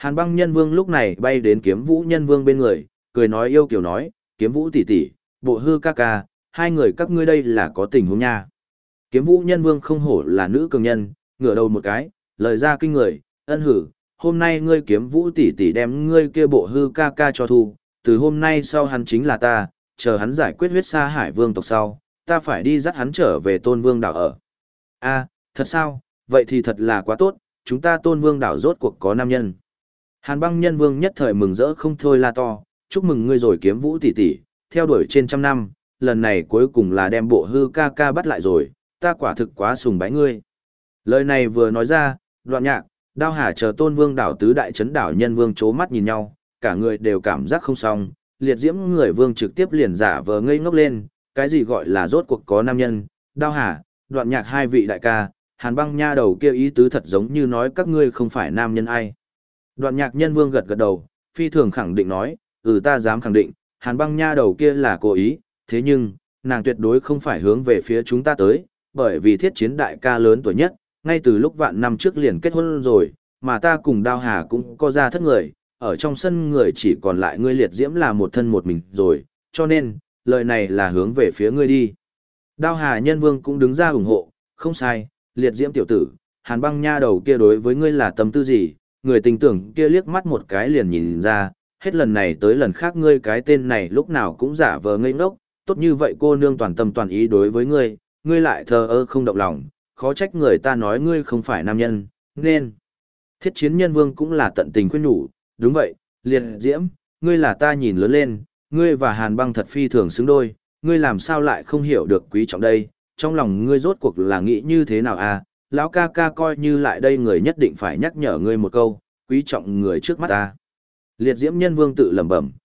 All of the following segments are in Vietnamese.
Hàn băng nhân vương lúc này bay đến kiếm vũ nhân vương bên người, cười nói yêu kiểu nói, kiếm vũ tỷ tỷ, bộ hư ca ca, hai người các ngươi đây là có tình huống nha. Kiếm vũ nhân vương không hổ là nữ cường nhân, ngửa đầu một cái, lời ra kinh người, ân hử, hôm nay ngươi kiếm vũ tỷ tỷ đem ngươi kia bộ hư ca ca cho thu, từ hôm nay sau hắn chính là ta, chờ hắn giải quyết huyết sa hải vương tộc sau, ta phải đi dắt hắn trở về tôn vương đảo ở. A, thật sao, vậy thì thật là quá tốt, chúng ta tôn vương đảo rốt cuộc có nam nhân. Hàn băng nhân vương nhất thời mừng rỡ không thôi la to, chúc mừng ngươi rồi kiếm vũ tỷ tỷ, theo đuổi trên trăm năm, lần này cuối cùng là đem bộ hư ca ca bắt lại rồi, ta quả thực quá sùng bái ngươi. Lời này vừa nói ra, Đoạn Nhạc, Đao Hà chờ tôn vương đảo tứ đại chấn đảo nhân vương chố mắt nhìn nhau, cả người đều cảm giác không xong, liệt diễm người vương trực tiếp liền giả vờ ngây ngốc lên, cái gì gọi là rốt cuộc có nam nhân, Đao Hà, Đoạn Nhạc hai vị đại ca, Hàn băng nha đầu kia ý tứ thật giống như nói các ngươi không phải nam nhân ai. Đoạn Nhạc nhân vương gật gật đầu, phi thường khẳng định nói, ta dám khẳng định, Hàn băng nha đầu kia là cố ý, thế nhưng, nàng tuyệt đối không phải hướng về phía chúng ta tới, bởi vì thiết chiến đại ca lớn tuổi nhất, ngay từ lúc vạn năm trước liền kết hôn rồi, mà ta cùng Đao Hà cũng có ra thất người, ở trong sân người chỉ còn lại ngươi liệt diễm là một thân một mình rồi, cho nên, lời này là hướng về phía ngươi đi. Đao Hà nhân vương cũng đứng ra ủng hộ, không sai, liệt diễm tiểu tử, Hàn băng nha đầu kia đối với ngươi là tâm tư gì, người tình tưởng kia liếc mắt một cái liền nhìn ra, hết lần này tới lần khác ngươi cái tên này lúc nào cũng giả vờ ngây ngốc, tốt như vậy cô nương toàn tâm toàn ý đối với ngươi, ngươi lại thờ ơ không động lòng, khó trách người ta nói ngươi không phải nam nhân, nên. Thiết chiến nhân vương cũng là tận tình khuyên nhủ, đúng vậy, liệt diễm, ngươi là ta nhìn lớn lên, ngươi và Hàn băng thật phi thường xứng đôi, ngươi làm sao lại không hiểu được quý trọng đây, trong lòng ngươi rốt cuộc là nghĩ như thế nào à, lão ca ca coi như lại đây người nhất định phải nhắc nhở ngươi một câu, quý trọng người trước mắt ta. Liệt diễm nhân vương tự lẩm bẩm,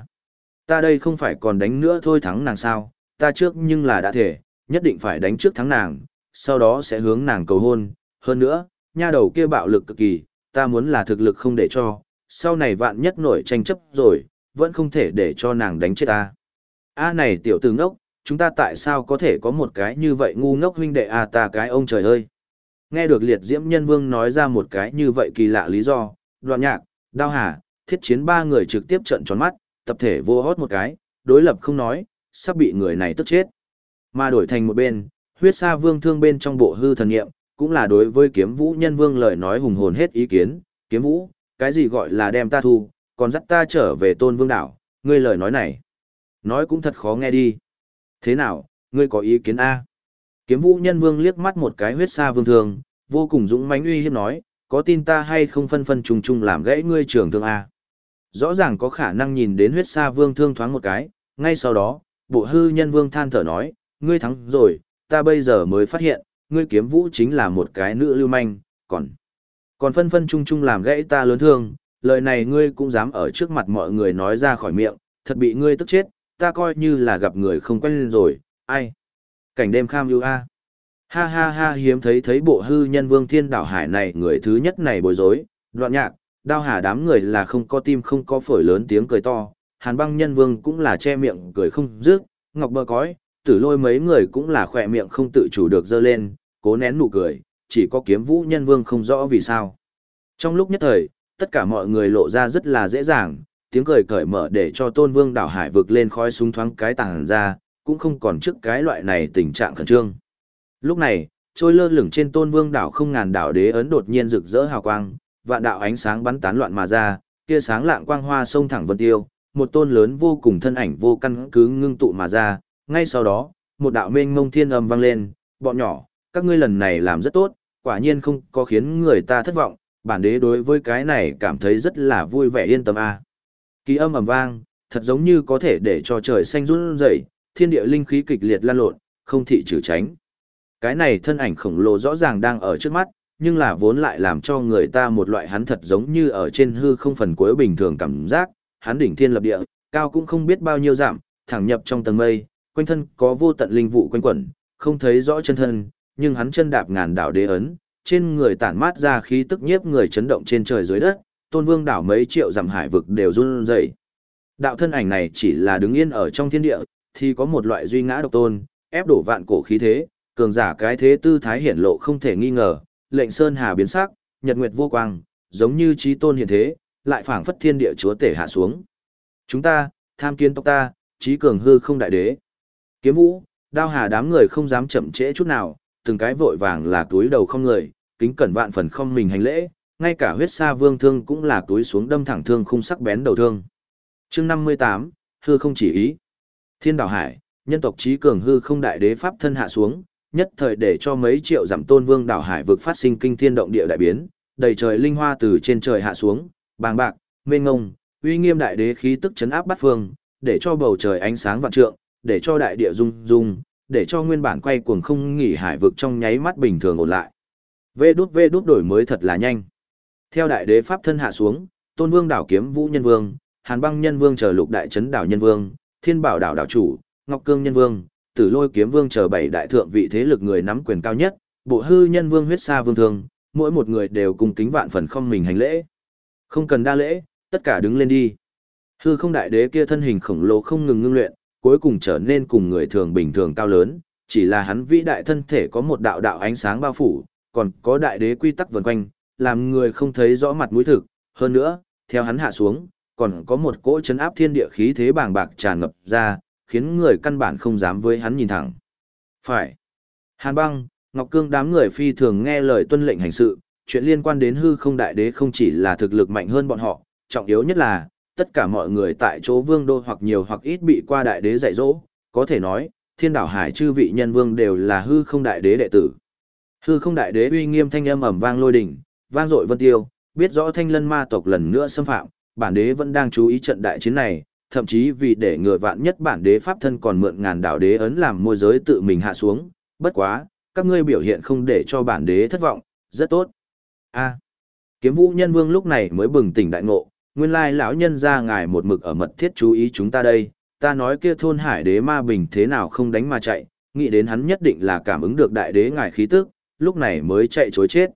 ta đây không phải còn đánh nữa thôi thắng nàng sao, ta trước nhưng là đã thể, nhất định phải đánh trước thắng nàng, sau đó sẽ hướng nàng cầu hôn, hơn nữa, nha đầu kia bạo lực cực kỳ, ta muốn là thực lực không để cho, sau này vạn nhất nổi tranh chấp rồi, vẫn không thể để cho nàng đánh chết ta. A này tiểu tử ngốc, chúng ta tại sao có thể có một cái như vậy ngu ngốc huynh đệ ta cái ông trời ơi. Nghe được liệt diễm nhân vương nói ra một cái như vậy kỳ lạ lý do, Đoạn Nhạc, Đao Hà, thiết chiến ba người trực tiếp trợn tròn mắt, tập thể vô hót một cái, đối lập không nói, sắp bị người này tức chết. Mà đổi thành một bên, huyết sa vương thương bên trong bộ hư thần nghiệm, cũng là đối với kiếm vũ nhân vương lời nói hùng hồn hết ý kiến, kiếm vũ, cái gì gọi là đem ta thu, còn dắt ta trở về tôn vương đảo, ngươi lời nói này. Nói cũng thật khó nghe đi. Thế nào, ngươi có ý kiến A? Kiếm vũ nhân vương liếc mắt một cái huyết sa vương thương, vô cùng dũng mãnh uy hiếp nói, có tin ta hay không phân phân trùng trùng làm gãy ngươi trưởng thương A? Rõ ràng có khả năng nhìn đến huyết sa vương thương thoáng một cái, ngay sau đó, bộ hư nhân vương than thở nói, ngươi thắng rồi, ta bây giờ mới phát hiện, ngươi kiếm vũ chính là một cái nữ lưu manh, còn phân phân chung chung làm gãy ta lớn thương, lời này ngươi cũng dám ở trước mặt mọi người nói ra khỏi miệng, thật bị ngươi tức chết, ta coi như là gặp người không quen lên rồi, ai? Cảnh đêm kham ưu a. Ha ha ha hiếm thấy bộ hư nhân vương thiên đảo hải này người thứ nhất này bối rối, Đoạn Nhạc, Đao Hà đám người là không có tim không có phổi lớn tiếng cười to, Hàn băng nhân vương cũng là che miệng cười không dứt, Ngọc Bờ Cói, Tử Lôi mấy người cũng là khỏe miệng không tự chủ được dơ lên, cố nén nụ cười, chỉ có kiếm vũ nhân vương không rõ vì sao. Trong lúc nhất thời, tất cả mọi người lộ ra rất là dễ dàng, tiếng cười cởi mở để cho tôn vương đảo hải vực lên khói súng thoáng cái tàng ra, cũng không còn trước cái loại này tình trạng khẩn trương. Lúc này, trôi lơ lửng trên tôn vương đảo không ngàn đảo đế ấn đột nhiên rực rỡ hào quang, vạn đạo ánh sáng bắn tán loạn mà ra, kia sáng lạng quang hoa sông thẳng vân tiêu, một tôn lớn vô cùng thân ảnh vô căn cứ ngưng tụ mà ra, ngay sau đó, một đạo mênh mông thiên âm vang lên, bọn nhỏ, các ngươi lần này làm rất tốt, quả nhiên không có khiến người ta thất vọng, bản đế đối với cái này cảm thấy rất là vui vẻ yên tâm a. Kỳ âm ầm vang, thật giống như có thể để cho trời xanh run rẩy, thiên địa linh khí kịch liệt lan lộn, không thị trừ tránh. Cái này thân ảnh khổng lồ rõ ràng đang ở trước mắt, nhưng là vốn lại làm cho người ta một loại hắn thật giống như ở trên hư không phần cuối bình thường cảm giác, hắn đỉnh thiên lập địa, cao cũng không biết bao nhiêu dặm, thẳng nhập trong tầng mây, quanh thân có vô tận linh vụ quanh quẩn, không thấy rõ chân thân, nhưng hắn chân đạp ngàn đảo đế ấn, trên người tản mát ra khí tức nhiếp người chấn động trên trời dưới đất, tôn vương đảo mấy triệu dặm hải vực đều run rẩy. Đạo thân ảnh này chỉ là đứng yên ở trong thiên địa, thì có một loại duy ngã độc tôn, ép đổ vạn cổ khí thế, cường giả cái thế tư thái hiển lộ không thể nghi ngờ, lệnh sơn hà biến sắc, nhật nguyệt vô quang, giống như chí tôn hiện thế, lại phảng phất thiên địa chúa tể hạ xuống. Chúng ta, tham kiến tộc ta, chí cường hư không đại đế. Kiếm Vũ, Đao Hà đám người không dám chậm trễ chút nào, từng cái vội vàng là túi đầu không người, kính cẩn vạn phần không mình hành lễ, ngay cả huyết sa vương thương cũng là túi xuống đâm thẳng thương khung sắc bén đầu thương. Chương 58, hư không chỉ ý. Thiên đảo hải, nhân tộc chí cường hư không đại đế pháp thân hạ xuống, nhất thời để cho mấy triệu dặm tôn vương đảo hải vực phát sinh kinh thiên động địa đại biến, đầy trời linh hoa từ trên trời hạ xuống, bàng bạc, mênh ngông, uy nghiêm đại đế khí tức chấn áp bát phương, để cho bầu trời ánh sáng vạn trượng, để cho đại địa rung rung, để cho nguyên bản quay cuồng không nghỉ hải vực trong nháy mắt bình thường ổn lại. Vê đút đổi mới thật là nhanh. Theo đại đế pháp thân hạ xuống, Tôn Vương đảo Kiếm Vũ nhân vương, Hàn Băng nhân vương chờ Lục đại trấn đảo nhân vương, Thiên Bảo đảo đảo chủ, Ngọc Cương nhân vương, Tử Lôi kiếm vương chờ bảy đại thượng vị thế lực người nắm quyền cao nhất, Bộ Hư nhân vương huyết sa vương thường, mỗi một người đều cung kính vạn phần không mình hành lễ. Không cần đa lễ, tất cả đứng lên đi. Hư không đại đế kia thân hình khổng lồ không ngừng ngưng luyện, cuối cùng trở nên cùng người thường bình thường cao lớn, chỉ là hắn vĩ đại thân thể có một đạo đạo ánh sáng bao phủ, còn có đại đế quy tắc vần quanh, làm người không thấy rõ mặt mũi thực. Hơn nữa, theo hắn hạ xuống, còn có một cỗ chấn áp thiên địa khí thế bàng bạc tràn ngập ra, khiến người căn bản không dám với hắn nhìn thẳng. Phải. Hàn Băng, Ngọc Cương đám người phi thường nghe lời tuân lệnh hành sự, chuyện liên quan đến hư không đại đế không chỉ là thực lực mạnh hơn bọn họ, trọng yếu nhất là, tất cả mọi người tại chỗ vương đô hoặc nhiều hoặc ít bị qua đại đế dạy dỗ, có thể nói, thiên đảo hải chư vị nhân vương đều là hư không đại đế đệ tử. Hư không đại đế uy nghiêm thanh âm ầm vang lôi đỉnh, vang dội vân tiêu, biết rõ thanh lân ma tộc lần nữa xâm phạm, bản đế vẫn đang chú ý trận đại chiến này, thậm chí vì để ngừa vạn nhất bản đế pháp thân còn mượn ngàn đảo đế ấn làm môi giới tự mình hạ xuống, bất quá, các ngươi biểu hiện không để cho bản đế thất vọng, rất tốt. A. Kiếm Vũ nhân vương lúc này mới bừng tỉnh đại ngộ, nguyên lai lão nhân gia ngài một mực ở mật thiết chú ý chúng ta đây, ta nói kia thôn hải đế ma bình thế nào không đánh mà chạy, nghĩ đến hắn nhất định là cảm ứng được đại đế ngài khí tức, lúc này mới chạy chối chết.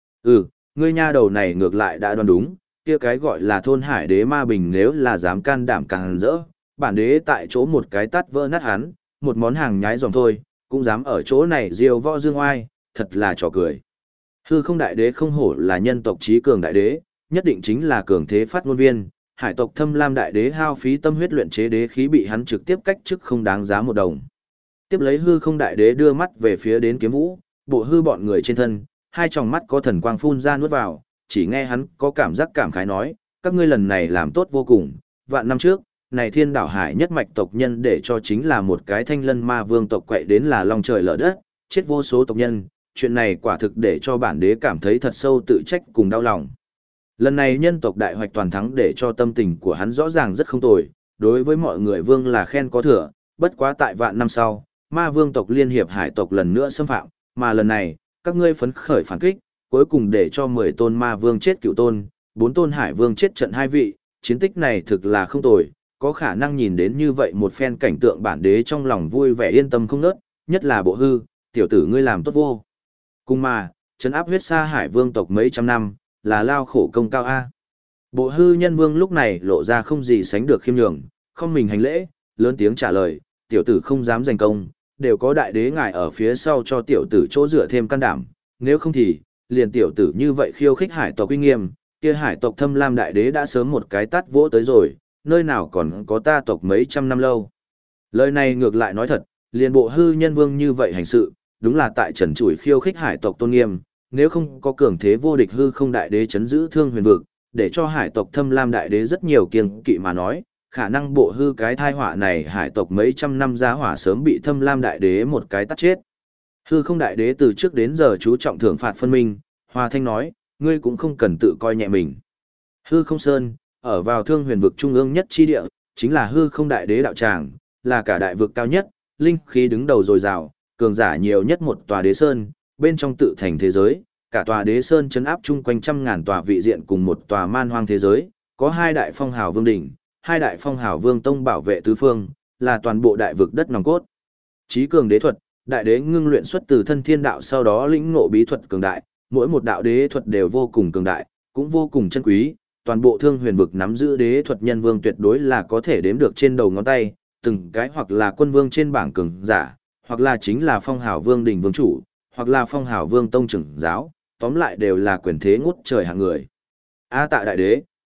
Ngươi nha đầu này ngược lại đã đoán đúng, kia cái gọi là thôn hải đế ma bình nếu là dám can đảm càng rỡ, bản đế tại chỗ một cái tát vỡ nát hắn, một món hàng nhái dòng thôi, cũng dám ở chỗ này diêu võ dương oai, thật là trò cười. Hư không đại đế không hổ là nhân tộc trí cường đại đế, nhất định chính là cường thế phát ngôn viên, hải tộc Thâm Lam đại đế hao phí tâm huyết luyện chế đế khí bị hắn trực tiếp cách chức không đáng giá một đồng. Tiếp lấy hư không đại đế đưa mắt về phía đến Kiếm Vũ, Bộ Hư bọn người trên thân, hai tròng mắt có thần quang phun ra nuốt vào, chỉ nghe hắn có cảm giác cảm khái nói, các ngươi lần này làm tốt vô cùng, vạn năm trước, này thiên đảo hải nhất mạch tộc nhân để cho chính là một cái thanh lân ma vương tộc quậy đến là long trời lở đất, chết vô số tộc nhân, chuyện này quả thực để cho bản đế cảm thấy thật sâu tự trách cùng đau lòng. Lần này nhân tộc đại hoạch toàn thắng để cho tâm tình của hắn rõ ràng rất không tồi, đối với mọi người vương là khen có thừa, bất quá tại vạn năm sau, ma vương tộc liên hiệp hải tộc lần nữa xâm phạm, mà lần này, các ngươi phấn khởi phản kích, cuối cùng để cho 10 tôn ma vương chết cựu tôn, 4 tôn hải vương chết trận 2 vị, chiến tích này thực là không tồi, có khả năng nhìn đến như vậy một phen cảnh tượng bản đế trong lòng vui vẻ yên tâm không nớt, nhất là Bộ Hư, tiểu tử ngươi làm tốt vô. Cùng mà, trấn áp huyết sa hải vương tộc mấy trăm năm, là lao khổ công cao A. Bộ Hư nhân vương lúc này lộ ra không gì sánh được khiêm nhường, không mình hành lễ, lớn tiếng trả lời, tiểu tử không dám giành công, đều có đại đế ngài ở phía sau cho tiểu tử chỗ dựa thêm can đảm, nếu không thì, liền tiểu tử như vậy khiêu khích hải tộc uy nghiêm, kia hải tộc Thâm Lam đại đế đã sớm một cái tát vỗ tới rồi, nơi nào còn có ta tộc mấy trăm năm lâu. Lời này ngược lại nói thật, liền Bộ Hư nhân vương như vậy hành sự, đúng là tại trần trụi khiêu khích hải tộc tôn nghiêm, nếu không có cường thế vô địch hư không đại đế chấn giữ thương huyền vực, để cho hải tộc Thâm Lam đại đế rất nhiều kiêng kỵ mà nói, khả năng Bộ Hư cái thai họa này hải tộc mấy trăm năm giá hỏa sớm bị Thâm Lam đại đế một cái tát chết. Hư không đại đế từ trước đến giờ chú trọng thưởng phạt phân minh, Hòa Thanh nói, ngươi cũng không cần tự coi nhẹ mình. Hư không sơn, ở vào thương huyền vực trung ương nhất chi địa, chính là hư không đại đế đạo tràng, là cả đại vực cao nhất, linh khí đứng đầu dồi dào, cường giả nhiều nhất một tòa đế sơn, bên trong tự thành thế giới, cả tòa đế sơn chấn áp chung quanh trăm ngàn tòa vị diện cùng một tòa man hoang thế giới, có hai đại phong hào vương đỉnh, hai đại phong hào vương tông bảo vệ tứ phương, là toàn bộ đại vực đất nòng cốt. Chí cường đế thuật, đại đế ngưng luyện xuất từ thân thiên đạo sau đó lĩnh ngộ bí thuật cường đại, mỗi một đạo đế thuật đều vô cùng cường đại, cũng vô cùng chân quý, toàn bộ thương huyền vực nắm giữ đế thuật nhân vương tuyệt đối là có thể đếm được trên đầu ngón tay, từng cái hoặc là quân vương trên bảng cường giả, hoặc là chính là phong hào vương đỉnh vương chủ, hoặc là phong hào vương tông trưởng giáo, tóm lại đều là quyền thế ngút trời hạng người. A tạ đại đế,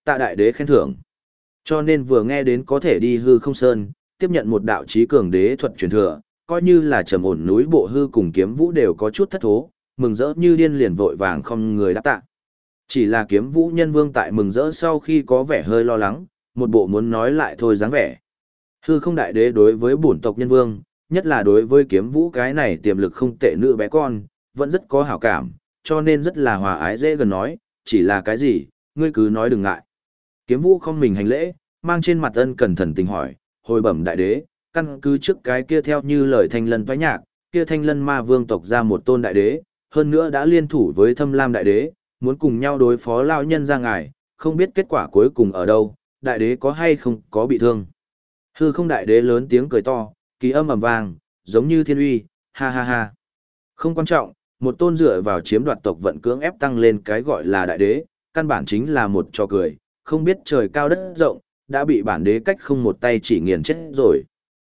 tạ đại đế khen thưởng. Cho nên vừa nghe đến có thể đi hư không sơn, tiếp nhận một đạo chí cường đế thuật truyền thừa, coi như là trầm ổn núi bộ hư cùng kiếm vũ đều có chút thất thố, mừng rỡ như điên liền vội vàng không người đáp tạ. Chỉ là kiếm vũ nhân vương tại mừng rỡ sau khi có vẻ hơi lo lắng, một bộ muốn nói lại thôi dáng vẻ. Hư không đại đế đối với bổn tộc nhân vương, nhất là đối với kiếm vũ cái này tiềm lực không tệ nữ bé con, vẫn rất có hảo cảm, cho nên rất là hòa ái dễ gần nói, chỉ là cái gì, ngươi cứ nói đừng ngại. Kiếm vũ không mình hành lễ, mang trên mặt ân cần thần tình hỏi, hồi bẩm đại đế, căn cứ trước cái kia theo như lời thanh lân toái nhạc, kia thanh lân ma vương tộc ra một tôn đại đế, hơn nữa đã liên thủ với thâm lam đại đế, muốn cùng nhau đối phó lao nhân ra ngài, không biết kết quả cuối cùng ở đâu, đại đế có hay không có bị thương. Hư không đại đế lớn tiếng cười to, kỳ âm ầm vang, giống như thiên uy, ha ha ha. Không quan trọng, một tôn dựa vào chiếm đoạt tộc vận cưỡng ép tăng lên cái gọi là đại đế, căn bản chính là một trò cười, không biết trời cao đất rộng, đã bị bản đế cách không một tay chỉ nghiền chết rồi.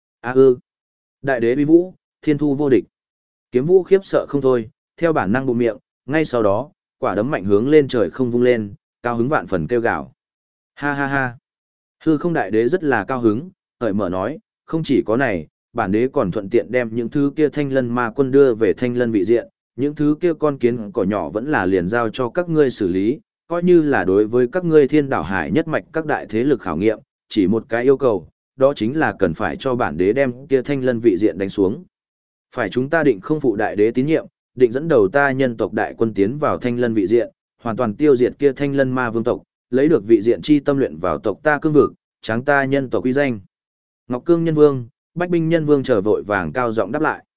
Đại đế uy vũ, thiên thu vô địch. Kiếm vũ khiếp sợ không thôi, theo bản năng bụng miệng, ngay sau đó, quả đấm mạnh hướng lên trời không vung lên, cao hứng vạn phần kêu gào. Ha ha ha. Hư không đại đế rất là cao hứng, hởi mở nói, không chỉ có này, bản đế còn thuận tiện đem những thứ kia thanh lân ma quân đưa về thanh lân vị diện, những thứ kia con kiến cỏ nhỏ vẫn là liền giao cho các ngươi xử lý, coi như là đối với các ngươi thiên đảo hải nhất mạch các đại thế lực khảo nghiệm, chỉ một cái yêu cầu, đó chính là cần phải cho bản đế đem kia thanh lân vị diện đánh xuống. Phải chúng ta định không phụ đại đế tín nhiệm, định dẫn đầu ta nhân tộc đại quân tiến vào thanh lân vị diện, hoàn toàn tiêu diệt kia thanh lân ma vương tộc, lấy được vị diện chi tâm luyện vào tộc ta cương vực, tráng ta nhân tộc uy danh. Ngọc Cương nhân vương, Bách Binh nhân vương chờ vội vàng cao giọng đáp lại.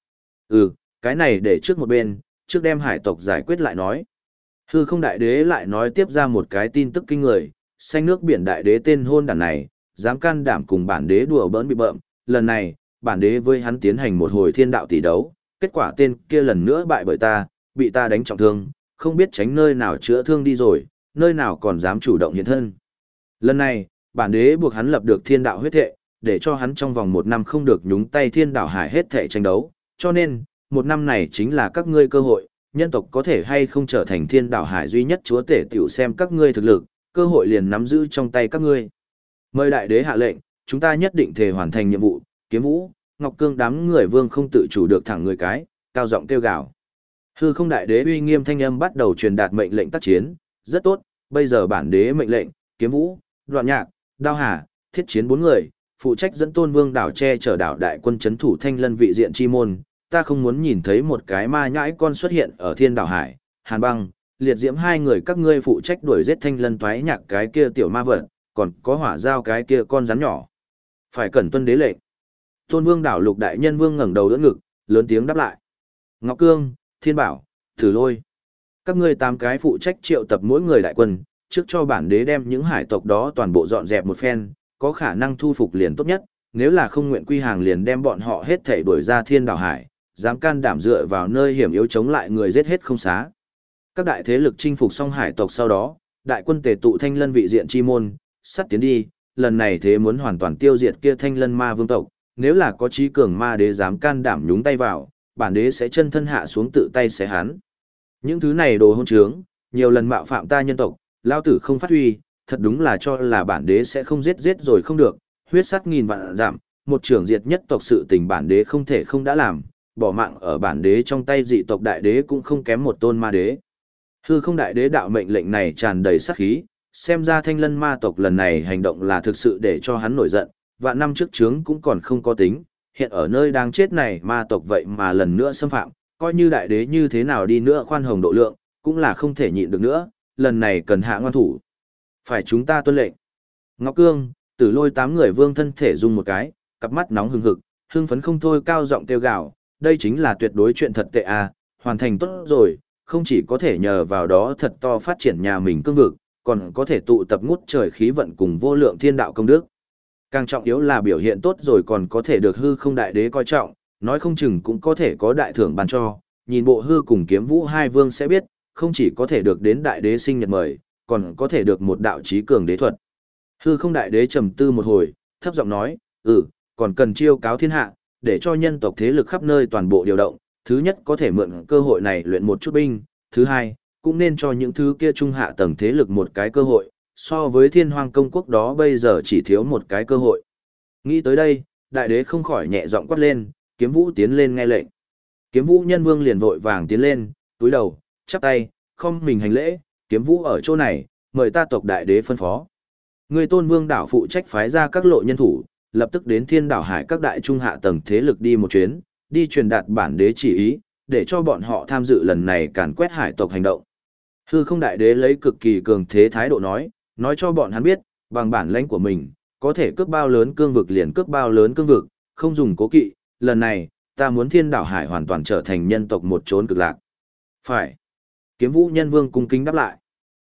Cái này để trước một bên, trước đem hải tộc giải quyết lại nói. Hư không đại đế lại nói tiếp ra một cái tin tức kinh người, xanh nước biển đại đế tên hôn đản này, dám can đảm cùng bản đế đùa bỡn bị bợm, lần này, bản đế với hắn tiến hành một hồi thiên đạo tỷ đấu, kết quả tên kia lần nữa bại bởi ta, bị ta đánh trọng thương, không biết tránh nơi nào chữa thương đi rồi, nơi nào còn dám chủ động hiện thân. Lần này, bản đế buộc hắn lập được thiên đạo huyết thệ, để cho hắn trong vòng 1 năm không được nhúng tay thiên đạo hải hết thệ tranh đấu, cho nên, 1 năm này chính là các ngươi cơ hội, nhân tộc có thể hay không trở thành thiên đạo hải duy nhất chúa tể tiểu xem các ngươi thực lực, cơ hội liền nắm giữ trong tay các ngươi. Mời đại đế hạ lệnh, chúng ta nhất định thể hoàn thành nhiệm vụ, Kiếm Vũ, Ngọc Cương đám người vương không tự chủ được thẳng người cái, cao giọng kêu gào. Hư không đại đế uy nghiêm thanh âm bắt đầu truyền đạt mệnh lệnh tác chiến, rất tốt, bây giờ bản đế mệnh lệnh, Kiếm Vũ, Đoạn Nhạc, Đao Hà, Thiết Chiến 4 người, phụ trách dẫn Tôn Vương đảo che chở đảo đại quân trấn thủ thanh lân vị diện chi môn, ta không muốn nhìn thấy một cái ma nhãi con xuất hiện ở thiên đảo hải, Hàn Băng, Liệt Diễm 2 người các ngươi phụ trách đuổi giết thanh lân toái nhạc cái kia tiểu ma vật, còn có Hỏa Giao cái kia con rắn nhỏ. Phải cẩn tuân đế lệnh. Tôn Vương đảo lục đại nhân vương ngẩng đầu đỡ ngực, lớn tiếng đáp lại. Ngọc Cương, Thiên Bảo, Thử Lôi, các ngươi 8 cái phụ trách triệu tập mỗi người đại quân, trước cho bản đế đem những hải tộc đó toàn bộ dọn dẹp một phen, có khả năng thu phục liền tốt nhất, nếu là không nguyện quy hàng liền đem bọn họ hết thảy đuổi ra thiên đảo hải, dám can đảm dựa vào nơi hiểm yếu chống lại người giết hết không xá. Các đại thế lực chinh phục xong hải tộc sau đó, đại quân tề tụ thanh lân vị diện chi môn, sắt tiến đi, lần này thế muốn hoàn toàn tiêu diệt kia thanh lân ma vương tộc, nếu là có trí cường ma đế dám can đảm nhúng tay vào, bản đế sẽ chân thân hạ xuống tự tay xé hắn. Những thứ này đồ hôn trướng, nhiều lần mạo phạm ta nhân tộc, lao tử không phát huy, thật đúng là cho là bản đế sẽ không giết rồi không được, huyết sắt nghìn vạn giảm, một trưởng diệt nhất tộc sự tình bản đế không thể không đã làm, bỏ mạng ở bản đế trong tay dị tộc đại đế cũng không kém một tôn ma đế. Hư không đại đế đạo mệnh lệnh này tràn đầy sát khí, xem ra thanh lân ma tộc lần này hành động là thực sự để cho hắn nổi giận, vạn năm trước chướng cũng còn không có tính, hiện ở nơi đang chết này ma tộc vậy mà lần nữa xâm phạm, coi như đại đế như thế nào đi nữa khoan hồng độ lượng, cũng là không thể nhịn được nữa, lần này cần hạ ngoan thủ. Phải chúng ta tuân lệnh. Ngọc Cương, Tử Lôi 8 người vương thân thể rung một cái, cặp mắt nóng hừng hực, hưng phấn không thôi cao giọng kêu gào, đây chính là tuyệt đối chuyện thật tệ à, hoàn thành tốt rồi, không chỉ có thể nhờ vào đó thật to phát triển nhà mình cương vực, còn có thể tụ tập ngút trời khí vận cùng vô lượng thiên đạo công đức. Càng trọng yếu là biểu hiện tốt rồi còn có thể được hư không đại đế coi trọng, nói không chừng cũng có thể có đại thưởng ban cho, nhìn bộ hư cùng kiếm vũ hai vương sẽ biết, không chỉ có thể được đến đại đế sinh nhật mời, còn có thể được một đạo chí cường đế thuật. Hư không đại đế trầm tư một hồi, thấp giọng nói, còn cần chiêu cáo thiên hạ, để cho nhân tộc thế lực khắp nơi toàn bộ điều động, thứ nhất có thể mượn cơ hội này luyện một chút binh, thứ hai, cũng nên cho những thứ kia trung hạ tầng thế lực một cái cơ hội, so với thiên hoang công quốc đó bây giờ chỉ thiếu một cái cơ hội. Nghĩ tới đây, đại đế không khỏi nhẹ giọng quát lên, Kiếm Vũ tiến lên nghe lệnh. Kiếm Vũ Nhân Vương liền vội vàng tiến lên, túi đầu, chắp tay, không mình hành lễ, Kiếm Vũ ở chỗ này, mời ta tộc đại đế phân phó. Người Tôn Vương đảo phụ trách phái ra các lộ nhân thủ, lập tức đến Thiên Đảo Hải các đại trung hạ tầng thế lực đi một chuyến, đi truyền đạt bản đế chỉ ý, để cho bọn họ tham dự lần này càn quét hải tộc hành động. Hư Không đại đế lấy cực kỳ cường thế thái độ nói cho bọn hắn biết, bằng bản lãnh của mình, có thể cướp bao lớn cương vực liền cướp bao lớn cương vực, không dùng cố kỵ, lần này, ta muốn Thiên Đảo Hải hoàn toàn trở thành nhân tộc một chốn cực lạc. Phải. Kiếm Vũ Nhân Vương cung kính đáp lại.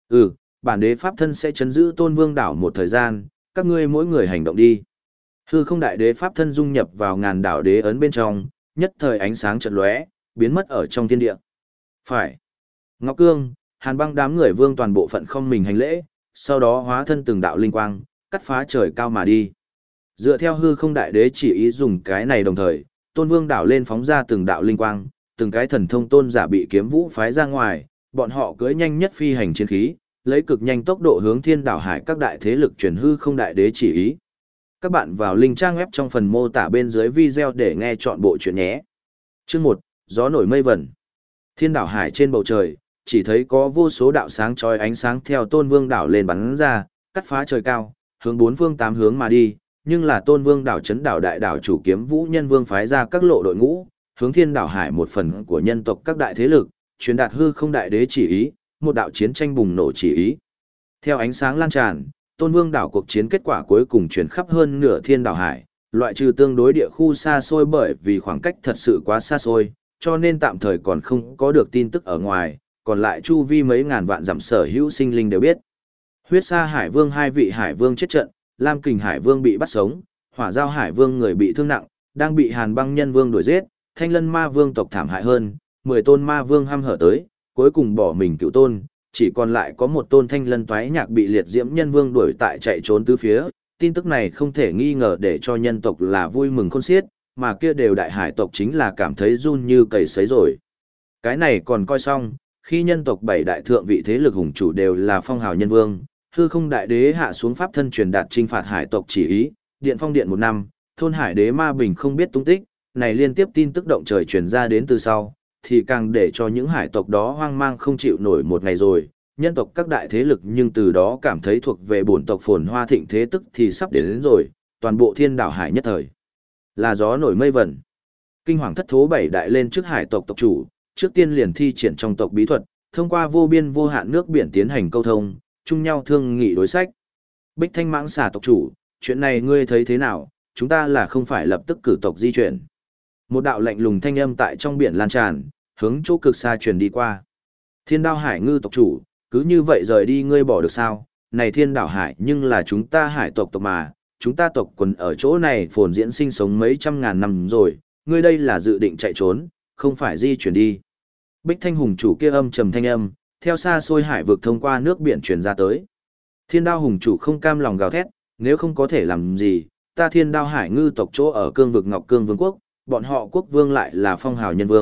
Bản đế pháp thân sẽ chấn giữ Tôn Vương đảo một thời gian, các ngươi mỗi người hành động đi. Hư Không đại đế pháp thân dung nhập vào ngàn đảo đế ấn bên trong, nhất thời ánh sáng chợt lóe, biến mất ở trong thiên địa. Phải. Ngọc Cương, Hàn Băng đám người vương toàn bộ phận không mình hành lễ, sau đó hóa thân từng đạo linh quang, cắt phá trời cao mà đi. Dựa theo Hư Không đại đế chỉ ý dùng cái này đồng thời, Tôn Vương đảo lên phóng ra từng đạo linh quang, từng cái thần thông tôn giả bị Kiếm Vũ phái ra ngoài, bọn họ cưỡi nhanh nhất phi hành chiến khí, lấy cực nhanh tốc độ hướng Thiên Đảo Hải các đại thế lực truyền Hư Không đại đế chỉ ý. Các bạn vào link trang web trong phần mô tả bên dưới video để nghe chọn bộ chuyện nhé. Chương 1, gió nổi mây vẩn. Thiên Đảo Hải trên bầu trời, chỉ thấy có vô số đạo sáng chói ánh sáng theo Tôn Vương đảo lên bắn ra, cắt phá trời cao, hướng bốn phương tám hướng mà đi, nhưng là Tôn Vương đảo chấn đảo đại đảo chủ Kiếm Vũ Nhân Vương phái ra các lộ đội ngũ, hướng Thiên Đảo Hải một phần của nhân tộc các đại thế lực, truyền đạt Hư Không đại đế chỉ ý, một đạo chiến tranh bùng nổ chỉ ý. Theo ánh sáng lan tràn, Tôn Vương đảo cuộc chiến kết quả cuối cùng truyền khắp hơn nửa Thiên Đảo Hải, loại trừ tương đối địa khu xa xôi bởi vì khoảng cách thật sự quá xa xôi, cho nên tạm thời còn không có được tin tức ở ngoài, còn lại chu vi mấy ngàn vạn dặm sở hữu sinh linh đều biết. Huyết Sa Hải Vương hai vị Hải Vương chết trận, Lam Kình Hải Vương bị bắt sống, Hỏa Giao Hải Vương người bị thương nặng, đang bị Hàn Băng Nhân Vương đuổi giết, Thanh Lân Ma Vương tộc thảm hại hơn, 10 tôn Ma Vương hăm hở tới, cuối cùng bỏ mình cựu tôn, chỉ còn lại có một tôn Thanh Lân Toái Nhạc bị Liệt Diễm Nhân Vương đuổi tại chạy trốn tứ phía. Tin tức này không thể nghi ngờ để cho nhân tộc là vui mừng khôn xiết, mà kia đều đại hải tộc chính là cảm thấy run như cầy sấy rồi. Cái này còn coi xong, khi nhân tộc bảy đại thượng vị thế lực hùng chủ đều là phong hào nhân vương, Hư Không đại đế hạ xuống pháp thân truyền đạt trinh phạt hải tộc chỉ ý, điện phong điện một năm, thôn hải đế Ma Bình không biết tung tích, này liên tiếp tin tức động trời truyền ra đến từ sau, thì càng để cho những hải tộc đó hoang mang không chịu nổi một ngày rồi. Nhân tộc các đại thế lực nhưng từ đó cảm thấy thuộc về bổn tộc phồn hoa thịnh thế tức thì sắp đến rồi, toàn bộ Thiên Đảo Hải nhất thời là gió nổi mây vẩn. Kinh hoàng thất thố bảy đại lên trước hải tộc tộc chủ, trước tiên liền thi triển trong tộc bí thuật, thông qua vô biên vô hạn nước biển tiến hành câu thông, chung nhau thương nghị đối sách. Bích Thanh Mãng Xà tộc chủ, chuyện này ngươi thấy thế nào, chúng ta là không phải lập tức cử tộc di chuyển. Một đạo lạnh lùng thanh âm tại trong biển lan tràn, hướng chỗ cực xa truyền đi qua. Thiên Đao Hải Ngư tộc chủ, cứ như vậy rời đi ngươi bỏ được sao? Này Thiên Đảo Hải nhưng là chúng ta hải tộc mà, chúng ta tộc quần ở chỗ này phồn diễn sinh sống mấy trăm ngàn năm rồi, ngươi đây là dự định chạy trốn, không phải di chuyển đi. Bích Thanh Hùng chủ kia âm trầm thanh âm, theo xa xôi hải vực thông qua nước biển truyền ra tới. Thiên Đao Hùng chủ không cam lòng gào thét, nếu không có thể làm gì, ta Thiên Đao Hải Ngư tộc chỗ ở cương vực Ngọc Cương Vương quốc, bọn họ quốc vương lại là phong hào nhân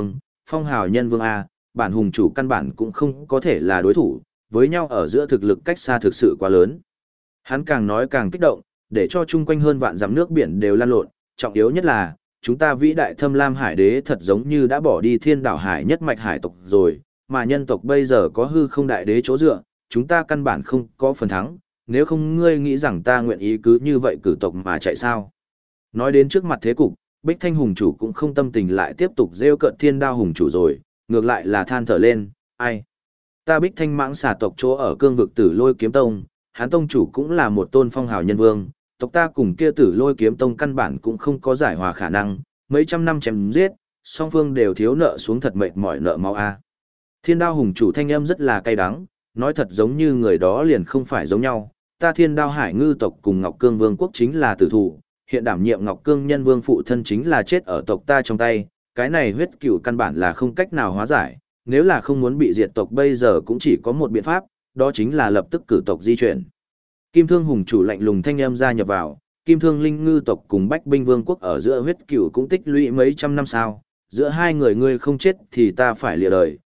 vương A, bản hùng chủ căn bản cũng không có thể là đối thủ, với nhau ở giữa thực lực cách xa thực sự quá lớn. Hắn càng nói càng kích động, để cho chung quanh hơn vạn dặm nước biển đều lan lộn, trọng yếu nhất là, chúng ta vĩ đại Thâm Lam Hải đế thật giống như đã bỏ đi Thiên Đảo Hải nhất mạch hải tộc rồi, mà nhân tộc bây giờ có Hư Không đại đế chỗ dựa, chúng ta căn bản không có phần thắng, nếu không ngươi nghĩ rằng ta nguyện ý cứ như vậy cử tộc mà chạy sao. Nói đến trước mặt thế cục, Bích Thanh hùng chủ cũng không tâm tình lại tiếp tục rêu cợt Thiên Đao hùng chủ rồi, ngược lại là than thở lên, ai? Ta Bích Thanh Mãng Xà tộc chỗ ở cương vực Tử Lôi Kiếm Tông, hắn tông chủ cũng là một tôn phong hào nhân vương, tộc ta cùng kia Tử Lôi Kiếm Tông căn bản cũng không có giải hòa khả năng, mấy trăm năm chém giết, song phương đều thiếu nợ xuống thật mệt mỏi nợ máu a. Thiên Đao hùng chủ thanh âm rất là cay đắng, nói thật giống như người đó liền không phải giống nhau, ta Thiên Đao Hải Ngư tộc cùng Ngọc Cương Vương quốc chính là tử thủ, hiện đảm nhiệm Ngọc Cương Nhân Vương phụ thân chính là chết ở tộc ta trong tay, cái này huyết cửu căn bản là không cách nào hóa giải, nếu là không muốn bị diệt tộc bây giờ cũng chỉ có một biện pháp, đó chính là lập tức cử tộc di chuyển. Kim Thương hùng chủ lạnh lùng thanh âm gia nhập vào, Kim Thương Linh Ngư tộc cùng Bách Binh Vương quốc ở giữa huyết cửu cũng tích lũy mấy trăm năm sao, giữa hai người ngươi không chết thì ta phải lìa đời,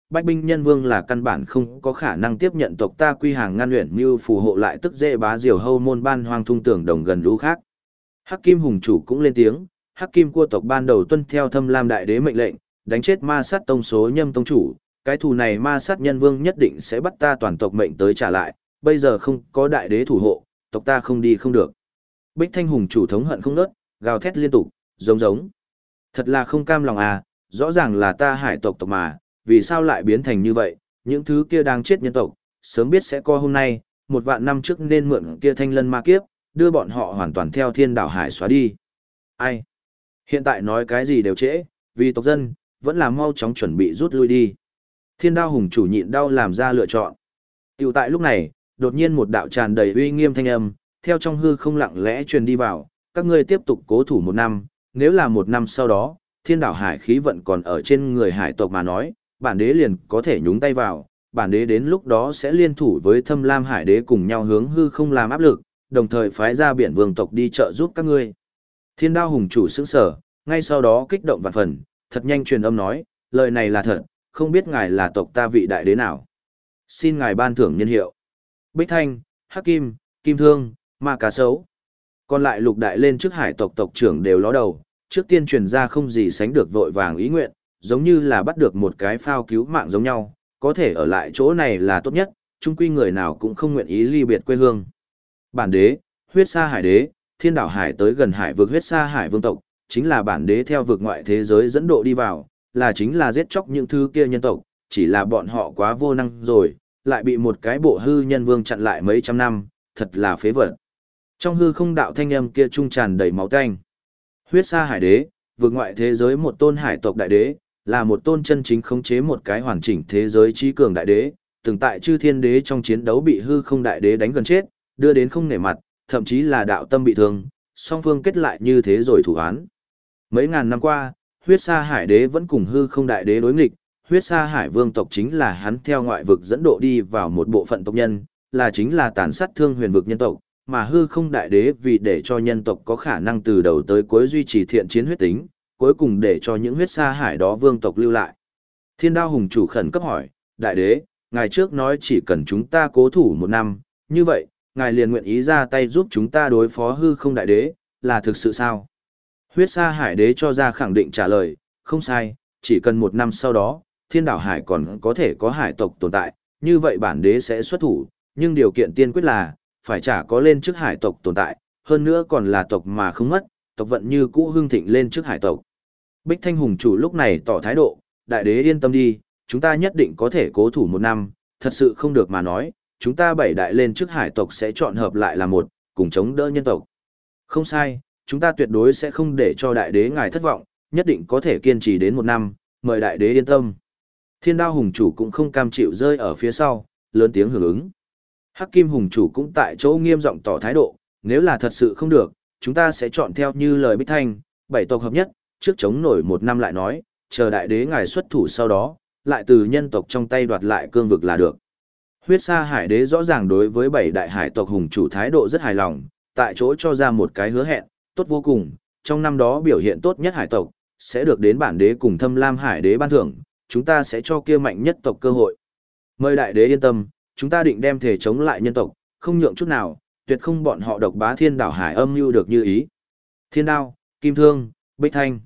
Bách binh nhân vương là căn bản không có khả năng tiếp nhận tộc ta quy hàng ngăn luyện mưu phù hộ lại tức dễ bá diều hâu môn ban hoang thung tưởng đồng gần lũ khác. Hắc Kim hùng chủ cũng lên tiếng, Hắc Kim cua tộc ban đầu tuân theo Thâm Lam đại đế mệnh lệnh, đánh chết ma sát tông số Nhâm tông chủ, cái thù này ma sát nhân vương nhất định sẽ bắt ta toàn tộc mệnh tới trả lại, bây giờ không có đại đế thủ hộ, tộc ta không đi không được. Bích Thanh hùng chủ thống hận không nớt, gào thét liên tục, giống. Thật là không cam lòng à, rõ ràng là ta hải tộc tộc mà, vì sao lại biến thành như vậy, những thứ kia đang chết nhân tộc, sớm biết sẽ có hôm nay, 1.000 năm trước nên mượn kia thanh lân ma kiếp, đưa bọn họ hoàn toàn theo thiên đảo hải xóa đi. Ai? Hiện tại nói cái gì đều trễ, vì tộc dân, vẫn là mau chóng chuẩn bị rút lui đi. Thiên đao hùng chủ nhịn đau làm ra lựa chọn. Tiểu tại lúc này, đột nhiên một đạo tràn đầy uy nghiêm thanh âm, theo trong hư không lặng lẽ truyền đi vào, các ngươi tiếp tục cố thủ 1 năm, nếu là 1 năm sau đó, thiên đảo hải khí vận còn ở trên người hải tộc mà nói, bản đế liền có thể nhúng tay vào, bản đế đến lúc đó sẽ liên thủ với Thâm Lam hải đế cùng nhau hướng hư không làm áp lực, đồng thời phái ra biển vương tộc đi trợ giúp các ngươi. Thiên đao hùng chủ sững sở, ngay sau đó kích động vạn phần, thật nhanh truyền âm nói, lời này là thật, không biết ngài là tộc ta vị đại đế nào. Xin ngài ban thưởng nhân hiệu. Bích Thanh, Hắc Kim, Kim Thương, Ma Cá Sấu. Còn lại lục đại lên trước hải tộc tộc trưởng đều ló đầu, trước tiên truyền ra không gì sánh được vội vàng ý nguyện, giống như là bắt được một cái phao cứu mạng giống nhau, có thể ở lại chỗ này là tốt nhất, chung quy người nào cũng không nguyện ý ly biệt quê hương. Bản đế, huyết sa hải đế, thiên đảo hải tới gần hải vực huyết sa hải vương tộc, chính là bản đế theo vực ngoại thế giới dẫn độ đi vào, là chính là giết chóc những thứ kia nhân tộc, chỉ là bọn họ quá vô năng rồi, lại bị một cái bộ hư nhân vương chặn lại mấy trăm năm, thật là phế vật. Trong hư không đạo thanh âm kia trung tràn đầy máu tanh. Huyết sa hải đế, vực ngoại thế giới một tôn hải tộc đại đế, là một tôn chân chính khống chế một cái hoàn chỉnh thế giới trí cường đại đế, từng tại chư thiên đế trong chiến đấu bị hư không đại đế đánh gần chết, đưa đến không nể mặt, thậm chí là đạo tâm bị thương, song phương kết lại như thế rồi thủ án. Mấy ngàn năm qua, huyết sa hải đế vẫn cùng hư không đại đế đối nghịch, huyết sa hải vương tộc chính là hắn theo ngoại vực dẫn độ đi vào một bộ phận tộc nhân, là chính là tàn sát thương huyền vực nhân tộc, mà hư không đại đế vì để cho nhân tộc có khả năng từ đầu tới cuối duy trì thiện chiến huyết tính, cuối cùng để cho những huyết sa hải đó vương tộc lưu lại. Thiên đao hùng chủ khẩn cấp hỏi, đại đế, ngài trước nói chỉ cần chúng ta cố thủ 1 năm, như vậy, ngài liền nguyện ý ra tay giúp chúng ta đối phó hư không đại đế, là thực sự sao? Huyết sa hải đế cho ra khẳng định trả lời, không sai, chỉ cần 1 năm sau đó, thiên đảo hải còn có thể có hải tộc tồn tại, như vậy bản đế sẽ xuất thủ, nhưng điều kiện tiên quyết là, phải chả có lên trước hải tộc tồn tại, hơn nữa còn là tộc mà không mất, tộc vận như cũ hưng thịnh lên trước hải tộc. Bích Thanh hùng chủ lúc này tỏ thái độ, đại đế yên tâm đi, chúng ta nhất định có thể cố thủ 1 năm, thật sự không được mà nói, chúng ta 7 đại lên trước hải tộc sẽ chọn hợp lại là một, cùng chống đỡ nhân tộc. Không sai, chúng ta tuyệt đối sẽ không để cho đại đế ngài thất vọng, nhất định có thể kiên trì đến 1 năm, mời đại đế yên tâm. Thiên đao hùng chủ cũng không cam chịu rơi ở phía sau, lớn tiếng hưởng ứng. Hắc Kim hùng chủ cũng tại chỗ nghiêm giọng tỏ thái độ, nếu là thật sự không được, chúng ta sẽ chọn theo như lời Bích Thanh, 7 tộc hợp nhất, trước chống nổi 1 năm lại nói, chờ đại đế ngài xuất thủ sau đó, lại từ nhân tộc trong tay đoạt lại cương vực là được. Huyết sa hải đế rõ ràng đối với 7 đại hải tộc hùng chủ thái độ rất hài lòng, tại chỗ cho ra một cái hứa hẹn, tốt vô cùng, trong năm đó biểu hiện tốt nhất hải tộc, sẽ được đến bản đế cùng Thâm Lam hải đế ban thưởng, chúng ta sẽ cho kia mạnh nhất tộc cơ hội. Mời đại đế yên tâm, chúng ta định đem thể chống lại nhân tộc, không nhượng chút nào, tuyệt không bọn họ độc bá thiên đảo hải âm mưu được như ý. Thiên đao, Kim Thương, Bích Thanh.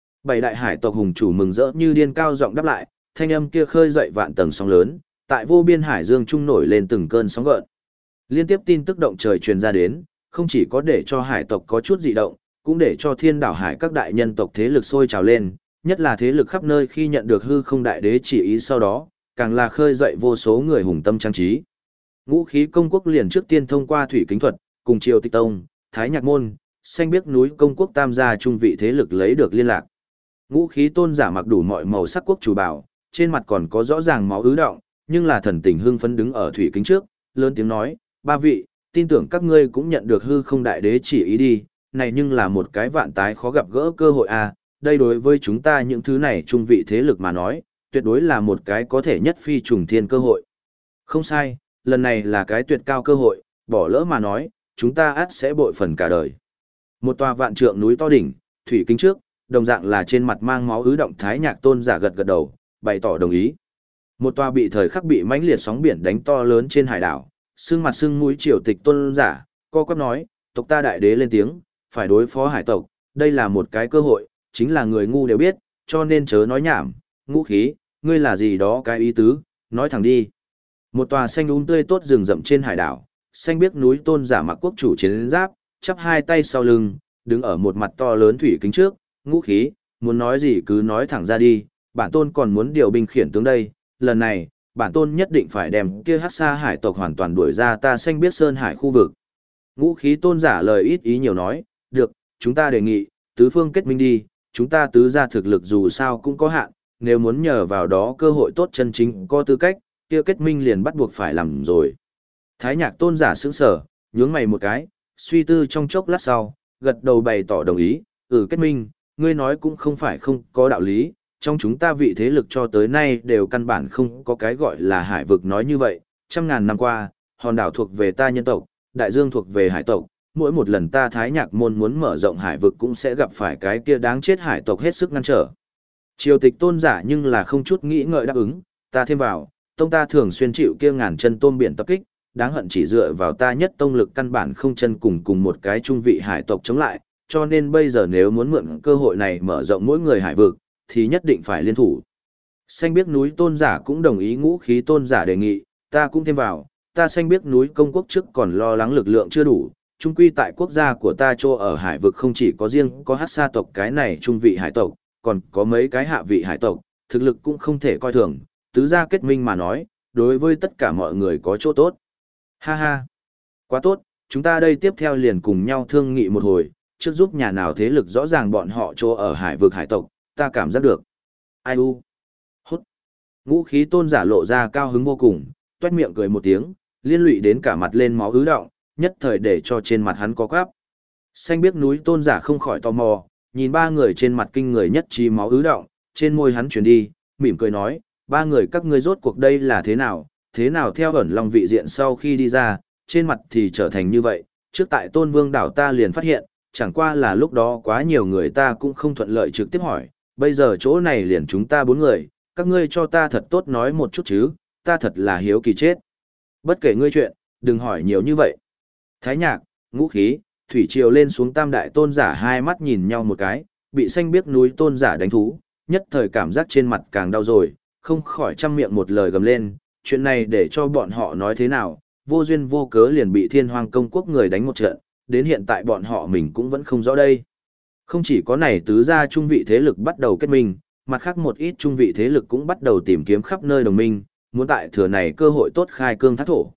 7 đại hải tộc hùng chủ mừng rỡ như điên cao giọng đáp lại, thanh âm kia khơi dậy vạn tầng sóng lớn, tại vô biên hải dương trung nổi lên từng cơn sóng gợn. Liên tiếp tin tức động trời truyền ra đến, không chỉ có để cho hải tộc có chút dị động, cũng để cho thiên đảo hải các đại nhân tộc thế lực sôi trào lên, nhất là thế lực khắp nơi khi nhận được hư không đại đế chỉ ý sau đó, càng là khơi dậy vô số người hùng tâm trang trí. Ngũ khí công quốc liền trước tiên thông qua thủy kính thuật, cùng Triều Tịch Tông, Thái Nhạc Môn, xanh biếc núi công quốc tam gia trung vị thế lực lấy được liên lạc. Ngũ khí tôn giả mặc đủ mọi màu sắc quốc chủ bảo, trên mặt còn có rõ ràng máu ứ động, nhưng là thần tình hưng phấn đứng ở thủy kính trước, lớn tiếng nói, 3 vị, tin tưởng các ngươi cũng nhận được hư không đại đế chỉ ý đi, này nhưng là một cái vạn tái khó gặp gỡ cơ hội à, đây đối với chúng ta những thứ này trung vị thế lực mà nói, tuyệt đối là một cái có thể nhất phi trùng thiên cơ hội. Không sai, lần này là cái tuyệt cao cơ hội, bỏ lỡ mà nói, chúng ta ắt sẽ bội phần cả đời. Một tòa vạn trượng núi to đỉnh, thủy kính trước, đồng dạng là trên mặt mang máu ứ động Thái Nhạc tôn giả gật gật đầu, bày tỏ đồng ý. Một tòa bị thời khắc bị mãnh liệt sóng biển đánh to lớn trên hải đảo, sưng mặt sưng mũi triều tịch tôn giả, co quắp nói, tộc ta đại đế lên tiếng, phải đối phó hải tộc, đây là một cái cơ hội, chính là người ngu đều biết, cho nên chớ nói nhảm, ngũ khí, ngươi là gì đó cái ý tứ, nói thẳng đi. Một tòa xanh tươi tốt rừng rậm trên hải đảo, xanh biếc núi tôn giả mặc quốc chủ chiến giáp, chắp hai tay sau lưng, đứng ở một mặt to lớn thủy kính trước, ngũ khí, muốn nói gì cứ nói thẳng ra đi, bản tôn còn muốn điều binh khiển tướng đây, lần này, bản tôn nhất định phải đem kia hắc sa hải tộc hoàn toàn đuổi ra ta xanh biếc sơn hải khu vực. Ngũ khí tôn giả lời ít ý nhiều nói, được, chúng ta đề nghị, tứ phương kết minh đi, chúng ta tứ gia thực lực dù sao cũng có hạn, nếu muốn nhờ vào đó cơ hội tốt chân chính có tư cách, kia kết minh liền bắt buộc phải làm rồi. Thái nhạc tôn giả sững sờ, nhướng mày một cái, suy tư trong chốc lát sau, gật đầu bày tỏ đồng ý, kết minh, ngươi nói cũng không phải không có đạo lý, trong chúng ta vị thế lực cho tới nay đều căn bản không có cái gọi là hải vực nói như vậy, trăm ngàn năm qua, hòn đảo thuộc về ta nhân tộc, đại dương thuộc về hải tộc, mỗi một lần ta thái nhạc môn muốn mở rộng hải vực cũng sẽ gặp phải cái kia đáng chết hải tộc hết sức ngăn trở. Triều tịch tôn giả nhưng là không chút nghĩ ngợi đáp ứng, ta thêm vào, tông ta thường xuyên chịu kia ngàn chân tôm biển tập kích, đáng hận chỉ dựa vào ta nhất tông lực căn bản không chân cùng một cái trung vị hải tộc chống lại, cho nên bây giờ nếu muốn mượn cơ hội này mở rộng mỗi người hải vực, thì nhất định phải liên thủ. Xanh biếc núi tôn giả cũng đồng ý ngũ khí tôn giả đề nghị, ta cũng thêm vào, ta xanh biếc núi công quốc trước còn lo lắng lực lượng chưa đủ, trung quy tại quốc gia của ta chỗ ở hải vực không chỉ có riêng có hắc sa tộc cái này trung vị hải tộc, còn có mấy cái hạ vị hải tộc, thực lực cũng không thể coi thường, tứ gia kết minh mà nói, đối với tất cả mọi người có chỗ tốt. Ha ha, quá tốt, chúng ta đây tiếp theo liền cùng nhau thương nghị một hồi, trước giúp nhà nào thế lực rõ ràng bọn họ chỗ ở hải vực hải tộc, ta cảm giác được. Ai u? Hút. Ngũ khí tôn giả lộ ra cao hứng vô cùng, toét miệng cười một tiếng, liên lụy đến cả mặt lên máu ứ động, nhất thời để cho trên mặt hắn có quắp. Xanh biếc núi tôn giả không khỏi tò mò, nhìn ba người trên mặt kinh người nhất trí máu ứ động, trên môi hắn chuyển đi, mỉm cười nói, ba người các ngươi rốt cuộc đây là thế nào theo ẩn long vị diện sau khi đi ra, trên mặt thì trở thành như vậy, trước tại tôn vương đảo ta liền phát hiện, chẳng qua là lúc đó quá nhiều người ta cũng không thuận lợi trực tiếp hỏi, bây giờ chỗ này liền chúng ta bốn người, các ngươi cho ta thật tốt nói một chút chứ, ta thật là hiếu kỳ chết. Bất kể ngươi chuyện, đừng hỏi nhiều như vậy. Thái nhạc, ngũ khí, thủy triều lên xuống tam đại tôn giả hai mắt nhìn nhau một cái, bị xanh biếc núi tôn giả đánh thú, nhất thời cảm giác trên mặt càng đau rồi, không khỏi trăm miệng một lời gầm lên, chuyện này để cho bọn họ nói thế nào, vô duyên vô cớ liền bị thiên hoàng công quốc người đánh một trận, đến hiện tại bọn họ mình cũng vẫn không rõ đây. Không chỉ có này tứ gia trung vị thế lực bắt đầu kết minh, mặt khác một ít trung vị thế lực cũng bắt đầu tìm kiếm khắp nơi đồng minh, muốn tại thừa này cơ hội tốt khai cương thác thổ.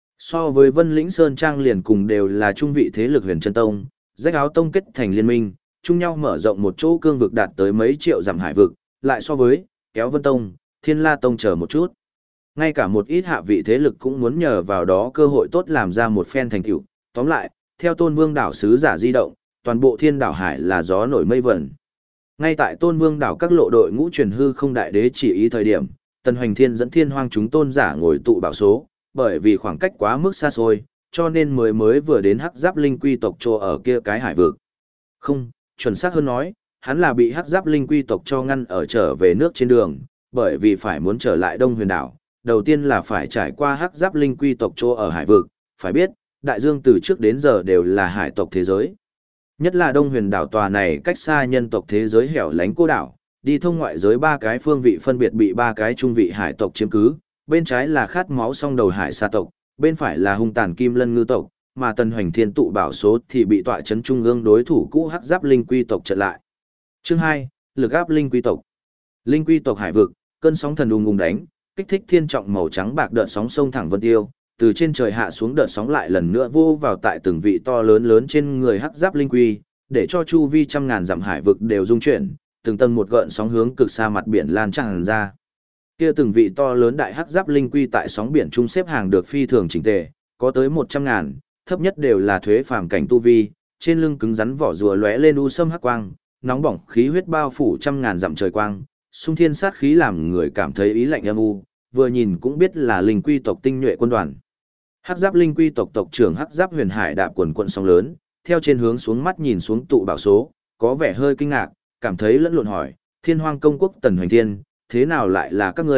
So với Vân Lĩnh Sơn Trang liền cùng đều là trung vị thế lực Huyền Chân Tông, Rách Áo Tông kết thành liên minh, chung nhau mở rộng một chỗ cương vực đạt tới mấy triệu dặm hải vực, lại so với Kéo Vân Tông, Thiên La Tông chờ một chút. Ngay cả một ít hạ vị thế lực cũng muốn nhờ vào đó cơ hội tốt làm ra một phen thành tựu. Tóm lại, theo Tôn Vương đảo sứ giả di động, toàn bộ Thiên đảo hải là gió nổi mây vẩn. Ngay tại Tôn Vương đảo các lộ đội ngũ truyền hư không đại đế chỉ ý thời điểm, Tần Hoành Thiên dẫn Thiên Hoang chúng tôn giả ngồi tụ bảo số, bởi vì khoảng cách quá mức xa xôi, cho nên mới vừa đến Hắc Giáp Linh Quy tộc chỗ ở kia cái hải vực. Không, chuẩn xác hơn nói, hắn là bị Hắc Giáp Linh Quy tộc cho ngăn ở trở về nước trên đường, bởi vì phải muốn trở lại Đông Huyền đảo, đầu tiên là phải trải qua Hắc Giáp Linh Quy tộc chỗ ở hải vực, phải biết, đại dương từ trước đến giờ đều là hải tộc thế giới. Nhất là Đông Huyền đảo tòa này cách xa nhân tộc thế giới hẻo lánh cô đảo, đi thông ngoại giới ba cái phương vị phân biệt bị ba cái trung vị hải tộc chiếm cứ, bên trái là khát máu song đầu hải sa tộc, bên phải là hung tàn kim lân ngư tộc, mà Tần Hoành Thiên tụ bảo số thì bị tọa chấn trung ương đối thủ cũ Hắc Giáp Linh Quy tộc chặn lại. Chương 2, lực áp Linh Quy tộc. Linh Quy tộc hải vực, cơn sóng thần ùng ùng đánh, kích thích thiên trọng màu trắng bạc đợt sóng sông thẳng vân tiêu, từ trên trời hạ xuống đợt sóng lại lần nữa vô vào tại từng vị to lớn lớn trên người Hắc Giáp Linh Quy, để cho chu vi trăm ngàn dặm hải vực đều rung chuyển, từng tầng một gợn sóng hướng cực xa mặt biển lan tràn ra. Kia từng vị to lớn đại Hắc Giáp Linh Quy tại sóng biển trung xếp hàng được phi thường chỉnh tề, có tới 100.000, thấp nhất đều là thuế phàm cảnh tu vi, trên lưng cứng rắn vỏ rùa lóe lên u sâm hắc quang, nóng bỏng khí huyết bao phủ trăm ngàn dặm trời quang, xung thiên sát khí làm người cảm thấy ý lạnh âm u, vừa nhìn cũng biết là Linh Quy tộc tinh nhuệ quân đoàn. Hắc Giáp Linh Quy tộc tộc trưởng Hắc Giáp Huyền Hải đạp quần quận sóng lớn, theo trên hướng xuống mắt nhìn xuống tụ bảo số, có vẻ hơi kinh ngạc, cảm thấy lẫn lộn hỏi, Thiên Hoang công quốc Tần Hoành Thiên, thế nào lại là các ngươi,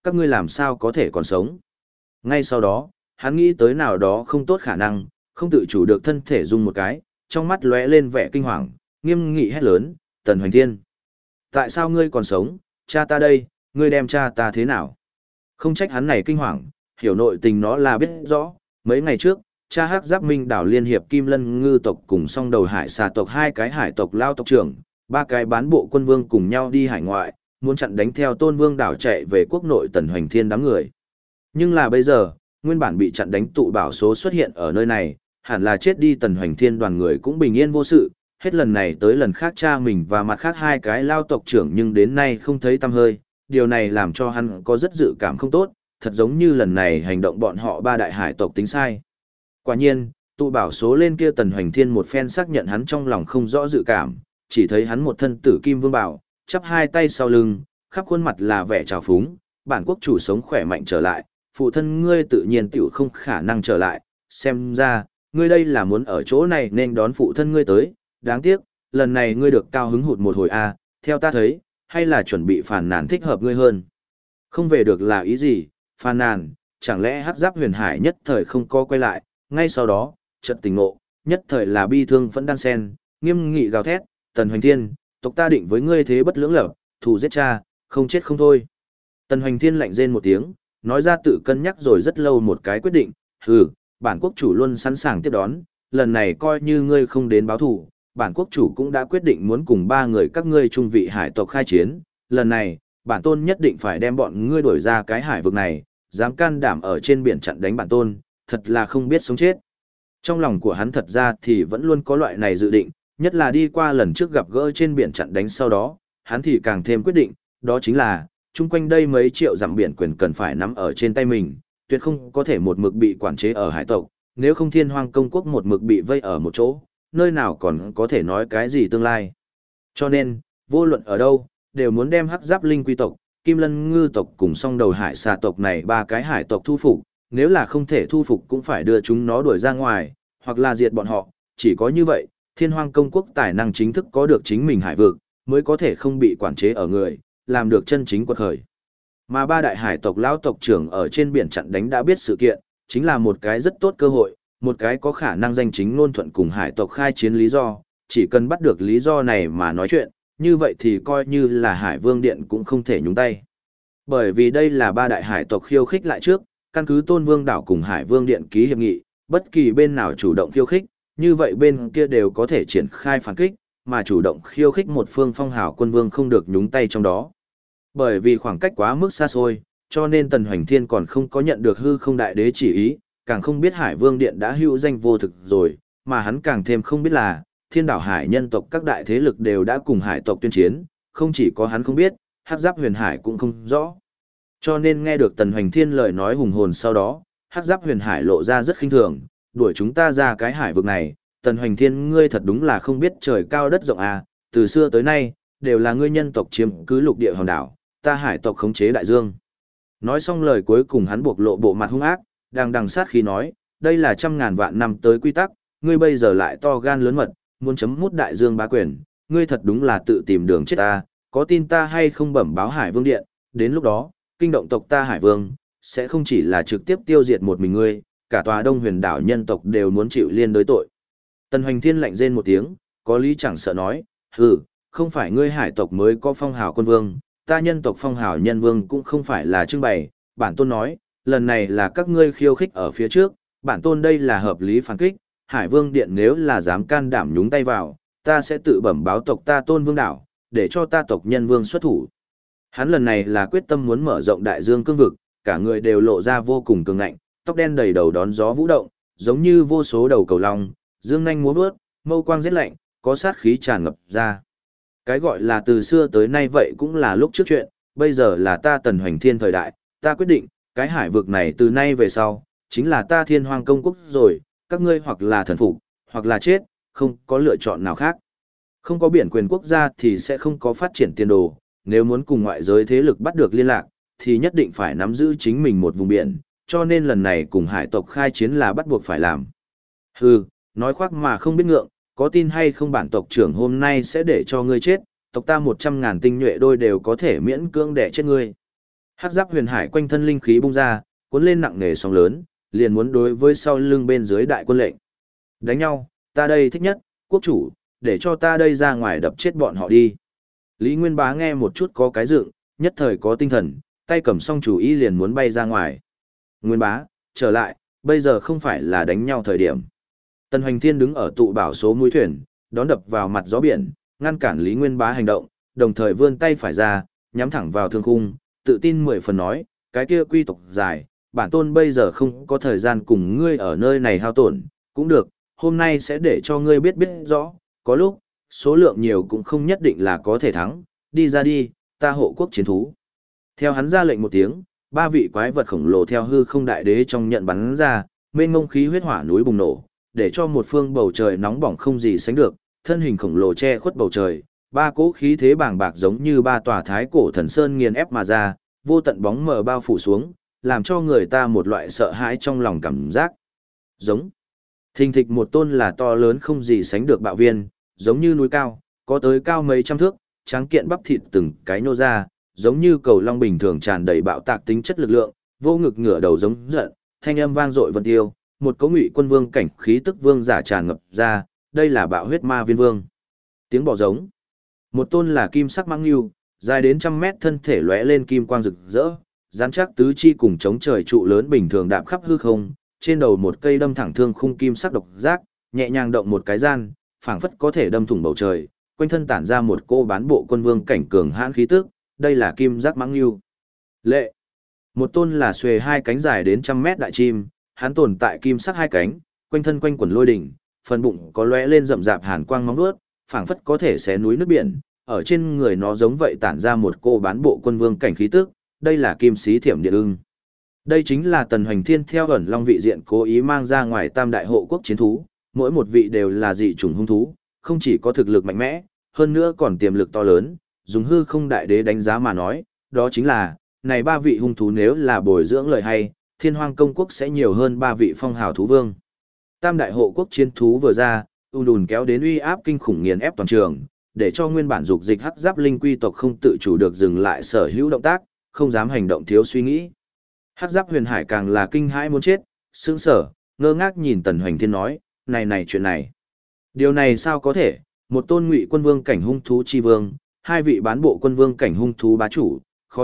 các ngươi làm sao có thể còn sống. Ngay sau đó, hắn nghĩ tới nào đó không tốt khả năng, không tự chủ được thân thể rung một cái, trong mắt lóe lên vẻ kinh hoàng, nghiêm nghị hét lớn, Tần Hoành Thiên. Tại sao ngươi còn sống, cha ta đây, ngươi đem cha ta thế nào? Không trách hắn này kinh hoàng, hiểu nội tình nó là biết rõ, mấy ngày trước, cha Hắc Giáp Minh đảo liên hiệp Kim Lân ngư tộc cùng song đầu hải xà tộc hai cái hải tộc lao tộc trưởng, ba cái bán bộ quân vương cùng nhau đi hải ngoại, muốn chặn đánh theo Tôn Vương đảo chạy về quốc nội Tần Hoành Thiên đám người. Nhưng là bây giờ, nguyên bản bị chặn đánh tụ bảo số xuất hiện ở nơi này, hẳn là chết đi Tần Hoành Thiên đoàn người cũng bình yên vô sự, hết lần này tới lần khác cha mình và mặt khác hai cái lao tộc trưởng nhưng đến nay không thấy tăm hơi, điều này làm cho hắn có rất dự cảm không tốt, thật giống như lần này hành động bọn họ ba đại hải tộc tính sai. Quả nhiên, tụ bảo số lên kia Tần Hoành Thiên một phen xác nhận hắn trong lòng không rõ dự cảm, chỉ thấy hắn một thân tử kim vương bảo, chắp hai tay sau lưng, khắp khuôn mặt là vẻ trào phúng, bản quốc chủ sống khỏe mạnh trở lại, phụ thân ngươi tự nhiên tiểu không khả năng trở lại, xem ra, ngươi đây là muốn ở chỗ này nên đón phụ thân ngươi tới, đáng tiếc, lần này ngươi được cao hứng hụt một hồi a, theo ta thấy, hay là chuẩn bị phàn nàn thích hợp ngươi hơn. Không về được là ý gì, phàn nàn, chẳng lẽ Hắc Giáp Huyền Hải nhất thời không có quay lại, ngay sau đó, chợt tỉnh ngộ, nhất thời là bi thương vẫn đan sen, nghiêm nghị gào thét, Tần Hoành Thiên, tộc ta định với ngươi thế bất lưỡng lập, thù giết cha, không chết không thôi. Tần Hoành Thiên lạnh rên một tiếng, nói ra tự cân nhắc rồi rất lâu một cái quyết định, hừ, bản quốc chủ luôn sẵn sàng tiếp đón, lần này coi như ngươi không đến báo thù, bản quốc chủ cũng đã quyết định muốn cùng ba người các ngươi trung vị hải tộc khai chiến, lần này, bản tôn nhất định phải đem bọn ngươi đuổi ra cái hải vực này, dám can đảm ở trên biển chặn đánh bản tôn, thật là không biết sống chết. Trong lòng của hắn thật ra thì vẫn luôn có loại này dự định, nhất là đi qua lần trước gặp gỡ trên biển chặn đánh sau đó, hắn thì càng thêm quyết định, đó chính là, chung quanh đây mấy triệu dặm biển quyền cần phải nắm ở trên tay mình, tuyệt không có thể một mực bị quản chế ở hải tộc, nếu không Thiên Hoang công quốc một mực bị vây ở một chỗ, nơi nào còn có thể nói cái gì tương lai. Cho nên, vô luận ở đâu, đều muốn đem Hắc Giáp Linh Quy tộc, Kim Lân Ngư tộc cùng song đầu hải xà tộc này ba cái hải tộc thu phục, nếu là không thể thu phục cũng phải đưa chúng nó đuổi ra ngoài, hoặc là diệt bọn họ, chỉ có như vậy, Thiên Hoang công quốc tài năng chính thức có được chính mình hải vực, mới có thể không bị quản chế ở người, làm được chân chính quật khởi. Mà ba đại hải tộc lão tộc trưởng ở trên biển chặn đánh đã biết sự kiện, chính là một cái rất tốt cơ hội, một cái có khả năng danh chính ngôn thuận cùng hải tộc khai chiến lý do, chỉ cần bắt được lý do này mà nói chuyện, như vậy thì coi như là Hải Vương Điện cũng không thể nhúng tay. Bởi vì đây là ba đại hải tộc khiêu khích lại trước, căn cứ Tôn Vương đảo cùng Hải Vương Điện ký hiệp nghị, bất kỳ bên nào chủ động khiêu khích, như vậy bên kia đều có thể triển khai phản kích, mà chủ động khiêu khích một phương phong hào quân vương không được nhúng tay trong đó. Bởi vì khoảng cách quá mức xa xôi, cho nên Tần Hoành Thiên còn không có nhận được hư không đại đế chỉ ý, càng không biết Hải Vương Điện đã hữu danh vô thực rồi, mà hắn càng thêm không biết là, Thiên đảo hải nhân tộc các đại thế lực đều đã cùng hải tộc tuyên chiến, không chỉ có hắn không biết, Hắc Giáp Huyền Hải cũng không rõ. Cho nên nghe được Tần Hoành Thiên lời nói hùng hồn sau đó, Hắc Giáp Huyền Hải lộ ra rất khinh thường, đuổi chúng ta ra cái hải vực này, Tần Hoành Thiên ngươi thật đúng là không biết trời cao đất rộng à, từ xưa tới nay, đều là ngươi nhân tộc chiếm cứ lục địa hòn đảo, ta hải tộc khống chế đại dương. Nói xong lời cuối cùng hắn buộc lộ bộ mặt hung ác, đang đằng sát khi nói, đây là trăm ngàn vạn năm tới quy tắc, ngươi bây giờ lại to gan lớn mật, muốn chấm mút đại dương bá quyền, ngươi thật đúng là tự tìm đường chết ta, có tin ta hay không bẩm báo Hải Vương Điện, đến lúc đó, kinh động tộc ta Hải Vương, sẽ không chỉ là trực tiếp tiêu diệt một mình ngươi, cả tòa Đông Huyền đảo nhân tộc đều muốn chịu liên đối tội. Tần Hoành Thiên lạnh rên một tiếng, có lý chẳng sợ nói, hừ, không phải ngươi hải tộc mới có phong hào quân vương, ta nhân tộc phong hào nhân vương cũng không phải là trưng bày, bản tôn nói, lần này là các ngươi khiêu khích ở phía trước, bản tôn đây là hợp lý phản kích, Hải Vương Điện nếu là dám can đảm nhúng tay vào, ta sẽ tự bẩm báo tộc ta Tôn Vương đảo, để cho ta tộc nhân vương xuất thủ. Hắn lần này là quyết tâm muốn mở rộng đại dương cương vực, cả người đều lộ ra vô cùng cường ngạnh, tóc đen đầy đầu đón gió vũ động, giống như vô số đầu cầu long, dương nhanh múa vớt, mâu quang rét lạnh, có sát khí tràn ngập ra. Cái gọi là từ xưa tới nay vậy cũng là lúc trước chuyện, bây giờ là ta Tần Hoành Thiên thời đại, ta quyết định, cái hải vực này từ nay về sau, chính là ta Thiên Hoang công quốc rồi, các ngươi hoặc là thần phục, hoặc là chết, không có lựa chọn nào khác. Không có biển quyền quốc gia thì sẽ không có phát triển tiền đồ, nếu muốn cùng ngoại giới thế lực bắt được liên lạc, thì nhất định phải nắm giữ chính mình một vùng biển, cho nên lần này cùng hải tộc khai chiến là bắt buộc phải làm. Hừ, nói khoác mà không biết ngượng, có tin hay không bản tộc trưởng hôm nay sẽ để cho ngươi chết, tộc ta 100.000 tinh nhuệ đôi đều có thể miễn cưỡng để chết ngươi. Hắc giáp huyền hải quanh thân linh khí bung ra, cuốn lên nặng nề sóng lớn, liền muốn đối với sau lưng bên dưới đại quân lệnh. Đánh nhau, ta đây thích nhất, quốc chủ, để cho ta đây ra ngoài đập chết bọn họ đi. Lý Nguyên Bá nghe một chút có cái dựng, nhất thời có tinh thần, tay cầm song chủ ý liền muốn bay ra ngoài. Nguyên Bá, trở lại, bây giờ không phải là đánh nhau thời điểm. Tần Hoành Thiên đứng ở tụ bảo số mũi thuyền, đón đập vào mặt gió biển, ngăn cản Lý Nguyên Bá hành động, đồng thời vươn tay phải ra, nhắm thẳng vào thương khung, tự tin 10 phần nói, cái kia quy tộc dài, bản tôn bây giờ không có thời gian cùng ngươi ở nơi này hao tổn, cũng được, hôm nay sẽ để cho ngươi biết biết rõ, có lúc, số lượng nhiều cũng không nhất định là có thể thắng, đi ra đi, ta hộ quốc chiến thú. Theo hắn ra lệnh một tiếng, ba vị quái vật khổng lồ theo hư không đại đế trong nhận bắn ra, mênh ngông khí huyết hỏa núi bùng nổ, để cho một phương bầu trời nóng bỏng không gì sánh được, thân hình khổng lồ che khuất bầu trời, ba cỗ khí thế bàng bạc giống như ba tòa thái cổ thần sơn nghiền ép mà ra, vô tận bóng mờ bao phủ xuống, làm cho người ta một loại sợ hãi trong lòng cảm giác. Giống. Thình thịch một tôn là to lớn không gì sánh được bạo viên, giống như núi cao, có tới cao mấy trăm thước, tráng kiện bắp thịt từng cái nô ra, giống như cầu long bình thường tràn đầy bạo tạc tính chất lực lượng, vô ngực ngửa đầu giống giận, thanh âm vang dội vân tiêu, một cấu ngụy quân vương cảnh khí tức vương giả tràn ngập ra, đây là bạo huyết ma viên vương. Tiếng bò giống. Một tôn là kim sắc mãng lưu, dài đến trăm mét thân thể lóe lên kim quang rực rỡ, rắn chắc tứ chi cùng chống trời trụ lớn bình thường đạp khắp hư không, trên đầu một cây đâm thẳng thương khung kim sắc độc giác, nhẹ nhàng động một cái gian, phảng phất có thể đâm thủng bầu trời, quanh thân tản ra một cô bán bộ quân vương cảnh cường hãn khí tức, đây là kim giác mãng lưu. Lệ. Một tôn là xuề hai cánh dài đến trăm mét đại chim, hắn tồn tại kim sắc hai cánh, quanh thân quanh quần lôi đỉnh, phần bụng có lóe lên rậm rạp hàn quang móng vuốt, phảng phất có thể xé núi nước biển, ở trên người nó giống vậy tản ra một cô bán bộ quân vương cảnh khí tức, đây là kim sĩ thiểm điện ưng. Đây chính là Tần Hoành Thiên theo ẩn long vị diện cố ý mang ra ngoài tam đại hộ quốc chiến thú, mỗi một vị đều là dị chủng hung thú, không chỉ có thực lực mạnh mẽ, hơn nữa còn tiềm lực to lớn, dùng hư không đại đế đánh giá mà nói, đó chính là, này ba vị hung thú nếu là bồi dưỡng lời hay, Thiên Hoang công quốc sẽ nhiều hơn ba vị phong hào thú vương. Tam đại hộ quốc chiến thú vừa ra, đùn kéo đến uy áp kinh khủng nghiền ép toàn trường, để cho nguyên bản dục dịch hắc giáp linh quy tộc không tự chủ được dừng lại sở hữu động tác, không dám hành động thiếu suy nghĩ. Hắc giáp huyền hải càng là kinh hãi muốn chết, sững sờ, ngơ ngác nhìn Tần Hoành Thiên nói, này chuyện này. Điều này sao có thể, một tôn ngụy quân vương cảnh hung thú chi vương, hai vị bán bộ quân vương cảnh hung thú bá chủ,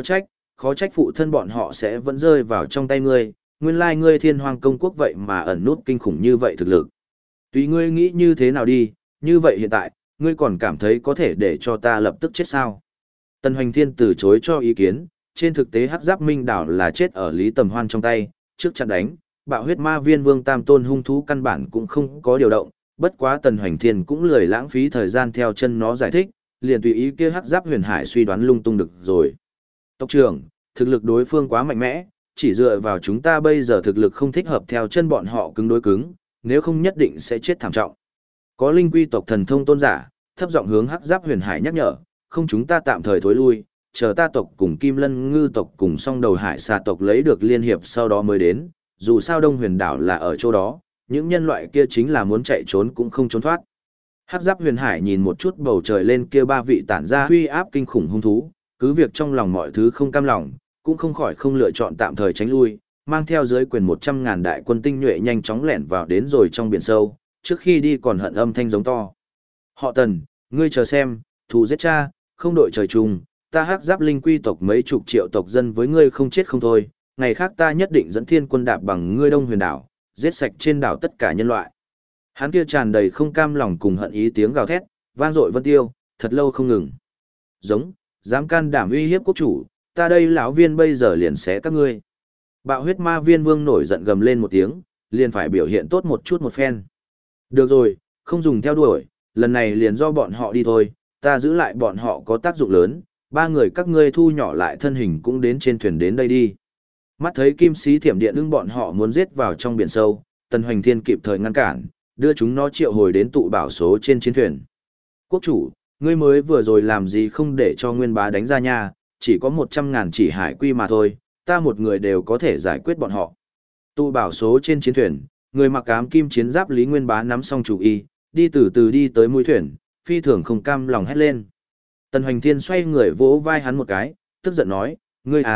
khó trách phụ thân bọn họ sẽ vẫn rơi vào trong tay ngươi, nguyên lai ngươi Thiên Hoang công quốc vậy mà ẩn nút kinh khủng như vậy thực lực. Tùy ngươi nghĩ như thế nào đi, như vậy hiện tại, ngươi còn cảm thấy có thể để cho ta lập tức chết sao? Tần Hoành Thiên từ chối cho ý kiến, trên thực tế hắc giáp minh đảo là chết ở Lý Tầm Hoan trong tay, trước chặn đánh, bạo huyết ma viên vương tam tôn hung thú căn bản cũng không có điều động, bất quá Tần Hoành Thiên cũng lười lãng phí thời gian theo chân nó giải thích, liền tùy ý kia hắc giáp huyền hải suy đoán lung tung được rồi. Tộc trưởng, thực lực đối phương quá mạnh mẽ, chỉ dựa vào chúng ta bây giờ thực lực không thích hợp theo chân bọn họ cứng đối cứng, nếu không nhất định sẽ chết thảm trọng. Có linh quy tộc thần thông tôn giả, thấp giọng hướng hắc giáp huyền hải nhắc nhở, không chúng ta tạm thời thối lui, chờ ta tộc cùng Kim Lân Ngư tộc cùng song đầu hải xà tộc lấy được liên hiệp sau đó mới đến, dù sao Đông Huyền đảo là ở chỗ đó, những nhân loại kia chính là muốn chạy trốn cũng không trốn thoát. Hắc giáp huyền hải nhìn một chút bầu trời lên kia ba vị tản ra huy áp kinh khủng hung thú, cứ việc trong lòng mọi thứ không cam lòng, cũng không khỏi không lựa chọn tạm thời tránh lui, mang theo dưới quyền 100.000 đại quân tinh nhuệ nhanh chóng lẻn vào đến rồi trong biển sâu, trước khi đi còn hận âm thanh giống to. Họ Tần, ngươi chờ xem, thù giết cha, không đội trời chung, ta hắc giáp linh quy tộc mấy chục triệu tộc dân với ngươi không chết không thôi, ngày khác ta nhất định dẫn thiên quân đạp bằng ngươi Đông Huyền đảo, giết sạch trên đảo tất cả nhân loại. Hắn kia tràn đầy không cam lòng cùng hận ý tiếng gào thét, vang dội vân tiêu, thật lâu không ngừng. Giống, dám can đảm uy hiếp quốc chủ, ta đây lão viên bây giờ liền xé các ngươi. Bạo huyết ma viên vương nổi giận gầm lên một tiếng, liền phải biểu hiện tốt một chút một phen. Được rồi, không dùng theo đuổi, lần này liền do bọn họ đi thôi, ta giữ lại bọn họ có tác dụng lớn, ba người các ngươi thu nhỏ lại thân hình cũng đến trên thuyền đến đây đi. Mắt thấy kim sĩ thiểm điện ưng bọn họ muốn giết vào trong biển sâu, Tần Hoành Thiên kịp thời ngăn cản, đưa chúng nó triệu hồi đến tụ bảo số trên chiến thuyền. Quốc chủ, ngươi mới vừa rồi làm gì không để cho Nguyên Bá đánh ra nha, chỉ có 100.000 chỉ hải quy mà thôi, ta một người đều có thể giải quyết bọn họ. Tụ bảo số trên chiến thuyền, người mặc ám kim chiến giáp Lý Nguyên Bá nắm xong chủ y, đi từ từ đi tới mũi thuyền, phi thường không cam lòng hét lên. Tần Hoành Thiên xoay người vỗ vai hắn một cái, tức giận nói, ngươi à,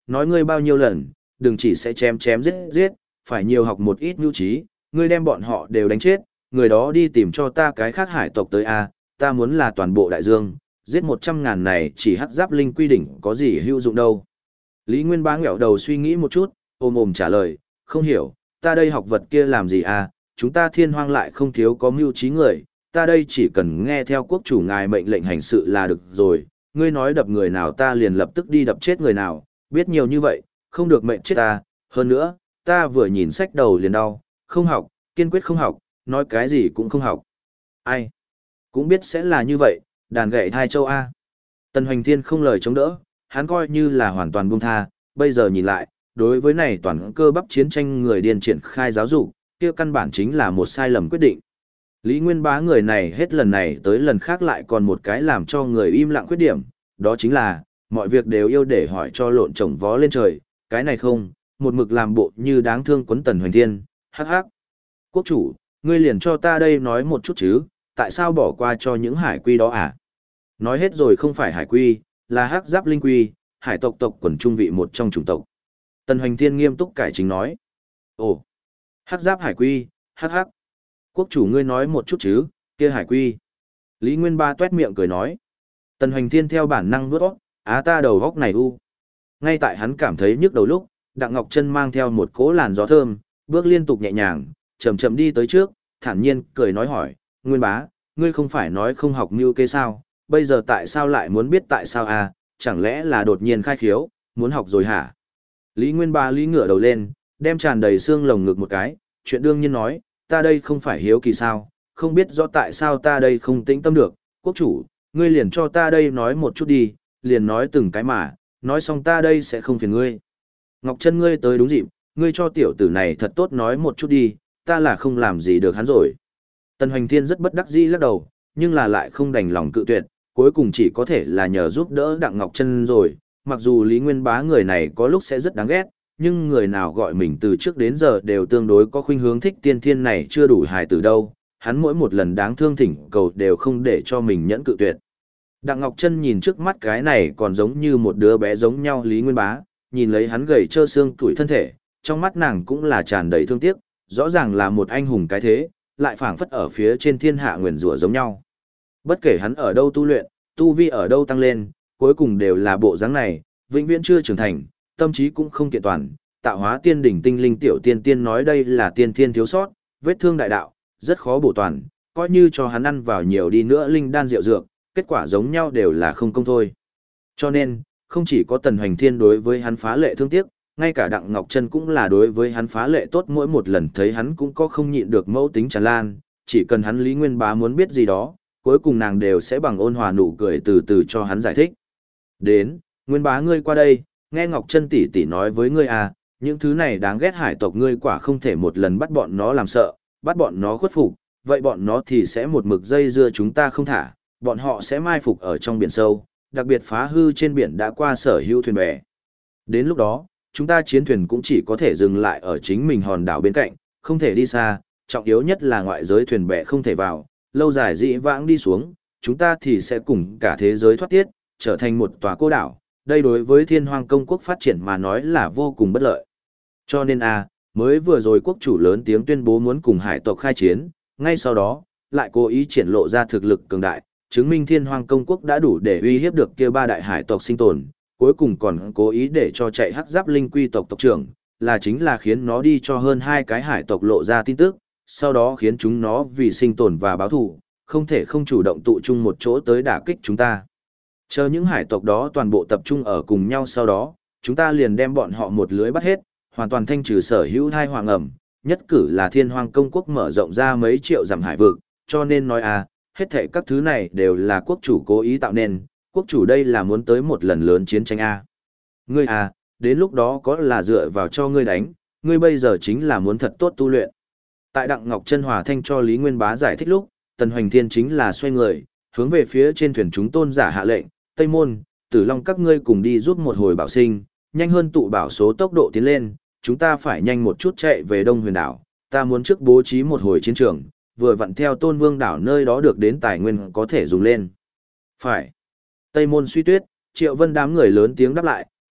nói ngươi bao nhiêu lần, đừng chỉ sẽ chém chém giết giết, phải nhiều học một ít mưu trí, ngươi đem bọn họ đều đánh chết, người đó đi tìm cho ta cái khác hải tộc tới a, ta muốn là toàn bộ đại dương, giết 100.000 này chỉ hắc giáp linh quy đỉnh có gì hữu dụng đâu. Lý Nguyên Bá ngẹo đầu suy nghĩ một chút, ôm trả lời, không hiểu, ta đây học vật kia làm gì à, chúng ta thiên hoang lại không thiếu có mưu trí người, ta đây chỉ cần nghe theo quốc chủ ngài mệnh lệnh hành sự là được rồi, ngươi nói đập người nào ta liền lập tức đi đập chết người nào, biết nhiều như vậy, không được mệnh chết ta, hơn nữa, ta vừa nhìn sách đầu liền đau, không học, kiên quyết không học, nói cái gì cũng không học. Ai? Cũng biết sẽ là như vậy, đàn gậy thai châu A. Tần Hoành Thiên không lời chống đỡ, hắn coi như là hoàn toàn buông tha, bây giờ nhìn lại, đối với này toàn cơ bắp chiến tranh người điên triển khai giáo dục, kia căn bản chính là một sai lầm quyết định. Lý Nguyên Bá người này hết lần này tới lần khác lại còn một cái làm cho người im lặng khuyết điểm, đó chính là, mọi việc đều yêu để hỏi cho lộn trồng vó lên trời, cái này không, một mực làm bộ như đáng thương quấn Tần Hoành Thiên, hắc hắc. Quốc chủ, ngươi liền cho ta đây nói một chút chứ, tại sao bỏ qua cho những hải quy đó à? Nói hết rồi không phải hải quy, là hắc giáp linh quy, hải tộc tộc quần trung vị một trong chủng tộc. Tần Hoành Thiên nghiêm túc cải chính nói. Ồ, hắc giáp hải quy, hắc hắc. Quốc chủ ngươi nói một chút chứ, kia hải quy. Lý Nguyên Ba tuét miệng cười nói. Tần Hoành Thiên theo bản năng vuốt óc, á ta đầu góc này u. Ngay tại hắn cảm thấy nhức đầu lúc, Đặng Ngọc Chân mang theo một cỗ làn gió thơm, bước liên tục nhẹ nhàng, chậm chậm đi tới trước, thản nhiên cười nói hỏi, Nguyên Bá, ngươi không phải nói không học mưu kê sao, bây giờ tại sao lại muốn biết tại sao à, chẳng lẽ là đột nhiên khai khiếu, muốn học rồi hả? Lý Nguyên Bá lý ngửa đầu lên, đem tràn đầy xương lồng ngực một cái, chuyện đương nhiên nói, ta đây không phải hiếu kỳ sao, không biết rõ tại sao ta đây không tĩnh tâm được, quốc chủ, ngươi liền cho ta đây nói một chút đi, liền nói từng cái mà, nói xong ta đây sẽ không phiền ngươi. Ngọc Chân ngươi tới đúng dịp, ngươi cho tiểu tử này thật tốt nói một chút đi, ta là không làm gì được hắn rồi. Tần Hoành Thiên rất bất đắc dĩ lắc đầu, nhưng là lại không đành lòng cự tuyệt, cuối cùng chỉ có thể là nhờ giúp đỡ Đặng Ngọc Chân rồi, mặc dù Lý Nguyên Bá người này có lúc sẽ rất đáng ghét, nhưng người nào gọi mình từ trước đến giờ đều tương đối có khuynh hướng thích tiên thiên này chưa đủ hài từ đâu, hắn mỗi một lần đáng thương thỉnh cầu đều không để cho mình nhẫn cự tuyệt. Đặng Ngọc Chân nhìn trước mắt cái này còn giống như một đứa bé giống nhau Lý Nguyên Bá, nhìn lấy hắn gầy trơ xương tuổi thân thể, trong mắt nàng cũng là tràn đầy thương tiếc, rõ ràng là một anh hùng cái thế, lại phảng phất ở phía trên thiên hạ nguyền rủa giống nhau. Bất kể hắn ở đâu tu luyện, tu vi ở đâu tăng lên, cuối cùng đều là bộ dáng này, vĩnh viễn chưa trưởng thành, tâm trí cũng không kiện toàn, tạo hóa tiên đỉnh tinh linh tiểu tiên tiên nói đây là tiên thiên thiếu sót, vết thương đại đạo, rất khó bổ toàn, coi như cho hắn ăn vào nhiều đi nữa linh đan rượu dược, kết quả giống nhau đều là không công thôi. Cho nên, không chỉ có Tần Hoành Thiên đối với hắn phá lệ thương tiếc, ngay cả Đặng Ngọc Chân cũng là đối với hắn phá lệ tốt, mỗi một lần thấy hắn cũng có không nhịn được mẫu tính tràn lan, chỉ cần hắn Lý Nguyên Bá muốn biết gì đó, cuối cùng nàng đều sẽ bằng ôn hòa nụ cười từ từ cho hắn giải thích. Đến, Nguyên Bá ngươi qua đây, nghe Ngọc Chân tỷ tỷ nói với ngươi à, những thứ này đáng ghét hải tộc ngươi quả không thể một lần bắt bọn nó làm sợ, bắt bọn nó khuất phục, vậy bọn nó thì sẽ một mực dây dưa chúng ta không thả, bọn họ sẽ mai phục ở trong biển sâu, đặc biệt phá hư trên biển đã qua sở hữu thuyền bè. Đến lúc đó, chúng ta chiến thuyền cũng chỉ có thể dừng lại ở chính mình hòn đảo bên cạnh, không thể đi xa, trọng yếu nhất là ngoại giới thuyền bè không thể vào, lâu dài dĩ vãng đi xuống, chúng ta thì sẽ cùng cả thế giới thoát tiết, trở thành một tòa cô đảo, đây đối với thiên hoang công quốc phát triển mà nói là vô cùng bất lợi. Cho nên mới vừa rồi quốc chủ lớn tiếng tuyên bố muốn cùng hải tộc khai chiến, ngay sau đó, lại cố ý triển lộ ra thực lực cường đại, chứng minh thiên hoang công quốc đã đủ để uy hiếp được kia ba đại hải tộc sinh tồn, cuối cùng còn cố ý để cho chạy hắc giáp linh quy tộc tộc trưởng, là chính là khiến nó đi cho hơn 2 cái hải tộc lộ ra tin tức, sau đó khiến chúng nó vì sinh tồn và báo thù, không thể không chủ động tụ chung một chỗ tới đả kích chúng ta. Chờ những hải tộc đó toàn bộ tập trung ở cùng nhau sau đó, chúng ta liền đem bọn họ một lưới bắt hết, hoàn toàn thanh trừ sở hữu thai hoàng ẩm, nhất cử là thiên hoang công quốc mở rộng ra mấy triệu dặm hải vực, cho nên nói hết thảy các thứ này đều là quốc chủ cố ý tạo nên, quốc chủ đây là muốn tới một lần lớn chiến tranh Ngươi đến lúc đó có là dựa vào cho ngươi đánh, ngươi bây giờ chính là muốn thật tốt tu luyện. Tại Đặng Ngọc Chân hòa thanh cho Lý Nguyên Bá giải thích lúc, Tần Hoành Thiên chính là xoay người, hướng về phía trên thuyền chúng tôn giả hạ lệnh, Tây Môn, Tử Long các ngươi cùng đi giúp một hồi bảo sinh, nhanh hơn tụ bảo số tốc độ tiến lên, chúng ta phải nhanh một chút chạy về Đông Huyền đảo, ta muốn trước bố trí một hồi chiến trường, vừa vặn theo Tôn Vương đảo nơi đó được đến tài nguyên có thể dùng lên. Phải. Tây Môn Suy Tuyết, Triệu Vân đám người lớn tiếng đáp lại,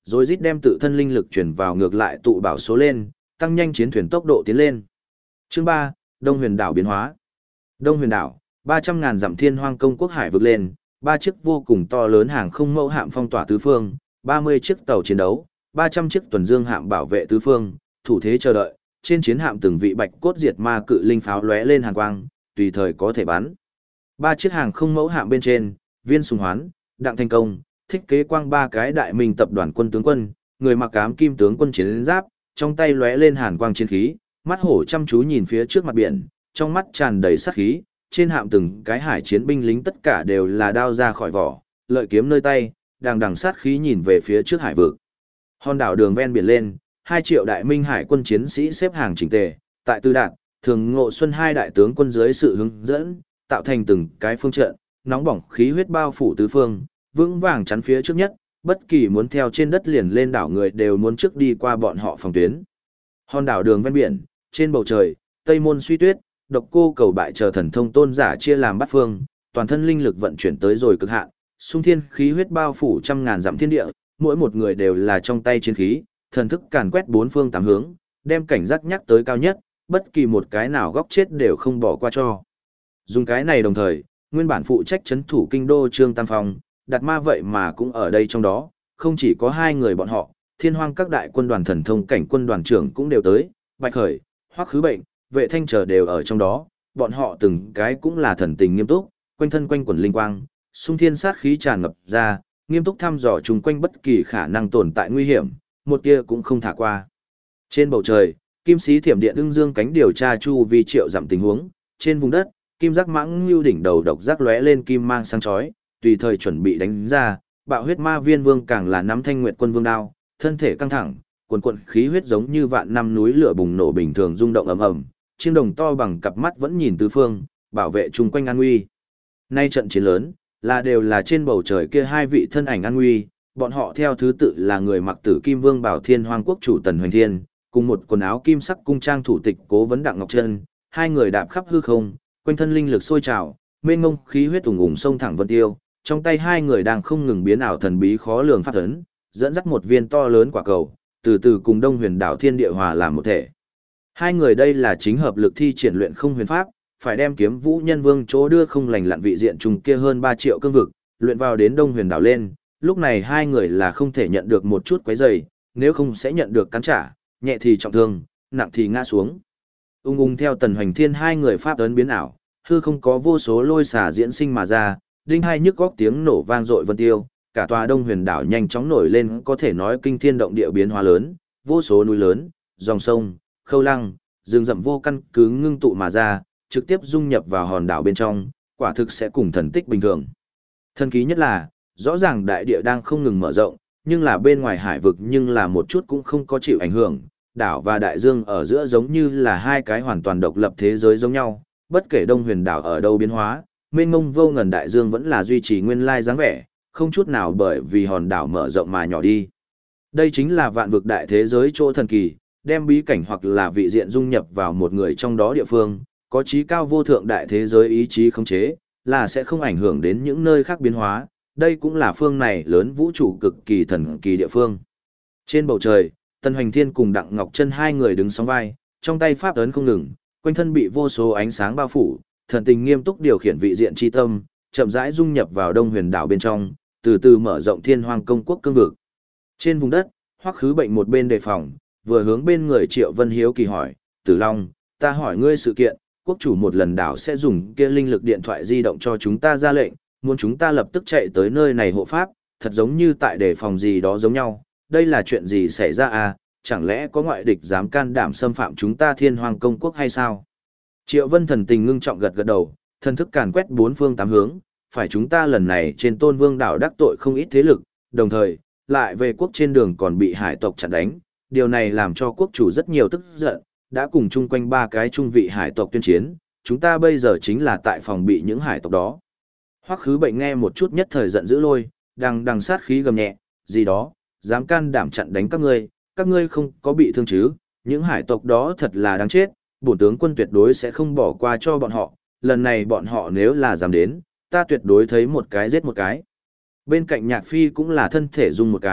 rồi rít đem tự thân linh lực chuyển vào ngược lại tụ bảo số lên, tăng nhanh chiến thuyền tốc độ tiến lên. Chương 3, Đông Huyền đảo biến hóa. Đông Huyền đảo, 300.000 dặm thiên hoang công quốc hải vực lên, 3 chiếc vô cùng to lớn hàng không mẫu hạm phong tỏa tứ phương, 30 chiếc tàu chiến đấu, 300 chiếc tuần dương hạm bảo vệ tứ phương, thủ thế chờ đợi, trên chiến hạm từng vị bạch cốt diệt ma cự linh pháo lóe lên hàn quang, tùy thời có thể bắn. 3 chiếc hàng không mẫu hạm bên trên, Viên Sùng Hoán, Đặng Thành Công, Thích Kế Quang 3 cái đại minh tập đoàn quân tướng quân, người mặc ám kim tướng quân chiến giáp, trong tay lóe lên hàn quang chiến khí, mắt hổ chăm chú nhìn phía trước mặt biển, trong mắt tràn đầy sát khí, trên hạm từng cái hải chiến binh lính tất cả đều là đao ra khỏi vỏ, lợi kiếm nơi tay, đằng đằng sát khí nhìn về phía trước hải vực. Hòn đảo đường ven biển lên, 2 triệu đại minh hải quân chiến sĩ xếp hàng chỉnh tề, tại Tư Đạt, Thường Ngộ Xuân hai đại tướng quân dưới sự hướng dẫn, tạo thành từng cái phương trận, nóng bỏng khí huyết bao phủ tứ phương, vững vàng chắn phía trước nhất, bất kỳ muốn theo trên đất liền lên đảo người đều muốn trước đi qua bọn họ phòng tuyến. Hòn đảo đường ven biển, trên bầu trời, Tây Môn Suy Tuyết, Độc Cô Cầu Bại chờ thần thông tôn giả chia làm bát phương, toàn thân linh lực vận chuyển tới rồi cực hạn, xung thiên khí huyết bao phủ trăm ngàn dặm thiên địa, mỗi một người đều là trong tay chiến khí, thần thức càn quét bốn phương tám hướng, đem cảnh giác nhắc tới cao nhất, bất kỳ một cái nào góc chết đều không bỏ qua cho. Dùng cái này đồng thời, nguyên bản phụ trách trấn thủ kinh đô Trương Tam Phong, Đạt Ma vậy mà cũng ở đây trong đó, không chỉ có hai người bọn họ, Thiên Hoang các đại quân đoàn thần thông cảnh quân đoàn trưởng cũng đều tới, Bạch Khởi, Hoắc Khứ Bệnh, Vệ Thanh chờ đều ở trong đó, bọn họ từng cái cũng là thần tình nghiêm túc, quanh thân quanh quần linh quang, xung thiên sát khí tràn ngập ra, nghiêm túc thăm dò chung quanh bất kỳ khả năng tồn tại nguy hiểm, một tia cũng không thả qua. Trên bầu trời, kim sĩ thiểm điện ưng dương cánh điều tra chu vi triệu dặm tình huống, trên vùng đất, kim giác mãng lưu đỉnh đầu độc giác lóe lên kim mang sáng chói, tùy thời chuẩn bị đánh ra, bạo huyết ma viên vương càng là nắm thanh nguyệt quân vương đao, thân thể căng thẳng, quần quần khí huyết giống như vạn năm núi lửa bùng nổ bình thường rung động ầm ầm, chiêng đồng to bằng cặp mắt vẫn nhìn tứ phương, bảo vệ chung quanh an nguy. Nay trận chiến lớn, đều là trên bầu trời kia hai vị thân ảnh an nguy, bọn họ theo thứ tự là người mặc tử kim vương bảo Thiên Hoang quốc chủ Tần Hoành Thiên, cùng một quần áo kim sắc cung trang thủ tịch Cố Vấn Đặng Ngọc Trân, hai người đạp khắp hư không, quanh thân linh lực sôi trào, mênh mông khí huyết ùng ùng sông thẳng vân tiêu, trong tay hai người đang không ngừng biến ảo thần bí khó lường pháp ấn, dẫn dắt một viên to lớn quả cầu, từ từ cùng Đông Huyền đảo thiên địa hòa làm một thể. Hai người đây là chính hợp lực thi triển luyện không huyền pháp, phải đem Kiếm Vũ Nhân Vương chỗ đưa không lành lặn vị diện trùng kia hơn 3 triệu cương vực, luyện vào đến Đông Huyền đảo lên, lúc này hai người là không thể nhận được một chút quấy rầy, nếu không sẽ nhận được cắn trả, nhẹ thì trọng thương, nặng thì ngã xuống. Ung ung theo Tần Hoành Thiên hai người pháp ấn biến ảo, hư không có vô số lôi xả diễn sinh mà ra, đinh hai nhức góc tiếng nổ vang dội vân tiêu, cả tòa Đông Huyền đảo nhanh chóng nổi lên có thể nói kinh thiên động địa biến hóa lớn, vô số núi lớn, dòng sông, khâu lăng, rừng rậm vô căn cứ ngưng tụ mà ra, trực tiếp dung nhập vào hòn đảo bên trong, quả thực sẽ cùng thần tích bình thường. Thần kỳ nhất là, rõ ràng đại địa đang không ngừng mở rộng, nhưng là bên ngoài hải vực nhưng là một chút cũng không có chịu ảnh hưởng, đảo và đại dương ở giữa giống như là hai cái hoàn toàn độc lập thế giới giống nhau, bất kể Đông Huyền đảo ở đâu biến hóa, mênh mông vô ngần đại dương vẫn là duy trì nguyên lai dáng vẻ, không chút nào bởi vì hòn đảo mở rộng mà nhỏ đi. Đây chính là vạn vực đại thế giới chỗ thần kỳ, đem bí cảnh hoặc là vị diện dung nhập vào một người trong đó địa phương, có trí cao vô thượng đại thế giới ý chí khống chế, là sẽ không ảnh hưởng đến những nơi khác biến hóa, đây cũng là phương này lớn vũ trụ cực kỳ thần kỳ địa phương. Trên bầu trời, Tần Hoành Thiên cùng Đặng Ngọc Trân hai người đứng song vai, trong tay pháp ấn không ngừng, quanh thân bị vô số ánh sáng bao phủ, thần tình nghiêm túc điều khiển vị diện chi tâm, chậm rãi dung nhập vào Đông Huyền đảo bên trong, từ từ mở rộng Thiên Hoang công quốc cương vực. Trên vùng đất, Hoắc Khứ Bệnh một bên đề phòng, vừa hướng bên người Triệu Vân hiếu kỳ hỏi, Tử Long, ta hỏi ngươi sự kiện, quốc chủ một lần đảo sẽ dùng kia linh lực điện thoại di động cho chúng ta ra lệnh, muốn chúng ta lập tức chạy tới nơi này hộ pháp, thật giống như tại đề phòng gì đó giống nhau, đây là chuyện gì xảy ra à, chẳng lẽ có ngoại địch dám can đảm xâm phạm chúng ta Thiên Hoang công quốc hay sao? Triệu Vân thần tình ngưng trọng gật gật đầu, thần thức càn quét bốn phương tám hướng, phải chúng ta lần này trên Tôn Vương đảo đắc tội không ít thế lực, đồng thời, lại về quốc trên đường còn bị hải tộc chặn đánh, điều này làm cho quốc chủ rất nhiều tức giận, đã cùng chung quanh ba cái trung vị hải tộc tuyên chiến, chúng ta bây giờ chính là tại phòng bị những hải tộc đó. Hoắc Khứ Bệnh nghe một chút nhất thời giận dữ lôi, đằng sát khí gầm nhẹ, gì đó, dám can đảm chặn đánh các ngươi không có bị thương chứ, những hải tộc đó thật là đáng chết, bổn tướng quân tuyệt đối sẽ không bỏ qua cho bọn họ, lần này bọn họ nếu là dám đến, ta tuyệt đối thấy một cái giết một cái. Bên cạnh Nhạc Phi cũng là thân thể rung một cái,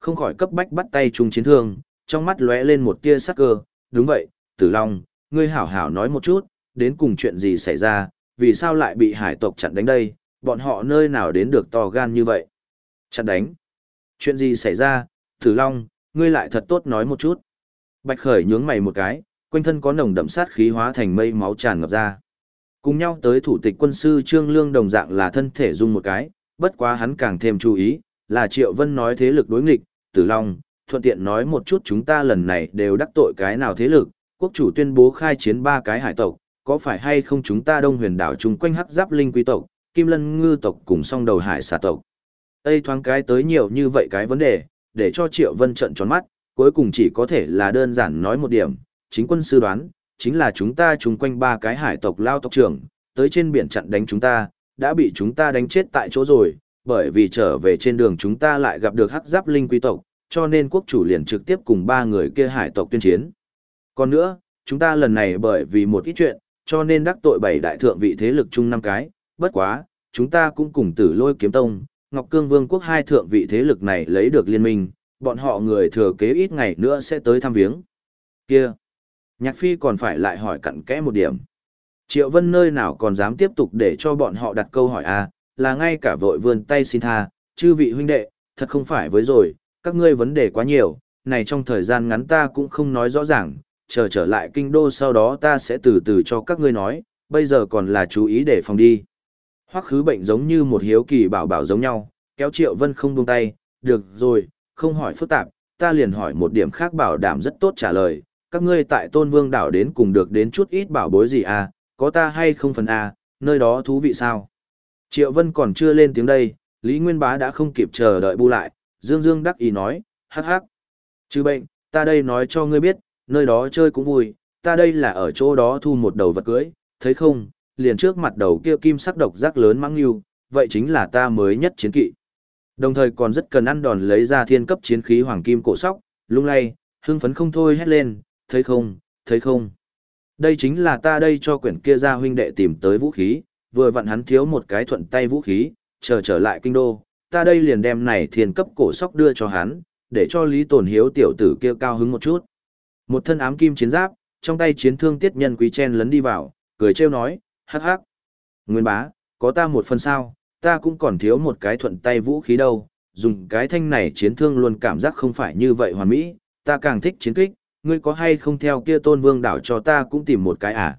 không khỏi cấp bách bắt tay chung chiến thương, trong mắt lóe lên một tia sắc cơ, đúng vậy, Tử Long, ngươi hảo hảo nói một chút, đến cùng chuyện gì xảy ra, vì sao lại bị hải tộc chặn đánh đây, bọn họ nơi nào đến được to gan như vậy. Chặn đánh. Chuyện gì xảy ra, Tử Long, ngươi lại thật tốt nói một chút. Bạch Khởi nhướng mày một cái, quanh thân có nồng đậm sát khí hóa thành mây máu tràn ngập ra. Cùng nhau tới thủ tịch quân sư Trương Lương đồng dạng là thân thể rung một cái, bất quá hắn càng thêm chú ý, là Triệu Vân nói thế lực đối nghịch, Tử Long, thuận tiện nói một chút chúng ta lần này đều đắc tội cái nào thế lực, quốc chủ tuyên bố khai chiến 3 cái hải tộc, có phải hay không chúng ta Đông Huyền đảo chung quanh hắc giáp linh quý tộc, Kim Lân ngư tộc cùng song đầu hải xà tộc. Đây thoáng cái tới nhiều như vậy cái vấn đề, để cho Triệu Vân trợn tròn mắt, cuối cùng chỉ có thể là đơn giản nói một điểm, chính quân sư đoán, chính là chúng ta chung quanh 3 cái hải tộc lao tộc trưởng, tới trên biển chặn đánh chúng ta, đã bị chúng ta đánh chết tại chỗ rồi, bởi vì trở về trên đường chúng ta lại gặp được hắc giáp linh quý tộc, cho nên quốc chủ liền trực tiếp cùng 3 người kia hải tộc tuyên chiến. Còn nữa, chúng ta lần này bởi vì một ít chuyện, cho nên đắc tội 7 đại thượng vị thế lực chung 5 cái, bất quá, chúng ta cũng cùng Tử Lôi Kiếm Tông, Ngọc Cương Vương quốc 2 thượng vị thế lực này lấy được liên minh, bọn họ người thừa kế ít ngày nữa sẽ tới thăm viếng. Kia, Nhạc Phi còn phải lại hỏi cặn kẽ một điểm. Triệu Vân nơi nào còn dám tiếp tục để cho bọn họ đặt câu hỏi là ngay cả vội vươn tay xin tha, chư vị huynh đệ, thật không phải với rồi, các ngươi vấn đề quá nhiều, này trong thời gian ngắn ta cũng không nói rõ ràng, chờ trở lại kinh đô sau đó ta sẽ từ từ cho các ngươi nói, bây giờ còn là chú ý để phòng đi. Hoắc Khứ Bệnh giống như một hiếu kỳ bảo bảo giống nhau, kéo Triệu Vân không buông tay, được rồi, không hỏi phức tạp, ta liền hỏi một điểm khác bảo đảm rất tốt trả lời, các ngươi tại Tôn Vương đảo đến cùng được đến chút ít bảo bối gì có ta hay không phần nơi đó thú vị sao? Triệu Vân còn chưa lên tiếng đây, Lý Nguyên Bá đã không kịp chờ đợi bu lại, Dương Dương đắc ý nói, hắc hắc. Trừ bệnh, ta đây nói cho ngươi biết, nơi đó chơi cũng vui, ta đây là ở chỗ đó thu một đầu vật cưới, thấy không, liền trước mặt đầu kia kim sắc độc giác lớn mãng lưu, vậy chính là ta mới nhất chiến kỵ. Đồng thời còn rất cần ăn đòn lấy ra thiên cấp chiến khí hoàng kim cổ sóc, lung lay, hưng phấn không thôi hét lên, thấy không, thấy không. Đây chính là ta đây cho quyển kia ra huynh đệ tìm tới vũ khí, vừa vặn hắn thiếu một cái thuận tay vũ khí, chờ trở lại kinh đô, ta đây liền đem này thiên cấp cổ sóc đưa cho hắn, để cho Lý Tồn Hiếu tiểu tử kia cao hứng một chút. Một thân ám kim chiến giáp, trong tay chiến thương Tiết Nhân Quý chen lấn đi vào, cười trêu nói, hắc hắc. Nguyên bá, có ta một phần sao, ta cũng còn thiếu một cái thuận tay vũ khí đâu, dùng cái thanh này chiến thương luôn cảm giác không phải như vậy hoàn mỹ, ta càng thích chiến kích, ngươi có hay không theo kia Tôn Vương đảo cho ta cũng tìm một cái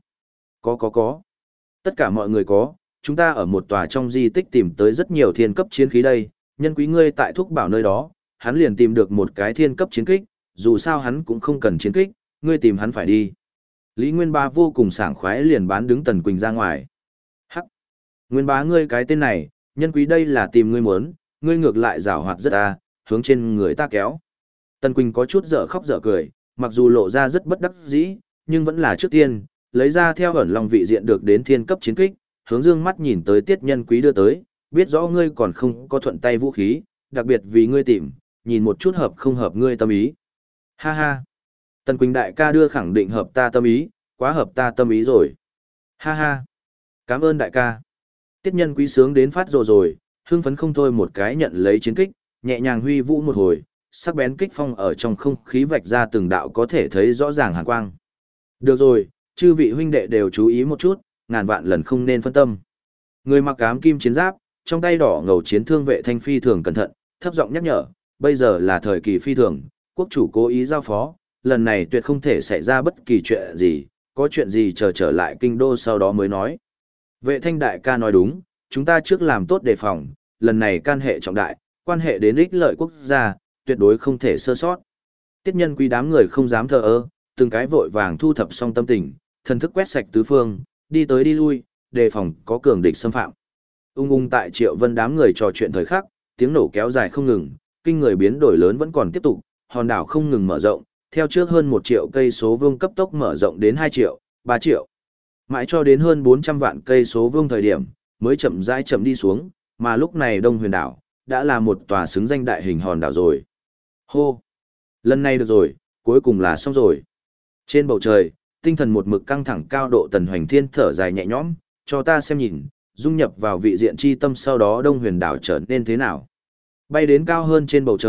Có. Tất cả mọi người có, chúng ta ở một tòa trong di tích tìm tới rất nhiều thiên cấp chiến khí đây, Nhân Quý ngươi tại Thúc Bảo nơi đó, hắn liền tìm được một cái thiên cấp chiến kích, dù sao hắn cũng không cần chiến kích, ngươi tìm hắn phải đi. Lý Nguyên Bá vô cùng sảng khoái liền bán đứng Tần Quỳnh ra ngoài. Hắc! Nguyên Bá ngươi cái tên này, Nhân Quý đây là tìm ngươi muốn, ngươi ngược lại giảo hoạt rất hướng trên người ta kéo. Tần Quỳnh có chút dở khóc dở cười, mặc dù lộ ra rất bất đắc dĩ, nhưng vẫn là trước tiên, lấy ra theo ẩn lòng vị diện được đến thiên cấp chiến kích, hướng dương mắt nhìn tới Tiết Nhân Quý đưa tới, biết rõ ngươi còn không có thuận tay vũ khí, đặc biệt vì ngươi tìm, nhìn một chút hợp không hợp ngươi tâm ý. Ha ha! Tần Quỳnh đại ca đưa khẳng định hợp ta tâm ý, quá hợp ta tâm ý rồi. Ha ha! Cảm ơn đại ca. Tiết Nhân Quý sướng đến phát rồi, hưng phấn không thôi một cái nhận lấy chiến kích, nhẹ nhàng huy vũ một hồi, sắc bén kích phong ở trong không khí vạch ra từng đạo có thể thấy rõ ràng hàn quang. Được rồi, chư vị huynh đệ đều chú ý một chút, ngàn vạn lần không nên phân tâm. Người mặc ám kim chiến giáp, trong tay đỏ ngầu chiến thương Vệ Thanh phi thường cẩn thận, thấp giọng nhắc nhở, bây giờ là thời kỳ phi thường, quốc chủ cố ý giao phó, lần này tuyệt không thể xảy ra bất kỳ chuyện gì, có chuyện gì chờ trở lại kinh đô sau đó mới nói. Vệ Thanh đại ca nói đúng, chúng ta trước làm tốt đề phòng, lần này can hệ trọng đại, quan hệ đến ích lợi quốc gia, tuyệt đối không thể sơ sót. Tiết Nhân Quý đám người không dám thờ ơ, từng cái vội vàng thu thập xong tâm tình, thần thức quét sạch tứ phương, đi tới đi lui, đề phòng có cường địch xâm phạm. Ung tại Triệu Vân đám người trò chuyện thời khắc, tiếng nổ kéo dài không ngừng, kinh người biến đổi lớn vẫn còn tiếp tục, hòn đảo không ngừng mở rộng, theo trước hơn 1 triệu cây số vuông cấp tốc mở rộng đến 2 triệu, 3 triệu. Mãi cho đến hơn 400 vạn cây số vuông thời điểm, mới chậm rãi chậm đi xuống, mà lúc này Đông Huyền đảo đã là một tòa xứng danh đại hình hòn đảo rồi. Hô! Lần này được rồi, cuối cùng là xong rồi. Trên bầu trời, tinh thần một mực căng thẳng cao độ Tần Hoành Thiên thở dài nhẹ nhõm, cho ta xem nhìn, dung nhập vào vị diện chi tâm sau đó Đông Huyền đảo trở nên thế nào. Bay đến cao hơn trên bầu trời,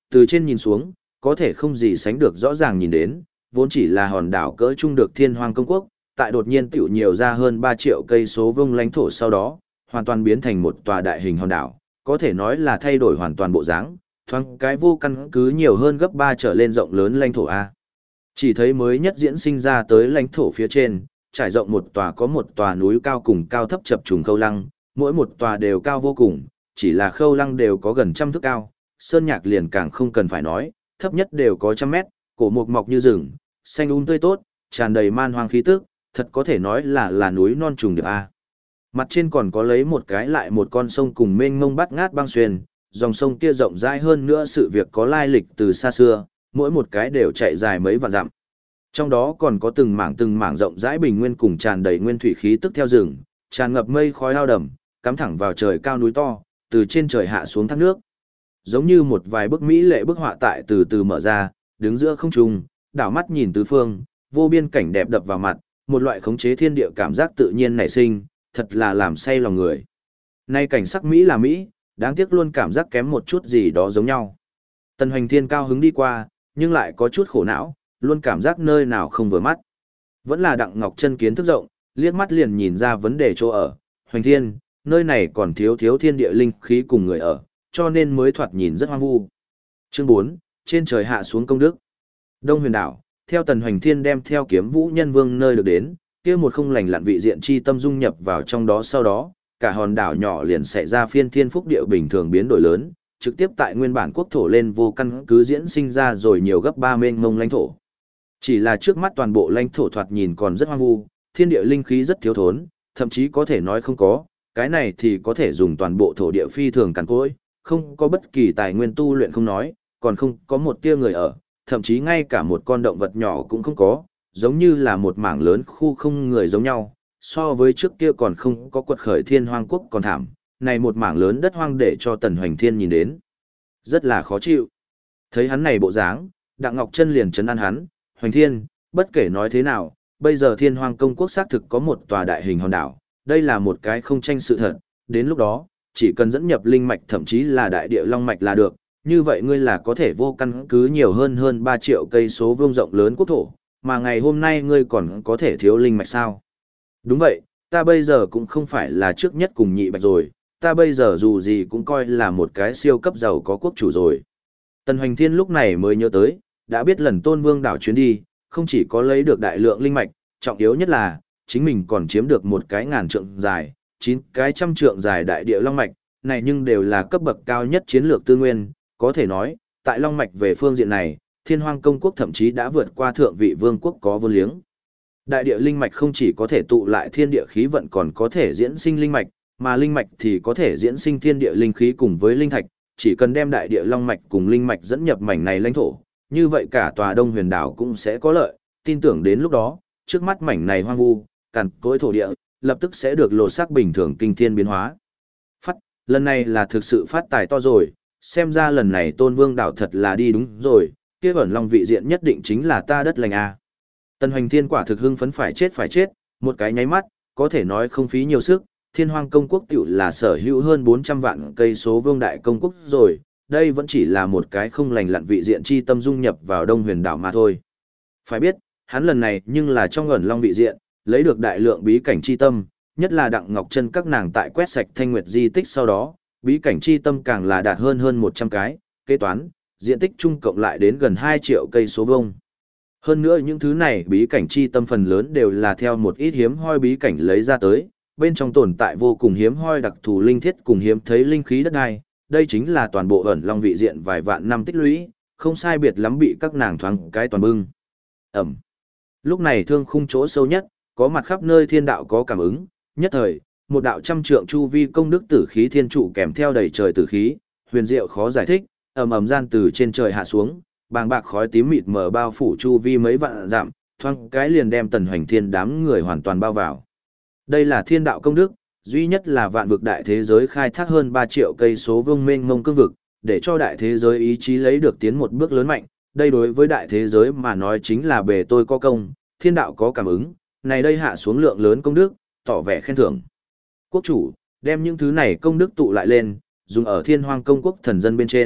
Từ trên nhìn xuống, có thể không gì sánh được rõ ràng nhìn đến, vốn chỉ là hòn đảo cỡ trung được Thiên Hoang Công Quốc, tại đột nhiên tiểu nhiều ra hơn 3 triệu cây số vuông lãnh thổ sau đó, hoàn toàn biến thành một tòa đại hình hòn đảo, có thể nói là thay đổi hoàn toàn bộ dáng, thoáng cái vô căn cứ nhiều hơn gấp 3 trở lên rộng lớn lãnh thổ A. Chỉ thấy mới nhất diễn sinh ra tới lãnh thổ phía trên, trải rộng một tòa có một tòa núi cao cùng cao thấp chập trùng khâu lăng, mỗi một tòa đều cao vô cùng, chỉ là khâu lăng đều có gần trăm thước cao, sơn nhạc liền càng không cần phải nói, thấp nhất đều có trăm mét, cổ mục mọc như rừng, xanh tươi tốt, tràn đầy man hoang khí tức, thật có thể nói là núi non trùng điệp A. Mặt trên còn có lấy một cái lại một con sông cùng mênh mông bát ngát băng xuyên, dòng sông kia rộng rãi hơn nữa sự việc có lai lịch từ xa xưa, mỗi một cái đều chạy dài mấy vạn dặm. Trong đó còn có từng mảng rộng rãi bình nguyên cùng tràn đầy nguyên thủy khí tức theo rừng, tràn ngập mây khói ao đầm, cắm thẳng vào trời cao núi to, từ trên trời hạ xuống thác nước. Giống như một vài bức mỹ lệ bức họa tại từ từ mở ra, đứng giữa không trung, đảo mắt nhìn tứ phương, vô biên cảnh đẹp đập vào mặt, một loại khống chế thiên địa cảm giác tự nhiên nảy sinh, thật là làm say lòng người. Nay cảnh sắc Mỹ là Mỹ, đáng tiếc luôn cảm giác kém một chút gì đó giống nhau. Tần Hoành Thiên cao hứng đi qua, nhưng lại có chút khổ não, luôn cảm giác nơi nào không vừa mắt. Vẫn là Đặng Ngọc Chân kiến thức rộng, liếc mắt liền nhìn ra vấn đề chỗ ở. Hoành Thiên, nơi này còn thiếu thiên địa linh khí cùng người ở, cho nên mới thoạt nhìn rất hoang vu. Chương 4, trên trời hạ xuống công đức. Đông Huyền Đảo, theo Tần Hoành Thiên đem theo Kiếm Vũ Nhân Vương nơi được đến, kia một không lành lặn vị diện chi tâm dung nhập vào trong đó sau đó, cả hòn đảo nhỏ liền xảy ra phiên thiên phúc địa bình thường biến đổi lớn, trực tiếp tại nguyên bản quốc thổ lên vô căn cứ diễn sinh ra rồi nhiều gấp 3 mênh mông lãnh thổ. Chỉ là trước mắt toàn bộ lãnh thổ thoạt nhìn còn rất hoang vu, thiên địa linh khí rất thiếu thốn, thậm chí có thể nói không có, cái này thì có thể dùng toàn bộ thổ địa phi thường cằn cỗi, không có bất kỳ tài nguyên tu luyện không nói, còn không có một tia người ở, thậm chí ngay cả một con động vật nhỏ cũng không có, giống như là một mảng lớn khu không người giống nhau, so với trước kia còn không có quật khởi Thiên Hoang Quốc còn thảm, này một mảng lớn đất hoang để cho Tần Hoành Thiên nhìn đến. Rất là khó chịu. Thấy hắn này bộ dáng, Đặng Ngọc Chân liền trấn an hắn, Hoành Thiên, bất kể nói thế nào, bây giờ Thiên Hoang Công Quốc xác thực có một tòa đại hình hòn đảo, đây là một cái không tranh sự thật, đến lúc đó, chỉ cần dẫn nhập linh mạch thậm chí là đại địa long mạch là được, như vậy ngươi là có thể vô căn cứ nhiều hơn 3 triệu cây số vuông rộng lớn quốc thổ, mà ngày hôm nay ngươi còn có thể thiếu linh mạch sao? Đúng vậy, ta bây giờ cũng không phải là trước nhất cùng nhị bạch rồi, ta bây giờ dù gì cũng coi là một cái siêu cấp giàu có quốc chủ rồi. Tần Hoành Thiên lúc này mới nhớ tới, đã biết lần Tôn Vương đảo chuyến đi, không chỉ có lấy được đại lượng linh mạch, trọng yếu nhất là, chính mình còn chiếm được một cái 1000 trượng dài, 9 cái trăm trượng dài đại địa long mạch, này nhưng đều là cấp bậc cao nhất chiến lược tư nguyên, có thể nói, tại long mạch về phương diện này, Thiên Hoang Công Quốc thậm chí đã vượt qua thượng vị vương quốc có vô liếng. Đại địa linh mạch không chỉ có thể tụ lại thiên địa khí vận còn có thể diễn sinh linh mạch, mà linh mạch thì có thể diễn sinh thiên địa linh khí cùng với linh thạch, chỉ cần đem đại địa long mạch cùng linh mạch dẫn nhập mảnh này lãnh thổ, như vậy cả tòa Đông Huyền đảo cũng sẽ có lợi, tin tưởng đến lúc đó, trước mắt mảnh này hoang vu, cằn cỗi thổ địa, lập tức sẽ được lột xác bình thường kinh thiên biến hóa. Lần này là thực sự phát tài to rồi, xem ra lần này Tôn Vương đảo thật là đi đúng rồi, kia ẩn long vị diện nhất định chính là ta đất lành a. Tần Hoành Thiên quả thực hưng phấn phải chết, một cái nháy mắt, có thể nói không phí nhiều sức, Thiên Hoang Công Quốc tiểu là sở hữu hơn 400 vạn cây số vương đại công quốc rồi, đây vẫn chỉ là một cái không lành lặn vị diện chi tâm dung nhập vào Đông Huyền đảo mà thôi. Phải biết, hắn lần này nhưng là trong ẩn long vị diện, lấy được đại lượng bí cảnh chi tâm, nhất là Đặng Ngọc Chân các nàng tại quét sạch Thanh Nguyệt di tích sau đó, bí cảnh chi tâm càng là đạt hơn 100 cái, kế toán, diện tích chung cộng lại đến gần 2 triệu cây số vuông. Hơn nữa những thứ này bí cảnh chi tâm phần lớn đều là theo một ít hiếm hoi bí cảnh lấy ra tới, bên trong tồn tại vô cùng hiếm hoi đặc thù linh thiết cùng hiếm thấy linh khí đất đai, đây chính là toàn bộ ẩn long vị diện vài vạn năm tích lũy, không sai biệt lắm bị các nàng thoáng cái toàn bưng. Ẩm. Lúc này thương khung chỗ sâu nhất, có mặt khắp nơi thiên đạo có cảm ứng, nhất thời, một đạo trăm trượng chu vi công đức tử khí thiên trụ kèm theo đầy trời tử khí, huyền diệu khó giải thích, ầm gian từ trên trời hạ xuống, bàng bạc khói tím mịt mờ bao phủ chu vi mấy vạn dặm, thoáng cái liền đem Tần Hoành Thiên đám người hoàn toàn bao vào. Đây là thiên đạo công đức, duy nhất là vạn vực đại thế giới khai thác hơn 3 triệu cây số vương mênh mông cương vực, để cho đại thế giới ý chí lấy được tiến một bước lớn mạnh, đây đối với đại thế giới mà nói chính là bề tôi có công, thiên đạo có cảm ứng, này đây hạ xuống lượng lớn công đức, tỏ vẻ khen thưởng. Quốc chủ, đem những thứ này công đức tụ lại lên, dùng ở Thiên Hoang Công Quốc thần dân bên trên,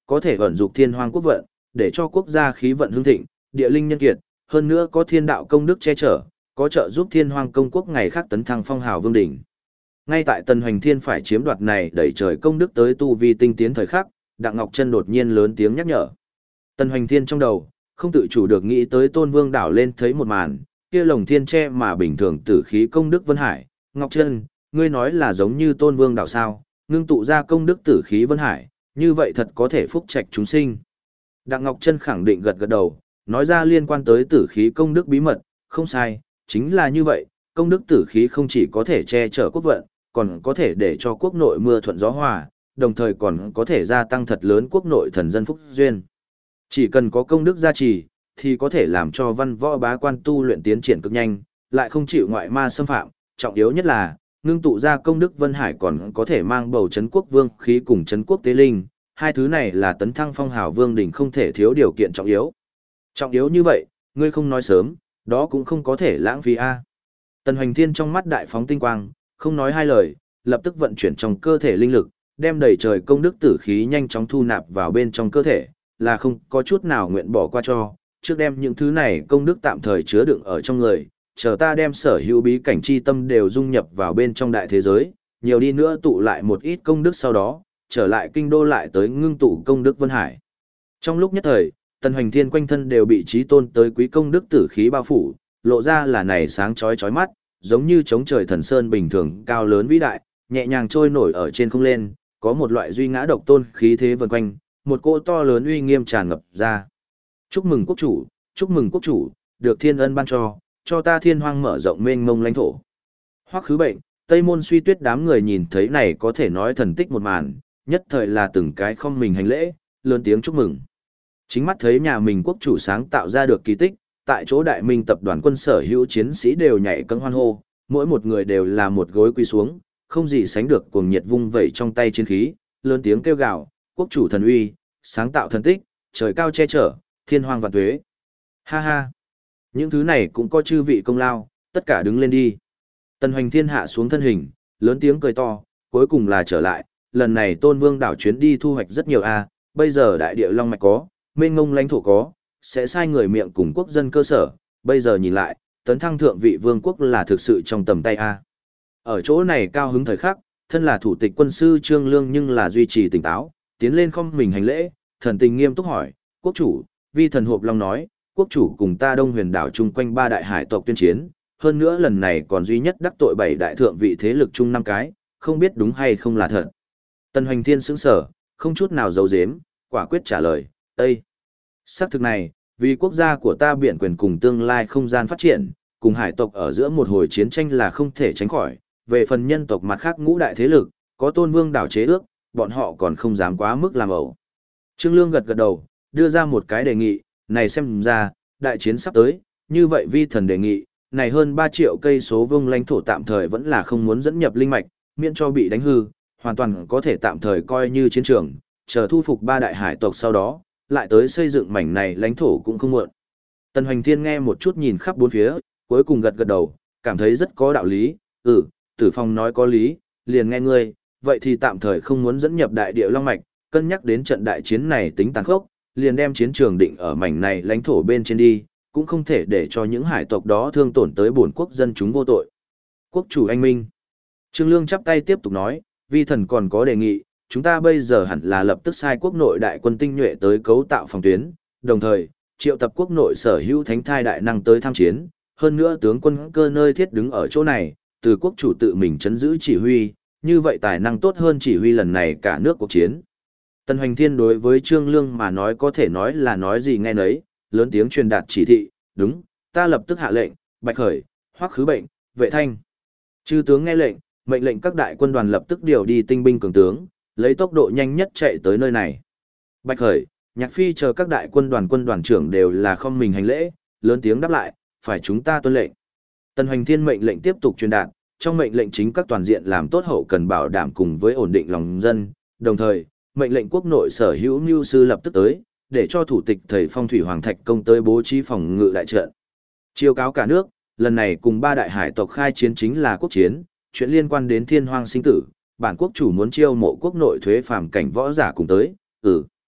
có thể vận dụng thiên hoang quốc vận, để cho quốc gia khí vận hưng thịnh, địa linh nhân kiệt, hơn nữa có thiên đạo công đức che chở, có trợ giúp thiên hoang công quốc ngày khác tấn thăng phong hào vương đỉnh. Ngay tại Tần Hoành Thiên phải chiếm đoạt này đẩy trời công đức tới tu vi tinh tiến thời khắc, Đặng Ngọc Chân đột nhiên lớn tiếng nhắc nhở. Tần Hoành Thiên trong đầu, không tự chủ được nghĩ tới Tôn Vương đảo lên thấy một màn, kia lồng thiên tre mà bình thường tử khí công đức Vân Hải, Ngọc Chân, ngươi nói là giống như Tôn Vương đảo sao, ngưng tụ ra công đức tử khí Vân Hải, như vậy thật có thể phúc trạch chúng sinh. Đặng Ngọc Chân khẳng định gật gật đầu, nói ra liên quan tới tử khí công đức bí mật, không sai, chính là như vậy, công đức tử khí không chỉ có thể che chở quốc vận, còn có thể để cho quốc nội mưa thuận gió hòa, đồng thời còn có thể gia tăng thật lớn quốc nội thần dân phúc duyên. Chỉ cần có công đức gia trì, thì có thể làm cho văn võ bá quan tu luyện tiến triển cực nhanh, lại không chịu ngoại ma xâm phạm, trọng yếu nhất là, ngưng tụ ra công đức Vân Hải còn có thể mang bầu trấn quốc vương khí cùng trấn quốc tế linh, hai thứ này là tấn thăng phong hào vương đỉnh không thể thiếu điều kiện trọng yếu. Trọng yếu như vậy, ngươi không nói sớm, đó cũng không có thể lãng phí a. Tần Hoành Thiên trong mắt đại phóng tinh quang, không nói hai lời, lập tức vận chuyển trong cơ thể linh lực, đem đầy trời công đức tử khí nhanh chóng thu nạp vào bên trong cơ thể, là không có chút nào nguyện bỏ qua cho, trước đem những thứ này công đức tạm thời chứa đựng ở trong người, chờ ta đem sở hữu bí cảnh chi tâm đều dung nhập vào bên trong đại thế giới, nhiều đi nữa tụ lại một ít công đức sau đó, trở lại kinh đô lại tới ngưng tụ công đức Vân Hải. Trong lúc nhất thời, Tần Hoành Thiên quanh thân đều bị chí tôn tới quý công đức tử khí bao phủ, lộ ra là này sáng chói chói mắt, giống như chống trời thần sơn bình thường cao lớn vĩ đại, nhẹ nhàng trôi nổi ở trên không lên, có một loại duy ngã độc tôn khí thế vần quanh, một cỗ to lớn uy nghiêm tràn ngập ra. Chúc mừng quốc chủ, được thiên ân ban cho ta thiên hoang mở rộng mênh mông lãnh thổ. Hoắc Khứ Bệnh, Tây Môn Suy Tuyết đám người nhìn thấy này có thể nói thần tích một màn, nhất thời là từng cái không mình hành lễ, lớn tiếng chúc mừng. Chính mắt thấy nhà mình quốc chủ sáng tạo ra được kỳ tích, tại chỗ Đại Minh tập đoàn quân sở hữu chiến sĩ đều nhảy cẫng hoan hô, mỗi một người đều là một gối quỳ xuống, không gì sánh được cuồng nhiệt vung vẩy trong tay chiến khí, lớn tiếng kêu gào, quốc chủ thần uy, sáng tạo thần tích, trời cao che chở, thiên hoang vạn tuế. Ha ha, những thứ này cũng có chư vị công lao, tất cả đứng lên đi. Tần Hoành Thiên hạ xuống thân hình, lớn tiếng cười to, cuối cùng là trở lại, lần này Tôn Vương đảo chuyến đi thu hoạch rất nhiều a, bây giờ đại địa long mạch có, mênh mông lãnh thổ có, sẽ sai người miệng cùng quốc dân cơ sở, bây giờ nhìn lại, tấn thăng thượng vị vương quốc là thực sự trong tầm tay a. Ở chỗ này cao hứng thời khắc, thân là thủ tịch quân sư Trương Lương nhưng là duy trì tỉnh táo, tiến lên không mình hành lễ, thần tình nghiêm túc hỏi, quốc chủ, vi thần hộp long nói, quốc chủ cùng ta Đông Huyền đảo chung quanh ba đại hải tộc tuyên chiến, hơn nữa lần này còn duy nhất đắc tội bảy đại thượng vị thế lực chung năm cái, không biết đúng hay không là thật. Tần Hoành Thiên sững sờ, không chút nào giấu giếm, quả quyết trả lời, Ê! Xác thực này, vì quốc gia của ta biển quyền cùng tương lai không gian phát triển, cùng hải tộc ở giữa một hồi chiến tranh là không thể tránh khỏi, về phần nhân tộc mặt khác ngũ đại thế lực, có Tôn Vương đảo chế ước, bọn họ còn không dám quá mức làm ẩu. Trương Lương gật gật đầu, đưa ra một cái đề nghị, này xem ra, đại chiến sắp tới, như vậy vi thần đề nghị, này hơn 3 triệu cây số vuông lãnh thổ tạm thời vẫn là không muốn dẫn nhập linh mạch, miễn cho bị đánh hư, hoàn toàn có thể tạm thời coi như chiến trường, chờ thu phục ba đại hải tộc sau đó, lại tới xây dựng mảnh này lãnh thổ cũng không muộn. Tần Hoành Thiên nghe một chút nhìn khắp bốn phía, cuối cùng gật gật đầu, cảm thấy rất có đạo lý, Tử Phong nói có lý, liền nghe ngươi, vậy thì tạm thời không muốn dẫn nhập đại địa long mạch, cân nhắc đến trận đại chiến này tính tàn khốc, liền đem chiến trường định ở mảnh này lãnh thổ bên trên đi, cũng không thể để cho những hải tộc đó thương tổn tới bổn quốc dân chúng vô tội. Quốc chủ anh minh. Trương Lương chắp tay tiếp tục nói, vi thần còn có đề nghị, chúng ta bây giờ hẳn là lập tức sai quốc nội đại quân tinh nhuệ tới cấu tạo phòng tuyến, đồng thời, triệu tập quốc nội sở hữu thánh thai đại năng tới tham chiến, hơn nữa tướng quân cơ nơi thiết đứng ở chỗ này, từ quốc chủ tự mình chấn giữ chỉ huy, như vậy tài năng tốt hơn chỉ huy lần này cả nước cuộc chiến. Tần Hoành Thiên đối với Trương Lương mà nói có thể nói là nói gì nghe nấy, lớn tiếng truyền đạt chỉ thị, đúng, ta lập tức hạ lệnh, Bạch Khởi, Hoắc Khứ Bệnh, Vệ Thanh. Chư tướng nghe lệnh, mệnh lệnh các đại quân đoàn lập tức điều đi tinh binh cường tướng, lấy tốc độ nhanh nhất chạy tới nơi này. Bạch Khởi, Nhạc Phi chờ các đại quân đoàn trưởng đều là không mình hành lễ, lớn tiếng đáp lại, phải chúng ta tuân lệnh. Tần Hoành Thiên mệnh lệnh tiếp tục truyền đạt, trong mệnh lệnh chính các toàn diện làm tốt hậu cần bảo đảm cùng với ổn định lòng dân, đồng thời, mệnh lệnh quốc nội sở hữu mưu sư lập tức tới, để cho thủ tịch thầy Phong Thủy Hoàng Thạch công tới bố trí phòng ngự đại trận. Chiêu cáo cả nước, lần này cùng ba đại hải tộc khai chiến chính là quốc chiến, chuyện liên quan đến thiên hoang sinh tử, bản quốc chủ muốn chiêu mộ quốc nội thuế phàm cảnh võ giả cùng tới.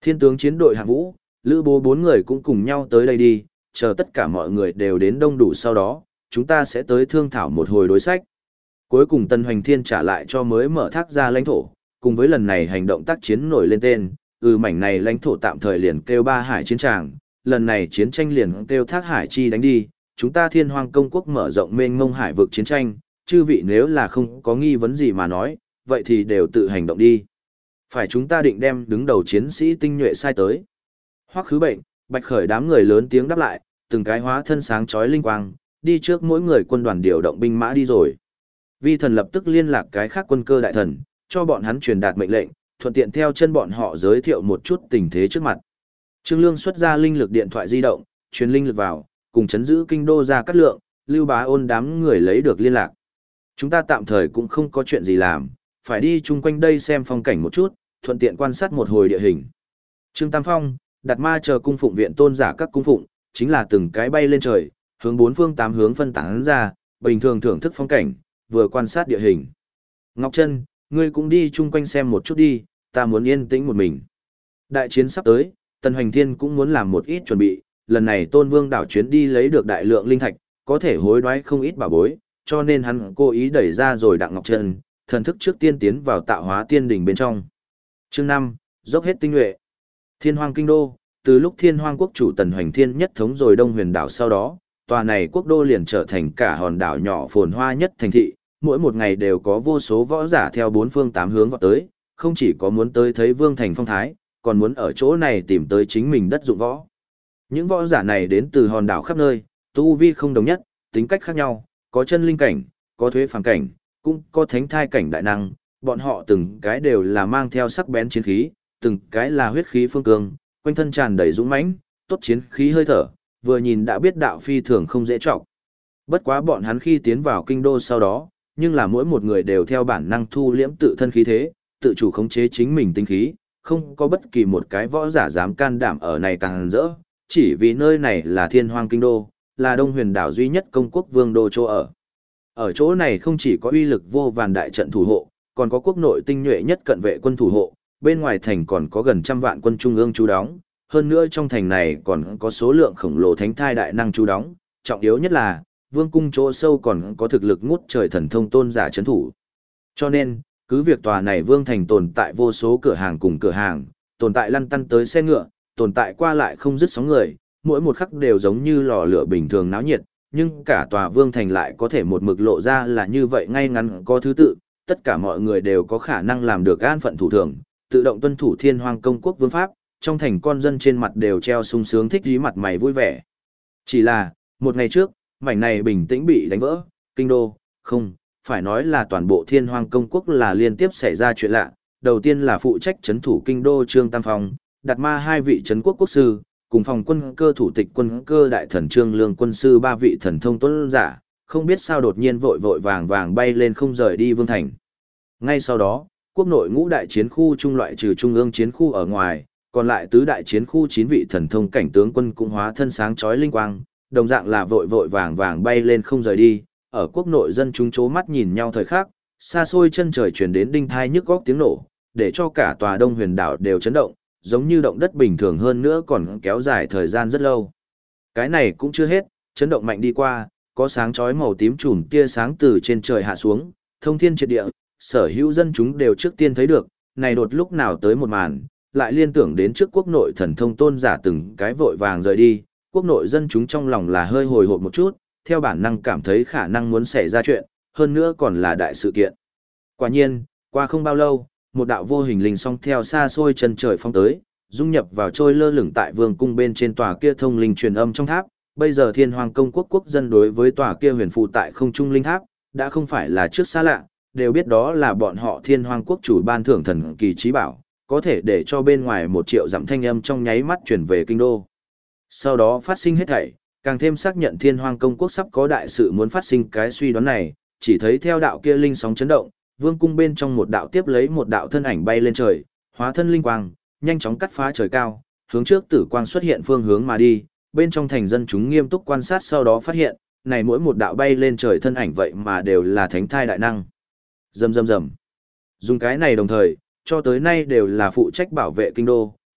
Thiên tướng chiến đội hạng vũ, Lữ Bố bốn người cũng cùng nhau tới đây đi, chờ tất cả mọi người đều đến đông đủ sau đó, chúng ta sẽ tới thương thảo một hồi đối sách. Cuối cùng Tần Hoành Thiên trả lại cho mới mở thác ra lãnh thổ, cùng với lần này hành động tác chiến nổi lên tên, mảnh này lãnh thổ tạm thời liền kêu Ba Hải chiến tràng, lần này chiến tranh liền kêu Thác Hải chi đánh đi, chúng ta Thiên Hoang công quốc mở rộng mênh mông hải vực chiến tranh, chư vị nếu là không có nghi vấn gì mà nói, vậy thì đều tự hành động đi. Phải chúng ta định đem đứng đầu chiến sĩ tinh nhuệ sai tới. Hoắc Khứ Bệnh, Bạch Khởi đám người lớn tiếng đáp lại, từng cái hóa thân sáng chói linh quang, đi trước mỗi người quân đoàn điều động binh mã đi rồi. Vi Thần lập tức liên lạc cái khác quân cơ đại thần, cho bọn hắn truyền đạt mệnh lệnh, thuận tiện theo chân bọn họ giới thiệu một chút tình thế trước mặt. Trương Lương xuất ra linh lực điện thoại di động, truyền linh lực vào, cùng chấn giữ kinh đô ra cắt lượng, Lưu Bá Ôn đám người lấy được liên lạc. Chúng ta tạm thời cũng không có chuyện gì làm, phải đi chung quanh đây xem phong cảnh một chút, thuận tiện quan sát một hồi địa hình. Trương Tam Phong, Đạt Ma chờ cung phụng viện tôn giả các cung phụng, chính là từng cái bay lên trời, hướng bốn phương tám hướng phân tán ra, bình thường thưởng thức phong cảnh, vừa quan sát địa hình. Ngọc Trân, ngươi cũng đi chung quanh xem một chút đi, ta muốn yên tĩnh một mình. Đại chiến sắp tới, Tần Hoành Thiên cũng muốn làm một ít chuẩn bị, lần này Tôn Vương đảo chuyến đi lấy được đại lượng linh thạch, có thể hối đoái không ít bảo bối, cho nên hắn cố ý đẩy ra rồi Đặng Ngọc Trân, thần thức trước tiên tiến vào tạo hóa tiên đỉnh bên trong. Chương 5, dốc hết tinh nhuệ. Thiên Hoang kinh đô, từ lúc Thiên Hoang quốc chủ Tần Hoành Thiên nhất thống rồi Đông Huyền đảo sau đó, tòa này quốc đô liền trở thành cả hòn đảo nhỏ phồn hoa nhất thành thị, mỗi một ngày đều có vô số võ giả theo bốn phương tám hướng vọt tới, không chỉ có muốn tới thấy Vương thành phong thái, còn muốn ở chỗ này tìm tới chính mình đất dụng võ. Những võ giả này đến từ hòn đảo khắp nơi, tu vi không đồng nhất, tính cách khác nhau, có chân linh cảnh, có thuế phàm cảnh, cũng có thánh thai cảnh đại năng, bọn họ từng cái đều là mang theo sắc bén chiến khí, từng cái là huyết khí phương cương, quanh thân tràn đầy dũng mãnh, tốt chiến khí hơi thở, vừa nhìn đã biết đạo phi thường không dễ trọng. Bất quá bọn hắn khi tiến vào kinh đô sau đó, nhưng là mỗi một người đều theo bản năng thu liễm tự thân khí thế, tự chủ khống chế chính mình tinh khí, không có bất kỳ một cái võ giả dám can đảm ở này càng rỡ, chỉ vì nơi này là Thiên Hoang kinh đô, là Đông Huyền đảo duy nhất công quốc vương đô chỗ ở. Ở chỗ này không chỉ có uy lực vô vàn đại trận thủ hộ, còn có quốc nội tinh nhuệ nhất cận vệ quân thủ hộ, bên ngoài thành còn có gần 100 vạn quân trung ương trú đóng, hơn nữa trong thành này còn có số lượng khổng lồ thánh thai đại năng trú đóng, trọng yếu nhất là vương cung chỗ sâu còn có thực lực ngút trời thần thông tôn giả chấn thủ. Cho nên, cứ việc tòa này vương thành tồn tại vô số cửa hàng cùng cửa hàng, tồn tại lăn tăn tới xe ngựa, tồn tại qua lại không dứt sóng người, mỗi một khắc đều giống như lò lửa bình thường náo nhiệt, nhưng cả tòa vương thành lại có thể một mực lộ ra là như vậy ngay ngắn có thứ tự, tất cả mọi người đều có khả năng làm được an phận thủ thường, tự động tuân thủ Thiên Hoang công quốc vương pháp, trong thành con dân trên mặt đều treo sung sướng thích dí mặt mày vui vẻ. Chỉ là, một ngày trước, mảnh này bình tĩnh bị đánh vỡ, kinh đô, không, phải nói là toàn bộ Thiên Hoang công quốc là liên tiếp xảy ra chuyện lạ. Đầu tiên là phụ trách trấn thủ kinh đô Trương Tam Phong, Đạt Ma hai vị trấn quốc quốc sư, cùng phòng quân cơ thủ tịch quân cơ đại thần Trương Lương quân sư ba vị thần thông tuấn giả, không biết sao đột nhiên vội vội vàng vàng bay lên không rời đi vương thành. Ngay sau đó, quốc nội ngũ đại chiến khu trung loại trừ trung ương chiến khu ở ngoài, còn lại tứ đại chiến khu 9 vị thần thông cảnh tướng quân cũng hóa thân sáng chói linh quang, đồng dạng là vội vội vàng vàng bay lên không rời đi, ở quốc nội dân chúng chố mắt nhìn nhau thời khắc, xa xôi chân trời truyền đến đinh thai nhức góc tiếng nổ, để cho cả tòa Đông Huyền đảo đều chấn động, giống như động đất bình thường hơn nữa còn kéo dài thời gian rất lâu. Cái này cũng chưa hết, chấn động mạnh đi qua, có sáng chói màu tím chùm tia sáng từ trên trời hạ xuống, thông thiên triệt địa, sở hữu dân chúng đều trước tiên thấy được, này đột lúc nào tới một màn, lại liên tưởng đến trước quốc nội thần thông tôn giả từng cái vội vàng rời đi, quốc nội dân chúng trong lòng là hơi hồi hộp một chút, theo bản năng cảm thấy khả năng muốn xảy ra chuyện, hơn nữa còn là đại sự kiện. Quả nhiên, qua không bao lâu, một đạo vô hình linh song theo xa xôi chân trời phong tới, dung nhập vào trôi lơ lửng tại vương cung bên trên tòa kia thông linh truyền âm trong tháp. Bây giờ Thiên Hoang công quốc quốc dân đối với tòa kia huyền phù tại không trung linh tháp, đã không phải là trước xa lạ, đều biết đó là bọn họ Thiên Hoang quốc chủ ban thưởng thần kỳ trí bảo, có thể để cho bên ngoài 1 triệu dặm thanh âm trong nháy mắt chuyển về kinh đô. Sau đó phát sinh hết thảy, càng thêm xác nhận Thiên Hoang công quốc sắp có đại sự muốn phát sinh cái suy đoán này, chỉ thấy theo đạo kia linh sóng chấn động, vương cung bên trong một đạo tiếp lấy một đạo thân ảnh bay lên trời, hóa thân linh quang, nhanh chóng cắt phá trời cao, hướng trước tử quang xuất hiện phương hướng mà đi, bên trong thành dân chúng nghiêm túc quan sát sau đó phát hiện, này mỗi một đạo bay lên trời thân ảnh vậy mà đều là thánh thai đại năng. Rầm rầm rầm. Dùng cái này đồng thời, cho tới nay đều là phụ trách bảo vệ kinh đô,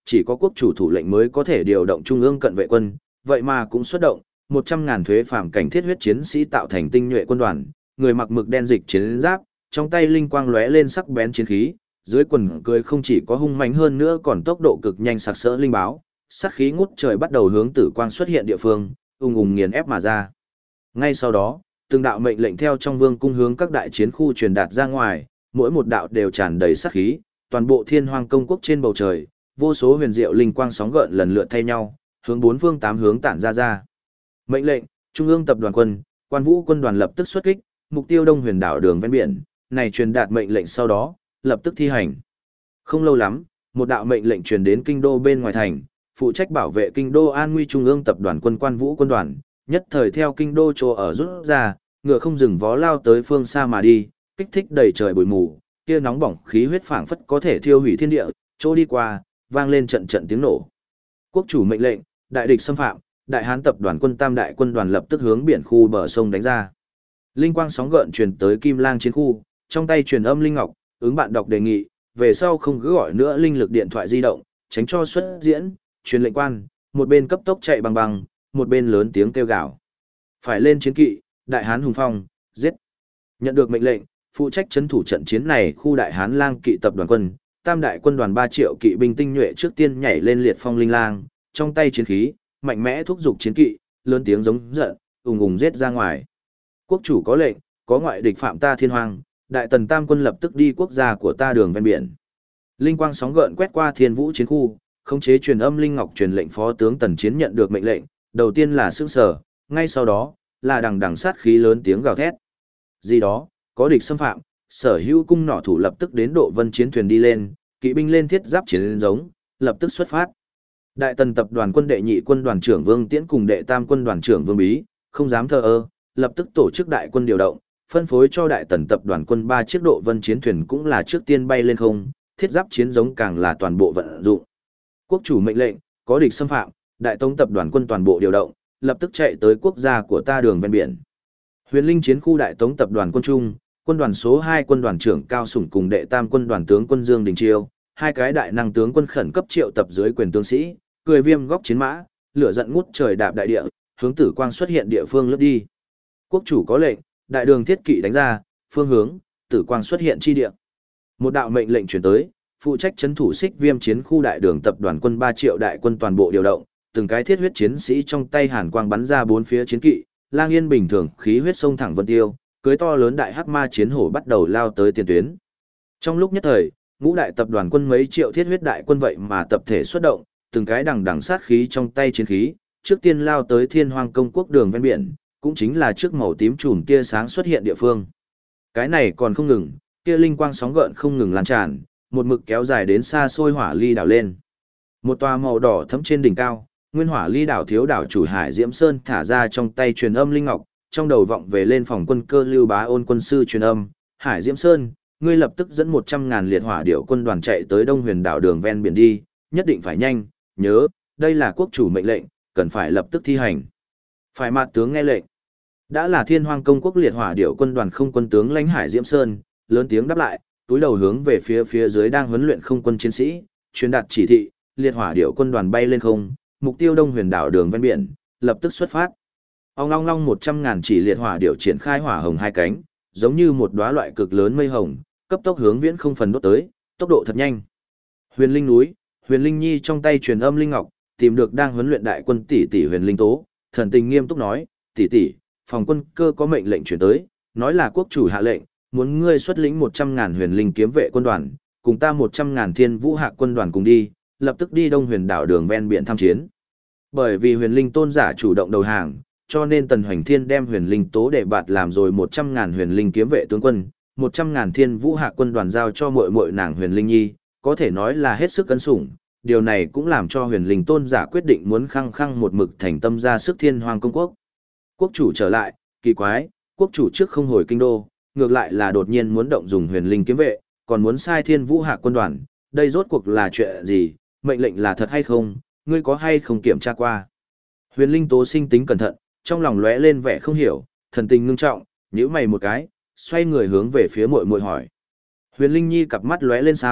chỉ có quốc chủ thủ lệnh mới có thể điều động trung ương cận vệ quân, vậy mà cũng xuất động 100.000 thuế phàm cảnh thiết huyết chiến sĩ tạo thành tinh nhuệ quân đoàn, người mặc mực đen dịch chiến giáp, trong tay linh quang lóe lên sắc bén chiến khí, dưới quần cười không chỉ có hung mãnh hơn nữa còn tốc độ cực nhanh sặc sỡ linh báo, sát khí ngút trời bắt đầu hướng tử quang xuất hiện địa phương, ùng ùng nghiền ép mà ra. Ngay sau đó, từng đạo mệnh lệnh theo trong vương cung hướng các đại chiến khu truyền đạt ra ngoài, mỗi một đạo đều tràn đầy sát khí, toàn bộ Thiên Hoang công quốc trên bầu trời, vô số huyền diệu linh quang sóng gợn lần lượt thay nhau, hướng bốn phương tám hướng tản ra. Mệnh lệnh, Trung ương tập đoàn quân, Quan Vũ quân đoàn lập tức xuất kích, mục tiêu Đông Huyền đảo đường ven biển, này truyền đạt mệnh lệnh sau đó, lập tức thi hành. Không lâu lắm, một đạo mệnh lệnh truyền đến kinh đô bên ngoài thành, phụ trách bảo vệ kinh đô an nguy Trung ương tập đoàn quân Quan Vũ quân đoàn, nhất thời theo kinh đô chỗ ở rút ra, ngựa không dừng vó lao tới phương xa mà đi, kích thích đầy trời bụi mù, kia nóng bỏng khí huyết phảng phất có thể thiêu hủy thiên địa, chỗ đi qua, vang lên trận trận tiếng nổ. Quốc chủ mệnh lệnh, đại địch xâm phạm, Đại Hán tập đoàn quân Tam đại quân đoàn lập tức hướng biển khu bờ sông đánh ra. Linh quang sóng gợn truyền tới Kim Lang chiến khu, trong tay truyền âm linh ngọc, ứng bạn đọc đề nghị, về sau không cứ gọi nữa linh lực điện thoại di động, tránh cho xuất diễn, truyền lệnh quan, một bên cấp tốc chạy bằng bằng, một bên lớn tiếng kêu gào. Phải lên chiến kỵ, Đại Hán hùng phong, giết. Nhận được mệnh lệnh, phụ trách trấn thủ trận chiến này khu Đại Hán Lang kỵ tập đoàn quân, Tam đại quân đoàn 3 triệu kỵ binh tinh nhuệ trước tiên nhảy lên liệt phong linh lang, trong tay chiến khí, mạnh mẽ thúc giục chiến kỵ, lớn tiếng giống giận, ùng ùng giết ra ngoài. Quốc chủ có lệnh, có ngoại địch phạm ta Thiên Hoang, Đại Tần Tam quân lập tức đi quốc gia của ta đường ven biển. Linh quang sóng gợn quét qua Thiên Vũ chiến khu, khống chế truyền âm linh ngọc truyền lệnh phó tướng Tần Chiến nhận được mệnh lệnh, đầu tiên là sững sờ, ngay sau đó là đằng đằng sát khí lớn tiếng gào thét. Gì đó, có địch xâm phạm, sở hữu cung nỏ thủ lập tức đến độ vân chiến thuyền đi lên, kỵ binh lên thiết giáp chiến giống, lập tức xuất phát. Đại Tần tập đoàn quân đệ nhị quân đoàn trưởng Vương Tiễn cùng đệ tam quân đoàn trưởng Vương Bí, không dám thờ ơ, lập tức tổ chức đại quân điều động, phân phối cho Đại Tần tập đoàn quân 3 chiếc độ vân chiến thuyền cũng là trước tiên bay lên không, thiết giáp chiến giống càng là toàn bộ vận dụng. Quốc chủ mệnh lệnh, có địch xâm phạm, Đại Tống tập đoàn quân toàn bộ điều động, lập tức chạy tới quốc gia của ta đường ven biển. Huyền Linh chiến khu Đại Tống tập đoàn quân trung, quân đoàn số 2 quân đoàn trưởng Cao Sủng cùng đệ tam quân đoàn tướng quân Dương Đình Chiêu, hai cái đại năng tướng quân khẩn cấp triệu tập dưới quyền tướng sĩ, cười viêm góc chiến mã, lửa giận ngút trời đạp đại địa, hướng tử quang xuất hiện địa phương lướt đi. Quốc chủ có lệnh, đại đường thiết kỵ đánh ra, phương hướng, tử quang xuất hiện chi địa. Một đạo mệnh lệnh truyền tới, phụ trách trấn thủ Xích Viêm chiến khu đại đường tập đoàn quân 3 triệu đại quân toàn bộ điều động, từng cái thiết huyết chiến sĩ trong tay hàn quang bắn ra bốn phía chiến kỵ, lang yên bình thường, khí huyết sông thẳng vân tiêu, cưới to lớn đại hắc ma chiến hổ bắt đầu lao tới tiền tuyến. Trong lúc nhất thời, ngũ đại tập đoàn quân mấy triệu thiết huyết đại quân vậy mà tập thể xuất động, từng cái đằng đằng sát khí trong tay chiến khí, trước tiên lao tới Thiên Hoang công quốc đường ven biển, cũng chính là trước màu tím chùm tia sáng xuất hiện địa phương. Cái này còn không ngừng, kia linh quang sóng gợn không ngừng lan tràn, một mực kéo dài đến xa xôi Hỏa Ly đảo lên. Một tòa màu đỏ thẫm trên đỉnh cao, nguyên Hỏa Ly đảo thiếu đảo chủ Hải Diễm Sơn thả ra trong tay truyền âm linh ngọc, trong đầu vọng về lên phòng quân cơ Lưu Bá Ôn quân sư truyền âm, Hải Diễm Sơn, ngươi lập tức dẫn 100.000 liệt hỏa điểu quân đoàn chạy tới Đông Huyền đảo đường ven biển đi, nhất định phải nhanh, nhớ, đây là quốc chủ mệnh lệnh, cần phải lập tức thi hành. Phải mặt tướng nghe lệnh. Đã là Thiên Hoang công quốc liệt hỏa điểu quân đoàn không quân tướng lãnh Hải Diễm Sơn, lớn tiếng đáp lại, túi đầu hướng về phía dưới đang huấn luyện không quân chiến sĩ, truyền đạt chỉ thị, liệt hỏa điểu quân đoàn bay lên không, mục tiêu Đông Huyền đảo đường ven biển, lập tức xuất phát. Ong long long 100.000 chỉ liệt hỏa điểu triển khai hỏa hồng hai cánh, giống như một đóa loại cực lớn mây hồng, cấp tốc hướng viễn không phần đốt tới, tốc độ thật nhanh. Huyền Linh núi, Huyền Linh Nhi trong tay truyền âm linh ngọc, tìm được đang huấn luyện đại quân tỷ tỷ Huyền Linh Tố, thần tình nghiêm túc nói, tỷ tỷ, phòng quân cơ có mệnh lệnh truyền tới, nói là quốc chủ hạ lệnh, muốn ngươi xuất lĩnh 100.000 Huyền Linh kiếm vệ quân đoàn, cùng ta 100.000 Thiên Vũ Hạc quân đoàn cùng đi, lập tức đi Đông Huyền đảo đường ven biển tham chiến. Bởi vì Huyền Linh tôn giả chủ động đầu hàng, cho nên Tần Hoành Thiên đem Huyền Linh Tố để bạt làm rồi 100.000 Huyền Linh kiếm vệ tướng quân, 100.000 Thiên Vũ Hạc quân đoàn giao cho muội muội nàng Huyền Linh Nhi, có thể nói là hết sức ân sủng. Điều này cũng làm cho Huyền Linh tôn giả quyết định muốn khăng khăng một mực thành tâm ra sức Thiên Hoang công quốc. Quốc chủ trở lại, kỳ quái, quốc chủ trước không hồi kinh đô, ngược lại là đột nhiên muốn động dùng Huyền Linh kiếm vệ, còn muốn sai Thiên Vũ Hạc quân đoàn, đây rốt cuộc là chuyện gì, mệnh lệnh là thật hay không, ngươi có hay không kiểm tra qua. Huyền Linh Tố sinh tính cẩn thận, trong lòng lóe lên vẻ không hiểu, thần tình ngưng trọng, nhíu mày một cái, xoay người hướng về phía muội muội hỏi. Huyền Linh Nhi cặp mắt lóe lên sao,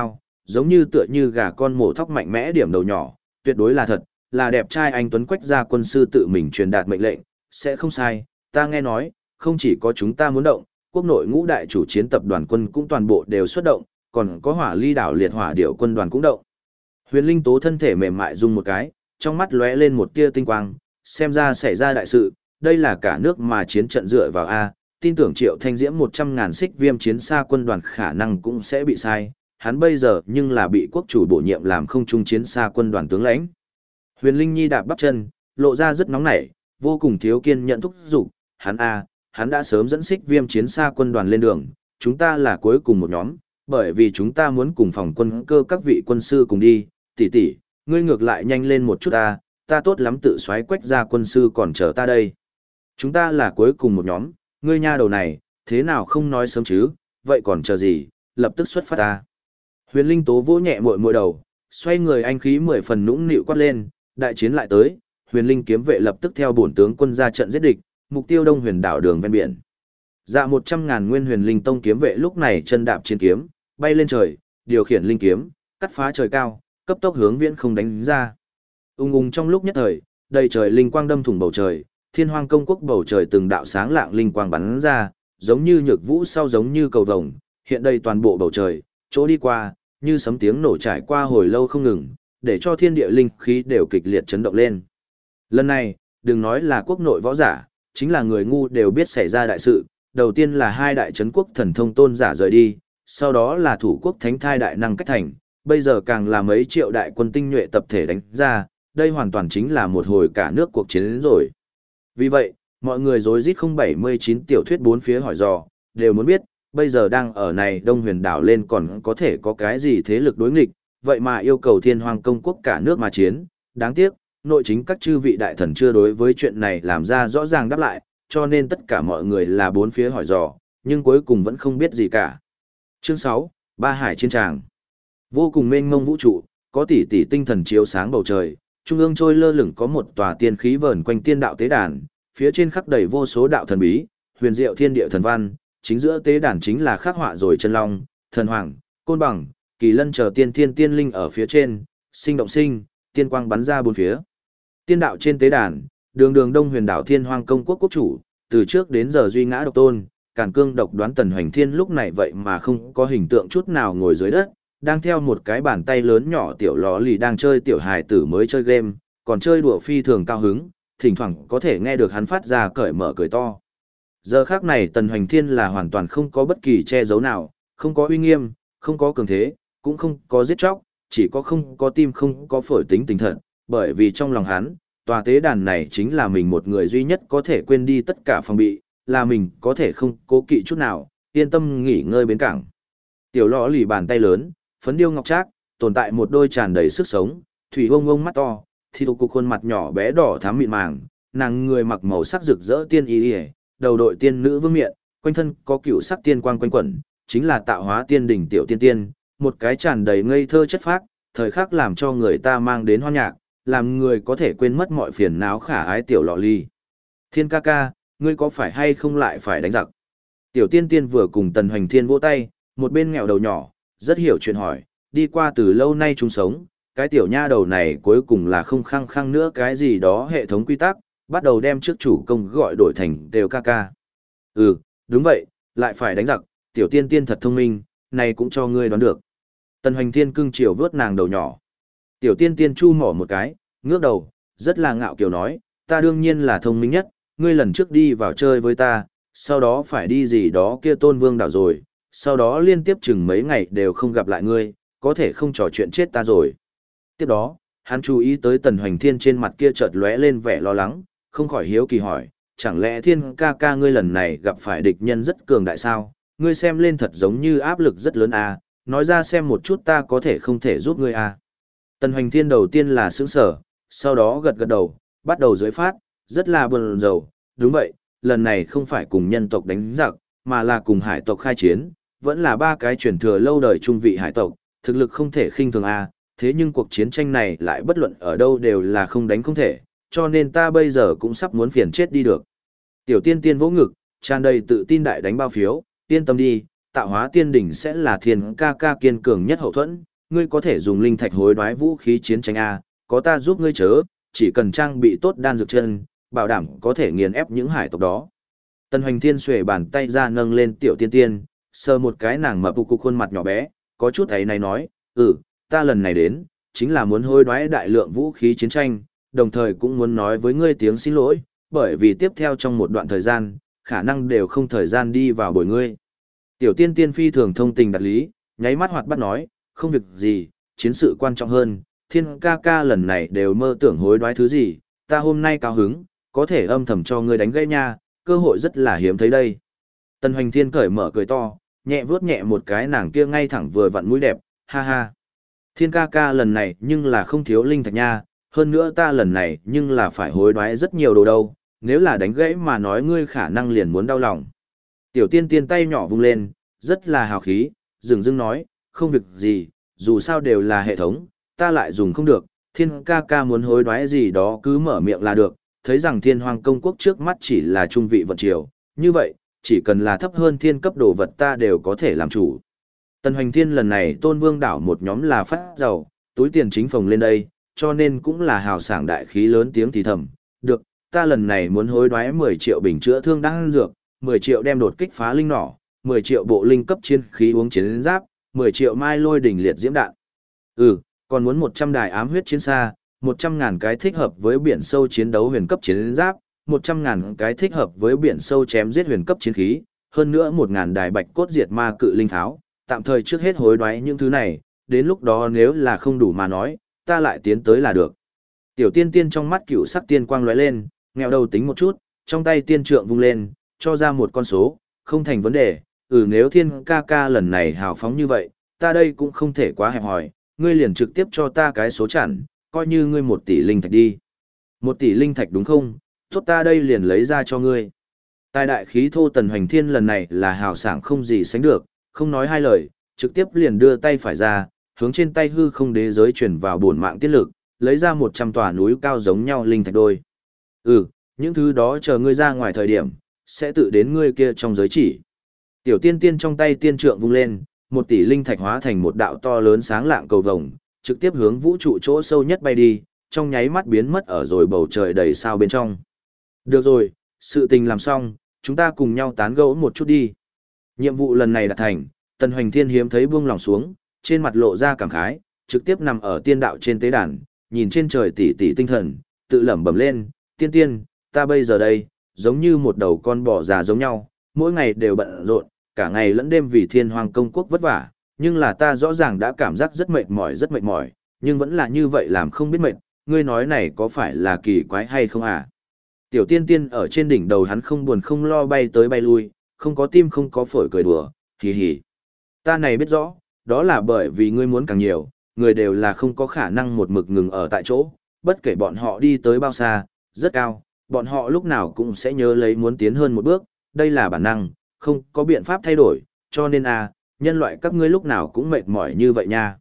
giống như tựa như gà con mổ thóc mạnh mẽ điểm đầu nhỏ, tuyệt đối là thật, là đẹp trai anh Tuấn Quách gia quân sư tự mình truyền đạt mệnh lệnh, sẽ không sai, ta nghe nói, không chỉ có chúng ta muốn động, quốc nội ngũ đại chủ chiến tập đoàn quân cũng toàn bộ đều xuất động, còn có Hỏa Ly đảo liệt hỏa điệu quân đoàn cũng động. Huyền Linh Tố thân thể mềm mại rung một cái, trong mắt lóe lên một tia tinh quang, xem ra xảy ra đại sự, đây là cả nước mà chiến trận dựa vào A, tin tưởng Triệu Thanh Diễm 100.000 xích viêm chiến xa quân đoàn khả năng cũng sẽ bị sai, hắn bây giờ nhưng là bị quốc chủ bổ nhiệm làm không trung chiến xa quân đoàn tướng lãnh. Huyền Linh Nhi đạp bắp chân, lộ ra rất nóng nảy, vô cùng thiếu kiên nhận thúc giục, hắn đã sớm dẫn xích viêm chiến xa quân đoàn lên đường, chúng ta là cuối cùng một nhóm, bởi vì chúng ta muốn cùng phòng quân cơ các vị quân sư cùng đi, tỷ tỷ, ngươi ngược lại nhanh lên một chút ta tốt lắm tự xoáy Quách gia quân sư còn chờ ta đây. Chúng ta là cuối cùng một nhóm, ngươi nha đầu này, thế nào không nói sớm chứ, vậy còn chờ gì, lập tức xuất phát ta. Huyền Linh Tố vỗ nhẹ muội muội đầu, xoay người anh khí 10 phần nũng nịu quát lên, đại chiến lại tới, Huyền Linh kiếm vệ lập tức theo bổn tướng quân ra trận giết địch, mục tiêu Đông Huyền đảo đường ven biển. Dạ 100.000 nguyên Huyền Linh tông kiếm vệ lúc này chân đạp chiến kiếm, bay lên trời, điều khiển linh kiếm, cắt phá trời cao, cấp tốc hướng viễn không đánh ra. Ung ung trong lúc nhất thời, đầy trời linh quang đâm thủng bầu trời, Thiên Hoang công quốc bầu trời từng đạo sáng lạng linh quang bắn ra, giống như nhược vũ sau giống như cầu vồng, hiện đầy toàn bộ bầu trời, chỗ đi qua, như sấm tiếng nổ trải qua hồi lâu không ngừng, để cho thiên địa linh khí đều kịch liệt chấn động lên. Lần này, đừng nói là quốc nội võ giả, chính là người ngu đều biết xảy ra đại sự, đầu tiên là hai đại trấn quốc thần thông tôn giả rời đi, sau đó là thủ quốc thánh thai đại năng cách thành, bây giờ càng là mấy triệu đại quân tinh nhuệ tập thể đánh ra, đây hoàn toàn chính là một hồi cả nước cuộc chiến rồi. Vì vậy, mọi người rối rít 079 tiểu thuyết bốn phía hỏi dò, đều muốn biết, bây giờ đang ở này Đông Huyền đảo lên còn có thể có cái gì thế lực đối nghịch, vậy mà yêu cầu Thiên Hoang công quốc cả nước mà chiến, đáng tiếc, nội chính các chư vị đại thần chưa đối với chuyện này làm ra rõ ràng đáp lại, cho nên tất cả mọi người là bốn phía hỏi dò, nhưng cuối cùng vẫn không biết gì cả. Chương 6, Ba Hải Chiến Tràng. Vô cùng mênh mông vũ trụ, có tỷ tỷ tinh thần chiếu sáng bầu trời, trung ương trôi lơ lửng có một tòa tiên khí vờn quanh tiên đạo tế đàn, phía trên khắc đầy vô số đạo thần bí, huyền diệu thiên địa thần văn, chính giữa tế đàn chính là khắc họa rồi chân long, thần hoàng, côn bằng, kỳ lân chờ tiên thiên tiên linh ở phía trên, sinh động sinh, tiên quang bắn ra bốn phía. Tiên đạo trên tế đàn, đường đường Đông Huyền đảo Thiên Hoang công quốc quốc chủ, từ trước đến giờ duy ngã độc tôn, càn cương độc đoán Tần Hoành Thiên lúc này vậy mà không có hình tượng chút nào ngồi dưới đất, đang theo một cái bàn tay lớn nhỏ tiểu lò lì đang chơi tiểu hài tử mới chơi game, còn chơi đùa phi thường cao hứng, thỉnh thoảng có thể nghe được hắn phát ra cởi mở cười to. Giờ khác này Tần Hoành Thiên là hoàn toàn không có bất kỳ che giấu nào, không có uy nghiêm, không có cường thế, cũng không có giết chóc, chỉ có không có tim không có phổi tính tình thật, bởi vì trong lòng hắn, tòa tế đàn này chính là mình một người duy nhất có thể quên đi tất cả phòng bị, là mình có thể không cố kỵ chút nào, yên tâm nghỉ ngơi bến cảng. Tiểu lọ lì bàn tay lớn, phấn điêu ngọc trác, tồn tại một đôi tràn đầy sức sống, thủy ông ông mắt to, thì cục khuôn mặt nhỏ bé đỏ thắm mịn màng, nàng người mặc màu sắc rực rỡ tiên y, đầu đội tiên nữ vương miện, quanh thân có cựu sắc tiên quang quanh quẩn, chính là tạo hóa tiên đỉnh tiểu tiên tiên, một cái tràn đầy ngây thơ chất phác, thời khắc làm cho người ta mang đến hoan nhạc, làm người có thể quên mất mọi phiền não khả ái tiểu lọ ly. Thiên ca ca, ngươi có phải hay không lại phải đánh giặc? Tiểu tiên tiên vừa cùng Tần Hoành Thiên vỗ tay, một bên nghèo đầu nhỏ, rất hiểu chuyện hỏi, đi qua từ lâu nay chúng sống, cái tiểu nha đầu này cuối cùng là không khăng khăng nữa cái gì đó hệ thống quy tắc, bắt đầu đem trước chủ công gọi đổi thành đều ca ca. Ừ, đúng vậy, lại phải đánh giặc, tiểu tiên tiên thật thông minh, này cũng cho ngươi đoán được. Tần Hoành Thiên cưng chiều vớt nàng đầu nhỏ. Tiểu tiên tiên chu mỏ một cái, ngước đầu, rất là ngạo kiều nói, ta đương nhiên là thông minh nhất, ngươi lần trước đi vào chơi với ta, sau đó phải đi gì đó kia Tôn Vương đảo rồi, sau đó liên tiếp chừng mấy ngày đều không gặp lại ngươi, có thể không trò chuyện chết ta rồi. Tiếp đó, hắn chú ý tới Tần Hoành Thiên trên mặt kia chợt lóe lên vẻ lo lắng, không khỏi hiếu kỳ hỏi, chẳng lẽ Thiên ca ca ngươi lần này gặp phải địch nhân rất cường đại sao, ngươi xem lên thật giống như áp lực rất lớn à, nói ra xem một chút ta có thể không thể giúp ngươi à. Tần Hoành Thiên đầu tiên là sững sở, sau đó gật gật đầu, bắt đầu dưới phát, rất là buồn rầu, đúng vậy, lần này không phải cùng nhân tộc đánh giặc, mà là cùng hải tộc khai chiến, vẫn là ba cái truyền thừa lâu đời trung vị hải tộc, thực lực không thể khinh thường a, thế nhưng cuộc chiến tranh này lại bất luận ở đâu đều là không đánh không thể, cho nên ta bây giờ cũng sắp muốn phiền chết đi được. Tiểu tiên tiên vỗ ngực, tràn đầy tự tin đại đánh bao phiếu, yên tâm đi, tạo hóa tiên đỉnh sẽ là thiên ca ca kiên cường nhất hậu thuẫn, ngươi có thể dùng linh thạch hối đoái vũ khí chiến tranh A, có ta giúp ngươi chớ, chỉ cần trang bị tốt đan dược chân, bảo đảm có thể nghiền ép những hải tộc đó. Tần Hoành Thiên xuề bàn tay ra nâng lên Tiểu Tiên Tiên, sờ một cái nàng mập cục khuôn mặt nhỏ bé, có chút ấy này nói, ta lần này đến, chính là muốn hối đoái đại lượng vũ khí chiến tranh, đồng thời cũng muốn nói với ngươi tiếng xin lỗi, bởi vì tiếp theo trong một đoạn thời gian, khả năng đều không thời gian đi vào bồi ngươi. Tiểu Tiên Tiên phi thường thông tình đạt lý, nháy mắt hoạt bát nói, không việc gì, chiến sự quan trọng hơn, Thiên ca ca lần này đều mơ tưởng hối đoái thứ gì, ta hôm nay cao hứng, có thể âm thầm cho ngươi đánh gãy nha, cơ hội rất là hiếm thấy đây. Tần Hoành Thiên cởi mở cười to, nhẹ vuốt nhẹ một cái nàng kia ngay thẳng vừa vặn mũi đẹp, ha ha. Thiên ca ca lần này nhưng là không thiếu linh thạch nha, hơn nữa ta lần này nhưng là phải hối đoái rất nhiều đồ đâu, nếu là đánh gãy mà nói ngươi khả năng liền muốn đau lòng. Tiểu Tiên Tiên tay nhỏ vung lên, rất là hào khí, dừng dưng nói, không việc gì, dù sao đều là hệ thống, ta lại dùng không được, Thiên ca ca muốn hối đoái gì đó cứ mở miệng là được, thấy rằng Thiên Hoang công quốc trước mắt chỉ là trung vị vận triều, như vậy, chỉ cần là thấp hơn thiên cấp đồ vật ta đều có thể làm chủ. Tần Hoành Thiên lần này Tôn Vương đảo một nhóm là phát giàu, túi tiền chính phồng lên đây, cho nên cũng là hào sảng đại khí lớn tiếng thì thầm, được, ta lần này muốn hối đoái 10 triệu bình chữa thương đan dược, 10 triệu đem đột kích phá linh nỏ, 10 triệu bộ linh cấp chiến khí uống chiến giáp, 10 triệu mai lôi đỉnh liệt diễm đạn. Còn muốn 100 đài ám huyết chiến xa, 100.000 cái thích hợp với biển sâu chiến đấu huyền cấp chiến giáp, 100.000 cái thích hợp với biển sâu chém giết huyền cấp chiến khí, hơn nữa 1.000 đài bạch cốt diệt ma cự linh tháo, tạm thời trước hết hối đoái những thứ này, đến lúc đó nếu là không đủ mà nói, ta lại tiến tới là được. Tiểu Tiên Tiên trong mắt cựu sắc tiên quang lóe lên, nghèo đầu tính một chút, trong tay tiên trượng vung lên, cho ra một con số, không thành vấn đề, nếu Thiên ca ca lần này hào phóng như vậy, ta đây cũng không thể quá hẹp hòi, ngươi liền trực tiếp cho ta cái số chẵn, coi như ngươi 1 tỷ linh thạch đi. 1 tỷ linh thạch đúng không? Tốt ta đây liền lấy ra cho ngươi. Tài đại khí thô Tần Hoành Thiên lần này là hào sảng không gì sánh được, không nói hai lời, trực tiếp liền đưa tay phải ra, hướng trên tay hư không đế giới chuyển vào bổn mạng tiết lực, lấy ra 100 tòa núi cao giống nhau linh thạch đôi. Những thứ đó chờ ngươi ra ngoài thời điểm, sẽ tự đến ngươi kia trong giới chỉ. Tiểu Tiên Tiên trong tay tiên trượng vung lên, 1 tỷ linh thạch hóa thành một đạo to lớn sáng lạng cầu vồng, trực tiếp hướng vũ trụ chỗ sâu nhất bay đi, trong nháy mắt biến mất ở rồi bầu trời đầy sao bên trong. Được rồi, sự tình làm xong, chúng ta cùng nhau tán gẫu một chút đi. Nhiệm vụ lần này đạt thành, Tần Hoành Thiên hiếm thấy buông lòng xuống, trên mặt lộ ra cảm khái, trực tiếp nằm ở tiên đạo trên tế đàn, nhìn trên trời tỷ tỷ tinh thần, tự lẩm bẩm lên, tiên tiên, ta bây giờ đây, giống như một đầu con bò già giống nhau, mỗi ngày đều bận rộn, cả ngày lẫn đêm vì Thiên Hoang công quốc vất vả, nhưng là ta rõ ràng đã cảm giác rất mệt mỏi, nhưng vẫn là như vậy làm không biết mệt, ngươi nói này có phải là kỳ quái hay không à? Tiểu Tiên Tiên ở trên đỉnh đầu hắn không buồn không lo bay tới bay lui, không có tim không có phổi cười đùa, hì hì. Ta này biết rõ, đó là bởi vì ngươi muốn càng nhiều, người đều là không có khả năng một mực ngừng ở tại chỗ, bất kể bọn họ đi tới bao xa, rất cao, bọn họ lúc nào cũng sẽ nhớ lấy muốn tiến hơn một bước, đây là bản năng, không có biện pháp thay đổi, cho nên nhân loại các ngươi lúc nào cũng mệt mỏi như vậy nha.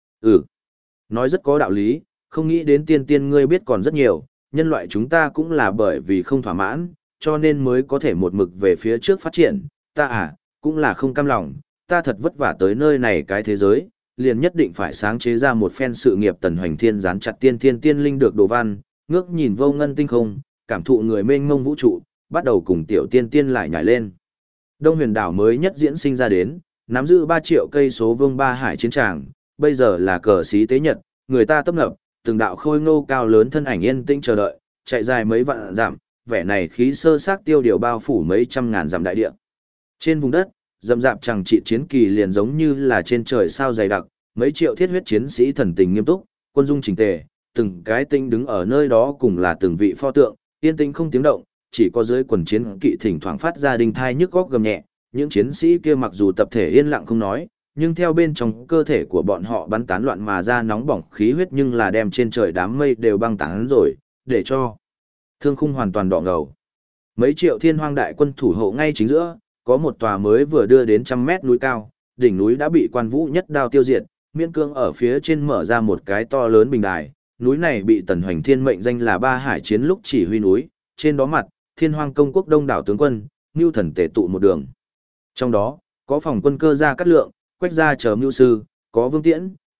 Nói rất có đạo lý, không nghĩ đến Tiên Tiên ngươi biết còn rất nhiều, nhân loại chúng ta cũng là bởi vì không thỏa mãn, cho nên mới có thể một mực về phía trước phát triển, ta cũng là không cam lòng, ta thật vất vả tới nơi này cái thế giới, liền nhất định phải sáng chế ra một phen sự nghiệp. Tần Hoành Thiên dán chặt tiên linh được đồ văn, ngước nhìn vô ngân tinh không, cảm thụ người mênh mông vũ trụ, bắt đầu cùng Tiểu Tiên Tiên lại nhảy lên. Đông Huyền đảo mới nhất diễn sinh ra đến, nắm giữ 3 triệu cây số vương ba hải chiến tràng, bây giờ là cờ xí tế nhật, người ta tấp nập, từng đạo khôi ngô cao lớn thân ảnh yên tĩnh chờ đợi, chạy dài mấy vạn dặm, vẻ này khí sơ xác tiêu điều bao phủ mấy trăm ngàn dặm đại địa. Trên vùng đất, rậm rạp chẳng trị chiến kỳ liền giống như là trên trời sao dày đặc, mấy triệu thiết huyết chiến sĩ thần tình nghiêm túc, quân dung chỉnh tề, từng cái tinh đứng ở nơi đó cùng là từng vị pho tượng, yên tĩnh không tiếng động, chỉ có dưới quần chiến kỵ thỉnh thoảng phát ra đinh thai nhức góc gầm nhẹ, những chiến sĩ kia mặc dù tập thể yên lặng không nói, nhưng theo bên trong cơ thể của bọn họ bắn tán loạn mà ra nóng bỏng khí huyết nhưng là đem trên trời đám mây đều băng tán rồi, để cho thương khung hoàn toàn đỏ ngầu. Mấy triệu Thiên Hoang đại quân thủ hộ ngay chính giữa, có một tòa mới vừa đưa đến 100 mét núi cao, đỉnh núi đã bị Quan Vũ nhất đao tiêu diệt, miễn cương ở phía trên mở ra một cái to lớn bình đài, núi này bị Tần Hoành Thiên mệnh danh là Ba Hải chiến lúc chỉ huy núi, trên đó mặt, Thiên Hoang công quốc đông đảo tướng quân, Nưu Thần tề tụ một đường. Trong đó, có phòng quân Cơ Gia Cát Lượng, Quách Gia chờ mưu sư, có Vương Tiễn,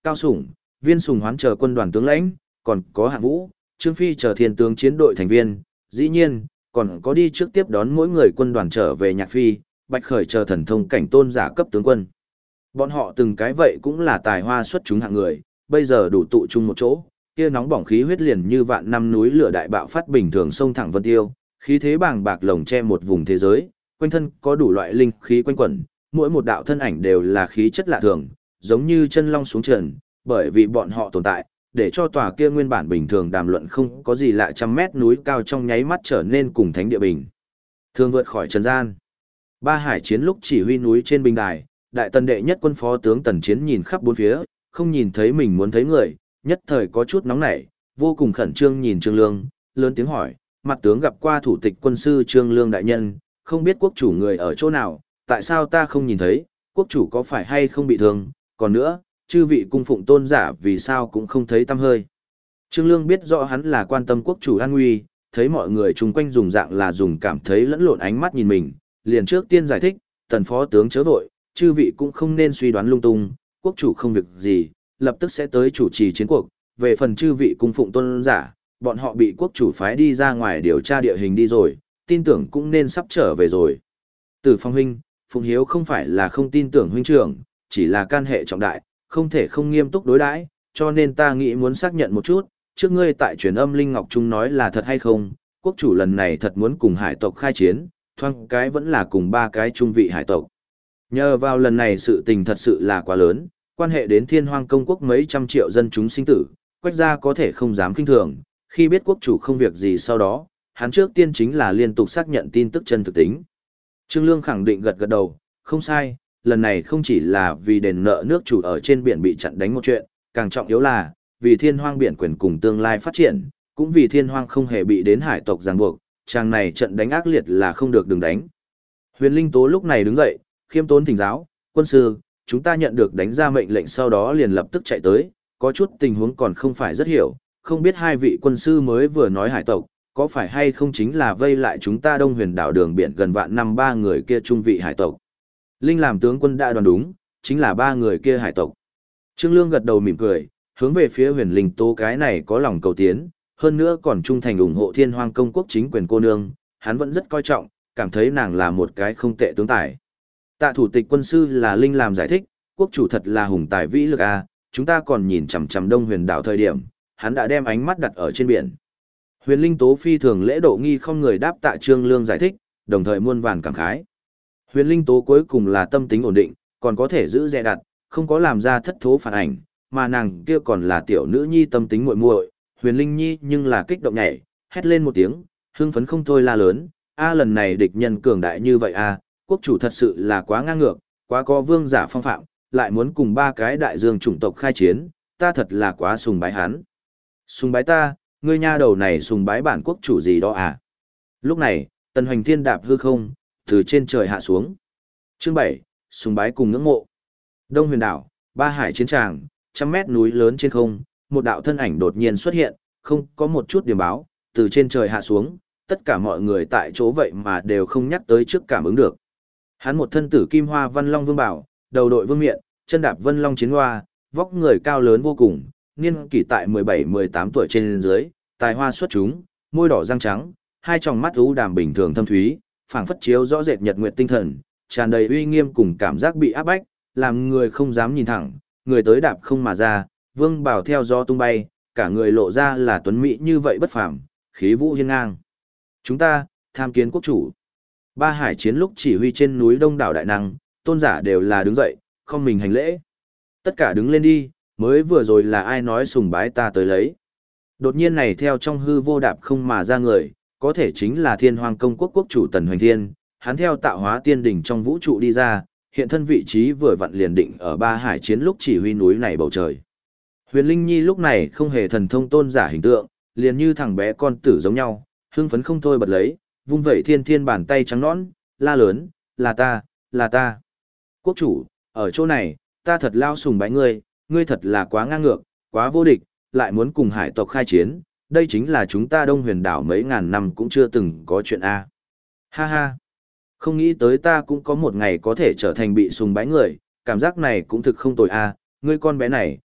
Cao Sủng, Viên Sùng Hoán chờ quân đoàn tướng lãnh, còn có Hạng Vũ, Trương Phi chờ thiên tướng chiến đội thành viên, dĩ nhiên, còn có đi trước tiếp đón mỗi người quân đoàn trở về Nhạc Phi, Bạch Khởi chờ thần thông cảnh tôn giả cấp tướng quân. Bọn họ từng cái vậy cũng là tài hoa xuất chúng hạng người, bây giờ đủ tụ chung một chỗ, kia nóng bỏng khí huyết liền như vạn năm núi lửa đại bạo phát bình thường xông thẳng vân tiêu, khí thế bàng bạc lồng che một vùng thế giới, quanh thân có đủ loại linh khí quanh quẩn, mỗi một đạo thân ảnh đều là khí chất lạ thường, giống như chân long xuống trần, bởi vì bọn họ tồn tại, để cho tòa kia nguyên bản bình thường đàm luận không có gì lạ trăm mét núi cao trong nháy mắt trở nên cùng thánh địa bình. Thường vượt khỏi trần gian. Ba Hải chiến lúc chỉ huy núi trên bình đài, đại tần đệ nhất quân phó tướng Tần Chiến nhìn khắp bốn phía, không nhìn thấy mình muốn thấy người, nhất thời có chút nóng nảy, vô cùng khẩn trương nhìn Trương Lương, lớn tiếng hỏi, mặt tướng gặp qua thủ tịch quân sư Trương Lương đại nhân, không biết quốc chủ người ở chỗ nào, tại sao ta không nhìn thấy, quốc chủ có phải hay không bị thương, còn nữa, chư vị cung phụng tôn giả vì sao cũng không thấy tăm hơi. Trương Lương biết rõ hắn là quan tâm quốc chủ an nguy, thấy mọi người chung quanh dùng dạng là dùng cảm thấy lẫn lộn ánh mắt nhìn mình, liền trước tiên giải thích, Tần phó tướng chớ vội, chư vị cũng không nên suy đoán lung tung, quốc chủ không việc gì, lập tức sẽ tới chủ trì chiến cuộc, về phần chư vị cung phụng tôn giả, bọn họ bị quốc chủ phái đi ra ngoài điều tra địa hình đi rồi, tin tưởng cũng nên sắp trở về rồi. Từ Phong huynh, Phụng Hiếu không phải là không tin tưởng huynh trưởng, chỉ là can hệ trọng đại, không thể không nghiêm túc đối đãi, cho nên ta nghĩ muốn xác nhận một chút, trước ngươi tại truyền âm Linh Ngọc Trung nói là thật hay không, quốc chủ lần này thật muốn cùng hải tộc khai chiến, thoang cái vẫn là cùng ba cái trung vị hải tộc. Nhờ vào lần này sự tình thật sự là quá lớn, quan hệ đến Thiên Hoang công quốc mấy trăm triệu dân chúng sinh tử, Quách gia có thể không dám kinh thường, khi biết quốc chủ không việc gì sau đó, hắn trước tiên chính là liên tục xác nhận tin tức chân thực tính. Trương Lương khẳng định gật gật đầu, không sai, lần này không chỉ là vì đền nợ nước chủ ở trên biển bị chặn đánh một chuyện, càng trọng yếu là, vì Thiên Hoang biển quyền cùng tương lai phát triển, cũng vì Thiên Hoang không hề bị đến hải tộc ràng buộc, chàng này trận đánh ác liệt là không được đừng đánh. Huyền Linh Tố lúc này đứng dậy, khiêm tốn thỉnh giáo, quân sư, chúng ta nhận được đánh ra mệnh lệnh sau đó liền lập tức chạy tới, có chút tình huống còn không phải rất hiểu, không biết hai vị quân sư mới vừa nói hải tộc, có phải hay không chính là vây lại chúng ta Đông Huyền đảo đường biển gần vạn năm ba người kia trung vị hải tộc. Linh làm tướng quân đã đoán đúng, chính là ba người kia hải tộc. Trương Lương gật đầu mỉm cười, hướng về phía Huyền Linh Tố cái này có lòng cầu tiến, hơn nữa còn trung thành ủng hộ Thiên Hoang công quốc chính quyền cô nương, hắn vẫn rất coi trọng, cảm thấy nàng là một cái không tệ tướng tài. Tạ thủ tịch quân sư là Linh làm giải thích, quốc chủ thật là hùng tài vĩ lực a, chúng ta còn nhìn chằm chằm Đông Huyền đảo thời điểm, hắn đã đem ánh mắt đặt ở trên biển. Huyền Linh Tố phi thường lễ độ nghi không người đáp tạ Trương Lương giải thích, đồng thời muôn vàn cảm khái. Huyền Linh Tố cuối cùng là tâm tính ổn định, còn có thể giữ dè đặt, không có làm ra thất thố phản ảnh, mà nàng kia còn là tiểu nữ nhi tâm tính muội muội, Huyền Linh Nhi nhưng là kích động nhảy, hét lên một tiếng, hưng phấn không thôi la lớn, a lần này địch nhân cường đại như vậy a, quốc chủ thật sự là quá ngang ngược, quá có vương giả phong phạm, lại muốn cùng ba cái đại dương chủng tộc khai chiến, ta thật là quá sùng bái hắn. Sùng bái ta, ngươi nha đầu này sùng bái bản quốc chủ gì đó à? Lúc này, Tần Hoành Thiên đạp hư không, từ trên trời hạ xuống. Chương 7, sùng bái cùng ngưỡng mộ. Đông Huyền đảo, ba hải chiến tràng, trăm mét núi lớn trên không, một đạo thân ảnh đột nhiên xuất hiện, không có một chút điểm báo, từ trên trời hạ xuống, tất cả mọi người tại chỗ vậy mà đều không nhắc tới trước cảm ứng được. Hắn một thân tử kim hoa văn long vương bảo, đầu đội vương miện, chân đạp vân long chiến hoa, vóc người cao lớn vô cùng, niên kỷ tại 17-18 tuổi trên dưới, tài hoa xuất chúng, môi đỏ răng trắng, hai tròng mắt u đàm bình thường thâm thúy, phảng phất chiếu rõ rệt nhật nguyệt tinh thần, tràn đầy uy nghiêm cùng cảm giác bị áp bách, làm người không dám nhìn thẳng, người tới đạp không mà ra, vương bảo theo gió tung bay, cả người lộ ra là tuấn mỹ như vậy bất phàm, khí vũ hiên ngang. Chúng ta, tham kiến quốc chủ. Ba hải chiến lúc chỉ huy trên núi đông đảo đại năng, tôn giả đều là đứng dậy, không mình hành lễ. Tất cả đứng lên đi, mới vừa rồi là ai nói sùng bái ta tới lấy. Đột nhiên này theo trong hư vô đạp không mà ra người, có thể chính là Thiên Hoang công quốc quốc chủ Tần Hoành Thiên, hắn theo tạo hóa tiên đỉnh trong vũ trụ đi ra, hiện thân vị trí vừa vặn liền định ở ba hải chiến lúc chỉ huy núi này bầu trời. Huyền Linh Nhi lúc này không hề thần thông tôn giả hình tượng, liền như thằng bé con tử giống nhau, hưng phấn không thôi bật lấy, vung vẩy thiên thiên bàn tay trắng nõn, la lớn, là ta, là ta. Quốc chủ, ở chỗ này, ta thật lao sùng bái ngươi, ngươi thật là quá ngang ngược, quá vô địch, lại muốn cùng hải tộc khai chiến, đây chính là chúng ta Đông Huyền đảo mấy ngàn năm cũng chưa từng có chuyện a. Ha ha, không nghĩ tới ta cũng có một ngày có thể trở thành bị sùng bái người, cảm giác này cũng thực không tồi a, ngươi con bé này,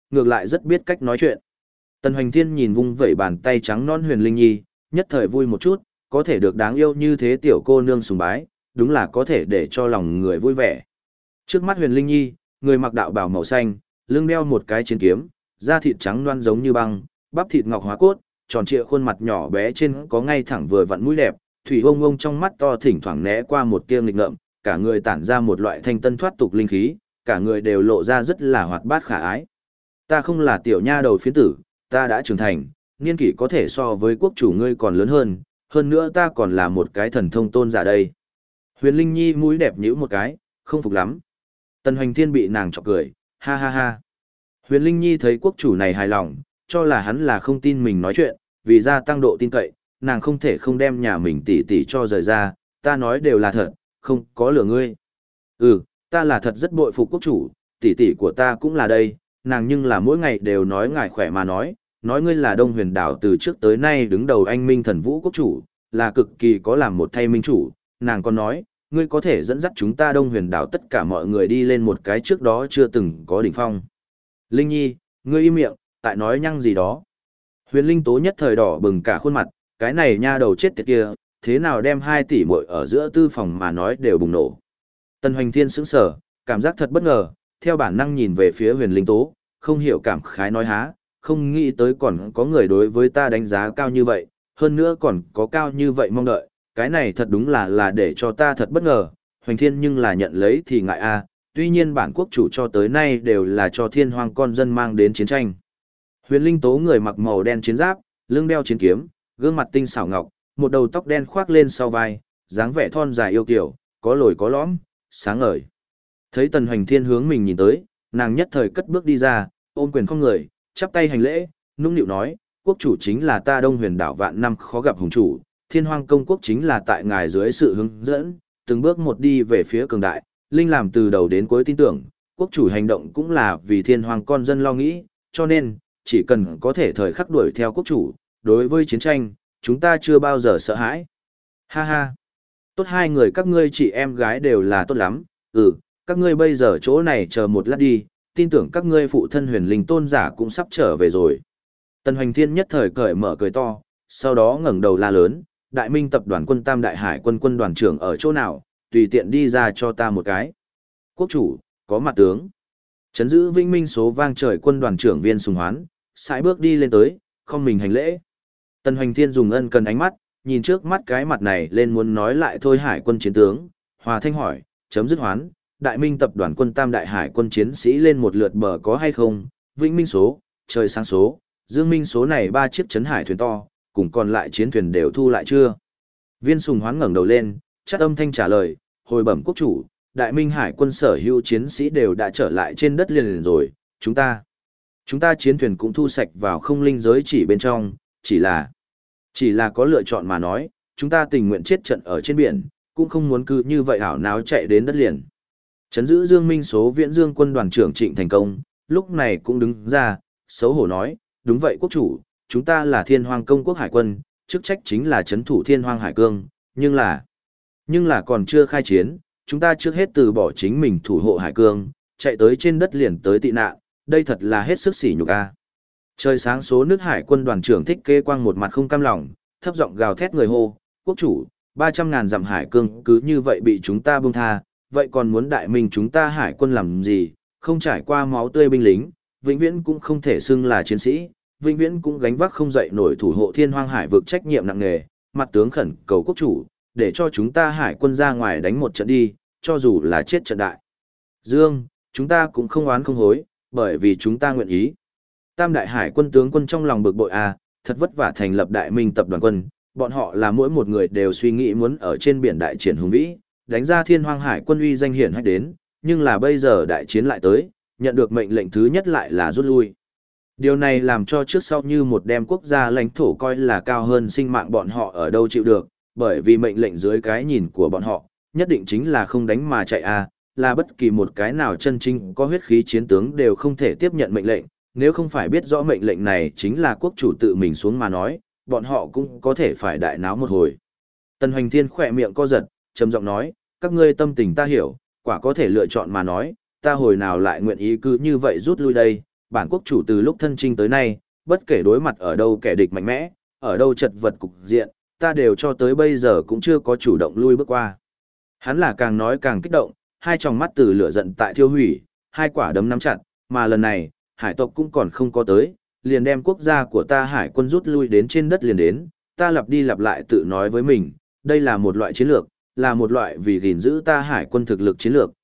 ngược lại rất biết cách nói chuyện. Tần Hoành Thiên nhìn vung vẩy bàn tay trắng non Huyền Linh Nhi, nhất thời vui một chút, có thể được đáng yêu như thế tiểu cô nương sùng bái, đúng là có thể để cho lòng người vui vẻ. Trước mắt Huyền Linh Nhi, người mặc đạo bào màu xanh, lưng đeo một cái chiến kiếm, da thịt trắng loăn giống như băng, bắp thịt ngọc hóa cốt, tròn trịa khuôn mặt nhỏ bé trên có ngay thẳng vừa vặn mũi đẹp, thủy ông ông trong mắt to thỉnh thoảng né qua một tia nghịch ngợm, cả người tản ra một loại thanh tân thoát tục linh khí, cả người đều lộ ra rất là hoạt bát khả ái. Ta không là tiểu nha đầu phiến tử, ta đã trưởng thành, niên kỷ có thể so với quốc chủ ngươi còn lớn hơn nữa ta còn là một cái thần thông tôn giả đây. Huyền Linh Nhi mũi đẹp nhíu một cái, không phục lắm. Tần Hoành Thiên bị nàng chọc cười, ha ha ha. Huyền Linh Nhi thấy quốc chủ này hài lòng, cho là hắn là không tin mình nói chuyện, vì gia tăng độ tin cậy, nàng không thể không đem nhà mình tỉ tỉ cho rời ra, ta nói đều là thật, không có lừa ngươi. Ừ, ta là thật rất bội phục quốc chủ, tỉ tỉ của ta cũng là đây, nàng nhưng là mỗi ngày đều nói ngài khỏe mà nói ngươi là Đông Huyền đảo từ trước tới nay đứng đầu anh minh thần vũ quốc chủ, là cực kỳ có làm một thay minh chủ, nàng còn nói, ngươi có thể dẫn dắt chúng ta Đông Huyền đảo tất cả mọi người đi lên một cái trước đó chưa từng có đỉnh phong. Linh Nhi, ngươi im miệng, tại nói nhăng gì đó. Huyền Linh Tố nhất thời đỏ bừng cả khuôn mặt, cái này nha đầu chết tiệt kia, thế nào đem 2 tỷ muội ở giữa tư phòng mà nói đều bùng nổ. Tần Hoành Thiên sững sờ, cảm giác thật bất ngờ, theo bản năng nhìn về phía Huyền Linh Tố, không hiểu cảm khái nói há, không nghĩ tới còn có người đối với ta đánh giá cao như vậy, hơn nữa còn có cao như vậy mong đợi, cái này thật đúng là để cho ta thật bất ngờ, Hoành Thiên nhưng là nhận lấy thì ngại a, tuy nhiên bản quốc chủ cho tới nay đều là cho thiên hoang con dân mang đến chiến tranh. Huyền Linh Tố người mặc màu đen chiến giáp, lưng đeo chiến kiếm, gương mặt tinh xảo ngọc, một đầu tóc đen khoác lên sau vai, dáng vẻ thon dài yêu kiều, có lồi có lõm, sáng ngời. Thấy Tần Hoành Thiên hướng mình nhìn tới, nàng nhất thời cất bước đi ra, ôm quyền không người, chắp tay hành lễ, nũng nịu nói, quốc chủ chính là ta Đông Huyền đảo vạn năm khó gặp hùng chủ, Thiên Hoang công quốc chính là tại ngài dưới sự hướng dẫn, từng bước một đi về phía cường đại, Linh làm từ đầu đến cuối tin tưởng, quốc chủ hành động cũng là vì Thiên Hoang con dân lo nghĩ, cho nên, chỉ cần có thể thời khắc đuổi theo quốc chủ, đối với chiến tranh, chúng ta chưa bao giờ sợ hãi. Ha ha, tốt hai người các ngươi chị em gái đều là tốt lắm, các ngươi bây giờ chỗ này chờ một lát đi, tin tưởng các ngươi phụ thân Huyền Linh tôn giả cũng sắp trở về rồi. Tần Hoành Thiên nhất thời cởi mở cười to, sau đó ngẩng đầu la lớn, Đại Minh tập đoàn quân Tam Đại Hải quân quân đoàn trưởng ở chỗ nào, tùy tiện đi ra cho ta một cái. Quốc chủ, có mặt tướng. Trấn giữ Vĩnh Minh số vang trời quân đoàn trưởng Viên Sùng Hoán, sải bước đi lên tới, không mình hành lễ. Tần Hoành Thiên dùng ân cần ánh mắt, nhìn trước mắt cái mặt này lên muốn nói lại thôi hải quân chiến tướng, Hòa Thanh hỏi, chấm dứt Hoán, Đại Minh tập đoàn quân Tam Đại Hải quân chiến sĩ lên một lượt bờ có hay không, Vĩnh Minh số, trời sáng số, Dương Minh số này 3 chiếc trấn hải thuyền to, cùng còn lại chiến thuyền đều thu lại chưa? Viên Sùng Hoán ngẩng đầu lên, chắc âm thanh trả lời, hồi bẩm quốc chủ, Đại Minh hải quân sở hữu chiến sĩ đều đã trở lại trên đất liền rồi, chúng ta chiến thuyền cũng thu sạch vào không linh giới chỉ bên trong, chỉ là có lựa chọn mà nói, chúng ta tình nguyện chết trận ở trên biển, cũng không muốn cứ như vậy hảo náo chạy đến đất liền. Trấn giữ Dương Minh số Viễn Dương quân đoàn trưởng Trịnh Thành Công, lúc này cũng đứng ra, xấu hổ nói, đúng vậy quốc chủ, chúng ta là Thiên Hoang công quốc hải quân, chức trách chính là trấn thủ Thiên Hoang hải cương, nhưng là còn chưa khai chiến, chúng ta trước hết từ bỏ chính mình thủ hộ hải cương, chạy tới trên đất liền tới tị nạn, đây thật là hết sức sỉ nhục a. Trời sáng số nước hải quân đoàn trưởng Thích Kế Quang một mặt không cam lòng, thấp giọng gào thét người hô, quốc chủ, 300.000 dặm hải cương cứ như vậy bị chúng ta buông tha, vậy còn muốn Đại Minh chúng ta hải quân làm gì, không trải qua máu tươi binh lính, vĩnh viễn cũng không thể xưng là chiến sĩ, vĩnh viễn cũng gánh vác không dậy nổi thủ hộ Thiên Hoang hải vực trách nhiệm nặng nề, mặt tướng khẩn cầu quốc chủ, để cho chúng ta hải quân ra ngoài đánh một trận đi, cho dù là chết trận đại. Dương, chúng ta cũng không oán không hối, bởi vì chúng ta nguyện ý. Tam Đại Hải quân tướng quân trong lòng bực bội thật vất vả thành lập Đại Minh tập đoàn quân, bọn họ là mỗi một người đều suy nghĩ muốn ở trên biển đại triển hùng vĩ, đánh ra Thiên Hoang hải quân uy danh hiển hách đến, nhưng là bây giờ đại chiến lại tới, nhận được mệnh lệnh thứ nhất lại là rút lui. Điều này làm cho trước sau như một đem quốc gia lãnh thổ coi là cao hơn sinh mạng bọn họ ở đâu chịu được, bởi vì mệnh lệnh dưới cái nhìn của bọn họ, nhất định chính là không đánh mà chạy là bất kỳ một cái nào chân chính có huyết khí chiến tướng đều không thể tiếp nhận mệnh lệnh, nếu không phải biết rõ mệnh lệnh này chính là quốc chủ tự mình xuống mà nói, bọn họ cũng có thể phải đại náo một hồi. Tần Hoành Thiên khỏe miệng co giật, trầm giọng nói, các ngươi tâm tình ta hiểu, quả có thể lựa chọn mà nói, ta hồi nào lại nguyện ý cứ như vậy rút lui đây, bản quốc chủ từ lúc thân chinh tới nay, bất kể đối mặt ở đâu kẻ địch mạnh mẽ, ở đâu chật vật cục diện, ta đều cho tới bây giờ cũng chưa có chủ động lui bước qua. Hắn là càng nói càng kích động, hai tròng mắt từ lửa giận tại thiêu hủy, hai quả đấm nắm chặt, mà lần này, hải tộc cũng còn không có tới, liền đem quốc gia của ta hải quân rút lui đến trên đất liền đến, ta lặp đi lặp lại tự nói với mình, đây là một loại chiến lược, là một loại vì gìn giữ ta hải quân thực lực chiến lược,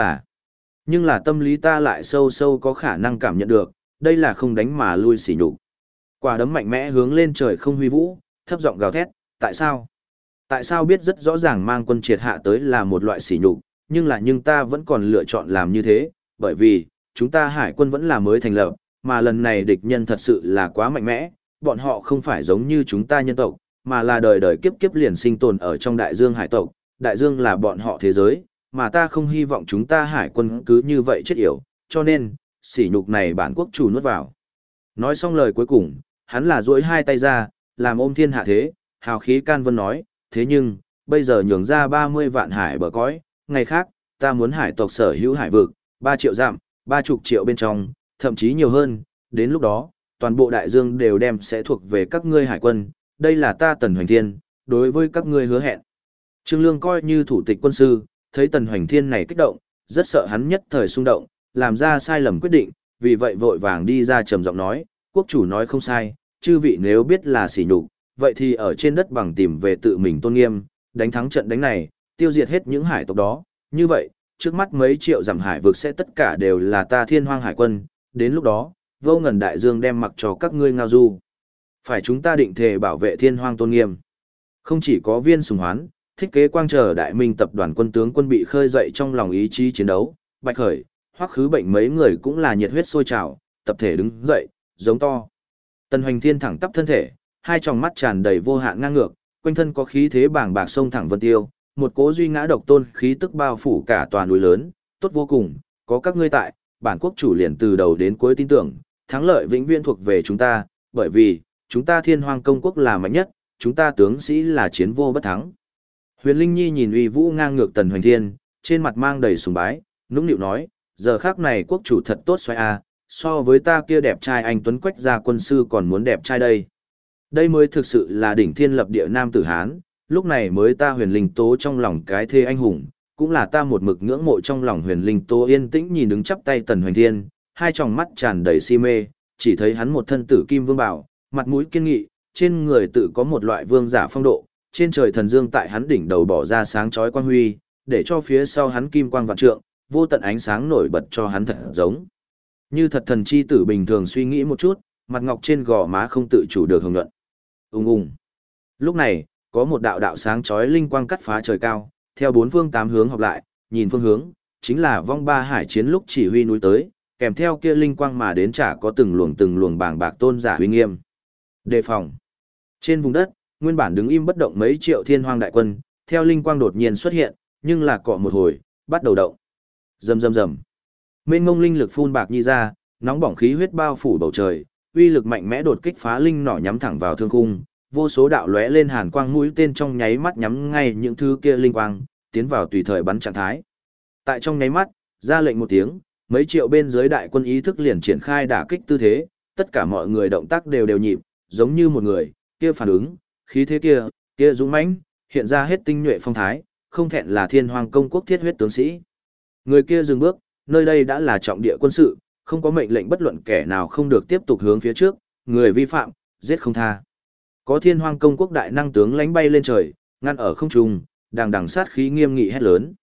nhưng là tâm lý ta lại sâu sâu có khả năng cảm nhận được, đây là không đánh mà lui xỉ nhục. Quả đấm mạnh mẽ hướng lên trời không huy vũ, thấp giọng gào thét, tại sao? Tại sao biết rất rõ ràng mang quân triệt hạ tới là một loại sỉ nhục, nhưng ta vẫn còn lựa chọn làm như thế, bởi vì, chúng ta hải quân vẫn là mới thành lập, mà lần này địch nhân thật sự là quá mạnh mẽ, bọn họ không phải giống như chúng ta nhân tộc, mà là đời đời kiếp kiếp liền sinh tồn ở trong đại dương hải tộc, đại dương là bọn họ thế giới, mà ta không hy vọng chúng ta hải quân cứ như vậy chết yểu, cho nên, sỉ nhục này bản quốc chủ nuốt vào. Nói xong lời cuối cùng, hắn là duỗi hai tay ra, làm ôm thiên hạ thế, hào khí can vân nói, thế nhưng, bây giờ nhường ra 30 vạn hải bờ cõi, ngày khác, ta muốn hải tộc sở hữu hải vực, 3 triệu dặm, 30 triệu bên trong, thậm chí nhiều hơn, đến lúc đó, toàn bộ đại dương đều đem sẽ thuộc về các ngươi hải quân, đây là ta Tần Hoành Thiên, đối với các ngươi hứa hẹn. Trương Lương coi như thủ tịch quân sư, thấy Tần Hoành Thiên này kích động, rất sợ hắn nhất thời xung động, làm ra sai lầm quyết định, vì vậy vội vàng đi ra trầm giọng nói, quốc chủ nói không sai, chư vị nếu biết là sỉ nhục, vậy thì ở trên đất bằng tìm về tự mình tôn nghiêm, đánh thắng trận đánh này, tiêu diệt hết những hải tộc đó, như vậy, trước mắt mấy triệu dặm hải vực sẽ tất cả đều là ta Thiên Hoang hải quân, đến lúc đó, vô ngần đại dương đem mặc cho các ngươi ngao du. Phải chúng ta định thề bảo vệ Thiên Hoang tôn nghiêm. Không chỉ có Viên Sùng Hoán, thiết kế quang chờ đại minh tập đoàn quân tướng quân bị khơi dậy trong lòng ý chí chiến đấu, Bạch Khởi, Hoắc Khứ Bệnh mấy người cũng là nhiệt huyết sôi trào, tập thể đứng dậy, giống to. Tần Hoành Thiên thẳng tắp thân thể, hai tròng mắt tràn đầy vô hạn ngang ngược, quanh thân có khí thế bàng bạc sông thẳng vân tiêu, một cỗ duy ngã độc tôn khí tức bao phủ cả tòa núi lớn, tốt vô cùng, có các ngươi tại, bản quốc chủ liền từ đầu đến cuối tin tưởng, thắng lợi vĩnh viễn thuộc về chúng ta, bởi vì, chúng ta Thiên Hoang công quốc là mạnh nhất, chúng ta tướng sĩ là chiến vô bất thắng. Huyền Linh Nhi nhìn uy vũ ngang ngược Tần Hoành Thiên, trên mặt mang đầy sùng bái, nũng nịu nói, giờ khác này quốc chủ thật tốt xoay a, so với ta kia đẹp trai anh Tuấn Quách gia quân sư còn muốn đẹp trai đây. Đây mới thực sự là đỉnh thiên lập địa nam tử Hán, lúc này mới ta Huyền Linh Tố trong lòng cái thê anh hùng, cũng là ta một mực ngưỡng mộ trong lòng Huyền Linh Tố yên tĩnh nhìn đứng chắp tay Tần Hoành Thiên, hai tròng mắt tràn đầy si mê, chỉ thấy hắn một thân tử kim vương bảo, mặt mũi kiên nghị, trên người tự có một loại vương giả phong độ, trên trời thần dương tại hắn đỉnh đầu bỏ ra sáng chói quang huy, để cho phía sau hắn kim quang vạn trượng, vô tận ánh sáng nổi bật cho hắn thật giống như thật thần chi tử bình thường. Suy nghĩ một chút, mặt ngọc trên gò má không tự chủ được hồng nhuận. Ung ung. Lúc này, có một đạo đạo sáng chói linh quang cắt phá trời cao, theo bốn phương tám hướng hợp lại, nhìn phương hướng, chính là vong ba hải chiến lúc chỉ huy núi tới, kèm theo kia linh quang mà đến chả có từng luồng bàng bạc tôn giả uy nghiêm. Đề phòng. Trên vùng đất, nguyên bản đứng im bất động mấy triệu Thiên Hoang đại quân, theo linh quang đột nhiên xuất hiện, nhưng là cọ một hồi, bắt đầu động. Rầm rầm rầm. Mênh mông linh lực phun bạc nhi ra, nóng bỏng khí huyết bao phủ bầu trời, uy lực mạnh mẽ đột kích phá linh nỏ nhắm thẳng vào thương khung, vô số đạo lóe lên hàn quang mũi tên trong nháy mắt nhắm ngay những thứ kia linh quang, tiến vào tùy thời bắn trạng thái. Tại trong nháy mắt, ra lệnh một tiếng, mấy triệu bên dưới đại quân ý thức liền triển khai đả kích tư thế, tất cả mọi người động tác đều nhịp, giống như một người, kia phản ứng, khí thế kia dũng mãnh, hiện ra hết tinh nhuệ phong thái, không thẹn là Thiên Hoang công quốc thiết huyết tướng sĩ. Người kia dừng bước, nơi đây đã là trọng địa quân sự, không có mệnh lệnh bất luận kẻ nào không được tiếp tục hướng phía trước, người vi phạm, giết không tha. Có Thiên Hoang công quốc đại năng tướng lánh bay lên trời, ngăn ở không trung, đằng sát khí nghiêm nghị hét lớn.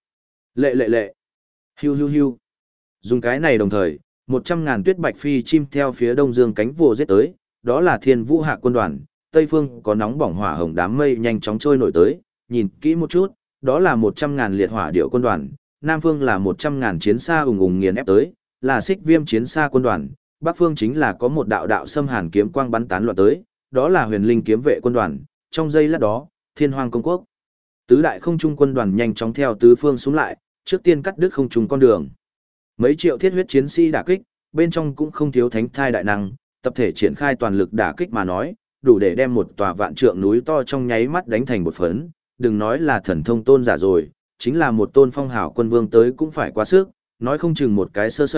Lệ. Hiu hiu hiu. Dùng cái này đồng thời, 100.000 tuyết bạch phi chim theo phía đông dương cánh vồ giết tới, đó là Thiên Vũ Hạ quân đoàn, tây phương có nóng bỏng hỏa hồng đám mây nhanh chóng trôi nổi tới, nhìn kỹ một chút, đó là 100.000 liệt hỏa điệu quân đoàn, nam phương là 100.000 chiến xa ùng ùng nghiền ép tới, là Xích Viêm chiến xa quân đoàn, bắc phương chính là có một đạo đạo xâm hàn kiếm quang bắn tán loạn tới, đó là Huyền Linh kiếm vệ quân đoàn, trong giây lát đó, Thiên Hoang công quốc. Tứ đại không trung quân đoàn nhanh chóng theo tứ phương xuống lại, trước tiên cắt đứt không trung con đường. Mấy triệu thiết huyết chiến sĩ đả kích, bên trong cũng không thiếu thánh thai đại năng, tập thể triển khai toàn lực đả kích mà nói, đủ để đem một tòa vạn trượng núi to trong nháy mắt đánh thành bột phấn, đừng nói là thần thông tôn giả rồi, chính là một tôn phong hảo quân vương tới cũng phải quá sức, nói không chừng một cái sơ sẩy,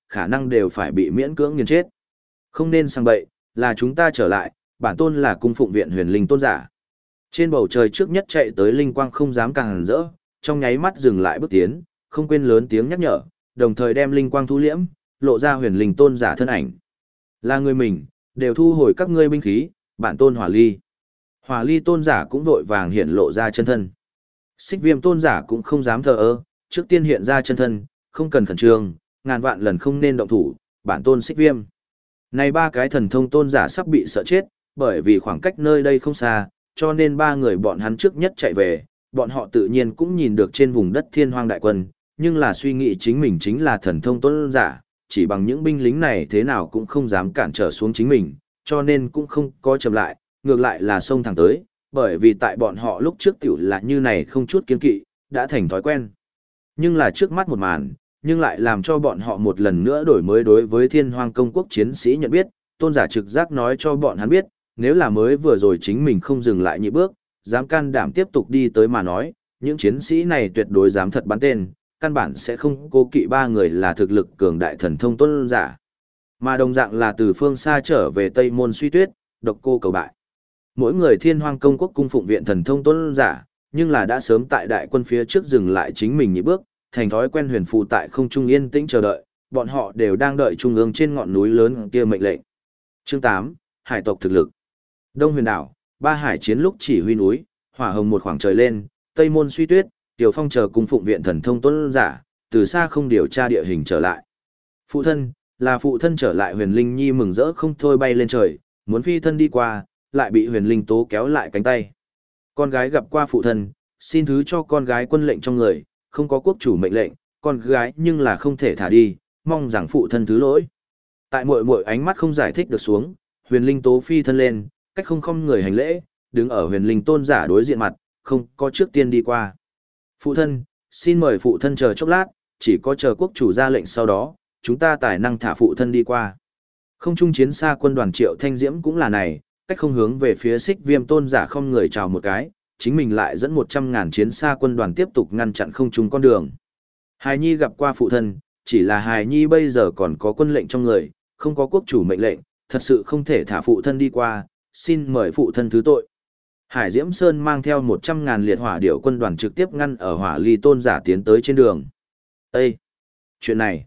khả năng đều phải bị miễn cưỡng nghiền chết. Không nên sang bậy, là chúng ta trở lại, bản tôn là cung phụng viện huyền linh tôn giả. Trên bầu trời trước nhất chạy tới linh quang không dám càng rỡ, trong nháy mắt dừng lại bước tiến, không quên lớn tiếng nhắc nhở, đồng thời đem linh quang thu liễm, lộ ra huyền linh tôn giả thân ảnh. Là người mình, đều thu hồi các ngươi binh khí, bản tôn Hỏa Ly. Hỏa Ly tôn giả cũng vội vàng hiện lộ ra chân thân. Xích Viêm tôn giả cũng không dám thờ ơ, trước tiên hiện ra chân thân, không cần khẩn trương, ngàn vạn lần không nên động thủ, bản tôn Xích Viêm. Này ba cái thần thông tôn giả sắp bị sợ chết, bởi vì khoảng cách nơi đây không xa, cho nên ba người bọn hắn trước nhất chạy về, bọn họ tự nhiên cũng nhìn được trên vùng đất Thiên Hoang đại quân, nhưng là suy nghĩ chính mình chính là thần thông tôn giả, chỉ bằng những binh lính này thế nào cũng không dám cản trở xuống chính mình, cho nên cũng không có chậm lại, ngược lại là xông thẳng tới, bởi vì tại bọn họ lúc trước tiểu là như này không chút kiên kỵ, đã thành thói quen. Nhưng là trước mắt một màn, nhưng lại làm cho bọn họ một lần nữa đổi mới đối với Thiên Hoang công quốc chiến sĩ nhận biết, tôn giả trực giác nói cho bọn hắn biết, nếu là mới vừa rồi chính mình không dừng lại nhị bước, dám can đảm tiếp tục đi tới mà nói, những chiến sĩ này tuyệt đối dám thật bắn tên, căn bản sẽ không cố kỵ ba người là thực lực cường đại thần thông tôn giả. Mà đồng dạng là từ phương xa trở về Tây Môn Suy Tuyết, Độc Cô Cầu Bại. Mỗi người Thiên Hoang công quốc cung phụng viện thần thông tôn giả, nhưng là đã sớm tại đại quân phía trước dừng lại chính mình nhị bước, thành thói quen huyền phù tại không trung yên tĩnh chờ đợi, bọn họ đều đang đợi trung ương trên ngọn núi lớn kia mệnh lệnh. Chương 8, Hải tộc thực lực. Đông Huyền đảo, ba hải chiến lúc chỉ huy núi, hỏa hồng một khoảng trời lên, Tây Môn Suy Tuyết, Tiểu Phong chờ cung phụng viện thần thông tôn giả, từ xa không điều tra địa hình trở lại. Phụ thân trở lại Huyền Linh Nhi mừng rỡ không thôi bay lên trời, muốn phi thân đi qua, lại bị Huyền Linh Tố kéo lại cánh tay. Con gái gặp qua phụ thân, xin thứ cho con gái quân lệnh trong người, không có quốc chủ mệnh lệnh, con gái nhưng là không thể thả đi, mong rằng phụ thân thứ lỗi. Tại muội muội ánh mắt không giải thích được xuống, Huyền Linh Tố phi thân lên, cách không người hành lễ, đứng ở Huyền Linh tôn giả đối diện mặt, không có trước tiên đi qua. Phụ thân, xin mời phụ thân chờ chốc lát, chỉ có chờ quốc chủ ra lệnh sau đó, chúng ta tài năng thả phụ thân đi qua. Không trung chiến xa quân đoàn Triệu Thanh Diễm cũng là này, cách không hướng về phía Xích Viêm tôn giả không người chào một cái, chính mình lại dẫn 100.000 chiến xa quân đoàn tiếp tục ngăn chặn không trung con đường. Hài Nhi gặp qua phụ thân, chỉ là Hài Nhi bây giờ còn có quân lệnh trong người, không có quốc chủ mệnh lệnh, thật sự không thể thả phụ thân đi qua, xin mời phụ thân thứ tội. Hải Diễm Sơn mang theo 100.000 liệt hỏa điểu quân đoàn trực tiếp ngăn ở Hỏa Ly tôn giả tiến tới trên đường. Ê! Chuyện này!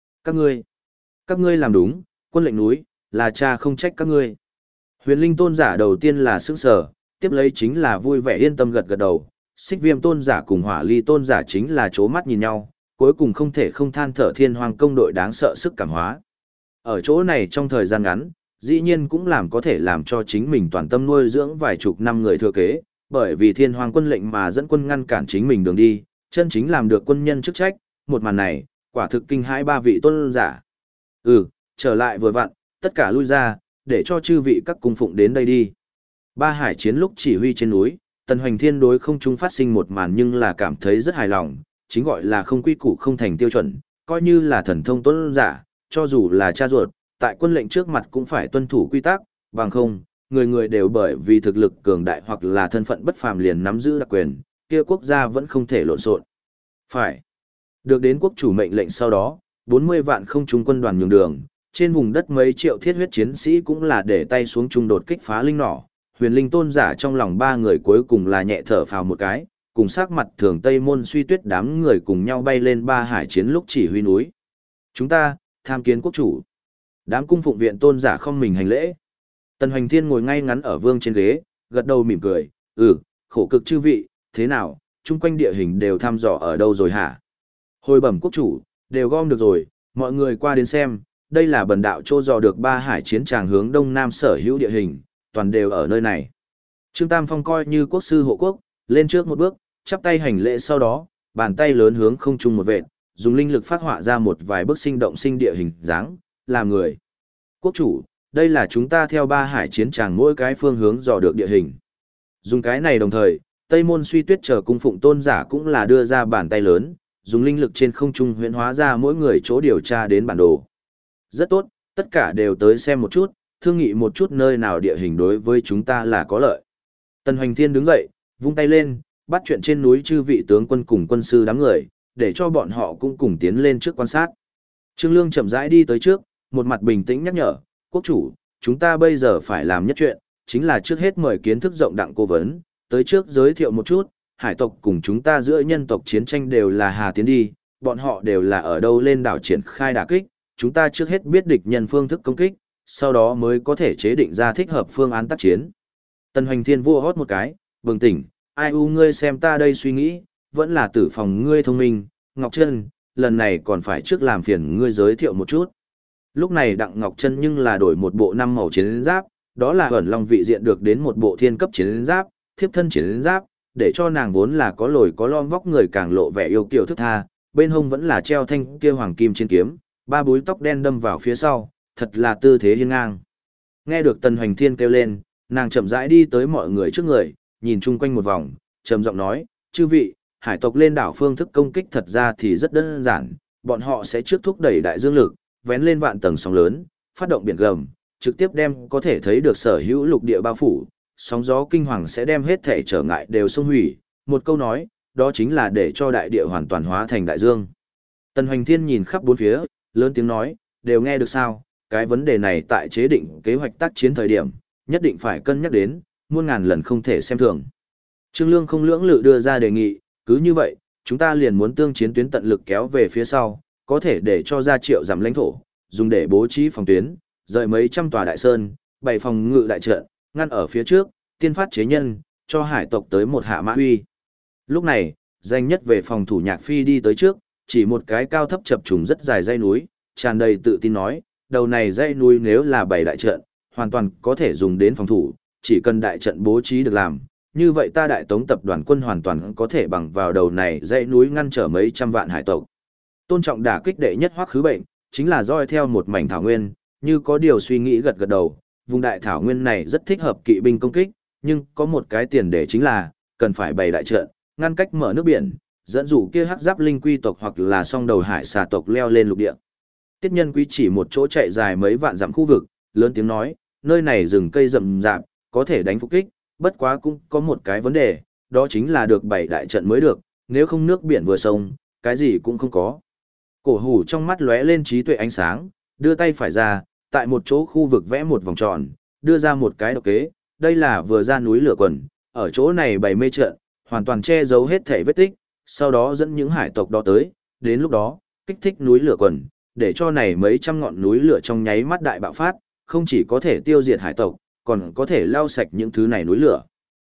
Các ngươi làm đúng, quân lệnh núi, là cha không trách các ngươi. Huyền Linh tôn giả đầu tiên là sững sờ, tiếp lấy chính là vui vẻ yên tâm gật gật đầu. Xích Viêm tôn giả cùng Hỏa Ly tôn giả chính là chố mắt nhìn nhau, cuối cùng không thể không than thở Thiên Hoang công đội đáng sợ sức cảm hóa. Ở chỗ này trong thời gian ngắn, dĩ nhiên cũng có thể làm cho chính mình toàn tâm nuôi dưỡng vài chục năm người thừa kế, bởi vì Thiên Hoang quân lệnh mà dẫn quân ngăn cản chính mình đường đi, chân chính làm được quân nhân chức trách, một màn này, quả thực kinh hãi ba vị tôn giả. Trở lại vừa vặn, tất cả lui ra, để cho chư vị các cung phụng đến đây đi. Ba hải chiến lúc chỉ huy trên núi, Tần Hoành Thiên đối không trung phát sinh một màn nhưng là cảm thấy rất hài lòng, chính gọi là không quy củ không thành tiêu chuẩn, coi như là thần thông tôn giả, cho dù là cha ruột, tại quân lệnh trước mặt cũng phải tuân thủ quy tắc, bằng không, người người đều bởi vì thực lực cường đại hoặc là thân phận bất phàm liền nắm giữ đặc quyền, kia quốc gia vẫn không thể lộn xộn. Phải. Được đến quốc chủ mệnh lệnh sau đó, 40 vạn không trung quân đoàn nhường đường, trên vùng đất mấy triệu thiết huyết chiến sĩ cũng là để tay xuống trung đột kích phá linh nỏ. Huyền Linh tôn giả trong lòng ba người cuối cùng là nhẹ thở phào một cái, cùng sắc mặt thường Tây Môn Suy Tuyết đám người cùng nhau bay lên ba hải chiến lúc chỉ huy núi. Chúng ta, tham kiến quốc chủ. Đám cung phụng viện tôn giả không mình hành lễ. Tần Hoành Thiên ngồi ngay ngắn ở vương trên ghế, gật đầu mỉm cười, khổ cực chư vị, thế nào, chung quanh địa hình đều thăm dò ở đâu rồi hả? Hồi bẩm quốc chủ, đều gom được rồi, mọi người qua đến xem, đây là bần đạo trô dò được ba hải chiến tràng hướng đông nam sở hữu địa hình, toàn đều ở nơi này. Trương Tam Phong coi như quốc sư hộ quốc, lên trước một bước, chắp tay hành lễ sau đó, bàn tay lớn hướng không trung một vệt, dùng linh lực phát họa ra một vài bức sinh động sinh địa hình dáng, làm người. Quốc chủ, đây là chúng ta theo ba hải chiến tràng mỗi cái phương hướng dò được địa hình. Dùng cái này đồng thời, Tây Môn Suy Tuyết chờ cung phụng tôn giả cũng là đưa ra bàn tay lớn, dùng linh lực trên không trung huyễn hóa ra mỗi người chỗ điều tra đến bản đồ. Rất tốt, tất cả đều tới xem một chút, thương nghị một chút nơi nào địa hình đối với chúng ta là có lợi. Tần Hoành Thiên đứng dậy, vung tay lên, bắt chuyện trên núi chư vị tướng quân cùng quân sư đám người, để cho bọn họ cũng cùng tiến lên trước quan sát. Trương Lương chậm rãi đi tới trước, một mặt bình tĩnh nhắc nhở, quốc chủ, chúng ta bây giờ phải làm nhất chuyện, chính là trước hết mời kiến thức rộng đặng cố vấn, tới trước giới thiệu một chút, hải tộc cùng chúng ta giữa nhân tộc chiến tranh đều là hà tiến đi, bọn họ đều là ở đâu lên đảo triển khai đả kích, chúng ta trước hết biết địch nhân phương thức công kích, sau đó mới có thể chế định ra thích hợp phương án tác chiến. Tần Hoành Thiên vua hót một cái, bừng tỉnh, ai u ngươi xem ta đây suy nghĩ, vẫn là tử phòng ngươi thông minh, Ngọc Trân, lần này còn phải trước làm phiền ngươi giới thiệu một chút. Lúc này Đặng Ngọc Trân nhưng là đổi một bộ 5 màu chiến giáp, đó là ẩn long vị diện được đến một bộ thiên cấp chiến giáp, thiếp thân chiến giáp, để cho nàng vốn là có lồi có lõm vóc người càng lộ vẻ yêu kiều thức tha, bên hông vẫn là treo thanh kia hoàng kim trên kiếm, ba búi tóc đen đâm vào phía sau, thật là tư thế hiên ngang. Nghe được Tần Hoành Thiên kêu lên, nàng chậm rãi đi tới mọi người trước người, nhìn chung quanh một vòng, trầm giọng nói, chư vị, hải tộc lên đảo phương thức công kích thật ra thì rất đơn giản, bọn họ sẽ trước thúc đẩy đại dương lực, vén lên vạn tầng sóng lớn, phát động biển gầm, trực tiếp đem có thể thấy được sở hữu lục địa bao phủ, sóng gió kinh hoàng sẽ đem hết thể trở ngại đều xông hủy, một câu nói, đó chính là để cho đại địa hoàn toàn hóa thành đại dương. Tần Hoành Thiên nhìn khắp bốn phía, lớn tiếng nói, đều nghe được sao, cái vấn đề này tại chế định kế hoạch tác chiến thời điểm, nhất định phải cân nhắc đến, muôn ngàn lần không thể xem thường. Trương Lương không lưỡng lự đưa ra đề nghị, cứ như vậy, chúng ta liền muốn tương chiến tuyến tận lực kéo về phía sau, có thể để cho ra triệu giảm lãnh thổ, dùng để bố trí phòng tuyến, rời mấy trăm tòa đại sơn, bày phòng ngự đại trận, ngăn ở phía trước, tiên phát chế nhân, cho hải tộc tới một hạ mã huy. Lúc này, danh nhất về phòng thủ Nhạc Phi đi tới trước, chỉ một cái cao thấp chập trùng rất dài dãy núi, tràn đầy tự tin nói, đầu này dãy núi nếu là bày đại trận, hoàn toàn có thể dùng đến phòng thủ, chỉ cần đại trận bố trí được làm, như vậy ta Đại Tống tập đoàn quân hoàn toàn có thể bằng vào đầu này dãy núi ngăn trở mấy trăm vạn hải tộc. Tôn Trọng đả kích đệ nhất Hoắc Khứ Bệnh, chính là dõi theo một mảnh thảo nguyên, như có điều suy nghĩ gật gật đầu, vùng đại thảo nguyên này rất thích hợp kỵ binh công kích, nhưng có một cái tiền đề chính là cần phải bày đại trận, ngăn cách mở nước biển, dẫn dụ kia hắc giáp linh quy tộc hoặc là song đầu hải xà tộc leo lên lục địa. Tiết Nhân Quý chỉ một chỗ chạy dài mấy vạn dặm khu vực, lớn tiếng nói, nơi này rừng cây rậm rạp, có thể đánh phục kích, bất quá cũng có một cái vấn đề, đó chính là được bày đại trận mới được, nếu không nước biển vừa sông, cái gì cũng không có. Cổ hủ trong mắt lóe lên trí tuệ ánh sáng, đưa tay phải ra, tại một chỗ khu vực vẽ một vòng tròn, đưa ra một cái độc kế, đây là vừa ra núi lửa quần, ở chỗ này bày mê trận, hoàn toàn che giấu hết thể vết tích, sau đó dẫn những hải tộc đó tới, đến lúc đó, kích thích núi lửa quần, để cho này mấy trăm ngọn núi lửa trong nháy mắt đại bạo phát, không chỉ có thể tiêu diệt hải tộc, còn có thể lau sạch những thứ này núi lửa.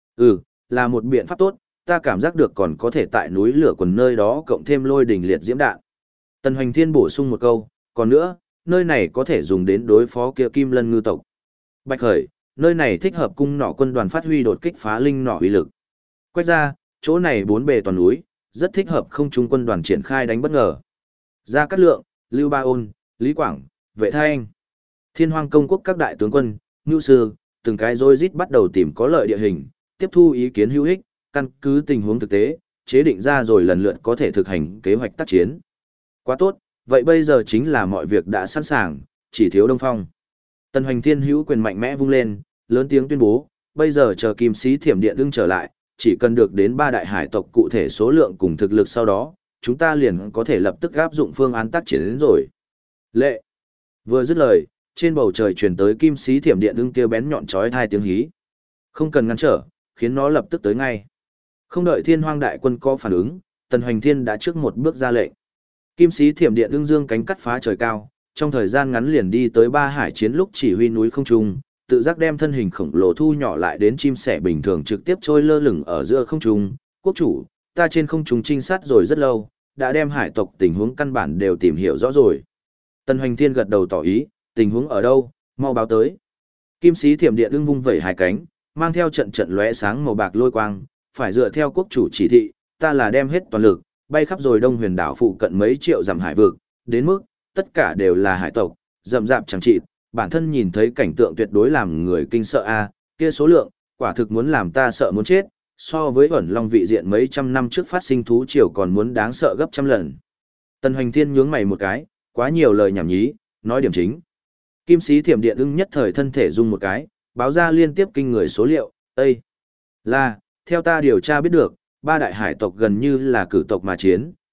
Là một biện pháp tốt, ta cảm giác được còn có thể tại núi lửa quần nơi đó cộng thêm lôi đình liệt diễm đạn. Tần Hoành Thiên bổ sung một câu, còn nữa, nơi này có thể dùng đến đối phó kia Kim Lân ngư tộc. Bạch Khởi, nơi này thích hợp cung nỏ quân đoàn phát huy đột kích phá linh nỏ uy lực. Quét ra, chỗ này bốn bề toàn núi, rất thích hợp không trung quân đoàn triển khai đánh bất ngờ. Gia Cát Lượng, Lưu Ba Ôn, Lý Quảng, Vệ Thanh, Thiên Hoang công quốc các đại tướng quân, nhu sư, từng cái rối rít bắt đầu tìm có lợi địa hình, tiếp thu ý kiến hữu ích, căn cứ tình huống thực tế, chế định ra rồi lần lượt có thể thực hành kế hoạch tác chiến. Quá tốt, vậy bây giờ chính là mọi việc đã sẵn sàng, chỉ thiếu Đông Phong. Tần Hoành Thiên hữu quyền mạnh mẽ vung lên, lớn tiếng tuyên bố, bây giờ chờ Kim Sĩ Thiểm Điện ưng trở lại, chỉ cần được đến 3 đại hải tộc cụ thể số lượng cùng thực lực sau đó, chúng ta liền có thể lập tức áp dụng phương án tác chiến đến rồi. Lệ. Vừa dứt lời, trên bầu trời truyền tới Kim Sĩ Thiểm Điện ưng kêu bén nhọn chói tai tiếng hí. Không cần ngăn trở, khiến nó lập tức tới ngay. Không đợi Thiên Hoang đại quân có phản ứng, Tần Hoành Thiên đã trước một bước ra lệnh. Kim Sĩ Thiểm Điện ưng dương cánh cắt phá trời cao, trong thời gian ngắn liền đi tới 3 hải chiến lúc chỉ huy núi không trung, tự giác đem thân hình khổng lồ thu nhỏ lại đến chim sẻ bình thường trực tiếp trôi lơ lửng ở giữa không trung. Quốc chủ, ta trên không trung trinh sát rồi rất lâu, đã đem hải tộc tình huống căn bản đều tìm hiểu rõ rồi. Tần Hoành Thiên gật đầu tỏ ý, tình huống ở đâu, mau báo tới. Kim Sĩ Thiểm Điện ưng vung vẩy hai cánh, mang theo trận trận lóe sáng màu bạc lôi quang, phải dựa theo quốc chủ chỉ thị, ta là đem hết toàn lực, bay khắp rồi Đông Huyền đảo phụ cận mấy triệu dặm hải vực, đến mức tất cả đều là hải tộc, rậm rạp chẳng chịt, bản thân nhìn thấy cảnh tượng tuyệt đối làm người kinh sợ a, kia số lượng, quả thực muốn làm ta sợ muốn chết, so với ẩn long vị diện mấy trăm năm trước phát sinh thú triều còn muốn đáng sợ gấp trăm lần. Tần Hoành Thiên nhướng mày một cái, quá nhiều lời nhảm nhí, nói điểm chính. Kim Sĩ Thiểm Điện ưng nhất thời thân thể rung một cái, báo ra liên tiếp kinh người số liệu, Ê! Là, theo ta điều tra biết được, 3 đại hải tộc gần như là cử tộc mà chiến,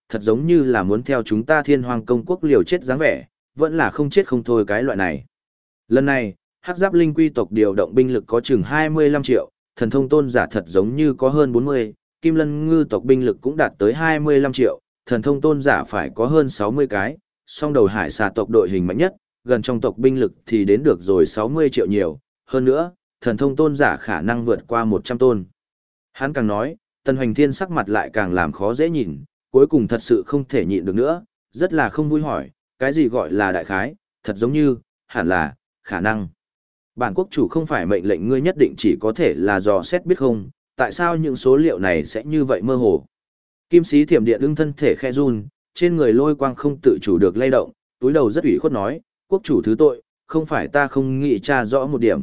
thật giống như là muốn theo chúng ta Thiên Hoang công quốc liều chết dáng vẻ, vẫn là không chết không thôi cái loại này. Lần này, Hắc Giáp Linh quy tộc điều động binh lực có chừng 25 triệu, thần thông tôn giả thật giống như có hơn 40, Kim Lân ngư tộc binh lực cũng đạt tới 25 triệu, thần thông tôn giả phải có hơn 60 cái, song đầu hải xà tộc đội hình mạnh nhất, gần trong tộc binh lực thì đến được rồi 60 triệu nhiều, hơn nữa, thần thông tôn giả khả năng vượt qua 100 tôn. Hắn càng nói, Tần Hoành Thiên sắc mặt lại càng làm khó dễ nhìn, cuối cùng thật sự không thể nhịn được nữa, rất là không vui hỏi, cái gì gọi là đại khái, thật giống như, hẳn là, khả năng. Bản quốc chủ không phải mệnh lệnh ngươi nhất định chỉ có thể là dò xét biết không, tại sao những số liệu này sẽ như vậy mơ hồ. Kim sĩ thiểm điện ưng thân thể khe run, trên người lôi quang không tự chủ được lay động, túi đầu rất ủy khuất nói, quốc chủ thứ tội, không phải ta không nghĩ tra rõ một điểm,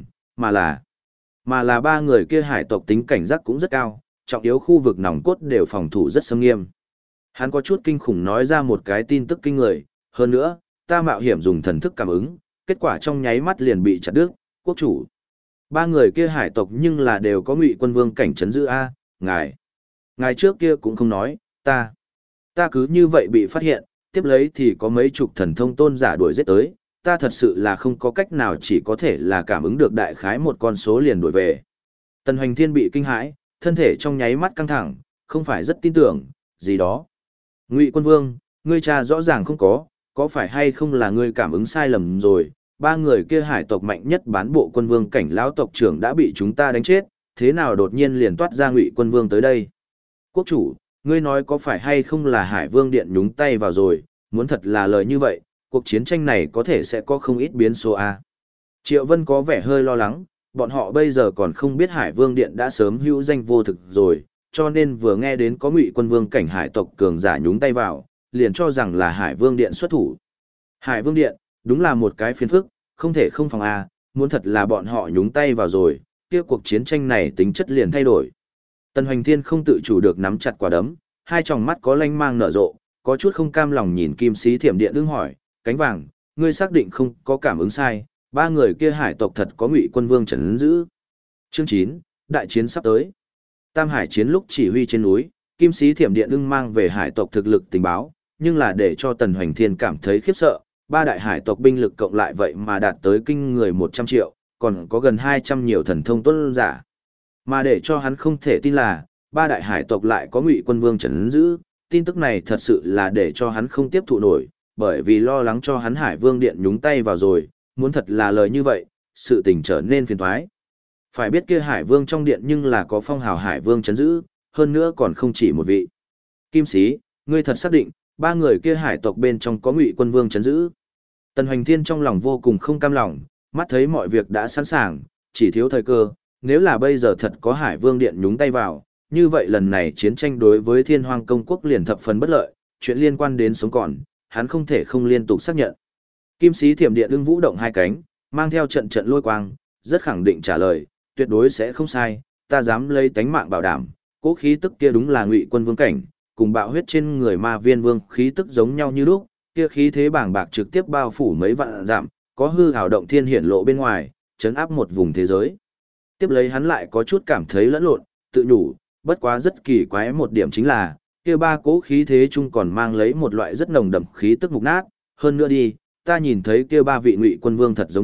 mà là ba người kia hải tộc tính cảnh giác cũng rất cao, trọng yếu khu vực nòng cốt đều phòng thủ rất xâm nghiêm. Hắn có chút kinh khủng nói ra một cái tin tức kinh người, hơn nữa, ta mạo hiểm dùng thần thức cảm ứng, kết quả trong nháy mắt liền bị chặt đứt, quốc chủ. Ba người kia hải tộc nhưng là đều có Ngụy Quân Vương cảnh trấn giữ a, ngài trước kia cũng không nói, ta cứ như vậy bị phát hiện, tiếp lấy thì có mấy chục thần thông tôn giả đuổi giết tới, ta thật sự là không có cách nào, chỉ có thể là cảm ứng được đại khái một con số liền đuổi về. Tần Hoành Thiên bị kinh hãi, thân thể trong nháy mắt căng thẳng, không phải rất tin tưởng, gì đó. Ngụy Quân Vương, ngươi cha rõ ràng không có phải hay không là ngươi cảm ứng sai lầm rồi, ba người kia hải tộc mạnh nhất bán bộ quân vương cảnh lão tộc trưởng đã bị chúng ta đánh chết, thế nào đột nhiên liền toát ra Ngụy Quân Vương tới đây? Quốc chủ, ngươi nói có phải hay không là Hải Vương Điện nhúng tay vào rồi, muốn thật là lời như vậy, cuộc chiến tranh này có thể sẽ có không ít biến số a. Triệu Vân có vẻ hơi lo lắng, bọn họ bây giờ còn không biết Hải Vương Điện đã sớm hữu danh vô thực rồi, cho nên vừa nghe đến có Ngụy Quân Vương cảnh hải tộc cường giả nhúng tay vào, liền cho rằng là Hải Vương Điện xuất thủ. Hải Vương Điện, đúng là một cái phiền phức, không thể không phòng a, muốn thật là bọn họ nhúng tay vào rồi, kia cuộc chiến tranh này tính chất liền thay đổi. Tần Hoành Thiên không tự chủ được nắm chặt quả đấm, hai tròng mắt có lanh mang nở rộ, có chút không cam lòng nhìn Kim Sĩ Thiểm Điện đương hỏi, Cánh Vàng, ngươi xác định không có cảm ứng sai, ba người kia hải tộc thật có Ngụy Quân Vương trấn giữ. Chương 9, đại chiến sắp tới. Tam Hải chiến lúc chỉ huy trên núi, Kim Sĩ Thiểm Điện đương mang về hải tộc thực lực tình báo, nhưng là để cho Tần Hoành Thiên cảm thấy khiếp sợ, ba đại hải tộc binh lực cộng lại vậy mà đạt tới kinh người 100 triệu, còn có gần 200 nhiều thần thông tôn giả. Mà để cho hắn không thể tin là, ba đại hải tộc lại có Ngụy Quân Vương trấn giữ, tin tức này thật sự là để cho hắn không tiếp thụ nổi, bởi vì lo lắng cho hắn Hải Vương Điện nhúng tay vào rồi, muốn thật là lời như vậy, sự tình trở nên phiền toái. Phải biết kia Hải Vương trong điện nhưng là có phong hào Hải Vương trấn giữ, hơn nữa còn không chỉ một vị. Kim Sĩ, ngươi thật xác định, ba người kia hải tộc bên trong có Ngụy Quân Vương trấn giữ. Tần Hoành Thiên trong lòng vô cùng không cam lòng, mắt thấy mọi việc đã sẵn sàng, chỉ thiếu thời cơ, nếu là bây giờ thật có Hải Vương Điện nhúng tay vào, như vậy lần này chiến tranh đối với Thiên Hoang công quốc liền thập phần bất lợi, chuyện liên quan đến sống còn, hắn không thể không liên tục xác nhận. Kim Sĩ Thiểm Điện ưng vũ động hai cánh, mang theo trận trận lôi quang, rất khẳng định trả lời, tuyệt đối sẽ không sai, ta dám lấy tánh mạng bảo đảm, cố khí tức kia đúng là Ngụy Quân Vương cảnh, cùng bạo huyết trên người Ma Viên Vương khí tức giống nhau như lúc, kia khí thế bàng bạc trực tiếp bao phủ mấy vạn dặm, có hư ảo động thiên hiển lộ bên ngoài, chấn áp một vùng thế giới. Tiếp lấy hắn lại có chút cảm thấy lẫn lộn, tự nhủ, bất quá rất kỳ quái một điểm chính là, kia ba cố khí thế chung còn mang lấy một loại rất nồng đậm khí tức mục nát, hơn nữa đi, ta nhìn thấy kia ba vị Ngụy Quân Vương thật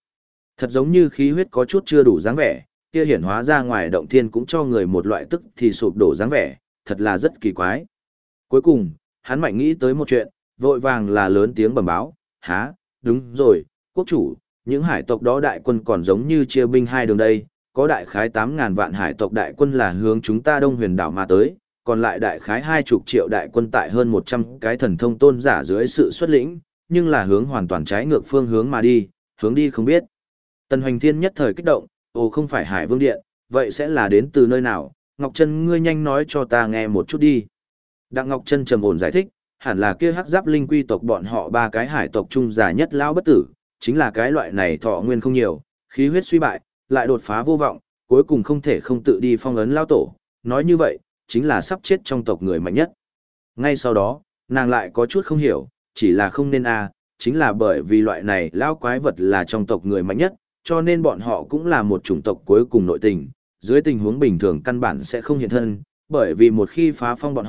giống như khí huyết có chút chưa đủ dáng vẻ, kia hiển hóa ra ngoài động thiên cũng cho người một loại tức thì sụp đổ dáng vẻ, thật là rất kỳ quái. Cuối cùng, hắn mạnh nghĩ tới một chuyện, vội vàng là lớn tiếng bẩm báo, há, đúng rồi, quốc chủ, những hải tộc đó đại quân còn giống như chia binh hai đường đây, có đại khái 8.000 vạn hải tộc đại quân là hướng chúng ta Đông Huyền đảo mà tới, còn lại đại khái 20 triệu đại quân tại hơn 100 cái thần thông tôn giả dưới sự xuất lĩnh, nhưng là hướng hoàn toàn trái ngược phương hướng mà đi, hướng đi không biết. Tần Hoành Thiên nhất thời kích động, ồ không phải Hải Vương Điện, vậy sẽ là đến từ nơi nào, Ngọc Trân ngươi nhanh nói cho ta nghe một chút đi. Đặng Ngọc Trân trầm ổn giải thích, hẳn là kia Hắc Giáp Linh quy tộc bọn họ ba cái hải tộc trung già nhất lão bất tử, chính là cái loại này thọ nguyên không nhiều, khí huyết suy bại, lại đột phá vô vọng, cuối cùng không thể không tự đi phong ấn lão tổ, nói như vậy, chính là sắp chết trong tộc người mạnh nhất. Ngay sau đó, nàng lại có chút không hiểu, chỉ là không nên chính là bởi vì loại này lão quái vật là trong tộc người mạnh nhất, cho nên bọn họ cũng là một chủng tộc cuối cùng nội tình, dưới tình huống bình thường căn bản sẽ không hiện thân, bởi vì một khi phá phong bọn họ,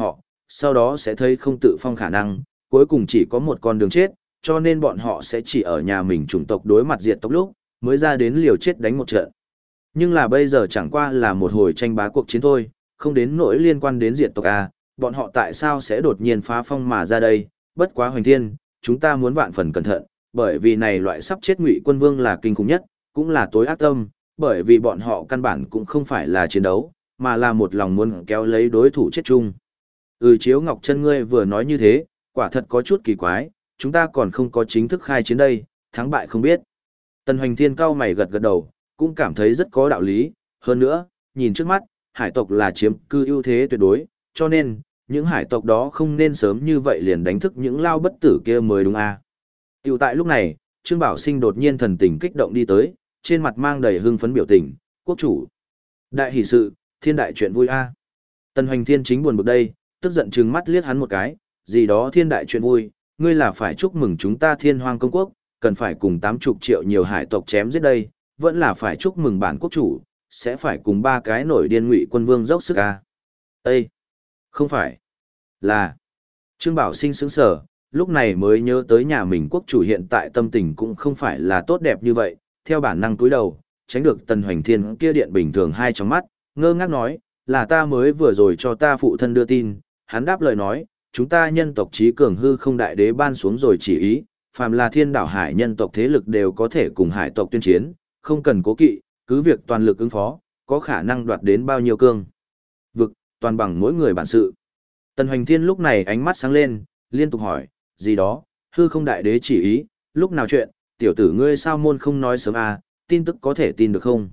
sau đó sẽ thấy không tự phong khả năng, cuối cùng chỉ có một con đường chết, cho nên bọn họ sẽ chỉ ở nhà mình chủng tộc đối mặt diệt tộc lúc, mới ra đến liều chết đánh một trận. Nhưng là bây giờ chẳng qua là một hồi tranh bá cuộc chiến thôi, không đến nỗi liên quan đến diệt tộc A, bọn họ tại sao sẽ đột nhiên phá phong mà ra đây, bất quá Hoành Thiên, chúng ta muốn vạn phần cẩn thận, bởi vì này loại sắp chết Ngụy Quân Vương là kinh khủng nhất, cũng là tối ác tâm, bởi vì bọn họ căn bản cũng không phải là chiến đấu, mà là một lòng muốn kéo lấy đối thủ chết chung. Chiếu Ngọc Chân ngươi vừa nói như thế, quả thật có chút kỳ quái, chúng ta còn không có chính thức khai chiến đây, thắng bại không biết. Tần Hoành Thiên cao mày gật gật đầu, cũng cảm thấy rất có đạo lý, hơn nữa, nhìn trước mắt, hải tộc là chiếm cư ưu thế tuyệt đối, cho nên, những hải tộc đó không nên sớm như vậy liền đánh thức những lao bất tử kia mới đúng à. Tiểu tại lúc này, Trương Bảo Sinh đột nhiên thần tình kích động đi tới, trên mặt mang đầy hưng phấn biểu tình, quốc chủ. Đại hỷ sự, thiên đại chuyện vui a. Tần Hoành Thiên chính buồn bực đây, tức giận trừng mắt liếc hắn một cái, gì đó thiên đại chuyện vui, ngươi là phải chúc mừng chúng ta Thiên Hoang công quốc, cần phải cùng 80 triệu nhiều hải tộc chém giết đây, vẫn là phải chúc mừng bản quốc chủ, sẽ phải cùng 3 cái nổi điên Ngụy Quân Vương dốc sức a. Ê! Không phải. Là. Trương Bảo Sinh sững sờ, lúc này mới nhớ tới nhà mình quốc chủ hiện tại tâm tình cũng không phải là tốt đẹp như vậy, theo bản năng cúi đầu, tránh được Tần Hoành Thiên kia điện bình thường hai trong mắt, ngơ ngác nói, là ta mới vừa rồi cho ta phụ thân đưa tin, hắn đáp lời nói, chúng ta nhân tộc trí cường hư không đại đế ban xuống rồi chỉ ý, phàm là thiên đảo hải nhân tộc thế lực đều có thể cùng hải tộc tuyên chiến, không cần cố kỵ, cứ việc toàn lực ứng phó, có khả năng đoạt đến bao nhiêu cương vực, toàn bằng mỗi người bản sự. Tần Hoành Thiên lúc này ánh mắt sáng lên, liên tục hỏi, gì đó, hư không đại đế chỉ ý, lúc nào chuyện, tiểu tử ngươi sao môn không nói sớm à, tin tức có thể tin được không?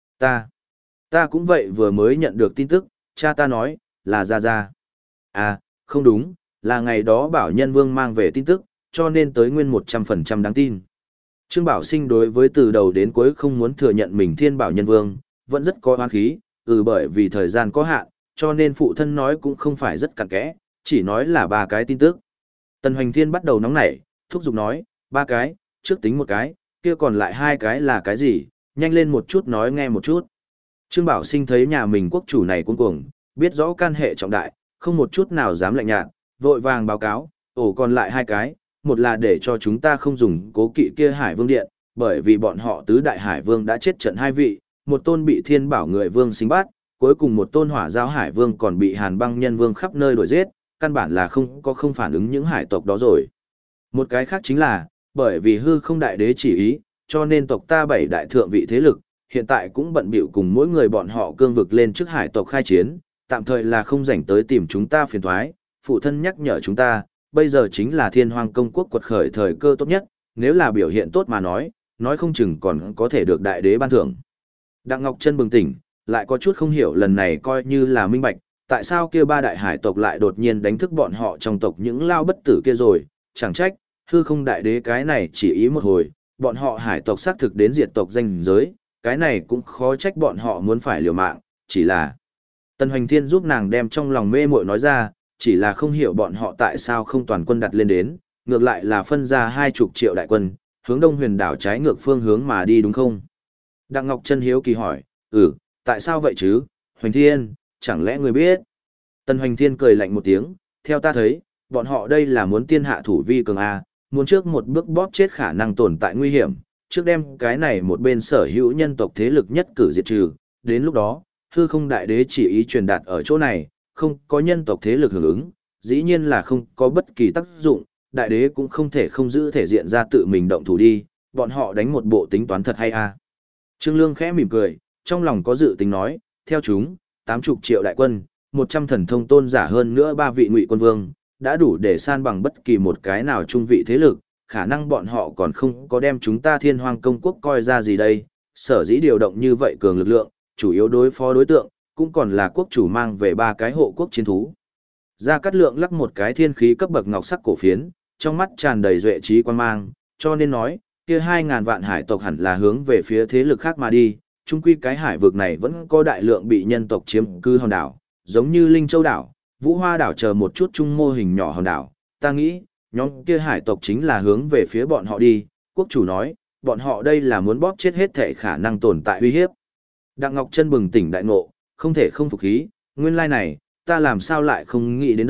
Ta cũng vậy vừa mới nhận được tin tức, cha ta nói, là ra. À, không đúng, là ngày đó Bảo Nhân Vương mang về tin tức, cho nên tới nguyên 100% đáng tin. Trương Bảo Sinh đối với từ đầu đến cuối không muốn thừa nhận mình Thiên Bảo Nhân Vương, vẫn rất có oán khí, bởi vì thời gian có hạn, cho nên phụ thân nói cũng không phải rất cặn kẽ, chỉ nói là 3 cái tin tức. Tần Hoành Thiên bắt đầu nóng nảy, thúc giục nói, 3 cái, trước tính một cái, kia còn lại 2 cái là cái gì, nhanh lên một chút nói nghe một chút. Trương Bảo Sinh thấy nhà mình quốc chủ này cuống cuồng, biết rõ can hệ trọng đại, không một chút nào dám lạnh nhạt, vội vàng báo cáo, còn lại 2 cái, một là để cho chúng ta không dùng cố kỵ kia Hải Vương Điện, bởi vì bọn họ tứ đại Hải Vương đã chết trận 2 vị, một tôn bị Thiên Bảo người Vương sinh bắt, cuối cùng một tôn Hỏa Giao Hải Vương còn bị Hàn Băng Nhân Vương khắp nơi đuổi giết, căn bản là không phản ứng những hải tộc đó rồi. Một cái khác chính là, bởi vì hư không đại đế chỉ ý, cho nên tộc ta 7 đại thượng vị thế lực, hiện tại cũng bận bịu cùng mỗi người bọn họ cương vực lên trước hải tộc khai chiến, tạm thời là không rảnh tới tìm chúng ta phiền toái, phụ thân nhắc nhở chúng ta, bây giờ chính là Thiên Hoang công quốc quật khởi thời cơ tốt nhất, nếu là biểu hiện tốt mà nói không chừng còn có thể được đại đế ban thưởng. Đặng Ngọc Chân bừng tỉnh, lại có chút không hiểu lần này coi như là minh bạch, tại sao kia 3 đại hải tộc lại đột nhiên đánh thức bọn họ trong tộc những lao bất tử kia rồi, chẳng trách, hư không đại đế cái này chỉ ý một hồi, bọn họ hải tộc xác thực đến diệt tộc danh giới, cái này cũng khó trách bọn họ muốn phải liều mạng, chỉ là Tần Hoành Thiên giúp nàng đem trong lòng mê muội nói ra, chỉ là không hiểu bọn họ tại sao không toàn quân đặt lên đến, ngược lại là phân ra 20 triệu đại quân, hướng Đông Huyền đảo trái ngược phương hướng mà đi đúng không? Đặng Ngọc Chân hiếu kỳ hỏi, tại sao vậy chứ, Hoành Thiên, chẳng lẽ ngươi biết? Tần Hoành Thiên cười lạnh một tiếng, theo ta thấy, bọn họ đây là muốn tiên hạ thủ vi cường A, muốn trước một bước bóp chết khả năng tồn tại nguy hiểm, trước đem cái này một bên sở hữu nhân tộc thế lực nhất cử diệt trừ, đến lúc đó, hư không đại đế chỉ ý truyền đạt ở chỗ này, không có nhân tộc thế lực hưởng ứng, dĩ nhiên là không có bất kỳ tác dụng, đại đế cũng không thể không giữ thể diện ra tự mình động thủ đi, bọn họ đánh một bộ tính toán thật hay a. Trương Lương khẽ mỉm cười, trong lòng có dự tính nói, theo chúng, 80 triệu đại quân, 100 thần thông tôn giả hơn nữa 3 vị Ngụy Quân Vương, đã đủ để san bằng bất kỳ một cái nào trung vị thế lực, khả năng bọn họ còn không có đem chúng ta Thiên Hoang công quốc coi ra gì đây, sở dĩ điều động như vậy cường lực lượng, chủ yếu đối phó đối tượng, cũng còn là quốc chủ mang về 3 cái hộ quốc chiến thú. Gia Cát Lượng lắc một cái thiên khí cấp bậc ngọc sắc cổ phiến, trong mắt tràn đầy duệ trí quan mang, cho nên nói, kia 2.000 vạn hải tộc hẳn là hướng về phía thế lực khác mà đi, chung quy cái hải vực này vẫn có đại lượng bị nhân tộc chiếm cư hòn đảo, giống như Linh Châu đảo, Vũ Hoa đảo chờ một chút trung mô hình nhỏ hòn đảo, ta nghĩ, nhóm kia hải tộc chính là hướng về phía bọn họ đi, quốc chủ nói, bọn họ đây là muốn bóp chết hết thể khả năng tồn tại uy hiếp. Đặng Ngọc Chân bừng tỉnh đại ngộ, không thể không phục khí, nguyên lai này, ta làm sao lại không nghĩ đến đây,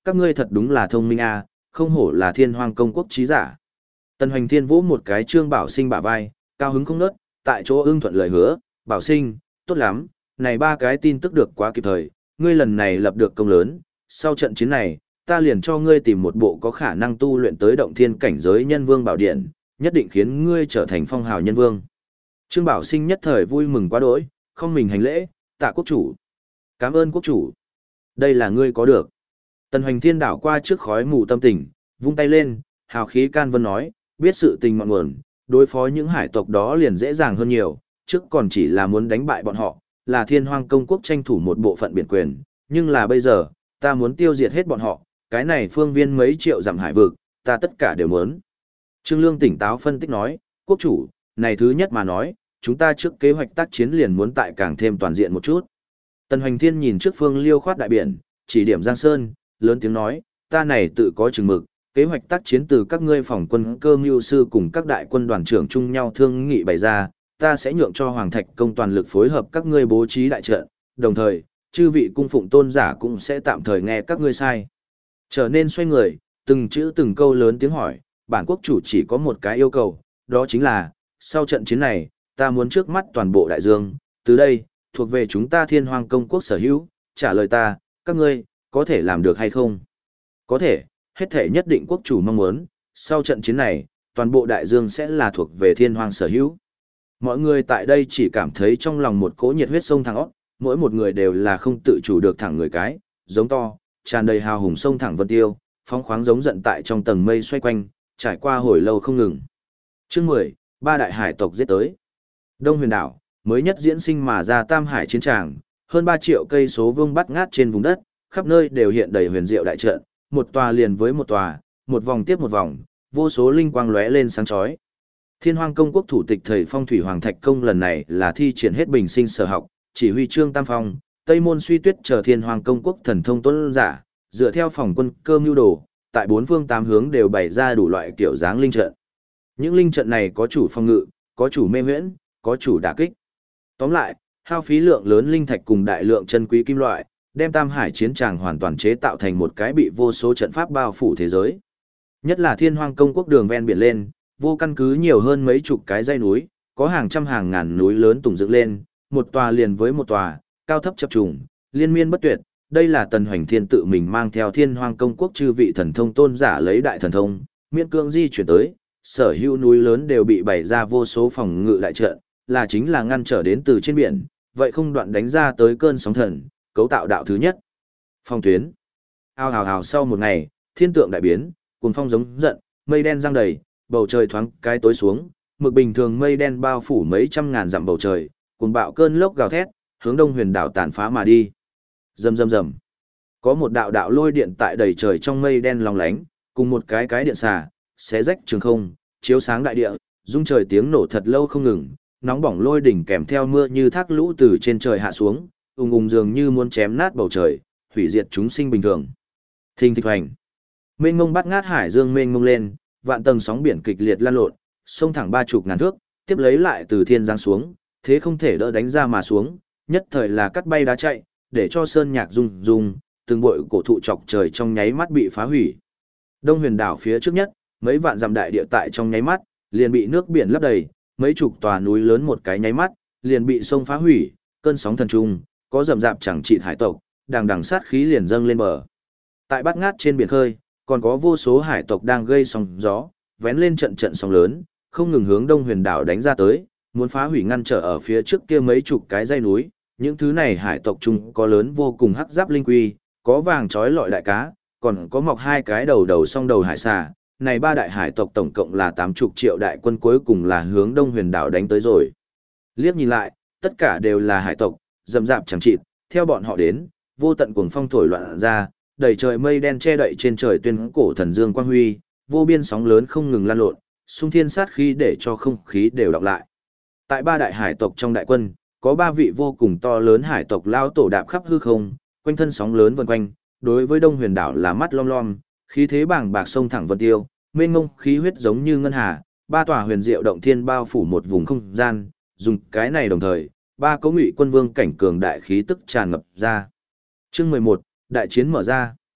các ngươi thật đúng là thông minh a, không hổ là Thiên Hoang công quốc trí giả. Tần Hoành Thiên vỗ một cái Trương Bảo Sinh bả vai, cao hứng không nớt, tại chỗ ưng thuận lời hứa, Bảo Sinh, tốt lắm, này ba cái tin tức được quá kịp thời, ngươi lần này lập được công lớn, sau trận chiến này, ta liền cho ngươi tìm một bộ có khả năng tu luyện tới động thiên cảnh giới nhân vương bảo điện, nhất định khiến ngươi trở thành phong hào nhân vương. Trương Bảo Sinh nhất thời vui mừng quá đỗi, không mình hành lễ, tạ quốc chủ. Cảm ơn quốc chủ. Đây là ngươi có được. Tần Hoành Thiên đảo qua trước khói mù tâm tình, vung tay lên, hào khí can vân nói, biết sự tình ngọn nguồn, đối phó những hải tộc đó liền dễ dàng hơn nhiều, trước còn chỉ là muốn đánh bại bọn họ, là Thiên Hoang công quốc tranh thủ một bộ phận biển quyền, nhưng là bây giờ, ta muốn tiêu diệt hết bọn họ, cái này phương viên mấy triệu dặm hải vực, ta tất cả đều muốn. Trương Lương tỉnh táo phân tích nói, quốc chủ, này thứ nhất mà nói, chúng ta trước kế hoạch tác chiến liền muốn tại càng thêm toàn diện một chút. Tần Hoành Thiên nhìn trước phương liêu khoát đại biển, chỉ điểm Giang Sơn, lớn tiếng nói, ta này tự có chừng mực, kế hoạch tác chiến từ các ngươi phòng quân cơ mưu sư cùng các đại quân đoàn trưởng chung nhau thương nghị bày ra, ta sẽ nhượng cho Hoàng Thạch công toàn lực phối hợp các ngươi bố trí đại trận, đồng thời, chư vị cung phụng tôn giả cũng sẽ tạm thời nghe các ngươi sai. Trở nên xoay người, từng chữ từng câu lớn tiếng hỏi, bản quốc chủ chỉ có một cái yêu cầu, đó chính là, sau trận chiến này, ta muốn trước mắt toàn bộ đại dương, từ đây, thuộc về chúng ta Thiên Hoang công quốc sở hữu, trả lời ta, các ngươi, có thể làm được hay không? Có thể, hết thể nhất định quốc chủ mong muốn, sau trận chiến này, toàn bộ đại dương sẽ là thuộc về Thiên Hoang sở hữu. Mọi người tại đây chỉ cảm thấy trong lòng một cỗ nhiệt huyết sông thẳng óc, mỗi một người đều là không tự chủ được thẳng người cái, giống to, tràn đầy hào hùng sông thẳng vân tiêu, phóng khoáng giống giận tại trong tầng mây xoay quanh, trải qua hồi lâu không ngừng. Chương 10, ba đại hải tộc giết tới. Đông Huyền đảo, mới nhất diễn sinh mà ra Tam Hải chiến tràng, hơn 3 triệu cây số vuông bắt ngát trên vùng đất, khắp nơi đều hiện đầy huyền diệu đại trận, một tòa liền với một tòa, một vòng tiếp một vòng, vô số linh quang lóe lên sáng chói. Thiên Hoang công quốc thủ tịch thầy Phong Thủy Hoàng Thạch công lần này là thi triển hết bình sinh sở học, chỉ huy Trương Tam Phong, Tây Môn Suy Tuyết chờ Thiên Hoang công quốc thần thông tuấn giả, dựa theo phòng quân cơ mưu đồ, tại bốn phương tám hướng đều bày ra đủ loại kiểu dáng linh trận. Những linh trận này có chủ phòng ngự, có chủ mê huyễn, có chủ đả kích. Tóm lại, hao phí lượng lớn linh thạch cùng đại lượng chân quý kim loại, đem Tam Hải chiến tràng hoàn toàn chế tạo thành một cái bị vô số trận pháp bao phủ thế giới. Nhất là Thiên Hoang công quốc đường ven biển lên, vô căn cứ nhiều hơn mấy chục cái dãy núi, có hàng trăm hàng ngàn núi lớn tùng dựng lên, một tòa liền với một tòa, cao thấp chập trùng, liên miên bất tuyệt. Đây là Tần Hoành Thiên tự mình mang theo Thiên Hoang công quốc chư vị thần thông tôn giả lấy đại thần thông, miễn cưỡng di chuyển tới, sở hữu núi lớn đều bị bày ra vô số phòng ngự đại trận, là chính là ngăn trở đến từ trên biển, vậy không đoạn đánh ra tới cơn sóng thần, cấu tạo đạo thứ nhất. Phong tuyến. Ao hào hào sau một ngày, thiên tượng đại biến, cuồng phong giống giận, mây đen giăng đầy, bầu trời thoáng cái tối xuống, mực bình thường mây đen bao phủ mấy trăm ngàn dặm bầu trời, cuồng bạo cơn lốc gào thét, hướng Đông Huyền đảo tàn phá mà đi. Rầm rầm rầm. Có một đạo đạo lôi điện tại đầy trời trong mây đen long lánh, cùng một cái điện xà, xé rách trường không, chiếu sáng đại địa, rung trời tiếng nổ thật lâu không ngừng, nóng bỏng lôi đỉnh kèm theo mưa như thác lũ từ trên trời hạ xuống, ùng ùng dường như muốn chém nát bầu trời, hủy diệt chúng sinh bình thường. Thình thịch hoành. Mênh mông bắt ngát hải dương mênh mông lên, vạn tầng sóng biển kịch liệt lan lộn, sông thẳng 30 ngàn thước, tiếp lấy lại từ thiên giáng xuống, thế không thể đỡ đánh ra mà xuống, nhất thời là cắt bay đá chạy, để cho sơn nhạc rung rung, từng bội cổ thụ chọc trời trong nháy mắt bị phá hủy. Đông Huyền đảo phía trước nhất, mấy vạn dặm đại địa tại trong nháy mắt, liền bị nước biển lấp đầy, mấy chục tòa núi lớn một cái nháy mắt, liền bị sông phá hủy, cơn sóng thần trung, có rầm rạp chẳng trị hải tộc, đằng đằng sát khí liền dâng lên bờ. Tại bát ngát trên biển khơi, còn có vô số hải tộc đang gây sóng gió, vén lên trận trận sóng lớn, không ngừng hướng Đông Huyền đảo đánh ra tới, muốn phá hủy ngăn trở ở phía trước kia mấy chục cái dãy núi. Những thứ này hải tộc chung có lớn vô cùng hắc giáp linh quy, có vàng trói lọi đại cá, còn có mọc hai cái đầu đầu song đầu hải xà. Này ba đại hải tộc tổng cộng là 80 triệu đại quân, cuối cùng là hướng Đông Huyền đảo đánh tới rồi. Liếc nhìn lại, tất cả đều là hải tộc, rậm rạp chẳng chịt, theo bọn họ đến, vô tận cuồng phong thổi loạn ra, đầy trời mây đen che đậy trên trời tuyên cổ thần dương quang huy, vô biên sóng lớn không ngừng lan lộn, xung thiên sát khí để cho không khí đều đọc lại. Tại ba đại hải tộc trong đại quân, có ba vị vô cùng to lớn hải tộc lao tổ đạp khắp hư không, quanh thân sóng lớn vần quanh, đối với Đông Huyền đảo là mắt lom lom, khí thế bàng bạc sông thẳng vân tiêu, mênh mông khí huyết giống như ngân hà, ba tòa huyền diệu động thiên bao phủ một vùng không gian, dùng cái này đồng thời, ba cấu ngụy quân vương cảnh cường đại khí tức tràn ngập ra. Chương 11, đại chiến mở ra.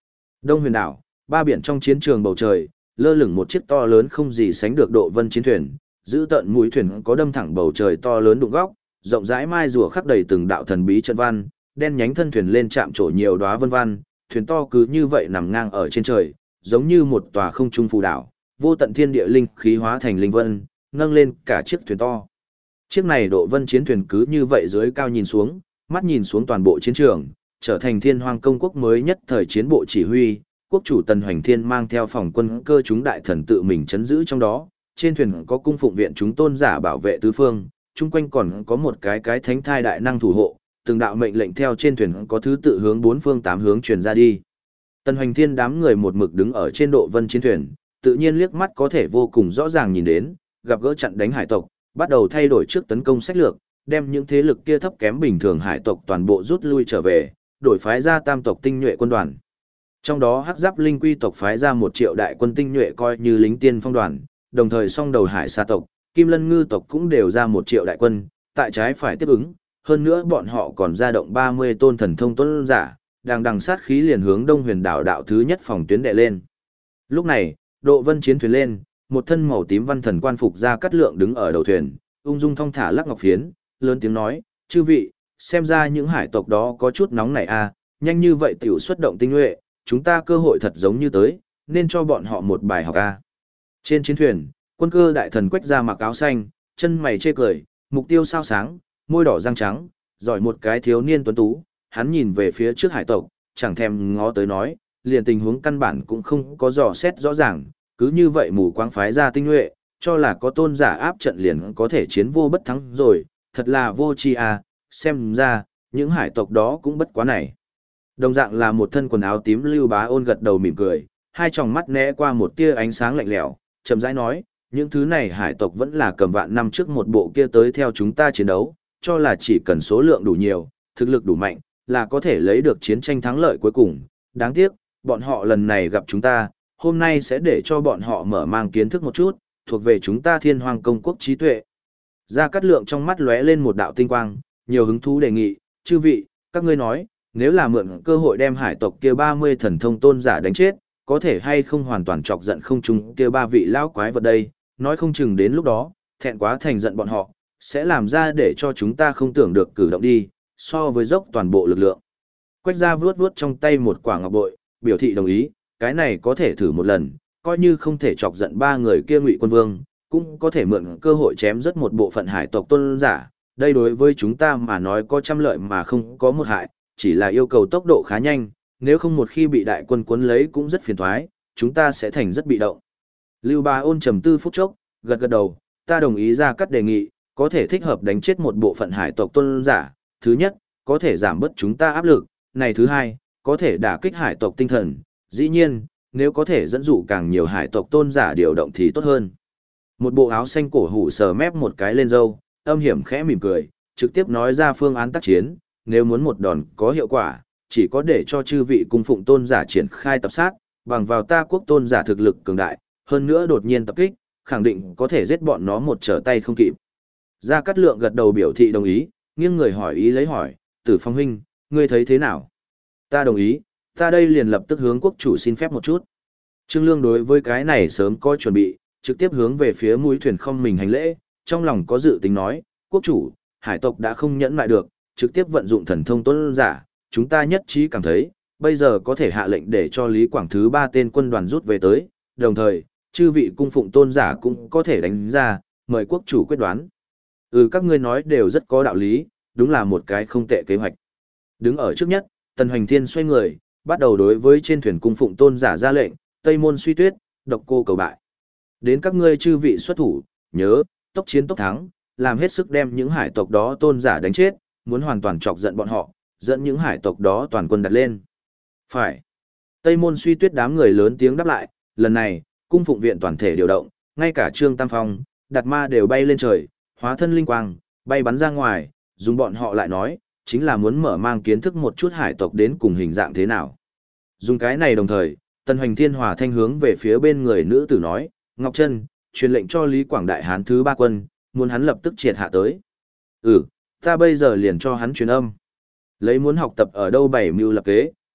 Đông Huyền đảo, ba biển trong chiến trường bầu trời, lơ lửng một chiếc to lớn không gì sánh được độ vân chiến thuyền, giữ tận mũi thuyền có đâm thẳng bầu trời to lớn đụng góc, rộng rãi mai rùa khắc đầy từng đạo thần bí trận văn, đen nhánh thân thuyền lên chạm trổ nhiều đóa vân văn, thuyền to cứ như vậy nằm ngang ở trên trời, giống như một tòa không trung phù đảo, vô tận thiên địa linh khí hóa thành linh vân, nâng lên cả chiếc thuyền to. Chiếc này độ vân chiến thuyền cứ như vậy dưới cao nhìn xuống, mắt nhìn xuống toàn bộ chiến trường, trở thành Thiên Hoang công quốc mới nhất thời chiến bộ chỉ huy, quốc chủ Tần Hoành Thiên mang theo phòng quân cơ chúng đại thần tự mình chấn giữ trong đó, trên thuyền có cung phụng viện chúng tôn giả bảo vệ tứ phương, chung quanh còn có một cái thánh thai đại năng thủ hộ, từng đạo mệnh lệnh theo trên thuyền có thứ tự hướng bốn phương tám hướng truyền ra đi. Tần Hoành Thiên đám người một mực đứng ở trên độ vân chiến thuyền, tự nhiên liếc mắt có thể vô cùng rõ ràng nhìn đến, gặp gỡ chặn đánh hải tộc, bắt đầu thay đổi trước tấn công sách lược, đem những thế lực kia thấp kém bình thường hải tộc toàn bộ rút lui trở về, đổi phái ra tam tộc tinh nhuệ quân đoàn. Trong đó Hắc Giáp Linh Quy tộc phái ra 1 triệu đại quân tinh nhuệ coi như lính tiên phong đoàn, đồng thời song đầu hải sa tộc, Kim Lân Ngư tộc cũng đều ra 1 triệu đại quân, tại trái phải tiếp ứng, hơn nữa bọn họ còn ra động 30 tôn thần thông tuấn giả, đằng sát khí liền hướng Đông Huyền đảo đạo thứ nhất phòng tuyến đệ lên. Lúc này, độ vân chiến thuyền lên, một thân màu tím văn thần quan phục Gia Cát Lượng đứng ở đầu thuyền, ung dung thong thả lắc ngọc phiến, lớn tiếng nói, chư vị, xem ra những hải tộc đó có chút nóng nảy à, nhanh như vậy tiểu xuất động tinh nhuệ, chúng ta cơ hội thật giống như tới, nên cho bọn họ một bài học à. Trên chiến thuyền, quân cơ đại thần Quách Gia mặc áo xanh, chân mày chê cười, mục tiêu sao sáng, môi đỏ răng trắng, giỏi một cái thiếu niên tuấn tú, hắn nhìn về phía trước hải tộc, chẳng thèm ngó tới nói, liền tình huống căn bản cũng không có dò xét rõ ràng, cứ như vậy mù quáng phái ra tinh nhuệ, cho là có tôn giả áp trận liền có thể chiến vô bất thắng rồi, thật là vô tri à, xem ra, những hải tộc đó cũng bất quá này. Đồng dạng là một thân quần áo tím Lưu Bá Ôn gật đầu mỉm cười, hai tròng mắt né qua một tia ánh sáng lạnh lẽo, chậm rãi nói, những thứ này hải tộc vẫn là cầm vạn năm trước một bộ kia tới theo chúng ta chiến đấu, cho là chỉ cần số lượng đủ nhiều, thực lực đủ mạnh, là có thể lấy được chiến tranh thắng lợi cuối cùng. Đáng tiếc, bọn họ lần này gặp chúng ta, hôm nay sẽ để cho bọn họ mở mang kiến thức một chút, thuộc về chúng ta Thiên Hoang công quốc trí tuệ. Gia Cát Lượng trong mắt lóe lên một đạo tinh quang, nhiều hứng thú đề nghị, chư vị, các ngươi nói, nếu là mượn cơ hội đem hải tộc kia 30 thần thông tôn giả đánh chết, có thể hay không hoàn toàn chọc giận không chung kia 3 vị lão quái vật đây, nói không chừng đến lúc đó, thẹn quá thành giận bọn họ, sẽ làm ra để cho chúng ta không tưởng được cử động đi, so với dốc toàn bộ lực lượng. Quách Gia vuốt vuốt trong tay một quả ngọc bội, biểu thị đồng ý, cái này có thể thử một lần, coi như không thể chọc giận 3 người kia Ngụy Quân Vương, cũng có thể mượn cơ hội chém rất một bộ phận hải tộc tôn giả, đây đối với chúng ta mà nói có trăm lợi mà không có một hại, chỉ là yêu cầu tốc độ khá nhanh, nếu không một khi bị đại quân cuốn lấy cũng rất phiền toái, chúng ta sẽ thành rất bị động. Lưu Bá Ôn trầm tư phút chốc, gật gật đầu, ta đồng ý Gia Cát đề nghị, có thể thích hợp đánh chết một bộ phận hải tộc tôn giả, thứ nhất, có thể giảm bớt chúng ta áp lực, này thứ hai, có thể đả kích hải tộc tinh thần, dĩ nhiên, nếu có thể dẫn dụ càng nhiều hải tộc tôn giả điều động thì tốt hơn. Một bộ áo xanh cổ hủ sờ mép một cái lên râu, âm hiểm khẽ mỉm cười, trực tiếp nói ra phương án tác chiến, nếu muốn một đòn có hiệu quả, chỉ có để cho chư vị cung phụng tôn giả triển khai tập sát, bằng vào ta quốc tôn giả thực lực cường đại, hơn nữa đột nhiên tập kích, khẳng định có thể giết bọn nó một trở tay không kịp. Gia Cát Lượng gật đầu biểu thị đồng ý, nghiêng người hỏi ý lấy hỏi, Tử Phong huynh, ngươi thấy thế nào? Ta đồng ý, ta đây liền lập tức hướng quốc chủ xin phép một chút. Trương Lương đối với cái này sớm có chuẩn bị, trực tiếp hướng về phía mũi thuyền không mình hành lễ, trong lòng có dự tính nói, quốc chủ, hải tộc đã không nhẫn lại được, trực tiếp vận dụng thần thông tôn giả, chúng ta nhất trí cảm thấy, bây giờ có thể hạ lệnh để cho Lý Quảng thứ 3 tên quân đoàn rút về tới, đồng thời, chư vị cung phụng tôn giả cũng có thể đánh ra, mời quốc chủ quyết đoán. Các ngươi nói đều rất có đạo lý, đúng là một cái không tệ kế hoạch. Đứng ở trước nhất, Tần Hoành Thiên xoay người, bắt đầu đối với trên thuyền cung phụng tôn giả ra lệnh, Tây Môn Suy Tuyết, Độc Cô cầu bại. Đến các ngươi chư vị xuất thủ, nhớ, tốc chiến tốc thắng, làm hết sức đem những hải tộc đó tôn giả đánh chết, muốn hoàn toàn chọc giận bọn họ, dẫn những hải tộc đó toàn quân đặt lên. Phải. Tây Môn Suy Tuyết đám người lớn tiếng đáp lại, lần này, cung phụng viện toàn thể điều động, ngay cả Trương Tam Phong, Đạt Ma đều bay lên trời, hóa thân linh quang, bay bắn ra ngoài, dùng bọn họ lại nói, chính là muốn mở mang kiến thức một chút hải tộc đến cùng hình dạng thế nào. Dùng cái này đồng thời, Tần Hoành Thiên hòa thanh hướng về phía bên người nữ tử nói, Ngọc Trân, truyền lệnh cho Lý Quảng Đại Hán thứ 3 quân, muốn hắn lập tức triệt hạ tới. Ta bây giờ liền cho hắn truyền âm. Lấy muốn học tập ở đâu bảy mưu lập kế,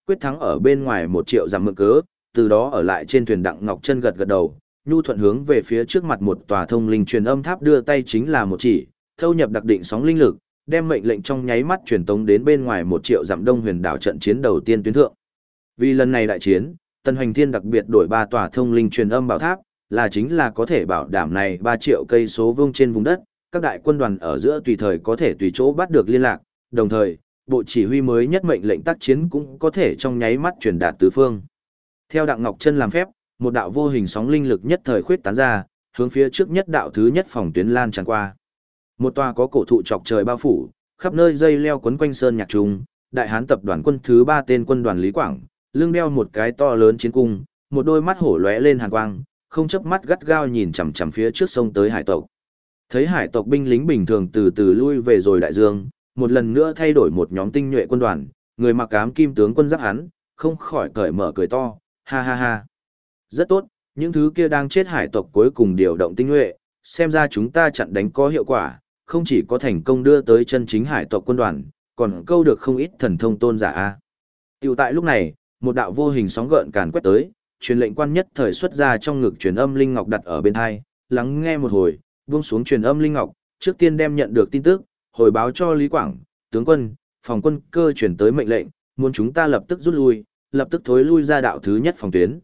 quyết thắng ở bên ngoài 1 triệu dặm mượn cớ, từ đó ở lại trên thuyền. Đặng Ngọc Chân gật gật đầu, nhu thuận hướng về phía trước mặt một tòa thông linh truyền âm tháp đưa tay chính là một chỉ, thâu nhập đặc định sóng linh lực, đem mệnh lệnh trong nháy mắt truyền tống đến bên ngoài 1 triệu dặm Đông Huyền đảo trận chiến đầu tiên tuyến thượng. Vì lần này đại chiến, Tần Hoành Thiên đặc biệt đổi 3 tòa thông linh truyền âm bảo tháp, là chính là có thể bảo đảm này 3 triệu cây số vuông trên vùng đất, các đại quân đoàn ở giữa tùy thời có thể tùy chỗ bắt được liên lạc, đồng thời, bộ chỉ huy mới nhất mệnh lệnh tác chiến cũng có thể trong nháy mắt truyền đạt tứ phương. Theo Đặng Ngọc Chân làm phép, một đạo vô hình sóng linh lực nhất thời khuyết tán ra, hướng phía trước nhất đạo thứ nhất phòng tuyến lan tràn qua. Một tòa có cổ thụ chọc trời bao phủ, khắp nơi dây leo quấn quanh sơn nhạc trùng, đại hán tập đoàn quân thứ 3 tên quân đoàn Lý Quảng, lưng đeo một cái to lớn chiến cung, một đôi mắt hổ lóe lên hàn quang, không chớp mắt gắt gao nhìn chằm chằm phía trước sông tới hải tộc. Thấy hải tộc binh lính bình thường từ từ lui về rồi đại dương, một lần nữa thay đổi một nhóm tinh nhuệ quân đoàn, người mặc ám kim tướng quân giáp hắn, không khỏi cởi mở cười to, ha ha ha. Rất tốt, những thứ kia đang chết hải tộc cuối cùng điều động tinh nhuệ, xem ra chúng ta chặn đánh có hiệu quả, không chỉ có thành công đưa tới chân chính hải tộc quân đoàn, còn câu được không ít thần thông tôn giả a. Tiểu tại lúc này, một đạo vô hình sóng gợn càn quét tới, truyền lệnh quan nhất thời xuất ra trong ngực truyền âm linh ngọc đặt ở bên tai, lắng nghe một hồi, buông xuống truyền âm linh ngọc, trước tiên đem nhận được tin tức, hồi báo cho Lý Quảng, tướng quân, phòng quân cơ chuyển tới mệnh lệnh, muốn chúng ta lập tức rút lui, lập tức thối lui ra đạo thứ nhất phòng tuyến.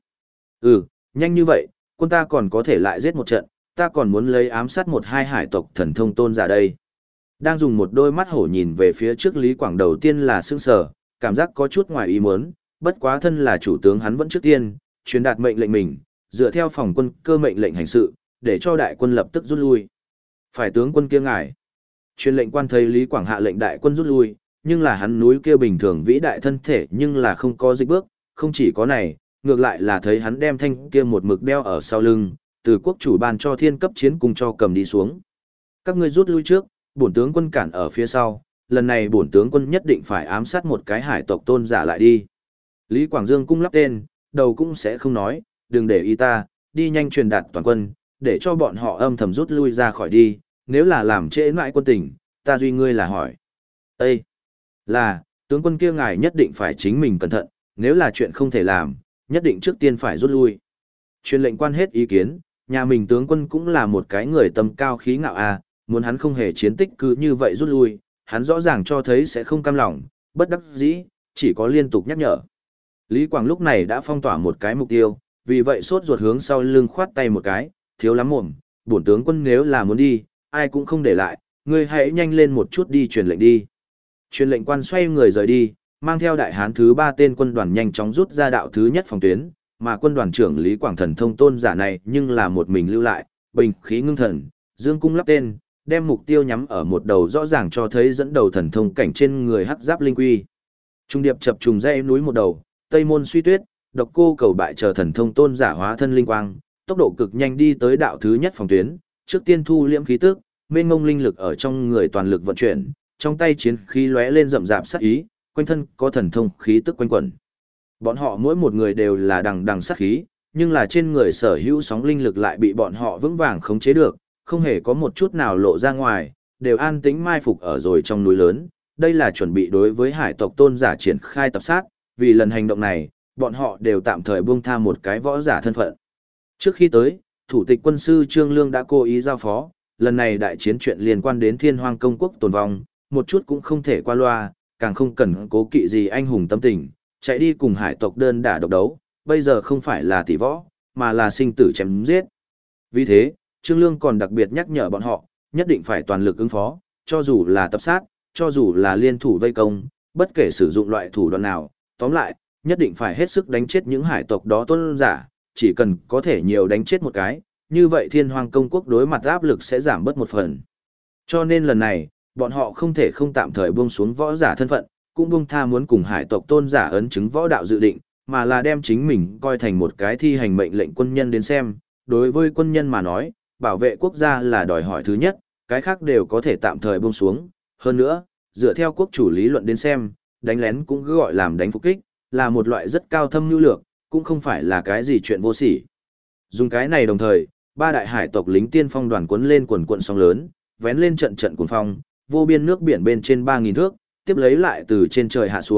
Nhanh như vậy, quân ta còn có thể lại giết một trận, ta còn muốn lấy ám sát 1-2 hải tộc thần thông tôn giả đây. Đang dùng một đôi mắt hổ nhìn về phía trước Lý Quảng, đầu tiên là sững sờ, cảm giác có chút ngoài ý muốn, bất quá thân là chủ tướng hắn vẫn trước tiên truyền đạt mệnh lệnh mình, dựa theo phòng quân cơ mệnh lệnh hành sự, để cho đại quân lập tức rút lui. Phải tướng quân kia ngài. Truyền lệnh quan thấy Lý Quảng hạ lệnh đại quân rút lui, nhưng là hắn núi kia bình thường vĩ đại thân thể nhưng là không có dịch bước, không chỉ có này, ngược lại là thấy hắn đem thanh kia một mực đeo ở sau lưng, từ quốc chủ ban cho thiên cấp chiến cùng cho cầm đi xuống. Các ngươi rút lui trước, bổn tướng quân cản ở phía sau, lần này bổn tướng quân nhất định phải ám sát một cái hải tộc tôn giả lại đi. Lý Quảng Dương cung lắp tên, đầu cũng sẽ không nói, đừng để ý ta, đi nhanh truyền đạt toàn quân, để cho bọn họ âm thầm rút lui ra khỏi đi, nếu là làm trễ nãi quân tình, ta duy ngươi là hỏi. Ê! Là, tướng quân kia ngài nhất định phải chính mình cẩn thận, nếu là chuyện không thể làm, nhất định trước tiên phải rút lui. Truyền lệnh quan hết ý kiến, nhà mình tướng quân cũng là một cái người tâm cao khí ngạo a, muốn hắn không hề chiến tích cứ như vậy rút lui, hắn rõ ràng cho thấy sẽ không cam lòng, bất đắc dĩ, chỉ có liên tục nhắc nhở. Lý Quảng lúc này đã phong tỏa một cái mục tiêu, vì vậy sốt ruột hướng sau lưng khoát tay một cái, thiếu lắm mồm, bổn tướng quân nếu là muốn đi, ai cũng không để lại, ngươi hãy nhanh lên một chút đi truyền lệnh đi. Truyền lệnh quan xoay người rời đi, mang theo đại hán thứ 3 tên quân đoàn nhanh chóng rút ra đạo thứ nhất phòng tuyến, mà quân đoàn trưởng Lý Quảng thần thông tôn giả này nhưng là một mình lưu lại, bình khí ngưng thần, dương cung lắp tên, đem mục tiêu nhắm ở một đầu rõ ràng cho thấy dẫn đầu thần thông cảnh trên người hắc giáp linh quy. Trung điệp chập trùng dãy núi một đầu, Tây Môn Suy Tuyết, Độc Cô Cầu Bại chờ thần thông tôn giả hóa thân linh quang, tốc độ cực nhanh đi tới đạo thứ nhất phòng tuyến, trước tiên thu liễm khí tức, mênh mông linh lực ở trong người toàn lực vận chuyển, trong tay chiến khí lóe lên rậm rạp sát ý, quanh thân có thần thông khí tức quanh quẩn. Bọn họ mỗi một người đều là đằng đằng sát khí, nhưng là trên người sở hữu sóng linh lực lại bị bọn họ vững vàng khống chế được, không hề có một chút nào lộ ra ngoài, đều an tĩnh mai phục ở rồi trong núi lớn. Đây là chuẩn bị đối với hải tộc tôn giả triển khai tập sát, vì lần hành động này, bọn họ đều tạm thời buông tha một cái võ giả thân phận. Trước khi tới, thủ tịch quân sư Trương Lương đã cố ý giao phó, lần này đại chiến chuyện liên quan đến Thiên Hoang công quốc tồn vong, một chút cũng không thể qua loa, càng không cần cố kỵ gì anh hùng tâm tình, chạy đi cùng hải tộc đơn đả độc đấu, bây giờ không phải là tỷ võ, mà là sinh tử chém giết. Vì thế, Trương Lương còn đặc biệt nhắc nhở bọn họ, nhất định phải toàn lực ứng phó, cho dù là tập sát, cho dù là liên thủ vây công, bất kể sử dụng loại thủ đoạn nào, tóm lại, nhất định phải hết sức đánh chết những hải tộc đó tôn giả, chỉ cần có thể nhiều đánh chết một cái, như vậy Thiên Hoang công quốc đối mặt áp lực sẽ giảm bớt một phần. Cho nên lần này, bọn họ không thể không tạm thời buông xuống võ giả thân phận, cũng buông tha muốn cùng hải tộc tôn giả ấn chứng võ đạo dự định, mà là đem chính mình coi thành một cái thi hành mệnh lệnh quân nhân đến xem. Đối với quân nhân mà nói, bảo vệ quốc gia là đòi hỏi thứ nhất, cái khác đều có thể tạm thời buông xuống. Hơn nữa, dựa theo quốc chủ lý luận đến xem, đánh lén cũng cứ gọi làm đánh phục kích, là một loại rất cao thâm nhu lược, cũng không phải là cái gì chuyện vô sỉ. Dùng cái này đồng thời, 3 đại hải tộc lính tiên phong đoàn cuốn lên quần cuộn sóng lớn, vén lên trận trận cuồng phong, vô biên nước biển bên trên 3.000 thước, tiếp lấy lại từ trên trời hạ xuống,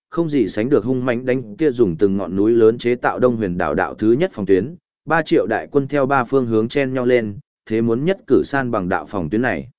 không gì sánh được hung mãnh đánh kia dùng từng ngọn núi lớn chế tạo Đông Huyền Đảo đạo thứ nhất phòng tuyến, 3 triệu đại quân theo 3 phương hướng chen nhau lên, thế muốn nhất cử san bằng đạo phòng tuyến này.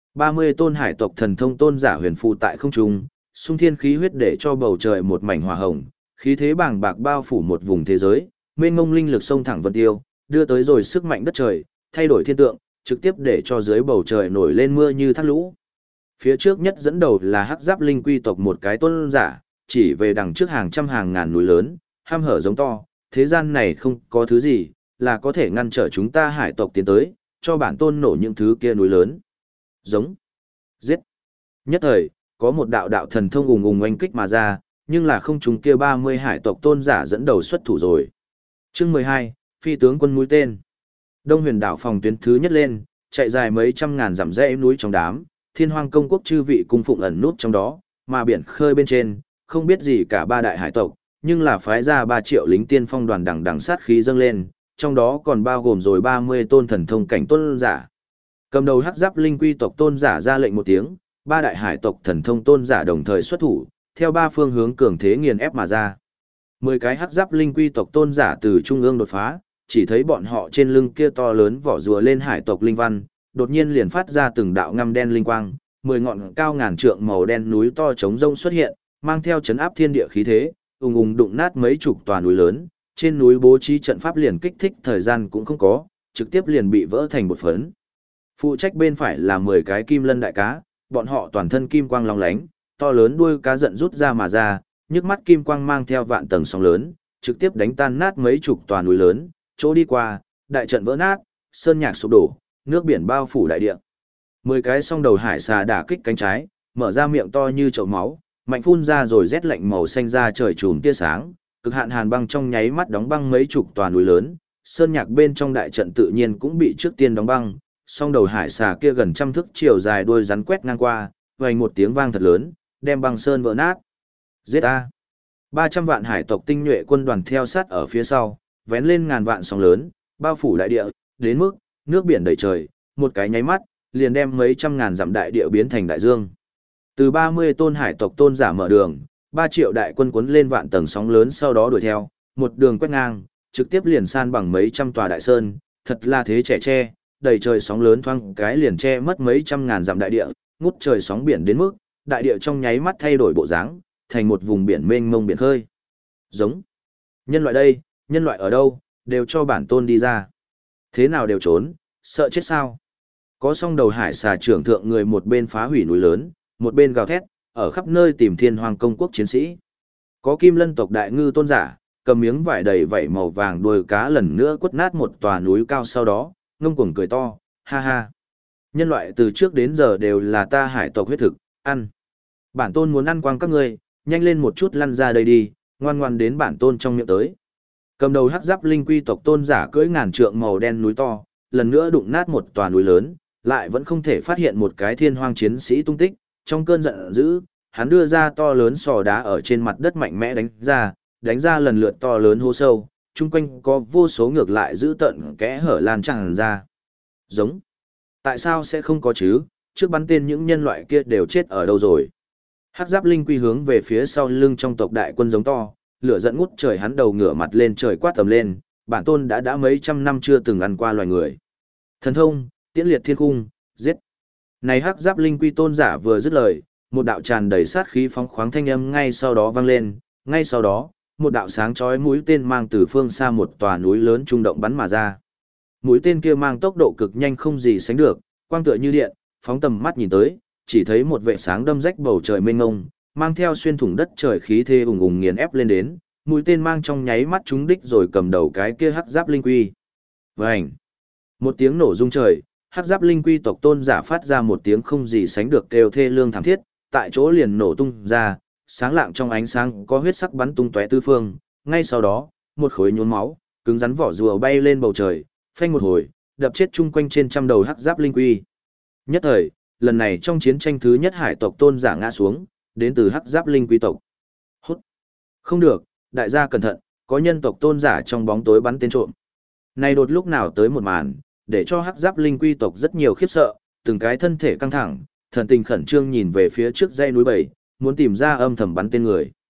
30 tôn hải tộc thần thông tôn giả huyền phù tại không trung, xung thiên khí huyết để cho bầu trời một mảnh hỏa hồng, khí thế bàng bạc bao phủ một vùng thế giới, mênh mông linh lực sông thẳng vân tiêu, đưa tới rồi sức mạnh đất trời, thay đổi thiên tượng, trực tiếp để cho dưới bầu trời nổi lên mưa như thác lũ. Phía trước nhất dẫn đầu là hắc giáp linh quy tộc một cái tôn giả, chỉ về đằng trước hàng trăm hàng ngàn núi lớn, ham hở giống to, thế gian này không có thứ gì, là có thể ngăn trở chúng ta hải tộc tiến tới, cho bản tôn nổ những thứ kia núi lớn. Giống. Giết. Nhất thời, có một đạo đạo thần thông ùng ùng oanh kích mà ra, nhưng là không chúng kia 30 hải tộc tôn giả dẫn đầu xuất thủ rồi. Chương 12, phi tướng quân mũi tên. Đông Huyền đảo phòng tuyến thứ nhất lên, chạy dài mấy trăm ngàn dặm rẽ núi trong đám, Thiên Hoang công quốc chư vị cung phụng ẩn nút trong đó, mà biển khơi bên trên, không biết gì cả 3 đại hải tộc, nhưng là phái ra 3 triệu lính tiên phong đoàn đằng đằng sát khí dâng lên, trong đó còn bao gồm rồi 30 tôn thần thông cảnh tôn giả. Cầm đầu hắc giáp linh quy tộc tôn giả ra lệnh một tiếng, 3 đại hải tộc thần thông tôn giả đồng thời xuất thủ, theo 3 phương hướng cường thế nghiền ép mà ra. 10 cái hắc giáp linh quy tộc tôn giả từ trung ương đột phá, chỉ thấy bọn họ trên lưng kia to lớn vỏ rùa lên hải tộc linh văn, đột nhiên liền phát ra từng đạo ngăm đen linh quang, 10 ngọn cao ngàn trượng màu đen núi to trống rông xuất hiện, mang theo chấn áp thiên địa khí thế, ùng ùng đụng nát mấy chục tòa núi lớn, trên núi bố trí trận pháp liền kích thích thời gian cũng không có, trực tiếp liền bị vỡ thành bột phấn. Phụ trách bên phải là 10 cái kim lân đại cá, bọn họ toàn thân kim quang long lánh, to lớn đuôi cá giận rút ra mà ra, nhức mắt kim quang mang theo vạn tầng sóng lớn, trực tiếp đánh tan nát mấy chục tòa núi lớn, chỗ đi qua, đại trận vỡ nát, sơn nhạc sụp đổ, nước biển bao phủ đại địa. 10 cái song đầu hải xà đả kích cánh trái, mở ra miệng to như chậu máu, mạnh phun ra rồi rét lạnh màu xanh ra trời chùm tia sáng, cực hạn hàn băng trong nháy mắt đóng băng mấy chục tòa núi lớn, sơn nhạc bên trong đại trận tự nhiên cũng bị trước tiên đóng băng, song đầu hải xà kia gần trăm thước chiều dài đuôi rắn quét ngang qua, vang một tiếng vang thật lớn, đem băng sơn vỡ nát. Giết a! 300 vạn hải tộc tinh nhuệ quân đoàn theo sát ở phía sau, vén lên ngàn vạn sóng lớn, bao phủ đại địa, đến mức nước biển đầy trời, một cái nháy mắt, liền đem mấy trăm ngàn dặm đại địa biến thành đại dương. Từ 30 tôn hải tộc tôn giả mở đường, 3 triệu đại quân cuốn lên vạn tầng sóng lớn sau đó đuổi theo, một đường quét ngang, trực tiếp liền san bằng mấy trăm tòa đại sơn, thật là thế trẻ tre, đầy trời sóng lớn thoang cái liền che mất mấy trăm ngàn dặm đại địa, ngút trời sóng biển đến mức, đại địa trong nháy mắt thay đổi bộ dáng, thành một vùng biển mênh mông biển khơi. Giống. Nhân loại đây, nhân loại ở đâu, đều cho bản tôn đi ra. Thế nào đều trốn, sợ chết sao? Có song đầu hải xà trưởng thượng người một bên phá hủy núi lớn, một bên gào thét, ở khắp nơi tìm Thiên Hoang công quốc chiến sĩ. Có kim lân tộc đại ngư tôn giả, cầm miếng vải đầy vảy màu vàng đuôi cá lần nữa quất nát một tòa núi cao sau đó, ngông cuồng cười to, ha ha. Nhân loại từ trước đến giờ đều là ta hải tộc huyết thực, ăn. Bản tôn muốn ăn quang các ngươi, nhanh lên một chút lăn ra đây đi, ngoan ngoan đến bản tôn trong miệng tới. Cầm đầu hắc giáp linh quy tộc tôn giả cưỡi ngàn trượng màu đen núi to, lần nữa đụng nát một tòa núi lớn, lại vẫn không thể phát hiện một cái thiên hoang chiến sĩ tung tích, trong cơn giận dữ, hắn đưa ra to lớn sò đá ở trên mặt đất mạnh mẽ đánh ra lần lượt to lớn hố sâu, chung quanh có vô số ngược lại giữ tận kẽ hở lan tràn ra. Giống. Tại sao sẽ không có chứ, trước bắn tên những nhân loại kia đều chết ở đâu rồi. Hắc giáp linh quy hướng về phía sau lưng trong tộc đại quân giống to, lửa dẫn ngút trời hắn đầu ngửa mặt lên trời quát tầm lên, bản tôn đã mấy trăm năm chưa từng ăn qua loài người. Thần thông, tiễn liệt thiên cung, giết. Này hắc giáp linh quy tôn giả vừa dứt lời, một đạo tràn đầy sát khí phóng khoáng thanh âm ngay sau đó vang lên, ngay sau đó, một đạo sáng chói mũi tên mang từ phương xa một tòa núi lớn trung động bắn mà ra. Mũi tên kia mang tốc độ cực nhanh không gì sánh được, quang tựa như điện, phóng tầm mắt nhìn tới, chỉ thấy một vệt sáng đâm rách bầu trời mênh mông, mang theo xuyên thủng đất trời khí thế ùng ùng nghiền ép lên đến, mũi tên mang trong nháy mắt trúng đích rồi cầm đầu cái kia hắc giáp linh quy. Vành! Một tiếng nổ rung trời, hắc giáp linh quy tộc tôn giả phát ra một tiếng không gì sánh được kêu thê lương thảm thiết, tại chỗ liền nổ tung ra, sáng lạng trong ánh sáng có huyết sắc bắn tung tóe tứ phương, ngay sau đó, một khối nhốn máu, cứng rắn vỏ rùa bay lên bầu trời, phanh một hồi, đập chết chung quanh trên trăm đầu hắc giáp linh quy. Nhất thời, lần này trong chiến tranh thứ nhất hải tộc tôn giả ngã xuống, đến từ hắc giáp linh quy tộc. Hút! Không được, đại gia cẩn thận, có nhân tộc tôn giả trong bóng tối bắn tên trộm. Này đột lúc nào tới một màn, để cho hắc giáp linh quy tộc rất nhiều khiếp sợ, từng cái thân thể căng thẳng, thần tình khẩn trương nhìn về phía trước dãy núi bầy, muốn tìm ra âm thầm bắn tên người.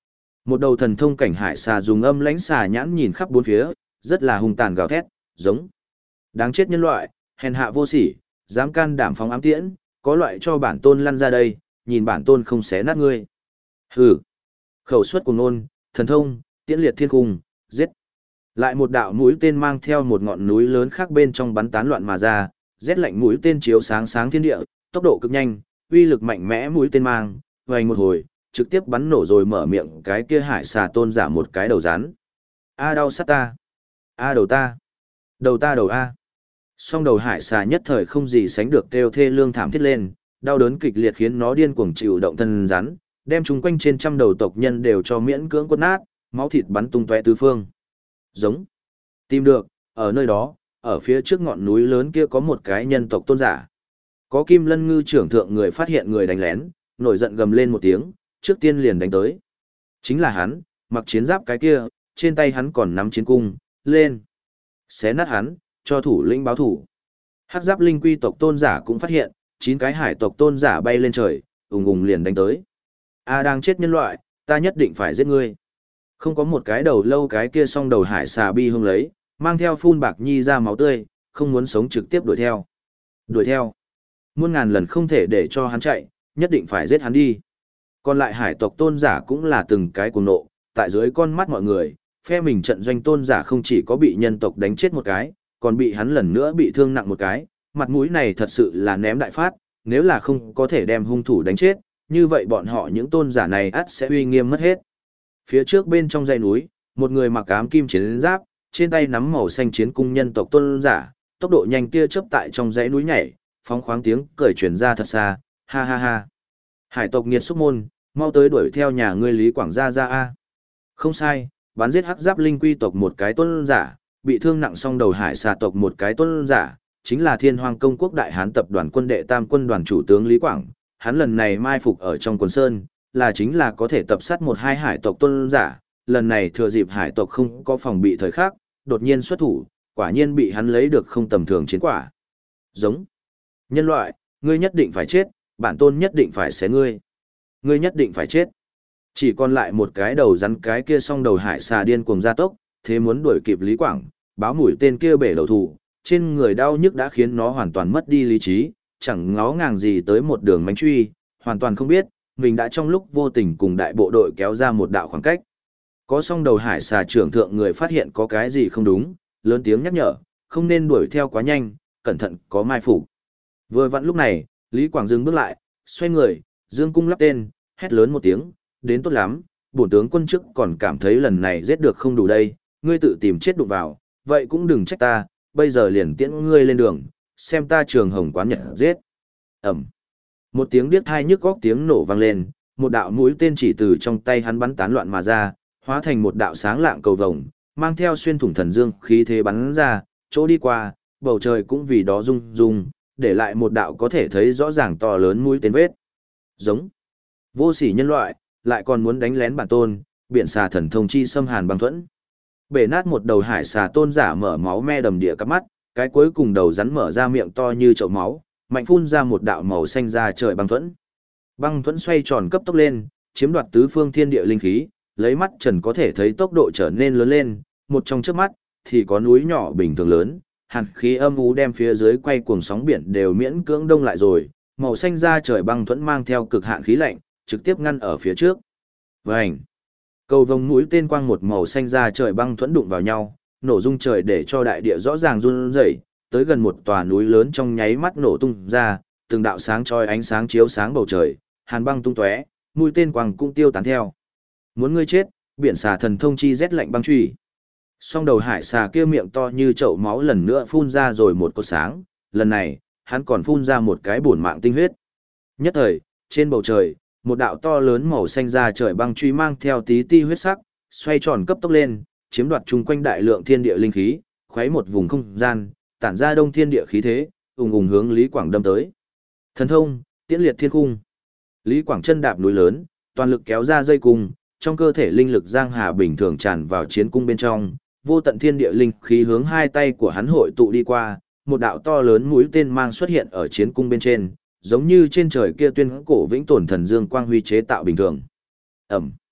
Một đầu thần thông cảnh hải xà dùng âm lãnh xà nhãn nhìn khắp bốn phía, rất là hung tàn gào thét, giống. Đáng chết nhân loại, hèn hạ vô sỉ, dám can đảm phóng ám tiễn, có loại cho bản tôn lăn ra đây, nhìn bản tôn không xé nát ngươi. Hừ. Khẩu suất của nôn, thần thông, tiễn liệt thiên cung, giết. Lại một đạo mũi tên mang theo một ngọn núi lớn khác bên trong bắn tán loạn mà ra, rét lạnh mũi tên chiếu sáng sáng thiên địa, tốc độ cực nhanh, uy lực mạnh mẽ mũi tên mang, vành một hồi, trực tiếp bắn nổ rồi mở miệng cái kia hải xà tôn giả một cái đầu rắn. A đau sát ta. A đầu ta. Đầu ta đầu A. Song đầu hải xà nhất thời không gì sánh được kêu thê lương thảm thiết lên, đau đớn kịch liệt khiến nó điên cuồng chịu động thân rắn, đem chúng quanh trên trăm đầu tộc nhân đều cho miễn cưỡng quất nát, máu thịt bắn tung tóe tứ phương. Giống. Tìm được, ở nơi đó, ở phía trước ngọn núi lớn kia có một cái nhân tộc tôn giả. Có Kim Lân Ngư trưởng thượng người phát hiện người đánh lén, nổi giận gầm lên một tiếng, trước tiên liền đánh tới. Chính là hắn, mặc chiến giáp cái kia, trên tay hắn còn nắm chiến cung, lên. Xé nát hắn, cho thủ lĩnh báo thủ. Hắc giáp linh quy tộc tôn giả cũng phát hiện, 9 cái hải tộc tôn giả bay lên trời, ùng ùng liền đánh tới. A đang chết nhân loại, ta nhất định phải giết ngươi. Không có một cái đầu lâu cái kia song đầu hải xà bi hung lấy, mang theo phun bạc nhi ra máu tươi, không muốn sống trực tiếp đuổi theo. Đuổi theo. Muôn ngàn lần không thể để cho hắn chạy, nhất định phải giết hắn đi. Còn lại hải tộc tôn giả cũng là từng cái cuồng nộ, tại dưới con mắt mọi người, phe mình trận doanh tôn giả không chỉ có bị nhân tộc đánh chết một cái, còn bị hắn lần nữa bị thương nặng một cái, mặt mũi này thật sự là ném đại phát, nếu là không có thể đem hung thủ đánh chết, như vậy bọn họ những tôn giả này ắt sẽ uy nghiêm mất hết. Phía trước bên trong dãy núi, một người mặc ám kim chiến giáp, trên tay nắm màu xanh chiến cung nhân tộc tôn giả, tốc độ nhanh tia chớp tại trong dãy núi nhảy, phóng khoáng tiếng cười truyền ra thật xa, ha ha ha. Hải tộc nghiệt xúc môn, mau tới đuổi theo nhà ngươi Lý Quảng gia ra a. Không sai, bắn giết hắc giáp linh quy tộc một cái tôn giả, bị thương nặng song đầu hải xà tộc một cái tôn giả, chính là Thiên Hoang Công quốc đại hán tập đoàn quân đệ tam quân đoàn chủ tướng Lý Quảng. Hắn lần này mai phục ở trong quần sơn, là chính là có thể tập sát một hai hải tộc tôn giả, lần này thừa dịp hải tộc không có phòng bị thời khắc, đột nhiên xuất thủ, quả nhiên bị hắn lấy được không tầm thường chiến quả. Giống. Nhân loại, ngươi nhất định phải chết, bản tôn nhất định phải xé ngươi. Ngươi nhất định phải chết. Chỉ còn lại một cái đầu rắn cái kia song đầu hải xà điên cuồng gia tốc, thế muốn đuổi kịp Lý Quảng, báo mũi tên kia bể đầu thủ, trên người đau nhức đã khiến nó hoàn toàn mất đi lý trí, chẳng ngó ngàng gì tới một đường mánh truy, hoàn toàn không biết, mình đã trong lúc vô tình cùng đại bộ đội kéo ra một đạo khoảng cách. Có song đầu hải xà trưởng thượng người phát hiện có cái gì không đúng, lớn tiếng nhắc nhở, không nên đuổi theo quá nhanh, cẩn thận có mai phục. Vừa vặn lúc này, Lý Quảng dừng bước lại, xoay người, dương cung lắp tên, hét lớn một tiếng, đến tốt lắm, bổn tướng quân chức còn cảm thấy lần này giết được không đủ đây, ngươi tự tìm chết đụng vào, vậy cũng đừng trách ta, bây giờ liền tiễn ngươi lên đường, xem ta Trường Hồng quán nhật giết. Ẩm. Một tiếng điếc thai nhức góc tiếng nổ vang lên, một đạo mũi tên chỉ từ trong tay hắn bắn tán loạn mà ra, hóa thành một đạo sáng lạng cầu vồng, mang theo xuyên thủng thần dương khí thế bắn ra, chỗ đi qua, bầu trời cũng vì đó rung rung, để lại một đạo có thể thấy rõ ràng to lớn mũi tên vết. Giống. Vô sỉ nhân loại, lại còn muốn đánh lén bản tôn, biển xà thần thông chi xâm hàn băng thuẫn. Bể nát một đầu hải xà tôn giả mở máu me đầm địa cắp mắt, cái cuối cùng đầu rắn mở ra miệng to như chậu máu, mạnh phun ra một đạo màu xanh ra trời băng thuẫn. Băng thuẫn xoay tròn cấp tốc lên, chiếm đoạt tứ phương thiên địa linh khí, lấy mắt trần có thể thấy tốc độ trở nên lớn lên, một trong chớp mắt thì có núi nhỏ bình thường lớn, hàn khí âm u đem phía dưới quay cuồng sóng biển đều miễn cưỡng đông lại rồi, màu xanh ra trời băng thuẫn mang theo cực hạn khí lạnh, trực tiếp ngăn ở phía trước. Vành. Cầu vồng mũi tên quang một màu xanh ra trời băng thuẫn đụng vào nhau, nổ rung trời để cho đại địa rõ ràng run rẩy, tới gần một tòa núi lớn trong nháy mắt nổ tung ra, từng đạo sáng chói ánh sáng chiếu sáng bầu trời, hàn băng tung tóe, mũi tên quang cũng tiêu tán theo. Muốn ngươi chết, biển xà thần thông chi rét lạnh băng truy. Song đầu hải xà kia miệng to như chậu máu lần nữa phun ra rồi một cột sáng, lần này, hắn còn phun ra một cái bổn mạng tinh huyết. Nhất thời, trên bầu trời, một đạo to lớn màu xanh ra trời băng truy mang theo tí ti huyết sắc, xoay tròn cấp tốc lên, chiếm đoạt chung quanh đại lượng thiên địa linh khí, khuấy một vùng không gian, tản ra đông thiên địa khí thế, ùng ùng hướng Lý Quảng đâm tới. Thần thông, tiễn liệt thiên cung. Lý Quảng chân đạp núi lớn, toàn lực kéo ra dây cung, trong cơ thể linh lực giang hà bình thường tràn vào chiến cung bên trong, vô tận thiên địa linh khí hướng hai tay của hắn hội tụ đi qua, một đạo to lớn mũi tên mang xuất hiện ở chiến cung bên trên, giống như trên trời kia tuyên cổ vĩnh tồn thần dương quang huy chế tạo bình thường. Ẩm.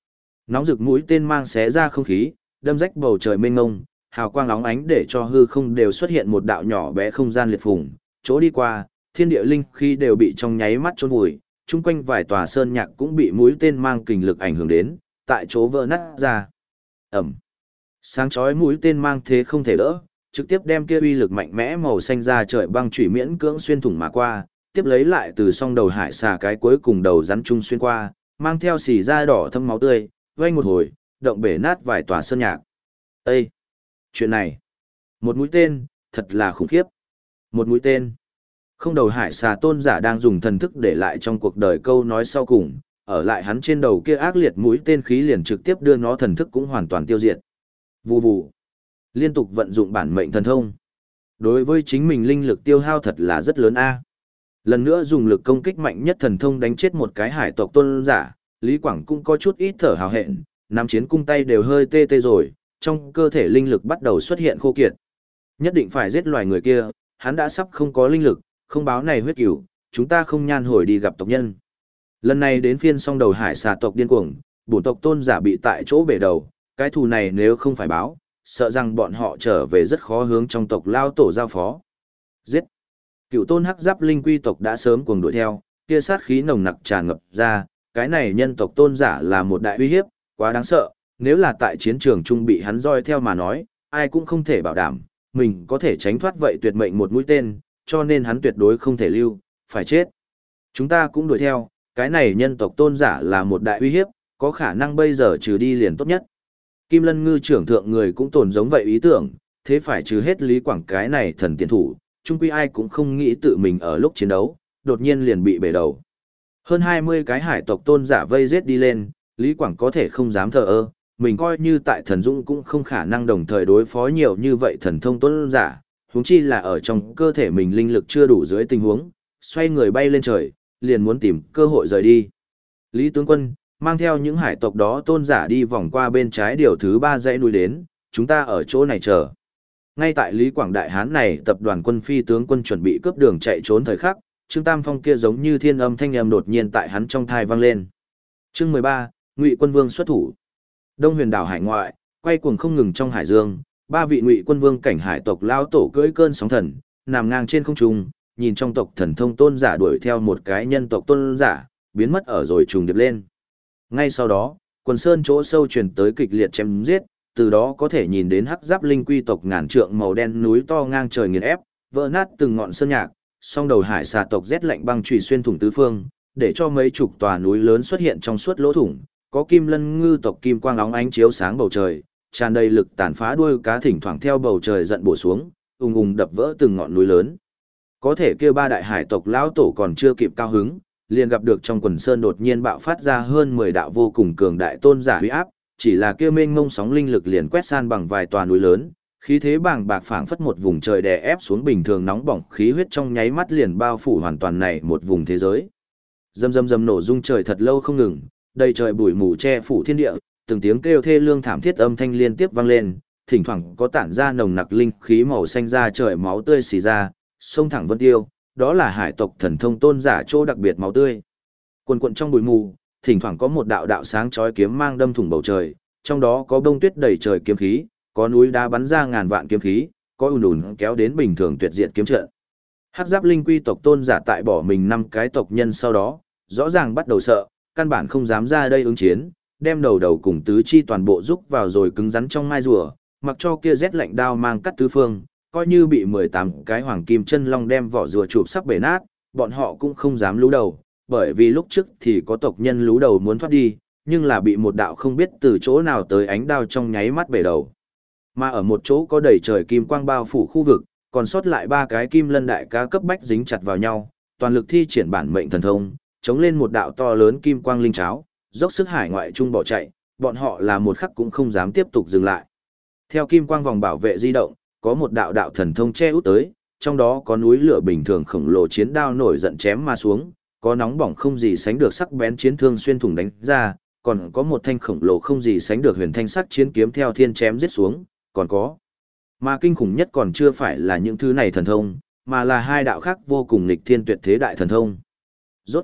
Nóng rực mũi tên mang xé ra không khí, đâm rách bầu trời mênh mông, hào quang óng ánh để cho hư không đều xuất hiện một đạo nhỏ bé không gian liệt phủng, chỗ đi qua, thiên địa linh khí đều bị trong nháy mắt chôn vùi, chung quanh vài tòa sơn nhạc cũng bị mũi tên mang kình lực ảnh hưởng đến, tại chỗ vỡ nát ra. Ẩm. Sáng chói mũi tên mang thế không thể đỡ, trực tiếp đem kia uy lực mạnh mẽ màu xanh ra trời băng chủy miễn cưỡng xuyên thủng mà qua, tiếp lấy lại từ song đầu hải xà cái cuối cùng đầu rắn trung xuyên qua, mang theo xì da đỏ thâm máu tươi, vang một hồi, động bể nát vài tòa sơn nhạc. Ê! Chuyện này! Một mũi tên, thật là khủng khiếp. Một mũi tên. Không đầu hải xà tôn giả đang dùng thần thức để lại trong cuộc đời câu nói sau cùng, ở lại hắn trên đầu kia ác liệt mũi tên khí liền trực tiếp đưa nó thần thức cũng hoàn toàn tiêu diệt. Vù vù. Liên tục vận dụng bản mệnh thần thông. Đối với chính mình linh lực tiêu hao thật là rất lớn a. Lần nữa dùng lực công kích mạnh nhất thần thông đánh chết một cái hải tộc tôn giả, Lý Quảng cũng có chút ít thở hào hẹn, nắm chiến cung tay đều hơi tê tê rồi, trong cơ thể linh lực bắt đầu xuất hiện khô kiệt. Nhất định phải giết loài người kia, hắn đã sắp không có linh lực, không báo này huyết cửu, chúng ta không nhan hồi đi gặp tộc nhân. Lần này đến phiên song đầu hải xà tộc điên cuồng, bổn tộc tôn giả bị tại chỗ bể đầu, cái thù này nếu không phải báo, sợ rằng bọn họ trở về rất khó hướng trong tộc lao tổ giao phó. Giết! Cựu tôn hắc giáp linh quy tộc đã sớm cuồng đuổi theo, kia sát khí nồng nặc tràn ngập ra, cái này nhân tộc tôn giả là một đại uy hiếp, quá đáng sợ, nếu là tại chiến trường trung bị hắn roi theo mà nói, ai cũng không thể bảo đảm, mình có thể tránh thoát vậy tuyệt mệnh một mũi tên, cho nên hắn tuyệt đối không thể lưu, phải chết. Chúng ta cũng đuổi theo, cái này nhân tộc tôn giả là một đại uy hiếp, có khả năng bây giờ trừ đi liền tốt nhất. Kim Lân Ngư trưởng thượng người cũng tồn giống vậy ý tưởng, thế phải trừ hết Lý Quảng cái này thần tiền thủ, chung quy ai cũng không nghĩ tự mình ở lúc chiến đấu, đột nhiên liền bị bể đầu. Hơn 20 cái hải tộc tôn giả vây giết đi lên, Lý Quảng có thể không dám thờ ơ, mình coi như tại thần dũng cũng không khả năng đồng thời đối phó nhiều như vậy thần thông tôn giả, huống chi là ở trong cơ thể mình linh lực chưa đủ dưới tình huống, xoay người bay lên trời, liền muốn tìm cơ hội rời đi. Lý tướng quân, mang theo những hải tộc đó tôn giả đi vòng qua bên trái điều thứ 3 dãy núi đến, chúng ta ở chỗ này chờ. Ngay tại Lý Quảng Đại Hán này tập đoàn quân phi tướng quân chuẩn bị cướp đường chạy trốn thời khắc, Trương Tam Phong kia giống như thiên âm thanh âm đột nhiên tại hắn trong thai vang lên. Chương 13, Ngụy Quân Vương xuất thủ. Đông Huyền đảo hải ngoại, quay cuồng không ngừng trong hải dương, 3 vị Ngụy Quân Vương cảnh hải tộc lao tổ cưỡi cơn sóng thần, nằm ngang trên không trung, nhìn trong tộc thần thông tôn giả đuổi theo một cái nhân tộc tôn giả, biến mất ở rồi trùng điệp lên. Ngay sau đó, quần sơn chỗ sâu truyền tới kịch liệt chém giết, từ đó có thể nhìn đến hắc giáp linh quy tộc ngàn trượng màu đen núi to ngang trời nghiền ép, vỡ nát từng ngọn sơn nhạc, song đầu hải xà tộc rét lạnh băng chùy xuyên thủng tứ phương, để cho mấy chục tòa núi lớn xuất hiện trong suốt lỗ thủng, có Kim Lân Ngư tộc kim quang óng ánh chiếu sáng bầu trời, tràn đầy lực tàn phá đuôi cá thỉnh thoảng theo bầu trời giận bổ xuống, ùng ùng đập vỡ từng ngọn núi lớn. Có thể kia 3 đại hải tộc lão tổ còn chưa kịp cao hứng, liền gặp được trong quần sơn đột nhiên bạo phát ra hơn 10 đạo vô cùng cường đại tôn giả uy áp, chỉ là kia mênh mông sóng linh lực liền quét san bằng vài tòa núi lớn, khí thế bàng bạc phảng phất một vùng trời đè ép xuống bình thường nóng bỏng khí huyết trong nháy mắt liền bao phủ hoàn toàn này một vùng thế giới. Rầm rầm rầm nổ rung trời thật lâu không ngừng, đầy trời bụi mù che phủ thiên địa, từng tiếng kêu thê lương thảm thiết âm thanh liên tiếp vang lên, thỉnh thoảng có tản ra nồng nặc linh khí màu xanh ra trời máu tươi xì ra, sông thẳng vân tiêu, đó là hải tộc thần thông tôn giả chỗ đặc biệt máu tươi. Quần quần trong bụi mù, thỉnh thoảng có một đạo đạo sáng chói kiếm mang đâm thủng bầu trời, trong đó có bông tuyết đầy trời kiếm khí, có núi đá bắn ra ngàn vạn kiếm khí, có ùn ùn kéo đến bình thường tuyệt diệt kiếm trận. Hắc giáp linh quy tộc tôn giả tại bỏ mình 5 cái tộc nhân sau đó, rõ ràng bắt đầu sợ, căn bản không dám ra đây ứng chiến, đem đầu cùng tứ chi toàn bộ rúc vào rồi cứng rắn trong mai rùa, mặc cho kia rét lạnh đao mang cắt tứ phương, coi như bị 18 cái hoàng kim chân long đem vỏ rùa chụp sắp bể nát, bọn họ cũng không dám lú đầu, bởi vì lúc trước thì có tộc nhân lú đầu muốn thoát đi, nhưng là bị một đạo không biết từ chỗ nào tới ánh đao trong nháy mắt bể đầu. Mà ở một chỗ có đầy trời kim quang bao phủ khu vực, còn sót lại 3 cái kim lân đại cá cấp bách dính chặt vào nhau, toàn lực thi triển bản mệnh thần thông, chống lên một đạo to lớn kim quang linh cháo, dốc sức hải ngoại trung bỏ chạy, bọn họ là một khắc cũng không dám tiếp tục dừng lại. Theo kim quang vòng bảo vệ di động, có một đạo đạo thần thông che út tới, trong đó có núi lửa bình thường khổng lồ chiến đao nổi giận chém mà xuống, có nóng bỏng không gì sánh được sắc bén chiến thương xuyên thủng đánh ra, còn có một thanh khổng lồ không gì sánh được huyền thanh sắc chiến kiếm theo thiên chém giết xuống, còn có. Mà kinh khủng nhất còn chưa phải là những thứ này thần thông, mà là 2 đạo khác vô cùng nghịch thiên tuyệt thế đại thần thông. Rốt cuộc,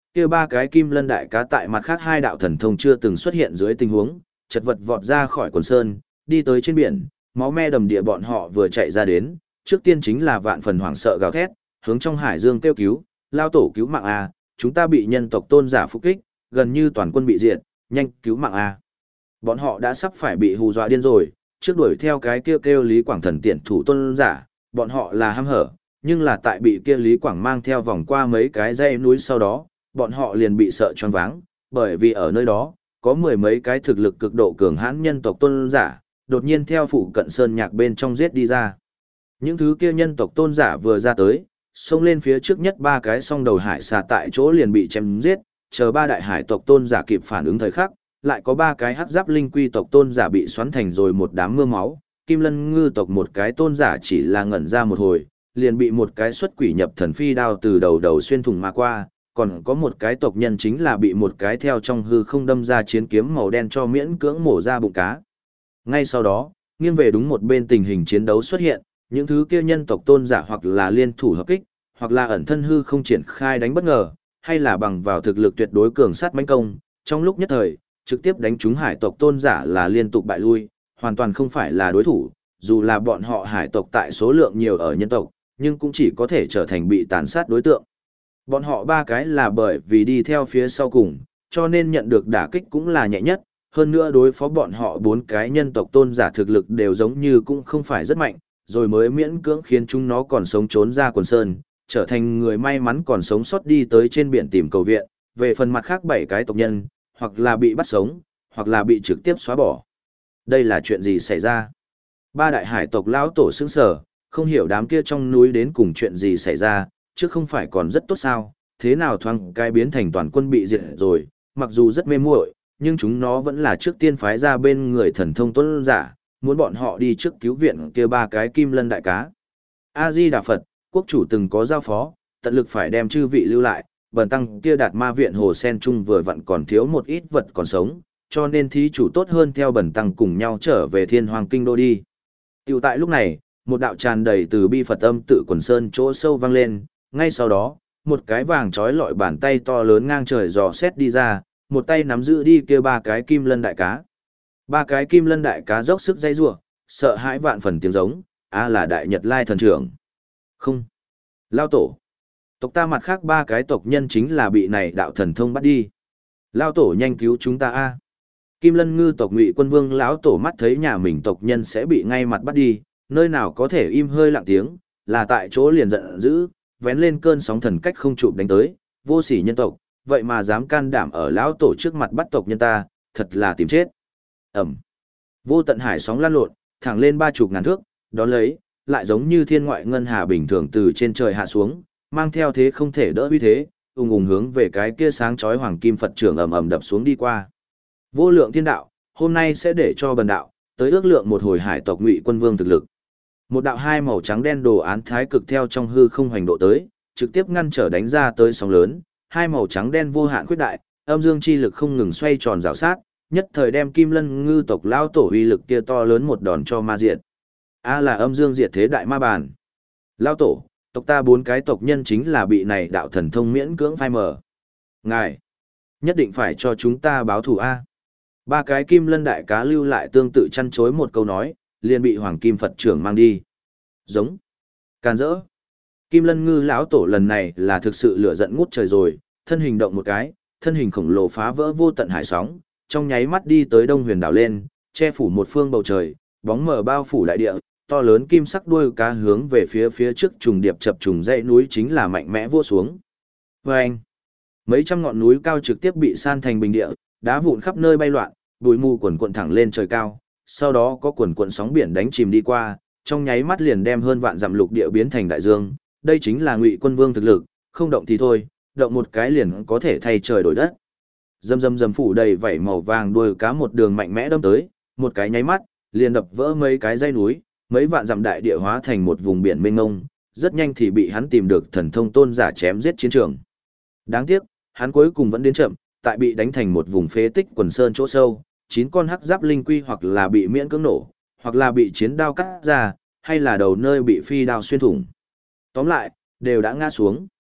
kia ba cái kim lân đại cá tại mặt khác hai đạo thần thông chưa từng xuất hiện dưới tình huống, chật vật vọt ra khỏi quần sơn, đi tới trên biển, máu me đầm địa bọn họ vừa chạy ra đến, trước tiên chính là vạn phần hoảng sợ gào thét, hướng trong hải dương kêu cứu, lao tổ cứu mạng a, chúng ta bị nhân tộc tôn giả phục kích, gần như toàn quân bị diệt, nhanh cứu mạng a. Bọn họ đã sắp phải bị hù dọa điên rồi, trước đuổi theo cái kêu Lý Quảng thần tiện thủ tôn giả, bọn họ là ham hở, nhưng là tại bị kia Lý Quảng mang theo vòng qua mấy cái dãy núi sau đó, bọn họ liền bị sợ choáng váng, bởi vì ở nơi đó, có mười mấy cái thực lực cực độ cường hãn nhân tộc tôn giả, đột nhiên theo phụ cận sơn nhạc bên trong giết đi ra. Những thứ kia nhân tộc tôn giả vừa ra tới, xông lên phía trước nhất ba cái song đầu hải xà tại chỗ liền bị chém giết, chờ ba đại hải tộc tôn giả kịp phản ứng thời khắc, lại có ba cái hắc giáp linh quy tộc tôn giả bị xoắn thành rồi một đám mưa máu, kim lân ngư tộc một cái tôn giả chỉ là ngẩn ra một hồi, liền bị một cái xuất quỷ nhập thần phi đao từ đầu xuyên thủng mà qua, còn có một cái tộc nhân chính là bị một cái theo trong hư không đâm ra chiến kiếm màu đen cho miễn cưỡng mổ ra bụng cá. Ngay sau đó, nghiêng về đúng một bên tình hình chiến đấu xuất hiện, những thứ kia nhân tộc tôn giả hoặc là liên thủ hợp kích, hoặc là ẩn thân hư không triển khai đánh bất ngờ, hay là bằng vào thực lực tuyệt đối cường sát mãnh công, trong lúc nhất thời, trực tiếp đánh trúng hải tộc tôn giả là liên tục bại lui, hoàn toàn không phải là đối thủ, dù là bọn họ hải tộc tại số lượng nhiều ở nhân tộc, nhưng cũng chỉ có thể trở thành bị tàn sát đối tượng. Bọn họ ba cái là bởi vì đi theo phía sau cùng, cho nên nhận được đả kích cũng là nhẹ nhất, hơn nữa đối phó bọn họ bốn cái nhân tộc tôn giả thực lực đều giống như cũng không phải rất mạnh, rồi mới miễn cưỡng khiến chúng nó còn sống trốn ra quần sơn, trở thành người may mắn còn sống sót đi tới trên biển tìm cầu viện, về phần mặt khác bảy cái tộc nhân, hoặc là bị bắt sống, hoặc là bị trực tiếp xóa bỏ. Đây là chuyện gì xảy ra? Ba đại hải tộc lão tổ sững sờ, không hiểu đám kia trong núi đến cùng chuyện gì xảy ra, chứ không phải còn rất tốt sao, thế nào thoáng cái biến thành toàn quân bị diệt rồi, mặc dù rất mê muội, nhưng chúng nó vẫn là trước tiên phái ra bên người thần thông tuấn giả, muốn bọn họ đi trước cứu viện kia ba cái kim lân đại cá. A-di-đà Phật, quốc chủ từng có giao phó, tận lực phải đem chư vị lưu lại, bần tăng kia đạt ma viện hồ sen trung vừa vặn còn thiếu một ít vật còn sống, cho nên thí chủ tốt hơn theo bần tăng cùng nhau trở về thiên hoàng kinh đô đi. Tiểu tại lúc này, một đạo tràn đầy từ bi Phật âm tự quần sơn chỗ sâu vang lên, ngay sau đó, một cái vàng trói lọi bàn tay to lớn ngang trời dò xét đi ra, một tay nắm giữ đi kia ba cái kim lân đại cá. Ba cái kim lân đại cá dốc sức dây rủa, sợ hãi vạn phần tiếng giống, là đại Nhật Lai thần trưởng. Không. Lao tổ. Tộc ta mặt khác ba cái tộc nhân chính là bị này đạo thần thông bắt đi. Lao tổ nhanh cứu chúng ta a. Kim lân ngư tộc Ngụy Quân Vương lão tổ mắt thấy nhà mình tộc nhân sẽ bị ngay mặt bắt đi, nơi nào có thể im hơi lặng tiếng, là tại chỗ liền giận dữ, vén lên cơn sóng thần cách không chụp đánh tới, vô sỉ nhân tộc, vậy mà dám can đảm ở lão tổ trước mặt bắt tộc nhân ta, thật là tìm chết. Ẩm. Vô tận hải sóng lan lộn, thẳng lên 30 ngàn thước, đón lấy, lại giống như thiên ngoại ngân hà bình thường từ trên trời hạ xuống, mang theo thế không thể đỡ uy thế, ùng ùng hướng về cái kia sáng chói hoàng kim Phật trưởng ầm ầm đập xuống đi qua. Vô lượng thiên đạo, hôm nay sẽ để cho bần đạo tới ước lượng một hồi hải tộc Ngụy Quân Vương thực lực. Một đạo hai màu trắng đen đồ án thái cực theo trong hư không hoành độ tới, trực tiếp ngăn trở đánh ra tới sóng lớn, hai màu trắng đen vô hạn khuyết đại, âm dương chi lực không ngừng xoay tròn rào sát, nhất thời đem Kim Lân ngư tộc lao tổ uy lực kia to lớn một đòn cho ma diệt. Là âm dương diệt thế đại ma bàn. Lao tổ, tộc ta bốn cái tộc nhân chính là bị này đạo thần thông miễn cưỡng phai mờ. Ngài, nhất định phải cho chúng ta báo thù a. Ba cái Kim Lân đại cá lưu lại tương tự chăn chối một câu nói, liền bị Hoàng Kim Phật trưởng mang đi. Giống. Càn rỡ. Kim Lân ngư lão tổ lần này là thực sự lửa giận ngút trời rồi, thân hình động một cái, thân hình khổng lồ phá vỡ vô tận hải sóng, trong nháy mắt đi tới Đông Huyền đảo lên, che phủ một phương bầu trời, bóng mờ bao phủ đại địa, to lớn kim sắc đuôi cá hướng về phía trước trùng điệp chập trùng dãy núi chính là mạnh mẽ vua xuống. Vâng! Mấy trăm ngọn núi cao trực tiếp bị san thành bình địa, đá vụn khắp nơi bay loạn, bụi mù quần cuộn thẳng lên trời cao, sau đó có quần cuộn sóng biển đánh chìm đi qua, trong nháy mắt liền đem hơn vạn dặm lục địa biến thành đại dương. Đây chính là Ngụy Quân Vương thực lực, không động thì thôi, động một cái liền có thể thay trời đổi đất. Dầm dầm dầm phủ đầy vảy màu vàng đuôi cá một đường mạnh mẽ đâm tới, một cái nháy mắt, liền đập vỡ mấy cái dãy núi, mấy vạn dặm đại địa hóa thành một vùng biển mênh mông, rất nhanh thì bị hắn tìm được thần thông tôn giả chém giết chiến trường. Đáng tiếc, hắn cuối cùng vẫn đến chậm, tại bị đánh thành một vùng phế tích quần sơn chỗ sâu, 9 con hắc giáp linh quy hoặc là bị miễn cưỡng nổ, hoặc là bị chiến đao cắt ra, hay là đầu nơi bị phi đao xuyên thủng. Tóm lại, đều đã ngã xuống.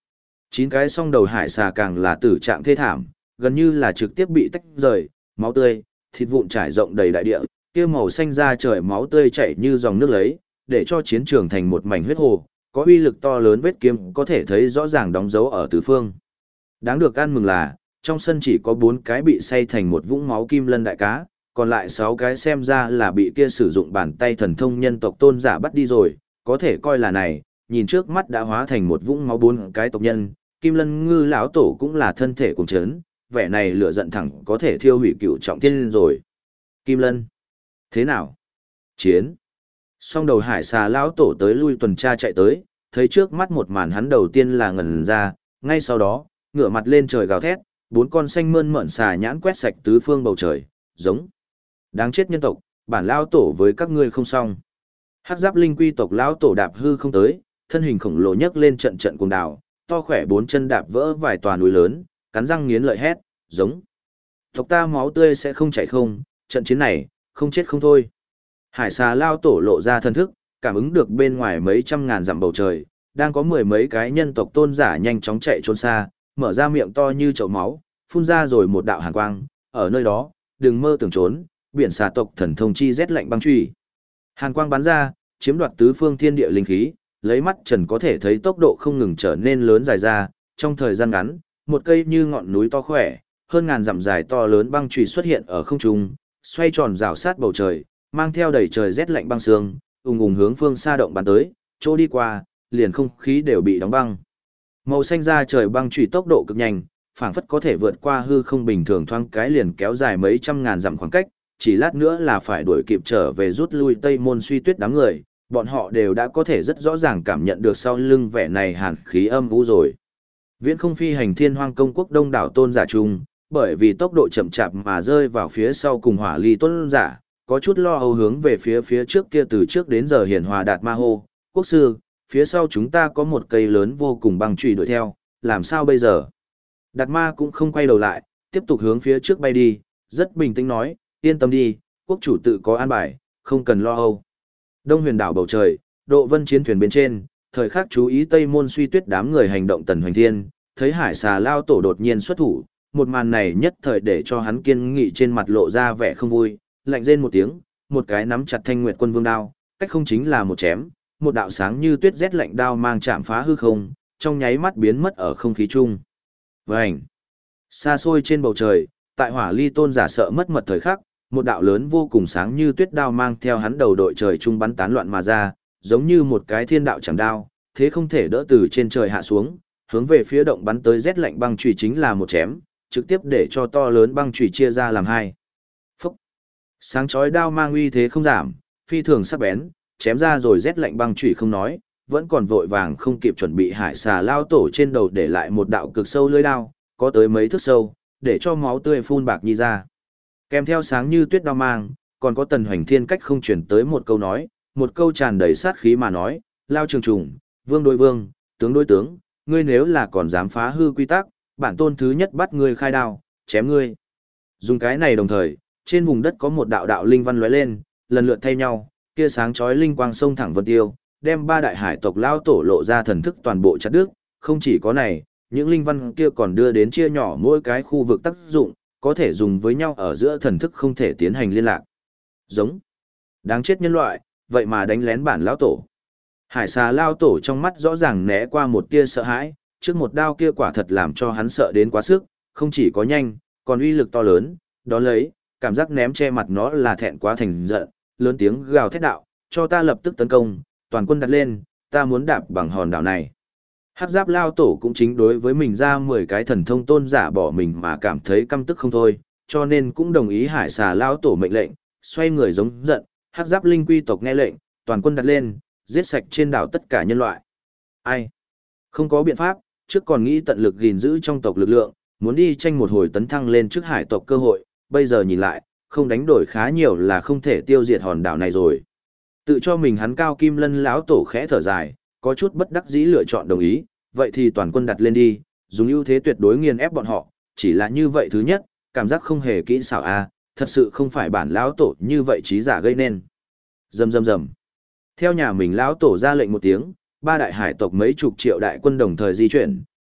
Chín cái song đầu hải xà càng là tử trạng thê thảm, gần như là trực tiếp bị tách rời, máu tươi, thịt vụn trải rộng đầy đại địa, kia màu xanh da trời máu tươi chảy như dòng nước lấy, để cho chiến trường thành một mảnh huyết hồ, có uy lực to lớn vết kiếm có thể thấy rõ ràng đóng dấu ở tứ phương. Đáng được ăn mừng là, trong sân chỉ có 4 cái bị xay thành một vũng máu kim lân đại cá, còn lại 6 cái xem ra là bị kia sử dụng bàn tay thần thông nhân tộc tôn giả bắt đi rồi, có thể coi là này, nhìn trước mắt đã hóa thành một vũng máu 4 cái tộc nhân, kim lân ngư lão tổ cũng là thân thể cùng chấn, vẻ này lửa giận thẳng có thể thiêu hủy cựu trọng thiên rồi. Kim lân, thế nào? Chiến. Song đầu hải xà lão tổ tới lui tuần tra chạy tới, thấy trước mắt một màn hắn đầu tiên là ngẩn ra, ngay sau đó, ngửa mặt lên trời gào thét, 4 con xanh mơn mởn xà nhãn quét sạch tứ phương bầu trời, giống. Đáng chết nhân tộc, bản lão tổ với các ngươi không xong. Hắc giáp linh quy tộc lão tổ đạp hư không tới, thân hình khổng lồ nhấc lên trận trận cuồng đảo, to khỏe 4 chân đạp vỡ vài tòa núi lớn, cắn răng nghiến lợi hét, giống. Tộc ta máu tươi sẽ không chảy không, trận chiến này, không chết không thôi. Hải xà lao tổ lộ ra thân thức, cảm ứng được bên ngoài mấy trăm ngàn dặm bầu trời, đang có 10 mấy cái nhân tộc tôn giả nhanh chóng chạy trốn xa, mở ra miệng to như chậu máu, phun ra rồi một đạo hàn quang, ở nơi đó, đừng mơ tưởng trốn, biển xà tộc thần thông chi rét lạnh băng truy. Hàn quang bắn ra, chiếm đoạt tứ phương thiên địa linh khí, lấy mắt trần có thể thấy tốc độ không ngừng trở nên lớn dài ra, trong thời gian ngắn, một cây như ngọn núi to khỏe, hơn ngàn dặm dài to lớn băng truy xuất hiện ở không trung, xoay tròn rào sát bầu trời, mang theo đầy trời rét lạnh băng sương, ùng ùng hướng phương xa động bắn tới, chỗ đi qua, liền không khí đều bị đóng băng. Màu xanh da trời băng truy tốc độ cực nhanh, phảng phất có thể vượt qua hư không bình thường thoáng cái liền kéo dài mấy trăm ngàn dặm khoảng cách, chỉ lát nữa là phải đuổi kịp trở về rút lui Tây Môn Suy Tuyết đám người, bọn họ đều đã có thể rất rõ ràng cảm nhận được sau lưng vẻ này hàn khí âm u rồi. Viễn không phi hành Thiên Hoang công quốc đông đảo tôn giả trung, bởi vì tốc độ chậm chạp mà rơi vào phía sau cùng Hỏa Ly tôn giả, có chút lo âu hướng về phía trước kia từ trước đến giờ hiển hòa đạt ma hô, quốc sư, phía sau chúng ta có một cây lớn vô cùng băng chùy đuổi theo, làm sao bây giờ? Đạt ma cũng không quay đầu lại, tiếp tục hướng phía trước bay đi, rất bình tĩnh nói, yên tâm đi, quốc chủ tự có an bài, không cần lo âu. Đông huyền đảo bầu trời, độ vân chiến thuyền bên trên, thời khắc chú ý Tây Môn Suy Tuyết đám người hành động Tần Hoành Thiên, thấy hải xà lao tổ đột nhiên xuất thủ, một màn này nhất thời để cho hắn kiên nghị trên mặt lộ ra vẻ không vui, lạnh rên một tiếng, một cái nắm chặt Thanh Nguyệt Quân Vương đao, cách không chính là một chém, một đạo sáng như tuyết rét lạnh đao mang chạm phá hư không, trong nháy mắt biến mất ở không khí chung. Vành, xa xôi trên bầu trời, tại Hỏa Ly tôn giả sợ mất mật thời khắc, một đạo lớn vô cùng sáng như tuyết đao mang theo hắn đầu đội trời trung bắn tán loạn mà ra, giống như một cái thiên đạo chẳng đao, thế không thể đỡ từ trên trời hạ xuống, hướng về phía động bắn tới rét lạnh băng chùy chính là một chém, trực tiếp để cho to lớn băng chùy chia ra làm hai. Phúc! Sáng chói đao mang uy thế không giảm, phi thường sắc bén, chém ra rồi rét lạnh băng chùy không nói, vẫn còn vội vàng không kịp chuẩn bị hải xà lao tổ trên đầu để lại một đạo cực sâu lưỡi đao, có tới mấy thước sâu, để cho máu tươi phun bạc nhi ra. Kèm theo sáng như tuyết đao mang, còn có Tần Hoành Thiên cách không chuyển tới một câu nói, một câu tràn đầy sát khí mà nói, lao trường trùng, vương đối vương, tướng đối tướng, ngươi nếu là còn dám phá hư quy tắc, bản tôn thứ nhất bắt ngươi khai đao, chém ngươi. Dùng cái này đồng thời, trên vùng đất có một đạo đạo linh văn lóe lên, lần lượt thay nhau, kia sáng chói linh quang sông thẳng vân tiêu, đem ba đại hải tộc lao tổ lộ ra thần thức toàn bộ chặt đứt, không chỉ có này, những linh văn kia còn đưa đến chia nhỏ mỗi cái khu vực tác dụng, có thể dùng với nhau ở giữa thần thức không thể tiến hành liên lạc. Giống. Đáng chết nhân loại, vậy mà đánh lén bản lão tổ. Hải xà lao tổ trong mắt rõ ràng né qua một tia sợ hãi, trước một đao kia quả thật làm cho hắn sợ đến quá sức, không chỉ có nhanh, còn uy lực to lớn, đó lấy, cảm giác ném che mặt nó là thẹn quá thành giận, lớn tiếng gào thét đạo, cho ta lập tức tấn công, toàn quân đặt lên, ta muốn đạp bằng hòn đảo này. Hắc giáp lao tổ cũng chính đối với mình ra 10 cái thần thông tôn giả bỏ mình mà cảm thấy căm tức không thôi, cho nên cũng đồng ý hải xà lao tổ mệnh lệnh, xoay người giống giận, hắc giáp linh quy tộc nghe lệnh, toàn quân đặt lên, giết sạch trên đảo tất cả nhân loại. Ai? Không có biện pháp, trước còn nghĩ tận lực gìn giữ trong tộc lực lượng, muốn đi tranh một hồi tấn thăng lên trước hải tộc cơ hội, bây giờ nhìn lại, không đánh đổi khá nhiều là không thể tiêu diệt hòn đảo này rồi. Tự cho mình hắn cao kim lân lão tổ khẽ thở dài, có chút bất đắc dĩ lựa chọn đồng ý, vậy thì toàn quân đặt lên đi, dùng ưu thế tuyệt đối nghiền ép bọn họ, chỉ là như vậy thứ nhất, cảm giác không hề kỹ xảo thật sự không phải bản lão tổ như vậy trí giả gây nên. Rầm rầm rầm. Theo nhà mình lão tổ ra lệnh một tiếng, ba đại hải tộc mấy chục triệu đại quân đồng thời di chuyển,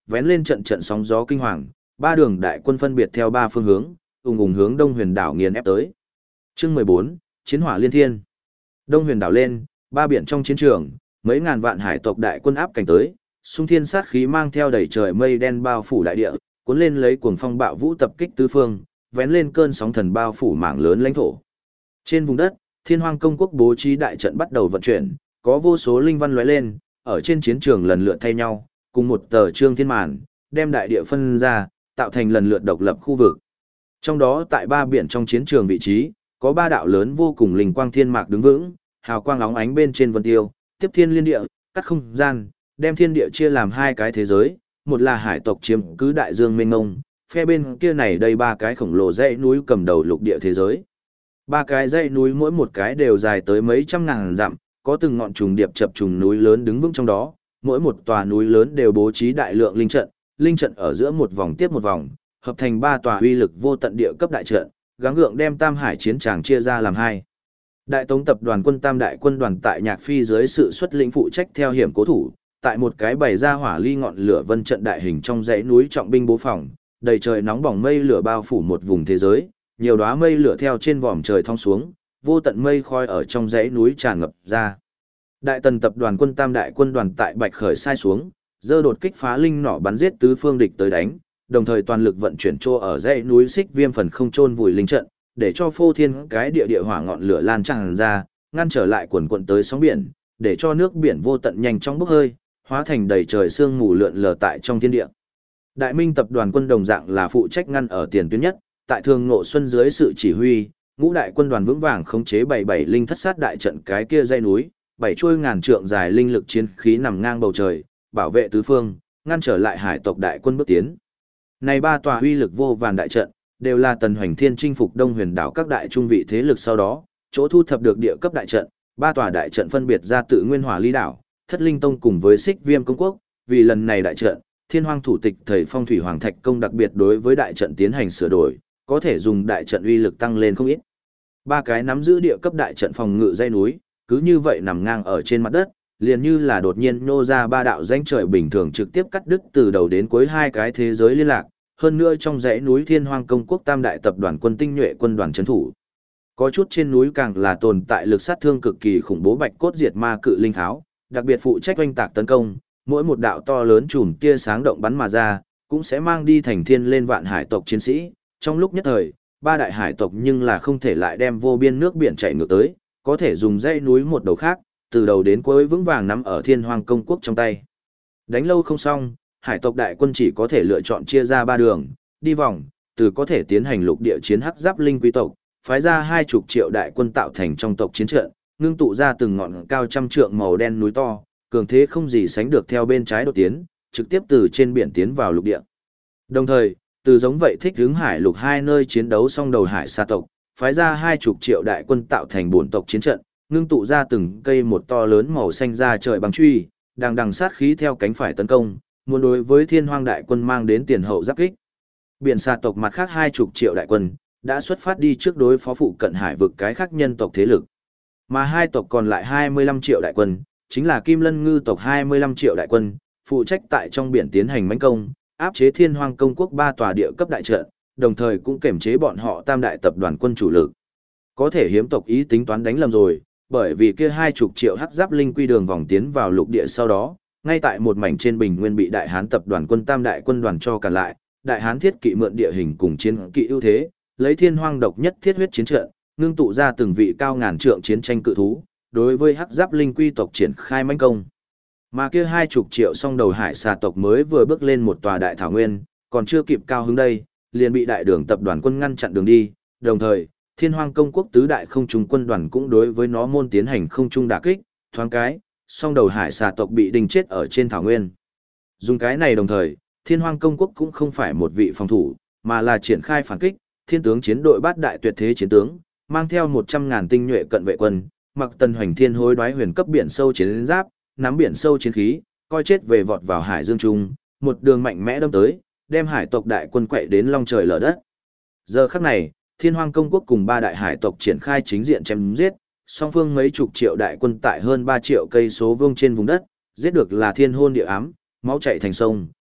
vén lên trận trận sóng gió kinh hoàng, ba đường đại quân phân biệt theo ba phương hướng, ùng ùng hướng Đông Huyền đảo nghiền ép tới. Chương 14, Chiến hỏa liên thiên. Đông Huyền đảo lên, ba biển trong chiến trường, mấy ngàn vạn hải tộc đại quân áp cảnh tới, xung thiên sát khí mang theo đầy trời mây đen bao phủ đại địa, cuốn lên lấy cuồng phong bạo vũ tập kích tứ phương, vén lên cơn sóng thần bao phủ mảng lớn lãnh thổ. Trên vùng đất, Thiên Hoang công quốc bố trí đại trận bắt đầu vận chuyển, có vô số linh văn lóe lên, ở trên chiến trường lần lượt thay nhau, cùng một tờ trương thiên màn, đem đại địa phân ra, tạo thành lần lượt độc lập khu vực. Trong đó tại ba biển trong chiến trường vị trí, có ba đạo lớn vô cùng linh quang thiên mạc đứng vững, hào quang óng ánh bên trên vân tiêu, tiếp thiên liên địa, cắt không gian, đem thiên địa chia làm hai cái thế giới, một là hải tộc chiếm cứ đại dương mênh mông, phe bên kia này đây ba cái khổng lồ dãy núi cầm đầu lục địa thế giới. Ba cái dãy núi mỗi một cái đều dài tới mấy trăm ngàn dặm, có từng ngọn trùng điệp chập trùng núi lớn đứng vững trong đó, mỗi một tòa núi lớn đều bố trí đại lượng linh trận ở giữa một vòng tiếp một vòng, hợp thành ba tòa uy lực vô tận địa cấp đại trận, gắng gượng đem Tam Hải chiến tràng chia ra làm hai. Đại Tống tập đoàn quân Tam đại quân đoàn tại Nhạc Phi dưới sự xuất lĩnh phụ trách theo hiểm cố thủ, tại một cái bày ra hỏa ly ngọn lửa vân trận đại hình trong dãy núi trọng binh bố phòng, đầy trời nóng bỏng mây lửa bao phủ một vùng thế giới, nhiều đóa mây lửa theo trên vòm trời thong xuống, vô tận mây khói ở trong dãy núi tràn ngập ra. Đại Tần tập đoàn quân Tam đại quân đoàn tại Bạch Khởi sai xuống, dơ đột kích phá linh nỏ bắn giết tứ phương địch tới đánh, đồng thời toàn lực vận chuyển trô ở dãy núi Xích Viêm phần không chôn vùi linh trận, để cho phô thiên cái địa hỏa ngọn lửa lan tràn ra, ngăn trở lại quần quần tới sóng biển, để cho nước biển vô tận nhanh chóng bốc hơi, hóa thành đầy trời sương mù lượn lờ tại trong thiên địa. Đại Minh tập đoàn quân đồng dạng là phụ trách ngăn ở tiền tuyến nhất, tại Thường Ngộ Xuân dưới sự chỉ huy, ngũ đại quân đoàn vững vàng khống chế 77 linh thất sát đại trận cái kia dãy núi, bảy chuôi ngàn trượng dài linh lực chiến khí nằm ngang bầu trời, bảo vệ tứ phương, ngăn trở lại hải tộc đại quân bước tiến. Này ba tòa uy lực vô vàn đại trận, đều là Tần Hoành Thiên chinh phục Đông Huyền đảo các đại trung vị thế lực sau đó, chỗ thu thập được địa cấp đại trận, ba tòa đại trận phân biệt ra tự Nguyên Hỏa Ly đảo, Thất Linh Tông cùng với Xích Viêm công quốc, vì lần này đại trận, Thiên Hoang thủ tịch thầy Phong Thủy Hoàng Thạch công đặc biệt đối với đại trận tiến hành sửa đổi, có thể dùng đại trận uy lực tăng lên không ít. Ba cái nắm giữ địa cấp đại trận phòng ngự dãy núi, cứ như vậy nằm ngang ở trên mặt đất, liền như là đột nhiên nô ra ba đạo rãnh trời bình thường trực tiếp cắt đứt từ đầu đến cuối hai cái thế giới liên lạc, hơn nữa trong dãy núi Thiên Hoang công quốc Tam đại tập đoàn quân tinh nhuệ quân đoàn trấn thủ. Có chút trên núi càng là tồn tại lực sát thương cực kỳ khủng bố bạch cốt diệt ma cự linh tháo, đặc biệt phụ trách oanh tạc tấn công, mỗi một đạo to lớn chùm tia sáng động bắn mà ra, cũng sẽ mang đi thành thiên lên vạn hải tộc chiến sĩ. Trong lúc nhất thời, ba đại hải tộc nhưng là không thể lại đem vô biên nước biển chảy ngược tới, có thể dùng dãy núi một đầu khác, từ đầu đến cuối vững vàng nắm ở Thiên Hoang công quốc trong tay. Đánh lâu không xong, hải tộc đại quân chỉ có thể lựa chọn chia ra ba đường, đi vòng, từ có thể tiến hành lục địa chiến hắc giáp linh quý tộc, phái ra 20 triệu đại quân tạo thành trong tộc chiến trận, ngưng tụ ra từng ngọn cao trăm trượng màu đen núi to, cường thế không gì sánh được theo bên trái đột tiến, trực tiếp từ trên biển tiến vào lục địa. Đồng thời, từ giống vậy thích hướng hải lục hai nơi chiến đấu song đầu hải sa tộc, phái ra 20 triệu đại quân tạo thành bổn tộc chiến trận, ngưng tụ ra từng cây một to lớn màu xanh ra trời bằng truy, đằng sát khí theo cánh phải tấn công, muốn đối với Thiên Hoang đại quân mang đến tiền hậu giáp kích. Biển sa tộc mặt khác 20 triệu đại quân đã xuất phát đi trước đối phó phụ cận hải vực cái khác nhân tộc thế lực. Mà hai tộc còn lại 25 triệu đại quân, chính là Kim Lân Ngư tộc 25 triệu đại quân, phụ trách tại trong biển tiến hành mãnh công, áp chế Thiên Hoang công quốc ba tòa địa cấp đại trận, đồng thời cũng kiểm chế bọn họ Tam đại tập đoàn quân chủ lực. Có thể hiếm tộc ý tính toán đánh lầm rồi, bởi vì kia 20 triệu hắc giáp linh quy đường vòng tiến vào lục địa sau đó, ngay tại một mảnh trên bình nguyên bị Đại Hán tập đoàn quân Tam đại quân đoàn cho cản lại, Đại Hán thiết kỵ mượn địa hình cùng chiến kỵ ưu thế, lấy Thiên Hoang độc nhất thiết huyết chiến trận, ngưng tụ ra từng vị cao ngàn trượng chiến tranh cự thú, đối với hắc giáp linh quy tộc triển khai mãnh công. Mà kia 20 triệu song đầu hải xà tộc mới vừa bước lên một tòa đại thảo nguyên, còn chưa kịp cao hứng đây, liền bị đại đường tập đoàn quân ngăn chặn đường đi, đồng thời, Thiên Hoang công quốc tứ đại không trung quân đoàn cũng đối với nó môn tiến hành không trung đả kích, thoáng cái, song đầu hải xà tộc bị đinh chết ở trên thảo nguyên. Dùng cái này đồng thời, Thiên Hoang công quốc cũng không phải một vị phòng thủ, mà là triển khai phản kích, thiên tướng chiến đội bát đại tuyệt thế chiến tướng, mang theo 100.000 tinh nhuệ cận vệ quân, mặc Tần Hoành Thiên hối đoái huyền cấp biển sâu chiến giáp, nắm biển sâu chiến khí, coi chết về vọt vào hải dương trung, một đường mạnh mẽ đâm tới, đem hải tộc đại quân quậy đến long trời lở đất. Giờ khắc này, Thiên Hoang công quốc cùng ba đại hải tộc triển khai chính diện chém giết, song phương mấy chục triệu đại quân tại hơn 3 triệu cây số vuông trên vùng đất, giết được là thiên hôn địa ám, máu chảy thành sông,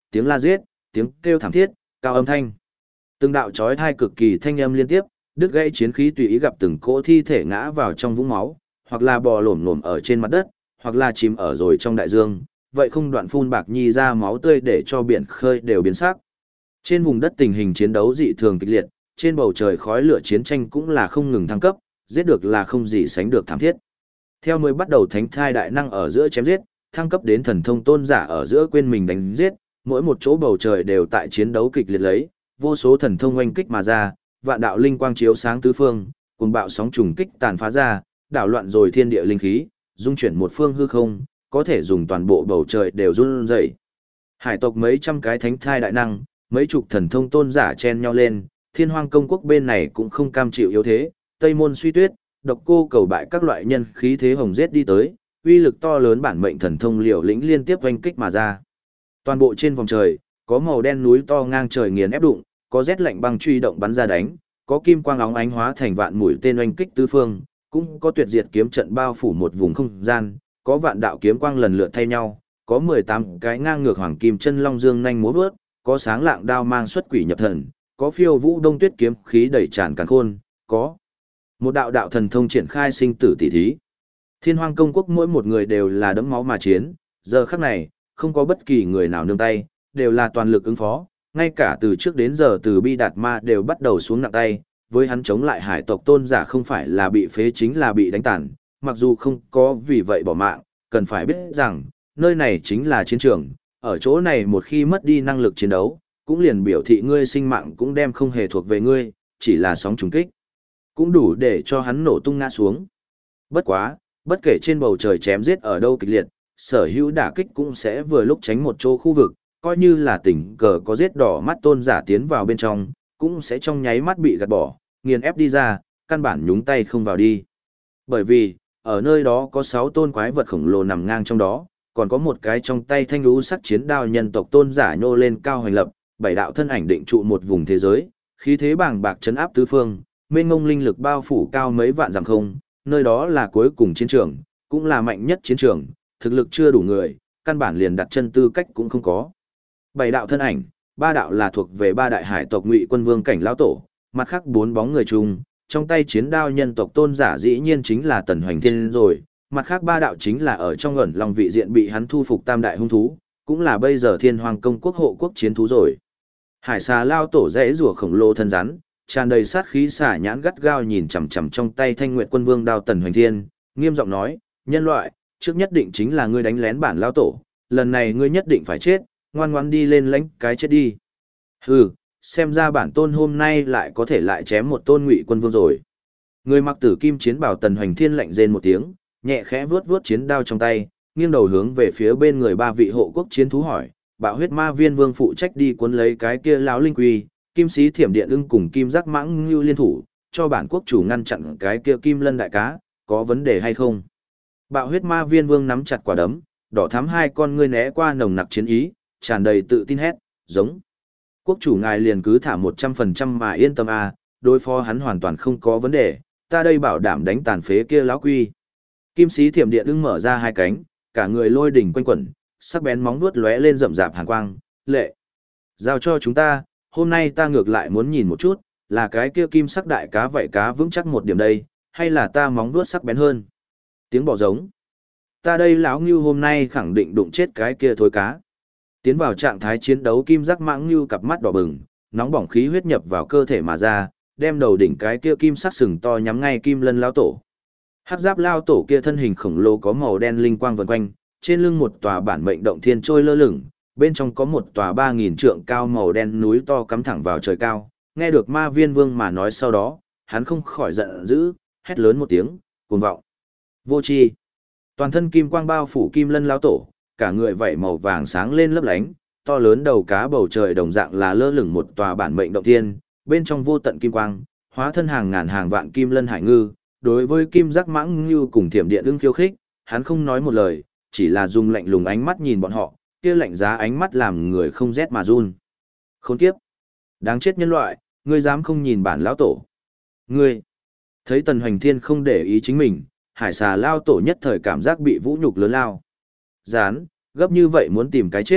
tiếng la giết, tiếng kêu thảm thiết, cao âm thanh. Từng đạo chói tai cực kỳ thanh âm liên tiếp, đứt gãy chiến khí tùy ý gặp từng cỗ thi thể ngã vào trong vũng máu, hoặc là bò lổm lổm ở trên mặt đất, hoặc là chìm ở rồi trong đại dương, vậy không đoạn phun bạc nhi ra máu tươi để cho biển khơi đều biến sắc. Trên vùng đất tình hình chiến đấu dị thường kịch liệt, trên bầu trời khói lửa chiến tranh cũng là không ngừng thăng cấp, giết được là không gì sánh được thảm thiết. Theo mới bắt đầu thánh thai đại năng ở giữa chém giết, thăng cấp đến thần thông tôn giả ở giữa quên mình đánh giết, mỗi một chỗ bầu trời đều tại chiến đấu kịch liệt lấy, vô số thần thông oanh kích mà ra, vạn đạo linh quang chiếu sáng tứ phương, cùng bạo sóng trùng kích tàn phá ra, đảo loạn rồi thiên địa linh khí, dung chuyển một phương hư không, có thể dùng toàn bộ bầu trời đều run rẩy. Hải tộc mấy trăm cái thánh thai đại năng, mấy chục thần thông tôn giả chen nhau lên, Thiên Hoang công quốc bên này cũng không cam chịu yếu thế, Tây Môn Suy Tuyết, Độc Cô cầu bại các loại nhân khí thế hồng giết đi tới, uy lực to lớn bản mệnh thần thông liều lĩnh liên tiếp oanh kích mà ra. Toàn bộ trên vòng trời, có màu đen núi to ngang trời nghiền ép đụng, có rét lạnh băng truy động bắn ra đánh, có kim quang óng ánh hóa thành vạn mũi tên oanh kích tứ phương, cũng có tuyệt diệt kiếm trận bao phủ một vùng không gian, có vạn đạo kiếm quang lần lượt thay nhau, có 18 cái ngang ngược hoàng kim chân long dương nhanh múa vớt, có sáng lạng đao mang xuất quỷ nhập thần, có phiêu vũ đông tuyết kiếm khí đẩy tràn càn khôn, có một đạo đạo thần thông triển khai sinh tử tỷ thí. Thiên Hoang công quốc mỗi một người đều là đẫm máu mà chiến, giờ khắc này, không có bất kỳ người nào nương tay, đều là toàn lực ứng phó, ngay cả từ trước đến giờ từ Bi Đạt Ma đều bắt đầu xuống nặng tay, với hắn chống lại hải tộc tôn giả không phải là bị phế chính là bị đánh tàn, mặc dù không có vì vậy bỏ mạng, cần phải biết rằng, nơi này chính là chiến trường, ở chỗ này một khi mất đi năng lực chiến đấu, cũng liền biểu thị ngươi sinh mạng cũng đem không hề thuộc về ngươi, chỉ là sóng trùng kích, cũng đủ để cho hắn nổ tung ngã xuống. Bất quá, bất kể trên bầu trời chém giết ở đâu kịch liệt, sở hữu đả kích cũng sẽ vừa lúc tránh một chỗ khu vực, coi như là tình cờ có giết đỏ mắt tôn giả tiến vào bên trong, cũng sẽ trong nháy mắt bị gạt bỏ, nghiền ép đi ra, căn bản nhúng tay không vào đi. Bởi vì, ở nơi đó có 6 tôn quái vật khổng lồ nằm ngang trong đó, còn có một cái trong tay thanh lũ sắc chiến đao nhân tộc tôn giả nhô lên cao hoành lập, 7 đạo thân ảnh định trụ một vùng thế giới, khí thế bàng bạc chấn áp tứ phương, mênh mông linh lực bao phủ cao mấy vạn dặm không, nơi đó là cuối cùng chiến trường, cũng là mạnh nhất chiến trường, thực lực chưa đủ người, căn bản liền đặt chân tư cách cũng không có. 7 đạo thân ảnh, 3 đạo là thuộc về 3 đại hải tộc Ngụy Quân Vương cảnh lão tổ, mặt khác 4 bóng người chung, trong tay chiến đao nhân tộc tôn giả dĩ nhiên chính là Tần Hoành Thiên rồi, mặt khác 3 đạo chính là ở trong ẩn lòng vị diện bị hắn thu phục tam đại hung thú, cũng là bây giờ Thiên Hoang công quốc hộ quốc chiến thú rồi. Hải xà lao tổ rẽ rùa khổng lồ thân rắn, tràn đầy sát khí xả nhãn gắt gao nhìn chằm chằm trong tay Thanh Nguyệt Quân Vương đao Tần Hoành Thiên, nghiêm giọng nói, nhân loại, trước nhất định chính là ngươi đánh lén bản lao tổ, lần này ngươi nhất định phải chết, ngoan ngoãn đi lên lãnh cái chết đi. Hừ, xem ra bản tôn hôm nay lại có thể lại chém một tôn Ngụy Quân Vương rồi. Người mặc tử kim chiến bào Tần Hoành Thiên lạnh rên một tiếng, nhẹ khẽ vuốt vuốt chiến đao trong tay, nghiêng đầu hướng về phía bên người 3 vị hộ quốc chiến thú hỏi, Bạo Huyết Ma Viên Vương phụ trách đi cuốn lấy cái kia lão linh quy, Kim Sĩ Thiểm Điện Ưng cùng Kim Giác Mãng Ngưu liên thủ, cho bản quốc chủ ngăn chặn cái kia Kim Lân đại cá, có vấn đề hay không? Bạo Huyết Ma Viên Vương nắm chặt quả đấm, đỏ thắm hai con ngươi né qua nồng nặc chiến ý, tràn đầy tự tin hét, giống. Quốc chủ ngài liền cứ thả 100% mà yên tâm à, đối phó hắn hoàn toàn không có vấn đề, ta đây bảo đảm đánh tàn phế kia lão quy. Kim Sĩ Thiểm Điện Ưng mở ra hai cánh, cả người lôi đỉnh quanh quẩn, sắc bén móng vuốt lóe lên rậm rạp hàn quang, lệ. Giao cho chúng ta, hôm nay ta ngược lại muốn nhìn một chút, là cái kia kim sắc đại cá vậy cá vững chắc một điểm đây, hay là ta móng vuốt sắc bén hơn. Tiếng bò giống. Ta đây lão ngưu hôm nay khẳng định đụng chết cái kia thối cá. Tiến vào trạng thái chiến đấu Kim Giác Mãng Ngưu cặp mắt đỏ bừng, nóng bỏng khí huyết nhập vào cơ thể mà ra, đem đầu đỉnh cái kia kim sắc sừng to nhắm ngay Kim Lân lão tổ. Hắc giáp lao tổ kia thân hình khổng lồ có màu đen linh quang vần quanh, trên lưng một tòa bản mệnh động thiên trôi lơ lửng, bên trong có một tòa 3000 trượng cao màu đen núi to cắm thẳng vào trời cao. Nghe được Ma Viên Vương mà nói sau đó, hắn không khỏi giận dữ, hét lớn một tiếng, cuồng vọng. Vô tri. Toàn thân kim quang bao phủ Kim Lân lão tổ, cả người vảy màu vàng sáng lên lấp lánh, to lớn đầu cá bầu trời đồng dạng là lơ lửng một tòa bản mệnh động thiên, bên trong vô tận kim quang, hóa thân hàng ngàn hàng vạn kim lân hải ngư. Đối với Kim Giác Mãng Ngưu cùng Thiểm Điện Ưng khiêu khích, hắn không nói một lời, chỉ là dùng lạnh lùng ánh mắt nhìn bọn họ, kia lạnh giá ánh mắt làm người không rét mà run. Khốn kiếp! Đáng chết nhân loại, ngươi dám không nhìn bản lão tổ. Ngươi! Thấy Tần Hoành Thiên không để ý chính mình, hải xà lao tổ nhất thời cảm giác bị vũ nhục lớn lao. Dán, gấp như vậy muốn tìm cái chết,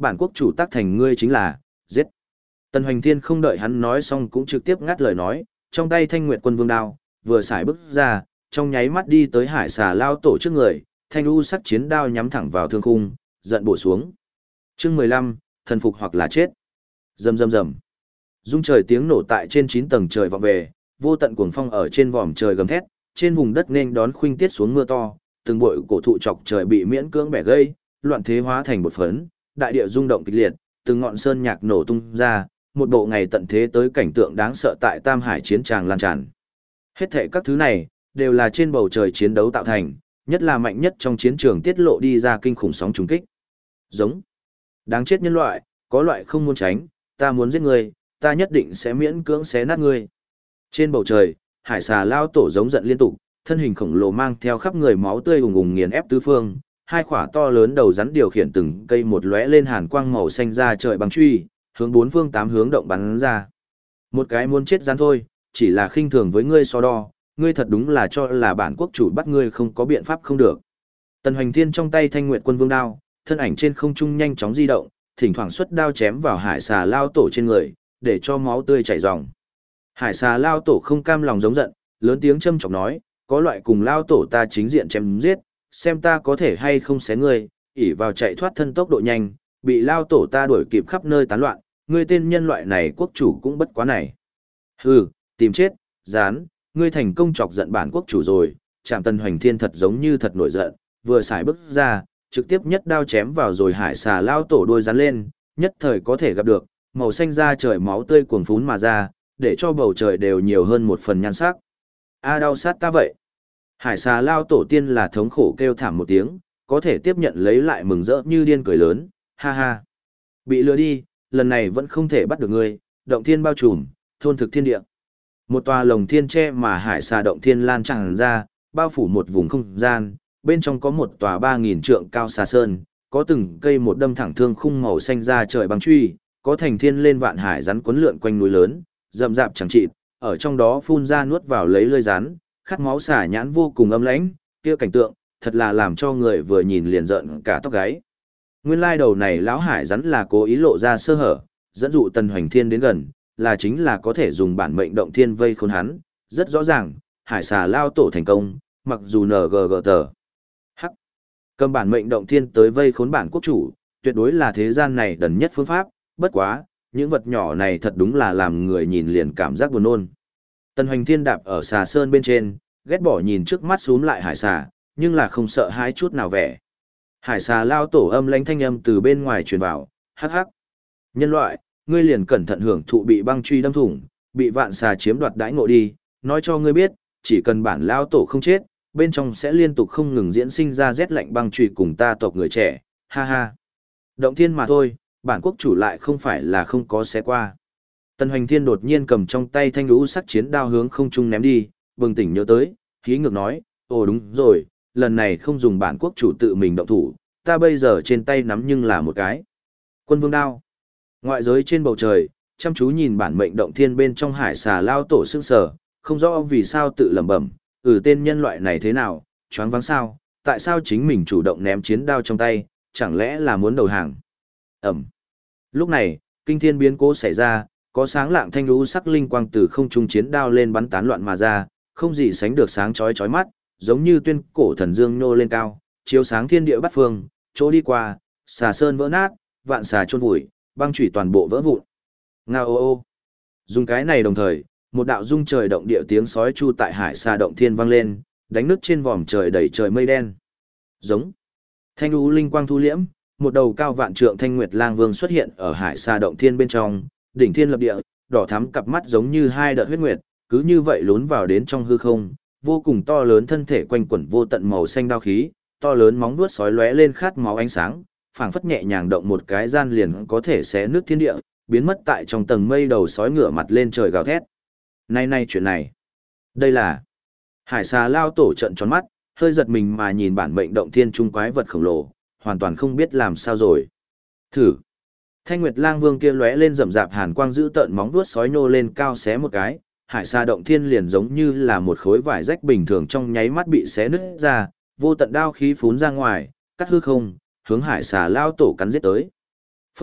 bản quốc chủ tác thành ngươi chính là, giết. Tần Hoành Thiên không đợi hắn nói xong cũng trực tiếp ngắt lời nói, trong tay Thanh Nguyệt Quân Vương đao, vừa xài bước ra, trong nháy mắt đi tới Hải Xà lao tổ trước người, thanh u sắc chiến đao nhắm thẳng vào thương khung, giận bổ xuống. Chương 15, thần phục hoặc là chết. Rầm rầm rầm. Rung trời tiếng nổ tại trên 9 tầng trời vọng về, vô tận cuồng phong ở trên vòm trời gầm thét, trên vùng đất nên đón khuynh tiết xuống mưa to, từng bụi cổ thụ chọc trời bị miễn cưỡng bẻ gãy, loạn thế hóa thành bột phấn, đại địa rung động kịch liệt, từng ngọn sơn nhạc nổ tung ra, một bộ ngày tận thế tới cảnh tượng đáng sợ tại Tam Hải chiến tràng lan tràn. Hết thảy các thứ này đều là trên bầu trời chiến đấu tạo thành, nhất là mạnh nhất trong chiến trường tiết lộ đi ra kinh khủng sóng trùng kích. Giống. Đáng chết nhân loại, có loại không muốn tránh, ta muốn giết ngươi, ta nhất định sẽ miễn cưỡng xé nát ngươi. Trên bầu trời, Hải Xà lao tổ giống giận liên tục, thân hình khổng lồ mang theo khắp người máu tươi ùng ùng nghiền ép tứ phương, hai quả to lớn đầu rắn điều khiển từng cây một lóe lên hàn quang màu xanh ra trời bằng truy, hướng bốn phương tám hướng động bắn ra. Một cái muốn chết rắn thôi, chỉ là khinh thường với ngươi so đo, ngươi thật đúng là cho là bản quốc chủ bắt ngươi không có biện pháp không được. Tần Hoành Thiên trong tay Thanh Nguyệt Quân Vương đao, thân ảnh trên không trung nhanh chóng di động, thỉnh thoảng xuất đao chém vào Hải Xà lao tổ trên người, để cho máu tươi chảy ròng. Hải Xà lao tổ không cam lòng giống giận, lớn tiếng châm chọc nói, có loại cùng lao tổ ta chính diện chém giết, xem ta có thể hay không xé ngươi, ỷ vào chạy thoát thân tốc độ nhanh, bị lao tổ ta đuổi kịp khắp nơi tán loạn, ngươi tên nhân loại này quốc chủ cũng bất quá này. Hừ, tìm chết, dán, ngươi thành công chọc giận bản quốc chủ rồi. Trạm Tần Hoành Thiên thật giống như thật nổi giận, vừa xài bước ra, trực tiếp nhất đao chém vào rồi Hải Xà lao tổ đuôi rắn lên, nhất thời có thể gặp được, màu xanh da trời máu tươi cuồn phún mà ra, để cho bầu trời đều nhiều hơn một phần nhan sắc. A đau sát ta vậy. Hải Xà lao tổ tiên là thống khổ kêu thảm một tiếng, có thể tiếp nhận lấy lại mừng rỡ như điên cười lớn, ha ha. Bị lừa đi, lần này vẫn không thể bắt được ngươi, động thiên bao trùm, thôn thực thiên địa. Một tòa lồng thiên tre mà Hải Xà động thiên lan tràn ra, bao phủ một vùng không gian, bên trong có một tòa 3.000 trượng cao xà sơn, có từng cây một đâm thẳng thương khung màu xanh ra trời băng truy, có thành thiên lên vạn hải rắn quấn lượn quanh núi lớn, rậm rạp chẳng chịt, ở trong đó phun ra nuốt vào lấy lưỡi rắn, khát máu xả nhãn vô cùng âm lãnh, kia cảnh tượng, thật là làm cho người vừa nhìn liền giận cả tóc gáy. Nguyên lai đầu này lão hải rắn là cố ý lộ ra sơ hở, dẫn dụ Tần Hoành Thiên đến gần, là chính là có thể dùng bản mệnh động thiên vây khốn hắn, rất rõ ràng, Hải Xà lao tổ thành công, mặc dù NGG tờ. Hắc. Cầm bản mệnh động thiên tới vây khốn bản quốc chủ, tuyệt đối là thế gian này đần nhất phương pháp, bất quá, những vật nhỏ này thật đúng là làm người nhìn liền cảm giác buồn nôn. Tần Hoành Thiên đạp ở xà sơn bên trên, ghét bỏ nhìn trước mắt xuống lại hải xà, nhưng là không sợ hãi chút nào vẻ. Hải xà lao tổ âm lãnh thanh âm từ bên ngoài truyền vào, hắc hắc. Nhân loại, ngươi liền cẩn thận hưởng thụ bị băng truy đâm thủng, bị vạn xà chiếm đoạt đãi ngộ đi, nói cho ngươi biết, chỉ cần bản lao tổ không chết, bên trong sẽ liên tục không ngừng diễn sinh ra rét lạnh băng truy cùng ta tộc người trẻ, ha ha. Động thiên mà thôi, bản quốc chủ lại không phải là không có xé qua. Tần Hoành Thiên đột nhiên cầm trong tay thanh lũ sắc chiến đao hướng không trung ném đi, bừng tỉnh nhớ tới, khí ngược nói, ồ đúng rồi, lần này không dùng bản quốc chủ tự mình động thủ, ta bây giờ trên tay nắm nhưng là một cái Quân Vương đao. Ngoại giới trên bầu trời, chăm chú nhìn bản mệnh động thiên bên trong hải xà lao tổ sững sờ, không rõ vì sao tự lẩm bẩm, tên nhân loại này thế nào, choáng váng sao, tại sao chính mình chủ động ném chiến đao trong tay, chẳng lẽ là muốn đầu hàng. Ẩm. Lúc này, kinh thiên biến cố xảy ra, có sáng lạng thanh lũ sắc linh quang từ không trung chiến đao lên bắn tán loạn mà ra, không gì sánh được sáng chói chói mắt, giống như tuyên cổ thần dương nhô lên cao, chiếu sáng thiên địa bát phương, chỗ đi qua, xà sơn vỡ nát, vạn xà chôn vùi, băng chủy toàn bộ vỡ vụn. Ngao ô ô. Dùng cái này đồng thời, một đạo rung trời động địa tiếng sói chu tại hải xà động thiên vang lên, đánh nứt trên vòm trời đầy trời mây đen. Giống. Thanh lũ linh quang thu liễm, một đầu cao vạn trượng thanh nguyệt lang vương xuất hiện ở hải xà động thiên bên trong, đỉnh thiên lập địa, đỏ thắm cặp mắt giống như hai đợt huyết nguyệt, cứ như vậy lún vào đến trong hư không, vô cùng to lớn thân thể quanh quẩn vô tận màu xanh đao khí, to lớn móng vuốt sói lóe lên khát máu ánh sáng, phảng phất nhẹ nhàng động một cái gian liền có thể xé nước thiên địa, biến mất tại trong tầng mây đầu sói ngửa mặt lên trời gào thét. Này chuyện này, đây là hải xà lao tổ trận tròn mắt, hơi giật mình mà nhìn bản mệnh động thiên trung quái vật khổng lồ, hoàn toàn không biết làm sao rồi. Thử. Thanh Nguyệt Lang Vương kia lóe lên rậm rạp hàn quang giữ tợn móng vuốt sói nô lên cao xé một cái, hải xà động thiên liền giống như là một khối vải rách bình thường trong nháy mắt bị xé nứt ra, vô tận đao khí phún ra ngoài, cắt hư không, hướng hải xà lao tổ cắn giết tới.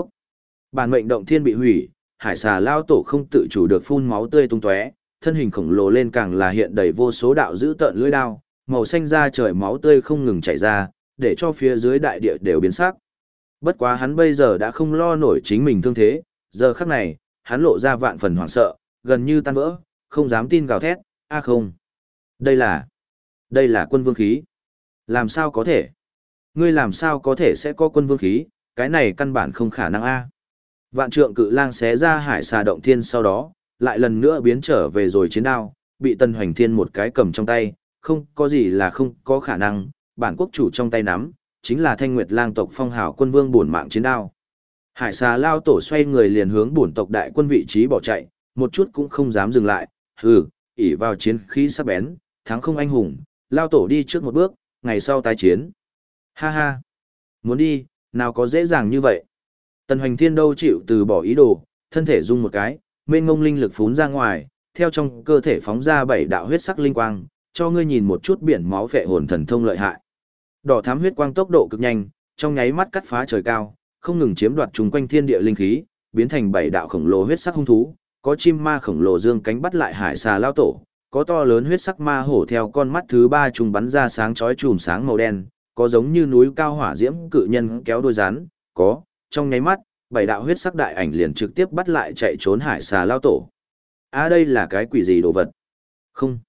Bản mệnh động thiên bị hủy, hải xà lao tổ không tự chủ được phun máu tươi tung tóe, thân hình khổng lồ lên càng là hiện đầy vô số đạo dữ tợn lưỡi đao, màu xanh da trời máu tươi không ngừng chảy ra, để cho phía dưới đại địa đều biến sắc. Bất quá hắn bây giờ đã không lo nổi chính mình thương thế, giờ khắc này, hắn lộ ra vạn phần hoảng sợ, gần như tan vỡ, không dám tin gào thét, a không. Đây là quân vương khí. Làm sao có thể? Ngươi làm sao có thể sẽ có quân vương khí, cái này căn bản không khả năng a. Vạn trượng cự lang xé ra hải xà động thiên sau đó, lại lần nữa biến trở về rồi chiến đao, bị Tần Hoành Thiên một cái cầm trong tay, không có gì là không có khả năng, bản quốc chủ trong tay nắm, chính là Thanh Nguyệt Lang tộc phong hào quân vương bổn mạng chiến đao. Hải xà lao tổ xoay người liền hướng bổn tộc đại quân vị trí bỏ chạy, một chút cũng không dám dừng lại, hừ, ỷ vào chiến khí sắc bén, thắng không anh hùng, lao tổ đi trước một bước, ngày sau tái chiến. Ha ha, muốn đi, nào có dễ dàng như vậy. Tần Hoành Thiên đâu chịu từ bỏ ý đồ, thân thể rung một cái, mênh ngông linh lực phún ra ngoài, theo trong cơ thể phóng ra 7 đạo huyết sắc linh quang, cho ngươi nhìn một chút biển máu phệ hồn thần thông lợi hại. Đỏ thắm huyết quang tốc độ cực nhanh, trong nháy mắt cắt phá trời cao, không ngừng chiếm đoạt chung quanh thiên địa linh khí, biến thành 7 đạo khổng lồ huyết sắc hung thú, có chim ma khổng lồ dương cánh bắt lại hải xà lao tổ, có to lớn huyết sắc ma hổ theo con mắt thứ 3 trùng bắn ra sáng chói chùm sáng màu đen, có giống như núi cao hỏa diễm cự nhân kéo đuôi rắn, có, trong nháy mắt, 7 đạo huyết sắc đại ảnh liền trực tiếp bắt lại chạy trốn hải xà lao tổ. Đây là cái quỷ gì đồ vật? Không.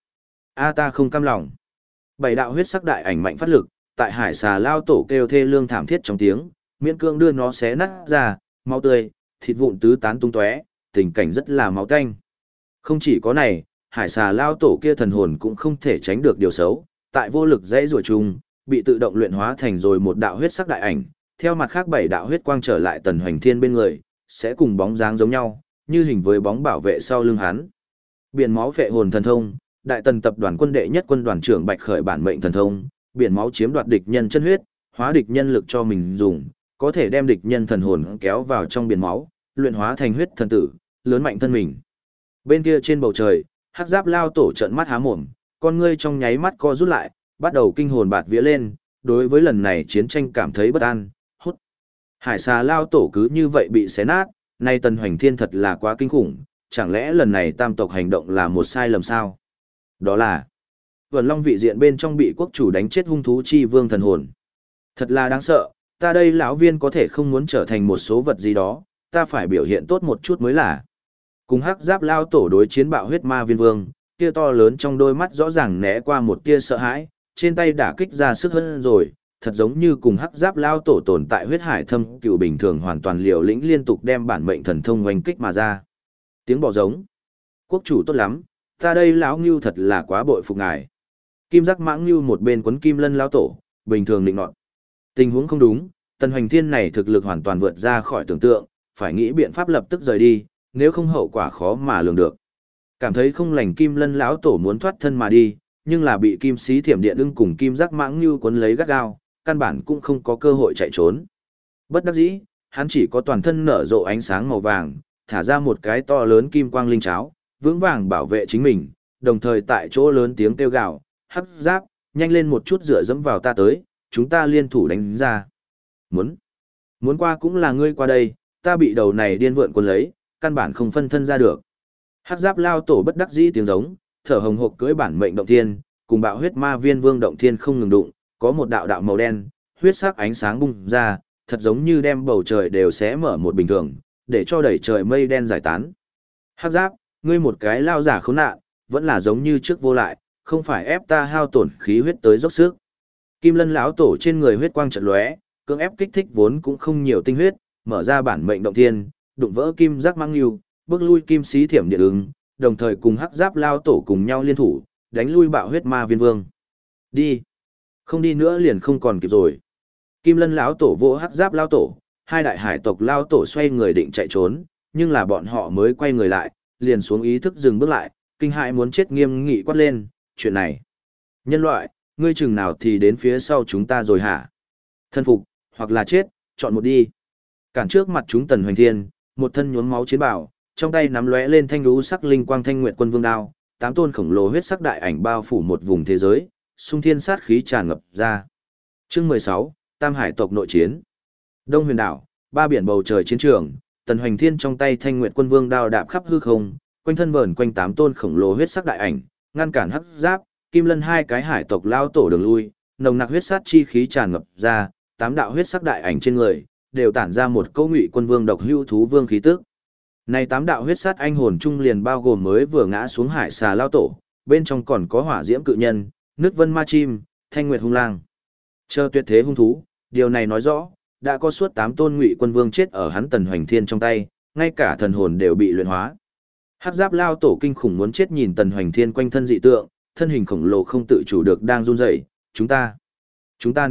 Ta không cam lòng. 7 đạo huyết sắc đại ảnh mạnh phát lực, tại hải xà lao tổ kêu thê lương thảm thiết trong tiếng, miễn cương đưa nó xé nát ra, máu tươi, thịt vụn tứ tán tung tóe, tình cảnh rất là máu tanh. Không chỉ có này, hải xà lao tổ kia thần hồn cũng không thể tránh được điều xấu, tại vô lực dãy rủa chung, bị tự động luyện hóa thành rồi một đạo huyết sắc đại ảnh, theo mặt khác 7 đạo huyết quang trở lại Tần Hoành Thiên bên người, sẽ cùng bóng dáng giống nhau, như hình với bóng bảo vệ sau lưng hắn. Biển máu phệ hồn thần thông, Đại Tần tập đoàn quân đệ nhất quân đoàn trưởng Bạch Khởi bản mệnh thần thông, biển máu chiếm đoạt địch nhân chân huyết, hóa địch nhân lực cho mình dùng, có thể đem địch nhân thần hồn kéo vào trong biển máu, luyện hóa thành huyết thần tử, lớn mạnh thân mình. Bên kia trên bầu trời, Hắc Giáp lao tổ trợn mắt há mồm, con ngươi trong nháy mắt co rút lại, bắt đầu kinh hồn bạt vía lên, đối với lần này chiến tranh cảm thấy bất an. Hút. Hải xà lao tổ cứ như vậy bị xé nát, nay Tần Hoành Thiên thật là quá kinh khủng, chẳng lẽ lần này tam tộc hành động là một sai lầm sao? Đó là Vân Long vị diện bên trong bị quốc chủ đánh chết hung thú chi vương thần hồn. Thật là đáng sợ, ta đây lão viên có thể không muốn trở thành một số vật gì đó, ta phải biểu hiện tốt một chút mới là. Cùng Hắc Giáp lao tổ đối chiến bạo huyết ma viên vương, kia to lớn trong đôi mắt rõ ràng né qua một tia sợ hãi, trên tay đả kích ra sức hơn rồi, thật giống như cùng Hắc Giáp lao tổ tồn tại huyết hải thâm cựu bình thường hoàn toàn liều lĩnh liên tục đem bản mệnh thần thông oanh kích mà ra. Tiếng bò giống. Quốc chủ tốt lắm, ta đây lão ngưu thật là quá bội phục ngài. Kim Giác Mãng Ngưu một bên quấn Kim Lân lao tổ, bình thường định nọt. Tình huống không đúng, Tần Hoành Thiên này thực lực hoàn toàn vượt ra khỏi tưởng tượng, phải nghĩ biện pháp lập tức rời đi, nếu không hậu quả khó mà lường được. Cảm thấy không lành, Kim Lân lão tổ muốn thoát thân mà đi, nhưng là bị Kim Sĩ Thiểm Điện ưng cùng Kim Giác Mãng Ngưu quấn lấy gắt gao, căn bản cũng không có cơ hội chạy trốn. Bất đắc dĩ, hắn chỉ có toàn thân nở rộ ánh sáng màu vàng, thả ra một cái to lớn kim quang linh cháo, vững vàng bảo vệ chính mình, đồng thời tại chỗ lớn tiếng kêu gào, Hắc Giáp, nhanh lên một chút dựa dẫm vào ta tới, chúng ta liên thủ đánh ra. Muốn qua cũng là ngươi qua đây, ta bị đầu này điên vượn quân lấy, căn bản không phân thân ra được. Hắc Giáp lao tổ bất đắc dĩ tiếng giống, thở hồng hộc cưỡi bản mệnh động thiên, cùng bạo huyết ma viên vương động thiên không ngừng đụng, có một đạo đạo màu đen, huyết sắc ánh sáng bung ra, thật giống như đem bầu trời đều xé mở một bình thường, để cho đẩy trời mây đen giải tán. Hắc Giáp, ngươi một cái lao giả khốn nạn, vẫn là giống như trước vô lại, không phải ép ta hao tổn khí huyết tới dốc sức. Kim Lân lão tổ trên người huyết quang chợt lóe, cưỡng ép kích thích vốn cũng không nhiều tinh huyết, mở ra bản mệnh động thiên, đụng vỡ Kim Giác Mãng Ngưu, bước lui Kim Sĩ Thiểm Điện ứng, đồng thời cùng Hắc Giáp lao tổ cùng nhau liên thủ, đánh lui bạo huyết ma viên vương. Đi, không đi nữa liền không còn kịp rồi. Kim Lân lão tổ vỗ Hắc Giáp lao tổ, hai đại hải tộc lao tổ xoay người định chạy trốn, nhưng là bọn họ mới quay người lại, liền xuống ý thức dừng bước lại, kinh hãi muốn chết nghiêm nghị quát lên, chuyện này. Nhân loại, ngươi chừng nào thì đến phía sau chúng ta rồi hả? Thân phục, hoặc là chết, chọn một đi. Cản trước mặt chúng Tần Hoành Thiên, một thân nhuốm máu chiến bào, trong tay nắm lóe lên thanh lũ sắc linh quang Thanh Nguyệt Quân Vương đao, 8 tôn khổng lồ huyết sắc đại ảnh bao phủ một vùng thế giới, xung thiên sát khí tràn ngập ra. Chương 16, Tam Hải tộc nội chiến. Đông Huyền đảo, ba biển bầu trời chiến trường, Tần Hoành Thiên trong tay Thanh Nguyệt Quân Vương đao đạp khắp hư không, quanh thân vờn quanh 8 tôn khổng lồ huyết sắc đại ảnh, ngăn cản Hắc Giáp, Kim Lân hai cái hải tộc lao tổ đường lui, nồng nặc huyết sát chi khí tràn ngập ra, 8 đạo huyết sắc đại ảnh trên người đều tản ra một câu Ngụy Quân Vương độc hữu thú vương khí tức. Này 8 đạo huyết sát anh hồn trung liền bao gồm mới vừa ngã xuống hải xà lao tổ, bên trong còn có hỏa diễm cự nhân, nước vân ma chim, Thanh Nguyệt hung lang. Chờ tuyệt thế hung thú, điều này nói rõ, đã có suốt 8 tôn Ngụy Quân Vương chết ở hắn Tần Hoành Thiên trong tay, ngay cả thần hồn đều bị luyện hóa. Hắc Giáp lao tổ kinh khủng muốn chết nhìn Tần Hoành Thiên quanh thân dị tượng, thân hình khổng lồ không tự chủ được đang run rẩy, chúng ta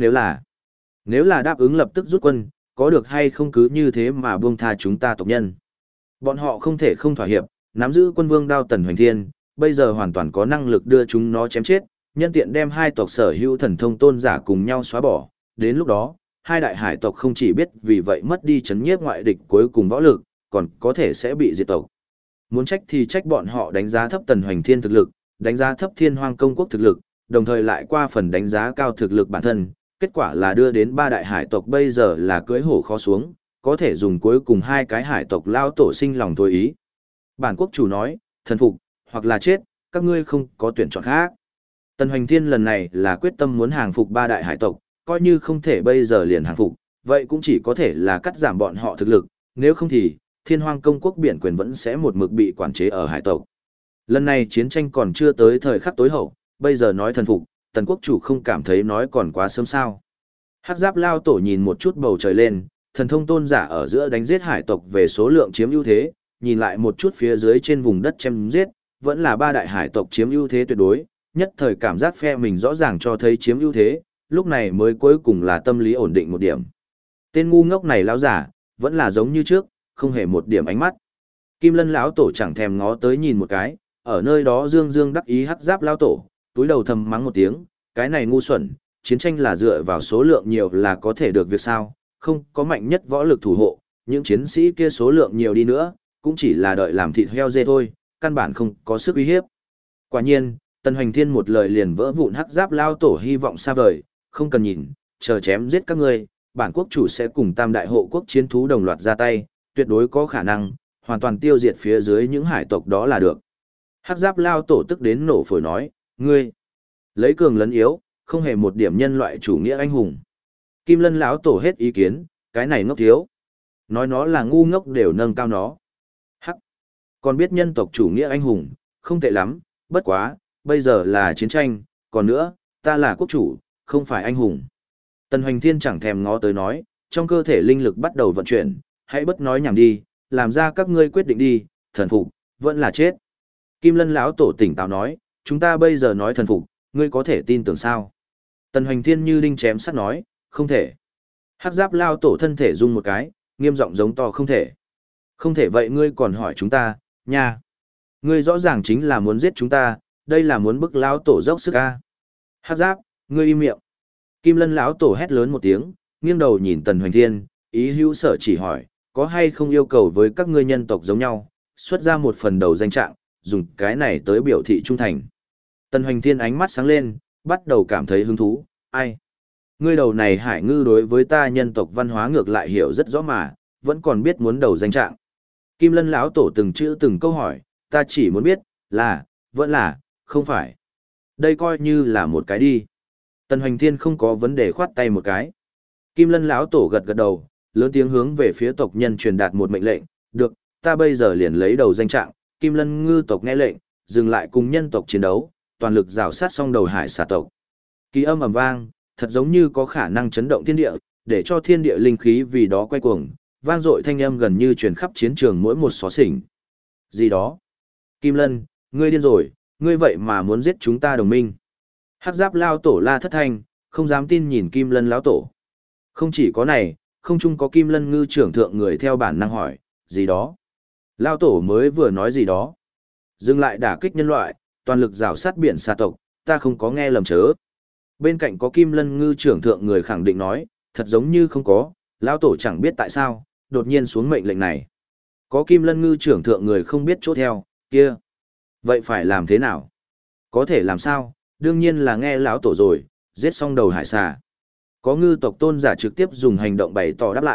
nếu là đáp ứng lập tức rút quân, có được hay không cứ như thế mà buông tha chúng ta tộc nhân. Bọn họ không thể không thỏa hiệp, nắm giữ quân vương đao Tần Hoành Thiên, bây giờ hoàn toàn có năng lực đưa chúng nó chém chết, nhân tiện đem hai tộc sở hữu thần thông tôn giả cùng nhau xóa bỏ, đến lúc đó, hai đại hải tộc không chỉ biết vì vậy mất đi chấn nhiếp ngoại địch cuối cùng võ lực, còn có thể sẽ bị diệt tộc. Muốn trách thì trách bọn họ đánh giá thấp Tần Hoành Thiên thực lực, đánh giá thấp Thiên Hoang Công Quốc thực lực, đồng thời lại qua phần đánh giá cao thực lực bản thân, kết quả là đưa đến ba đại hải tộc bây giờ là cưỡi hổ khó xuống, có thể dùng cuối cùng hai cái hải tộc lao tổ sinh lòng thôi ý. Bản quốc chủ nói, thần phục, hoặc là chết, các ngươi không có tuyển chọn khác. Tần Hoành Thiên lần này là quyết tâm muốn hàng phục ba đại hải tộc, coi như không thể bây giờ liền hàng phục, vậy cũng chỉ có thể là cắt giảm bọn họ thực lực, nếu không thì, Thiên Hoang Công Quốc biển quyền vẫn sẽ một mực bị quản chế ở hải tộc. Lần này chiến tranh còn chưa tới thời khắc tối hậu, bây giờ nói thần phục, Tần quốc chủ không cảm thấy nói còn quá sớm sao. Hắc Giáp lao tổ nhìn một chút bầu trời lên, thần thông tôn giả ở giữa đánh giết hải tộc về số lượng chiếm ưu thế, nhìn lại một chút phía dưới trên vùng đất chém giết, vẫn là ba đại hải tộc chiếm ưu thế tuyệt đối, nhất thời cảm giác phe mình rõ ràng cho thấy chiếm ưu thế, lúc này mới cuối cùng là tâm lý ổn định một điểm. Tên ngu ngốc này lão giả, vẫn là giống như trước, không hề một điểm ánh mắt. Kim Lân lão tổ chẳng thèm ngó tới nhìn một cái, ở nơi đó dương dương đắc ý Hắc Giáp lão tổ, túi đầu thầm mắng một tiếng, cái này ngu xuẩn, chiến tranh là dựa vào số lượng nhiều là có thể được việc sao, không có mạnh nhất võ lực thủ hộ, những chiến sĩ kia số lượng nhiều đi nữa, cũng chỉ là đợi làm thịt heo dê thôi, căn bản không có sức uy hiếp. Quả nhiên, Tần Hoành Thiên một lời liền vỡ vụn Hắc Giáp lao tổ hy vọng xa vời, không cần nhìn, chờ chém giết các ngươi, bản quốc chủ sẽ cùng tam đại hộ quốc chiến thú đồng loạt ra tay, tuyệt đối có khả năng, hoàn toàn tiêu diệt phía dưới những hải tộc đó là được. Hắc Giáp lao tổ tức đến nổ phổi nói, ngươi, lấy cường lấn yếu, không hề một điểm nhân loại chủ nghĩa anh hùng. Kim Lân lão tổ hết ý kiến, cái này ngốc thiếu. Nói nó là ngu ngốc đều nâng cao nó. Hắc, còn biết nhân tộc chủ nghĩa anh hùng, không tệ lắm, bất quá, bây giờ là chiến tranh, còn nữa, ta là quốc chủ, không phải anh hùng. Tần Hoành Thiên chẳng thèm ngó tới nói, trong cơ thể linh lực bắt đầu vận chuyển, hãy bất nói nhảm đi, làm ra các ngươi quyết định đi, thần phục, vẫn là chết. Kim Lân lão tổ tỉnh táo nói, chúng ta bây giờ nói thần phục, ngươi có thể tin tưởng sao? Tần Hoành Thiên như đinh chém sắt nói, không thể. Hắc Giáp lao tổ thân thể rung một cái, nghiêm giọng giống to không thể. Không thể vậy ngươi còn hỏi chúng ta, nha. Ngươi rõ ràng chính là muốn giết chúng ta, đây là muốn bức lao tổ dốc sức a. Hắc Giáp, ngươi im miệng. Kim Lân lão tổ hét lớn một tiếng, nghiêng đầu nhìn Tần Hoành Thiên, ý hữu sở chỉ hỏi, có hay không yêu cầu với các ngươi nhân tộc giống nhau, xuất ra một phần đầu danh trạng, dùng cái này tới biểu thị trung thành. Tần Hoành Thiên ánh mắt sáng lên, bắt đầu cảm thấy hứng thú, ai? Ngươi đầu này hải ngư đối với ta nhân tộc văn hóa ngược lại hiểu rất rõ mà, vẫn còn biết muốn đầu danh trạng. Kim Lân lão tổ từng chữ từng câu hỏi, ta chỉ muốn biết, là, vẫn là, không phải. Đây coi như là một cái đi. Tần Hoành Thiên không có vấn đề khoát tay một cái. Kim Lân lão tổ gật gật đầu, lớn tiếng hướng về phía tộc nhân truyền đạt một mệnh lệnh, được, ta bây giờ liền lấy đầu danh trạng, Kim Lân ngư tộc nghe lệnh, dừng lại cùng nhân tộc chiến đấu, toàn lực rào sát xong đầu hải xà tộc. Kỳ âm ầm vang, thật giống như có khả năng chấn động thiên địa, để cho thiên địa linh khí vì đó quay cuồng, vang dội thanh âm gần như truyền khắp chiến trường mỗi một xó xỉnh. Gì đó? Kim Lân, ngươi điên rồi, ngươi vậy mà muốn giết chúng ta đồng minh. Hắc Giáp lao tổ la thất thanh, không dám tin nhìn Kim Lân lão tổ. Không chỉ có này, không chung có Kim Lân ngư trưởng thượng người theo bản năng hỏi, gì đó? Lao tổ mới vừa nói gì đó? Dừng lại đả kích nhân loại, toàn lực rào sát biển xà tộc, ta không có nghe lầm chớ. Bên cạnh có Kim Lân ngư trưởng thượng người khẳng định nói, thật giống như không có, lão tổ chẳng biết tại sao, đột nhiên xuống mệnh lệnh này. Có Kim Lân ngư trưởng thượng người không biết chỗ theo, kia. Vậy phải làm thế nào? Có thể làm sao? Đương nhiên là nghe lão tổ rồi, giết xong đầu hải xà. Có ngư tộc tôn giả trực tiếp dùng hành động bày tỏ đáp lại,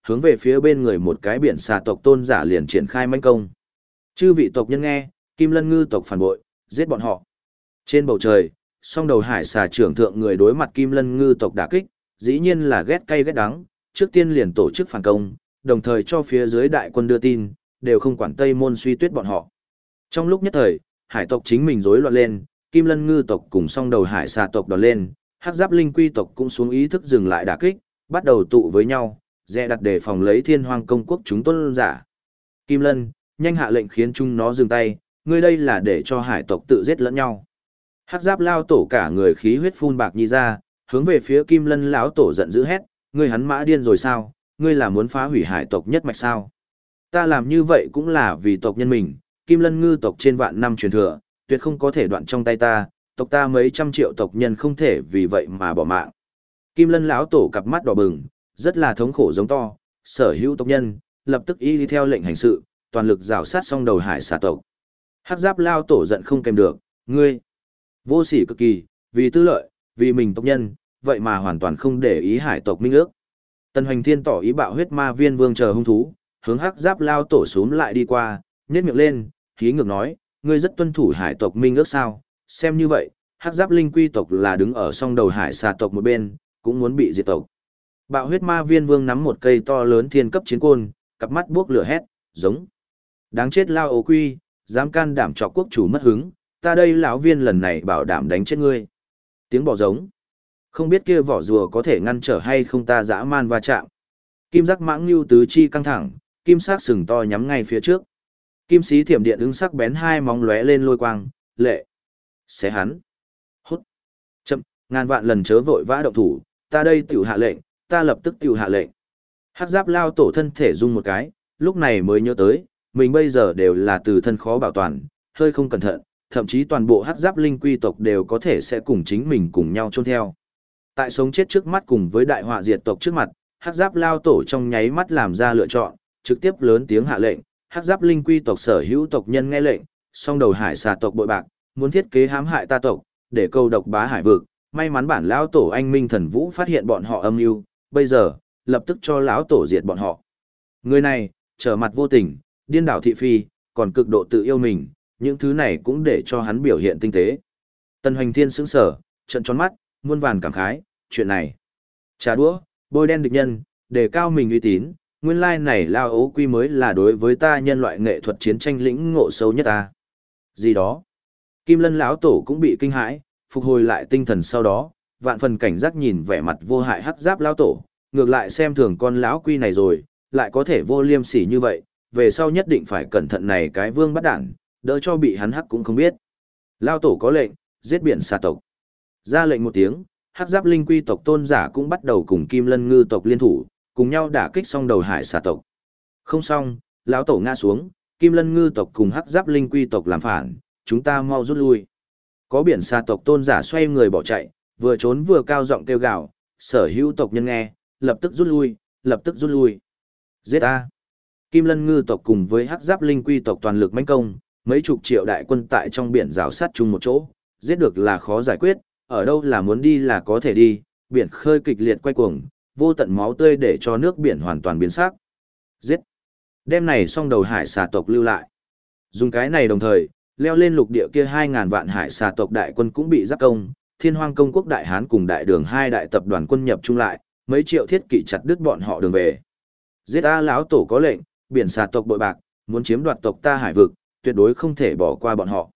hướng về phía bên người một cái biển xà tộc tôn giả liền triển khai mãnh công. Chư vị tộc nhân nghe, Kim Lân Ngư tộc phản bội, giết bọn họ. Trên bầu trời, song đầu hải xà trưởng thượng người đối mặt Kim Lân Ngư tộc đả kích, dĩ nhiên là ghét cay ghét đắng, trước tiên liền tổ chức phản công, đồng thời cho phía dưới đại quân đưa tin, đều không quản Tây Môn Suy Tuyết bọn họ. Trong lúc nhất thời, hải tộc chính mình rối loạn lên, Kim Lân Ngư tộc cùng song đầu hải xà tộc đòn lên, Hắc Giáp Linh Quy tộc cũng xuống ý thức dừng lại đả kích, bắt đầu tụ với nhau, dè đặt đề phòng lấy Thiên Hoang công quốc chúng tôn giả. Kim Lân, nhanh hạ lệnh khiến chúng nó dừng tay, ngươi đây là để cho hải tộc tự giết lẫn nhau. Hắc Giáp lao tổ cả người khí huyết phun bạc nhi ra, hướng về phía Kim Lân lão tổ giận dữ hét, ngươi hắn mã điên rồi sao, ngươi là muốn phá hủy hải tộc nhất mạch sao? Ta làm như vậy cũng là vì tộc nhân mình, Kim Lân Ngư tộc trên vạn năm truyền thừa, tuyệt không có thể đoạn trong tay ta, tộc ta mấy trăm triệu tộc nhân không thể vì vậy mà bỏ mạng. Kim Lân lão tổ cặp mắt đỏ bừng, rất là thống khổ giống to, sở hữu tộc nhân, lập tức y đi theo lệnh hành sự, toàn lực rào sát song đầu hải xà tộc. Hắc Giáp lao tổ giận không kèm được, ngươi vô sỉ cực kỳ, vì tư lợi, vì mình tộc nhân, vậy mà hoàn toàn không để ý hải tộc minh ước. Tần Hoành Thiên tỏ ý bạo huyết ma viên vương chờ hung thú, hướng Hắc Giáp lao tổ xuống lại đi qua, nhếch miệng lên, khí ngược nói, ngươi rất tuân thủ hải tộc minh ước sao? Xem như vậy, Hắc Giáp Linh Quy tộc là đứng ở song đầu hải xà tộc một bên, cũng muốn bị diệt tộc. Bạo huyết ma viên vương nắm một cây to lớn thiên cấp chiến côn, cặp mắt buốc lửa hét, giống. Đáng chết lao ố quy, dám can đảm trọc quốc chủ mất hứng, ta đây lão viên lần này bảo đảm đánh chết ngươi. Tiếng bỏ giống. Không biết kia vỏ rùa có thể ngăn trở hay không ta dã man va chạm. Kim giác mãng lưu tứ chi căng thẳng, kim sắc sừng to nhắm ngay phía trước. Kim sĩ thiểm điện ứng sắc bén hai móng lóe lên lôi quang, lệ. Xé hắn. Hút. Chậm, ngàn vạn lần chớ vội vã động thủ, ta đây tiểu hạ lệnh, ta lập tức tiểu hạ lệnh. Hắc Giáp lao tổ thân thể rung một cái, lúc này mới nhớ tới, mình bây giờ đều là từ thân khó bảo toàn, hơi không cẩn thận, thậm chí toàn bộ Hắc Giáp Linh Quy tộc đều có thể sẽ cùng chính mình cùng nhau chôn theo. Tại sống chết trước mắt cùng với đại họa diệt tộc trước mặt, Hắc Giáp lao tổ trong nháy mắt làm ra lựa chọn, trực tiếp lớn tiếng hạ lệnh, Hắc Giáp Linh Quy tộc sở hữu tộc nhân nghe lệnh, song đầu hải xà tộc bội bạc, muốn thiết kế hãm hại ta tộc, để câu độc bá hải vực. May mắn bản lão tổ anh Minh Thần Vũ phát hiện bọn họ âm mưu, bây giờ lập tức cho lão tổ diệt bọn họ. Người này trở mặt vô tình, điên đảo thị phi, còn cực độ tự yêu mình, những thứ này cũng để cho hắn biểu hiện tinh tế. Tần Hoành Thiên sững sờ, trợn tròn mắt, muôn vàn cảm khái, chuyện này, trà đũa, bôi đen địch nhân, đề cao mình uy tín, nguyên lai này lao ấu quy mới là đối với ta nhân loại nghệ thuật chiến tranh lĩnh ngộ sâu nhất ta. Gì đó? Kim Lân lão tổ cũng bị kinh hãi, phục hồi lại tinh thần sau đó, vạn phần cảnh giác nhìn vẻ mặt vô hại Hắc Giáp lão tổ, ngược lại xem thường con lão quy này rồi, lại có thể vô liêm sỉ như vậy, về sau nhất định phải cẩn thận này cái vương bắt đản, đỡ cho bị hắn hắc cũng không biết. Lão tổ có lệnh, giết biển xà tộc. Ra lệnh một tiếng, Hắc Giáp Linh Quy tộc tôn giả cũng bắt đầu cùng Kim Lân Ngư tộc liên thủ, cùng nhau đả kích song đầu hải xà tộc. Không xong, lão tổ ngã xuống, Kim Lân Ngư tộc cùng Hắc Giáp Linh Quy tộc làm phản, chúng ta mau rút lui. Có biển xà tộc tôn giả xoay người bỏ chạy, vừa trốn vừa cao giọng kêu gào, sở hữu tộc nhân nghe, lập tức rút lui, lập tức rút lui. Giết a! Kim Lân Ngư tộc cùng với Hắc Giáp Linh Quy tộc toàn lực mãnh công, mấy chục triệu đại quân tại trong biển rào sát chung một chỗ, giết được là khó giải quyết, ở đâu là muốn đi là có thể đi, biển khơi kịch liệt quay cuồng, vô tận máu tươi để cho nước biển hoàn toàn biến sắc. Giết! Đêm này song đầu hải xà tộc lưu lại. Dùng cái này đồng thời, leo lên lục địa kia 2.000 vạn hải xà tộc đại quân cũng bị giáp công, Thiên Hoang công quốc đại hán cùng đại đường hai đại tập đoàn quân nhập chung lại, mấy triệu thiết kỵ chặt đứt bọn họ đường về. Giết a lão tổ có lệnh, biển xà tộc bội bạc, muốn chiếm đoạt tộc ta hải vực, tuyệt đối không thể bỏ qua bọn họ.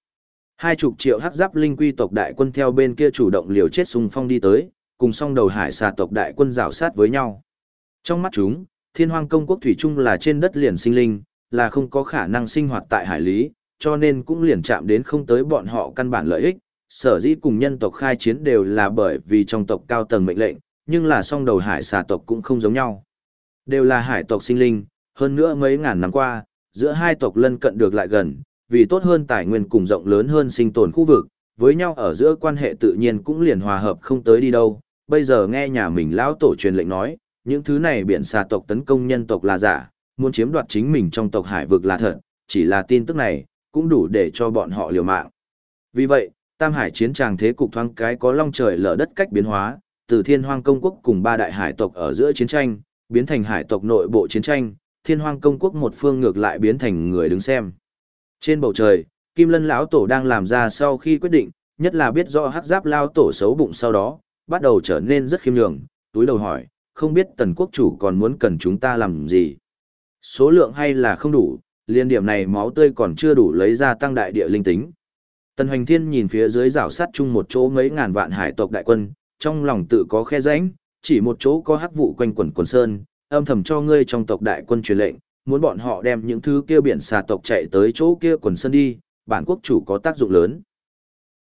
20 triệu Hắc Giáp Linh Quy tộc đại quân theo bên kia chủ động liều chết xung phong đi tới, cùng song đầu hải xà tộc đại quân rào sát với nhau. Trong mắt chúng, Thiên Hoang công quốc thủy chung là trên đất liền sinh linh, là không có khả năng sinh hoạt tại hải lý, cho nên cũng liền chạm đến không tới bọn họ căn bản lợi ích. Sở dĩ cùng nhân tộc khai chiến đều là bởi vì trong tộc cao tầng mệnh lệnh, nhưng là song đầu hải xà tộc cũng không giống nhau. Đều là hải tộc sinh linh, hơn nữa mấy ngàn năm qua, giữa hai tộc lân cận được lại gần, vì tốt hơn tài nguyên cùng rộng lớn hơn sinh tồn khu vực, với nhau ở giữa quan hệ tự nhiên cũng liền hòa hợp không tới đi đâu. Bây giờ nghe nhà mình lão tổ truyền lệnh nói, những thứ này biển xà tộc tấn công nhân tộc là giả, muốn chiếm đoạt chính mình trong tộc hải vực là thật, chỉ là tin tức này, cũng đủ để cho bọn họ liều mạng. Vì vậy, Tam Hải chiến tràng thế cục thoáng cái có long trời lở đất cách biến hóa, từ Thiên Hoang công quốc cùng ba đại hải tộc ở giữa chiến tranh, biến thành hải tộc nội bộ chiến tranh, Thiên Hoang công quốc một phương ngược lại biến thành người đứng xem. Trên bầu trời, Kim Lân lão tổ đang làm ra sau khi quyết định, nhất là biết rõ Hắc Giáp lão tổ xấu bụng sau đó, bắt đầu trở nên rất khiêm nhường, túi đầu hỏi, không biết Tần quốc chủ còn muốn cần chúng ta làm gì? Số lượng hay là không đủ, liên điểm này máu tươi còn chưa đủ lấy ra tăng đại địa linh tính. Tần Hoành Thiên nhìn phía dưới rào sát chung một chỗ mấy ngàn vạn hải tộc đại quân, trong lòng tự có khe rãnh, chỉ một chỗ có hắc vụ quanh quẩn quần sơn, âm thầm cho ngươi trong tộc đại quân truyền lệnh, muốn bọn họ đem những thứ kia biển xà tộc chạy tới chỗ kia quần sơn đi, bản quốc chủ có tác dụng lớn.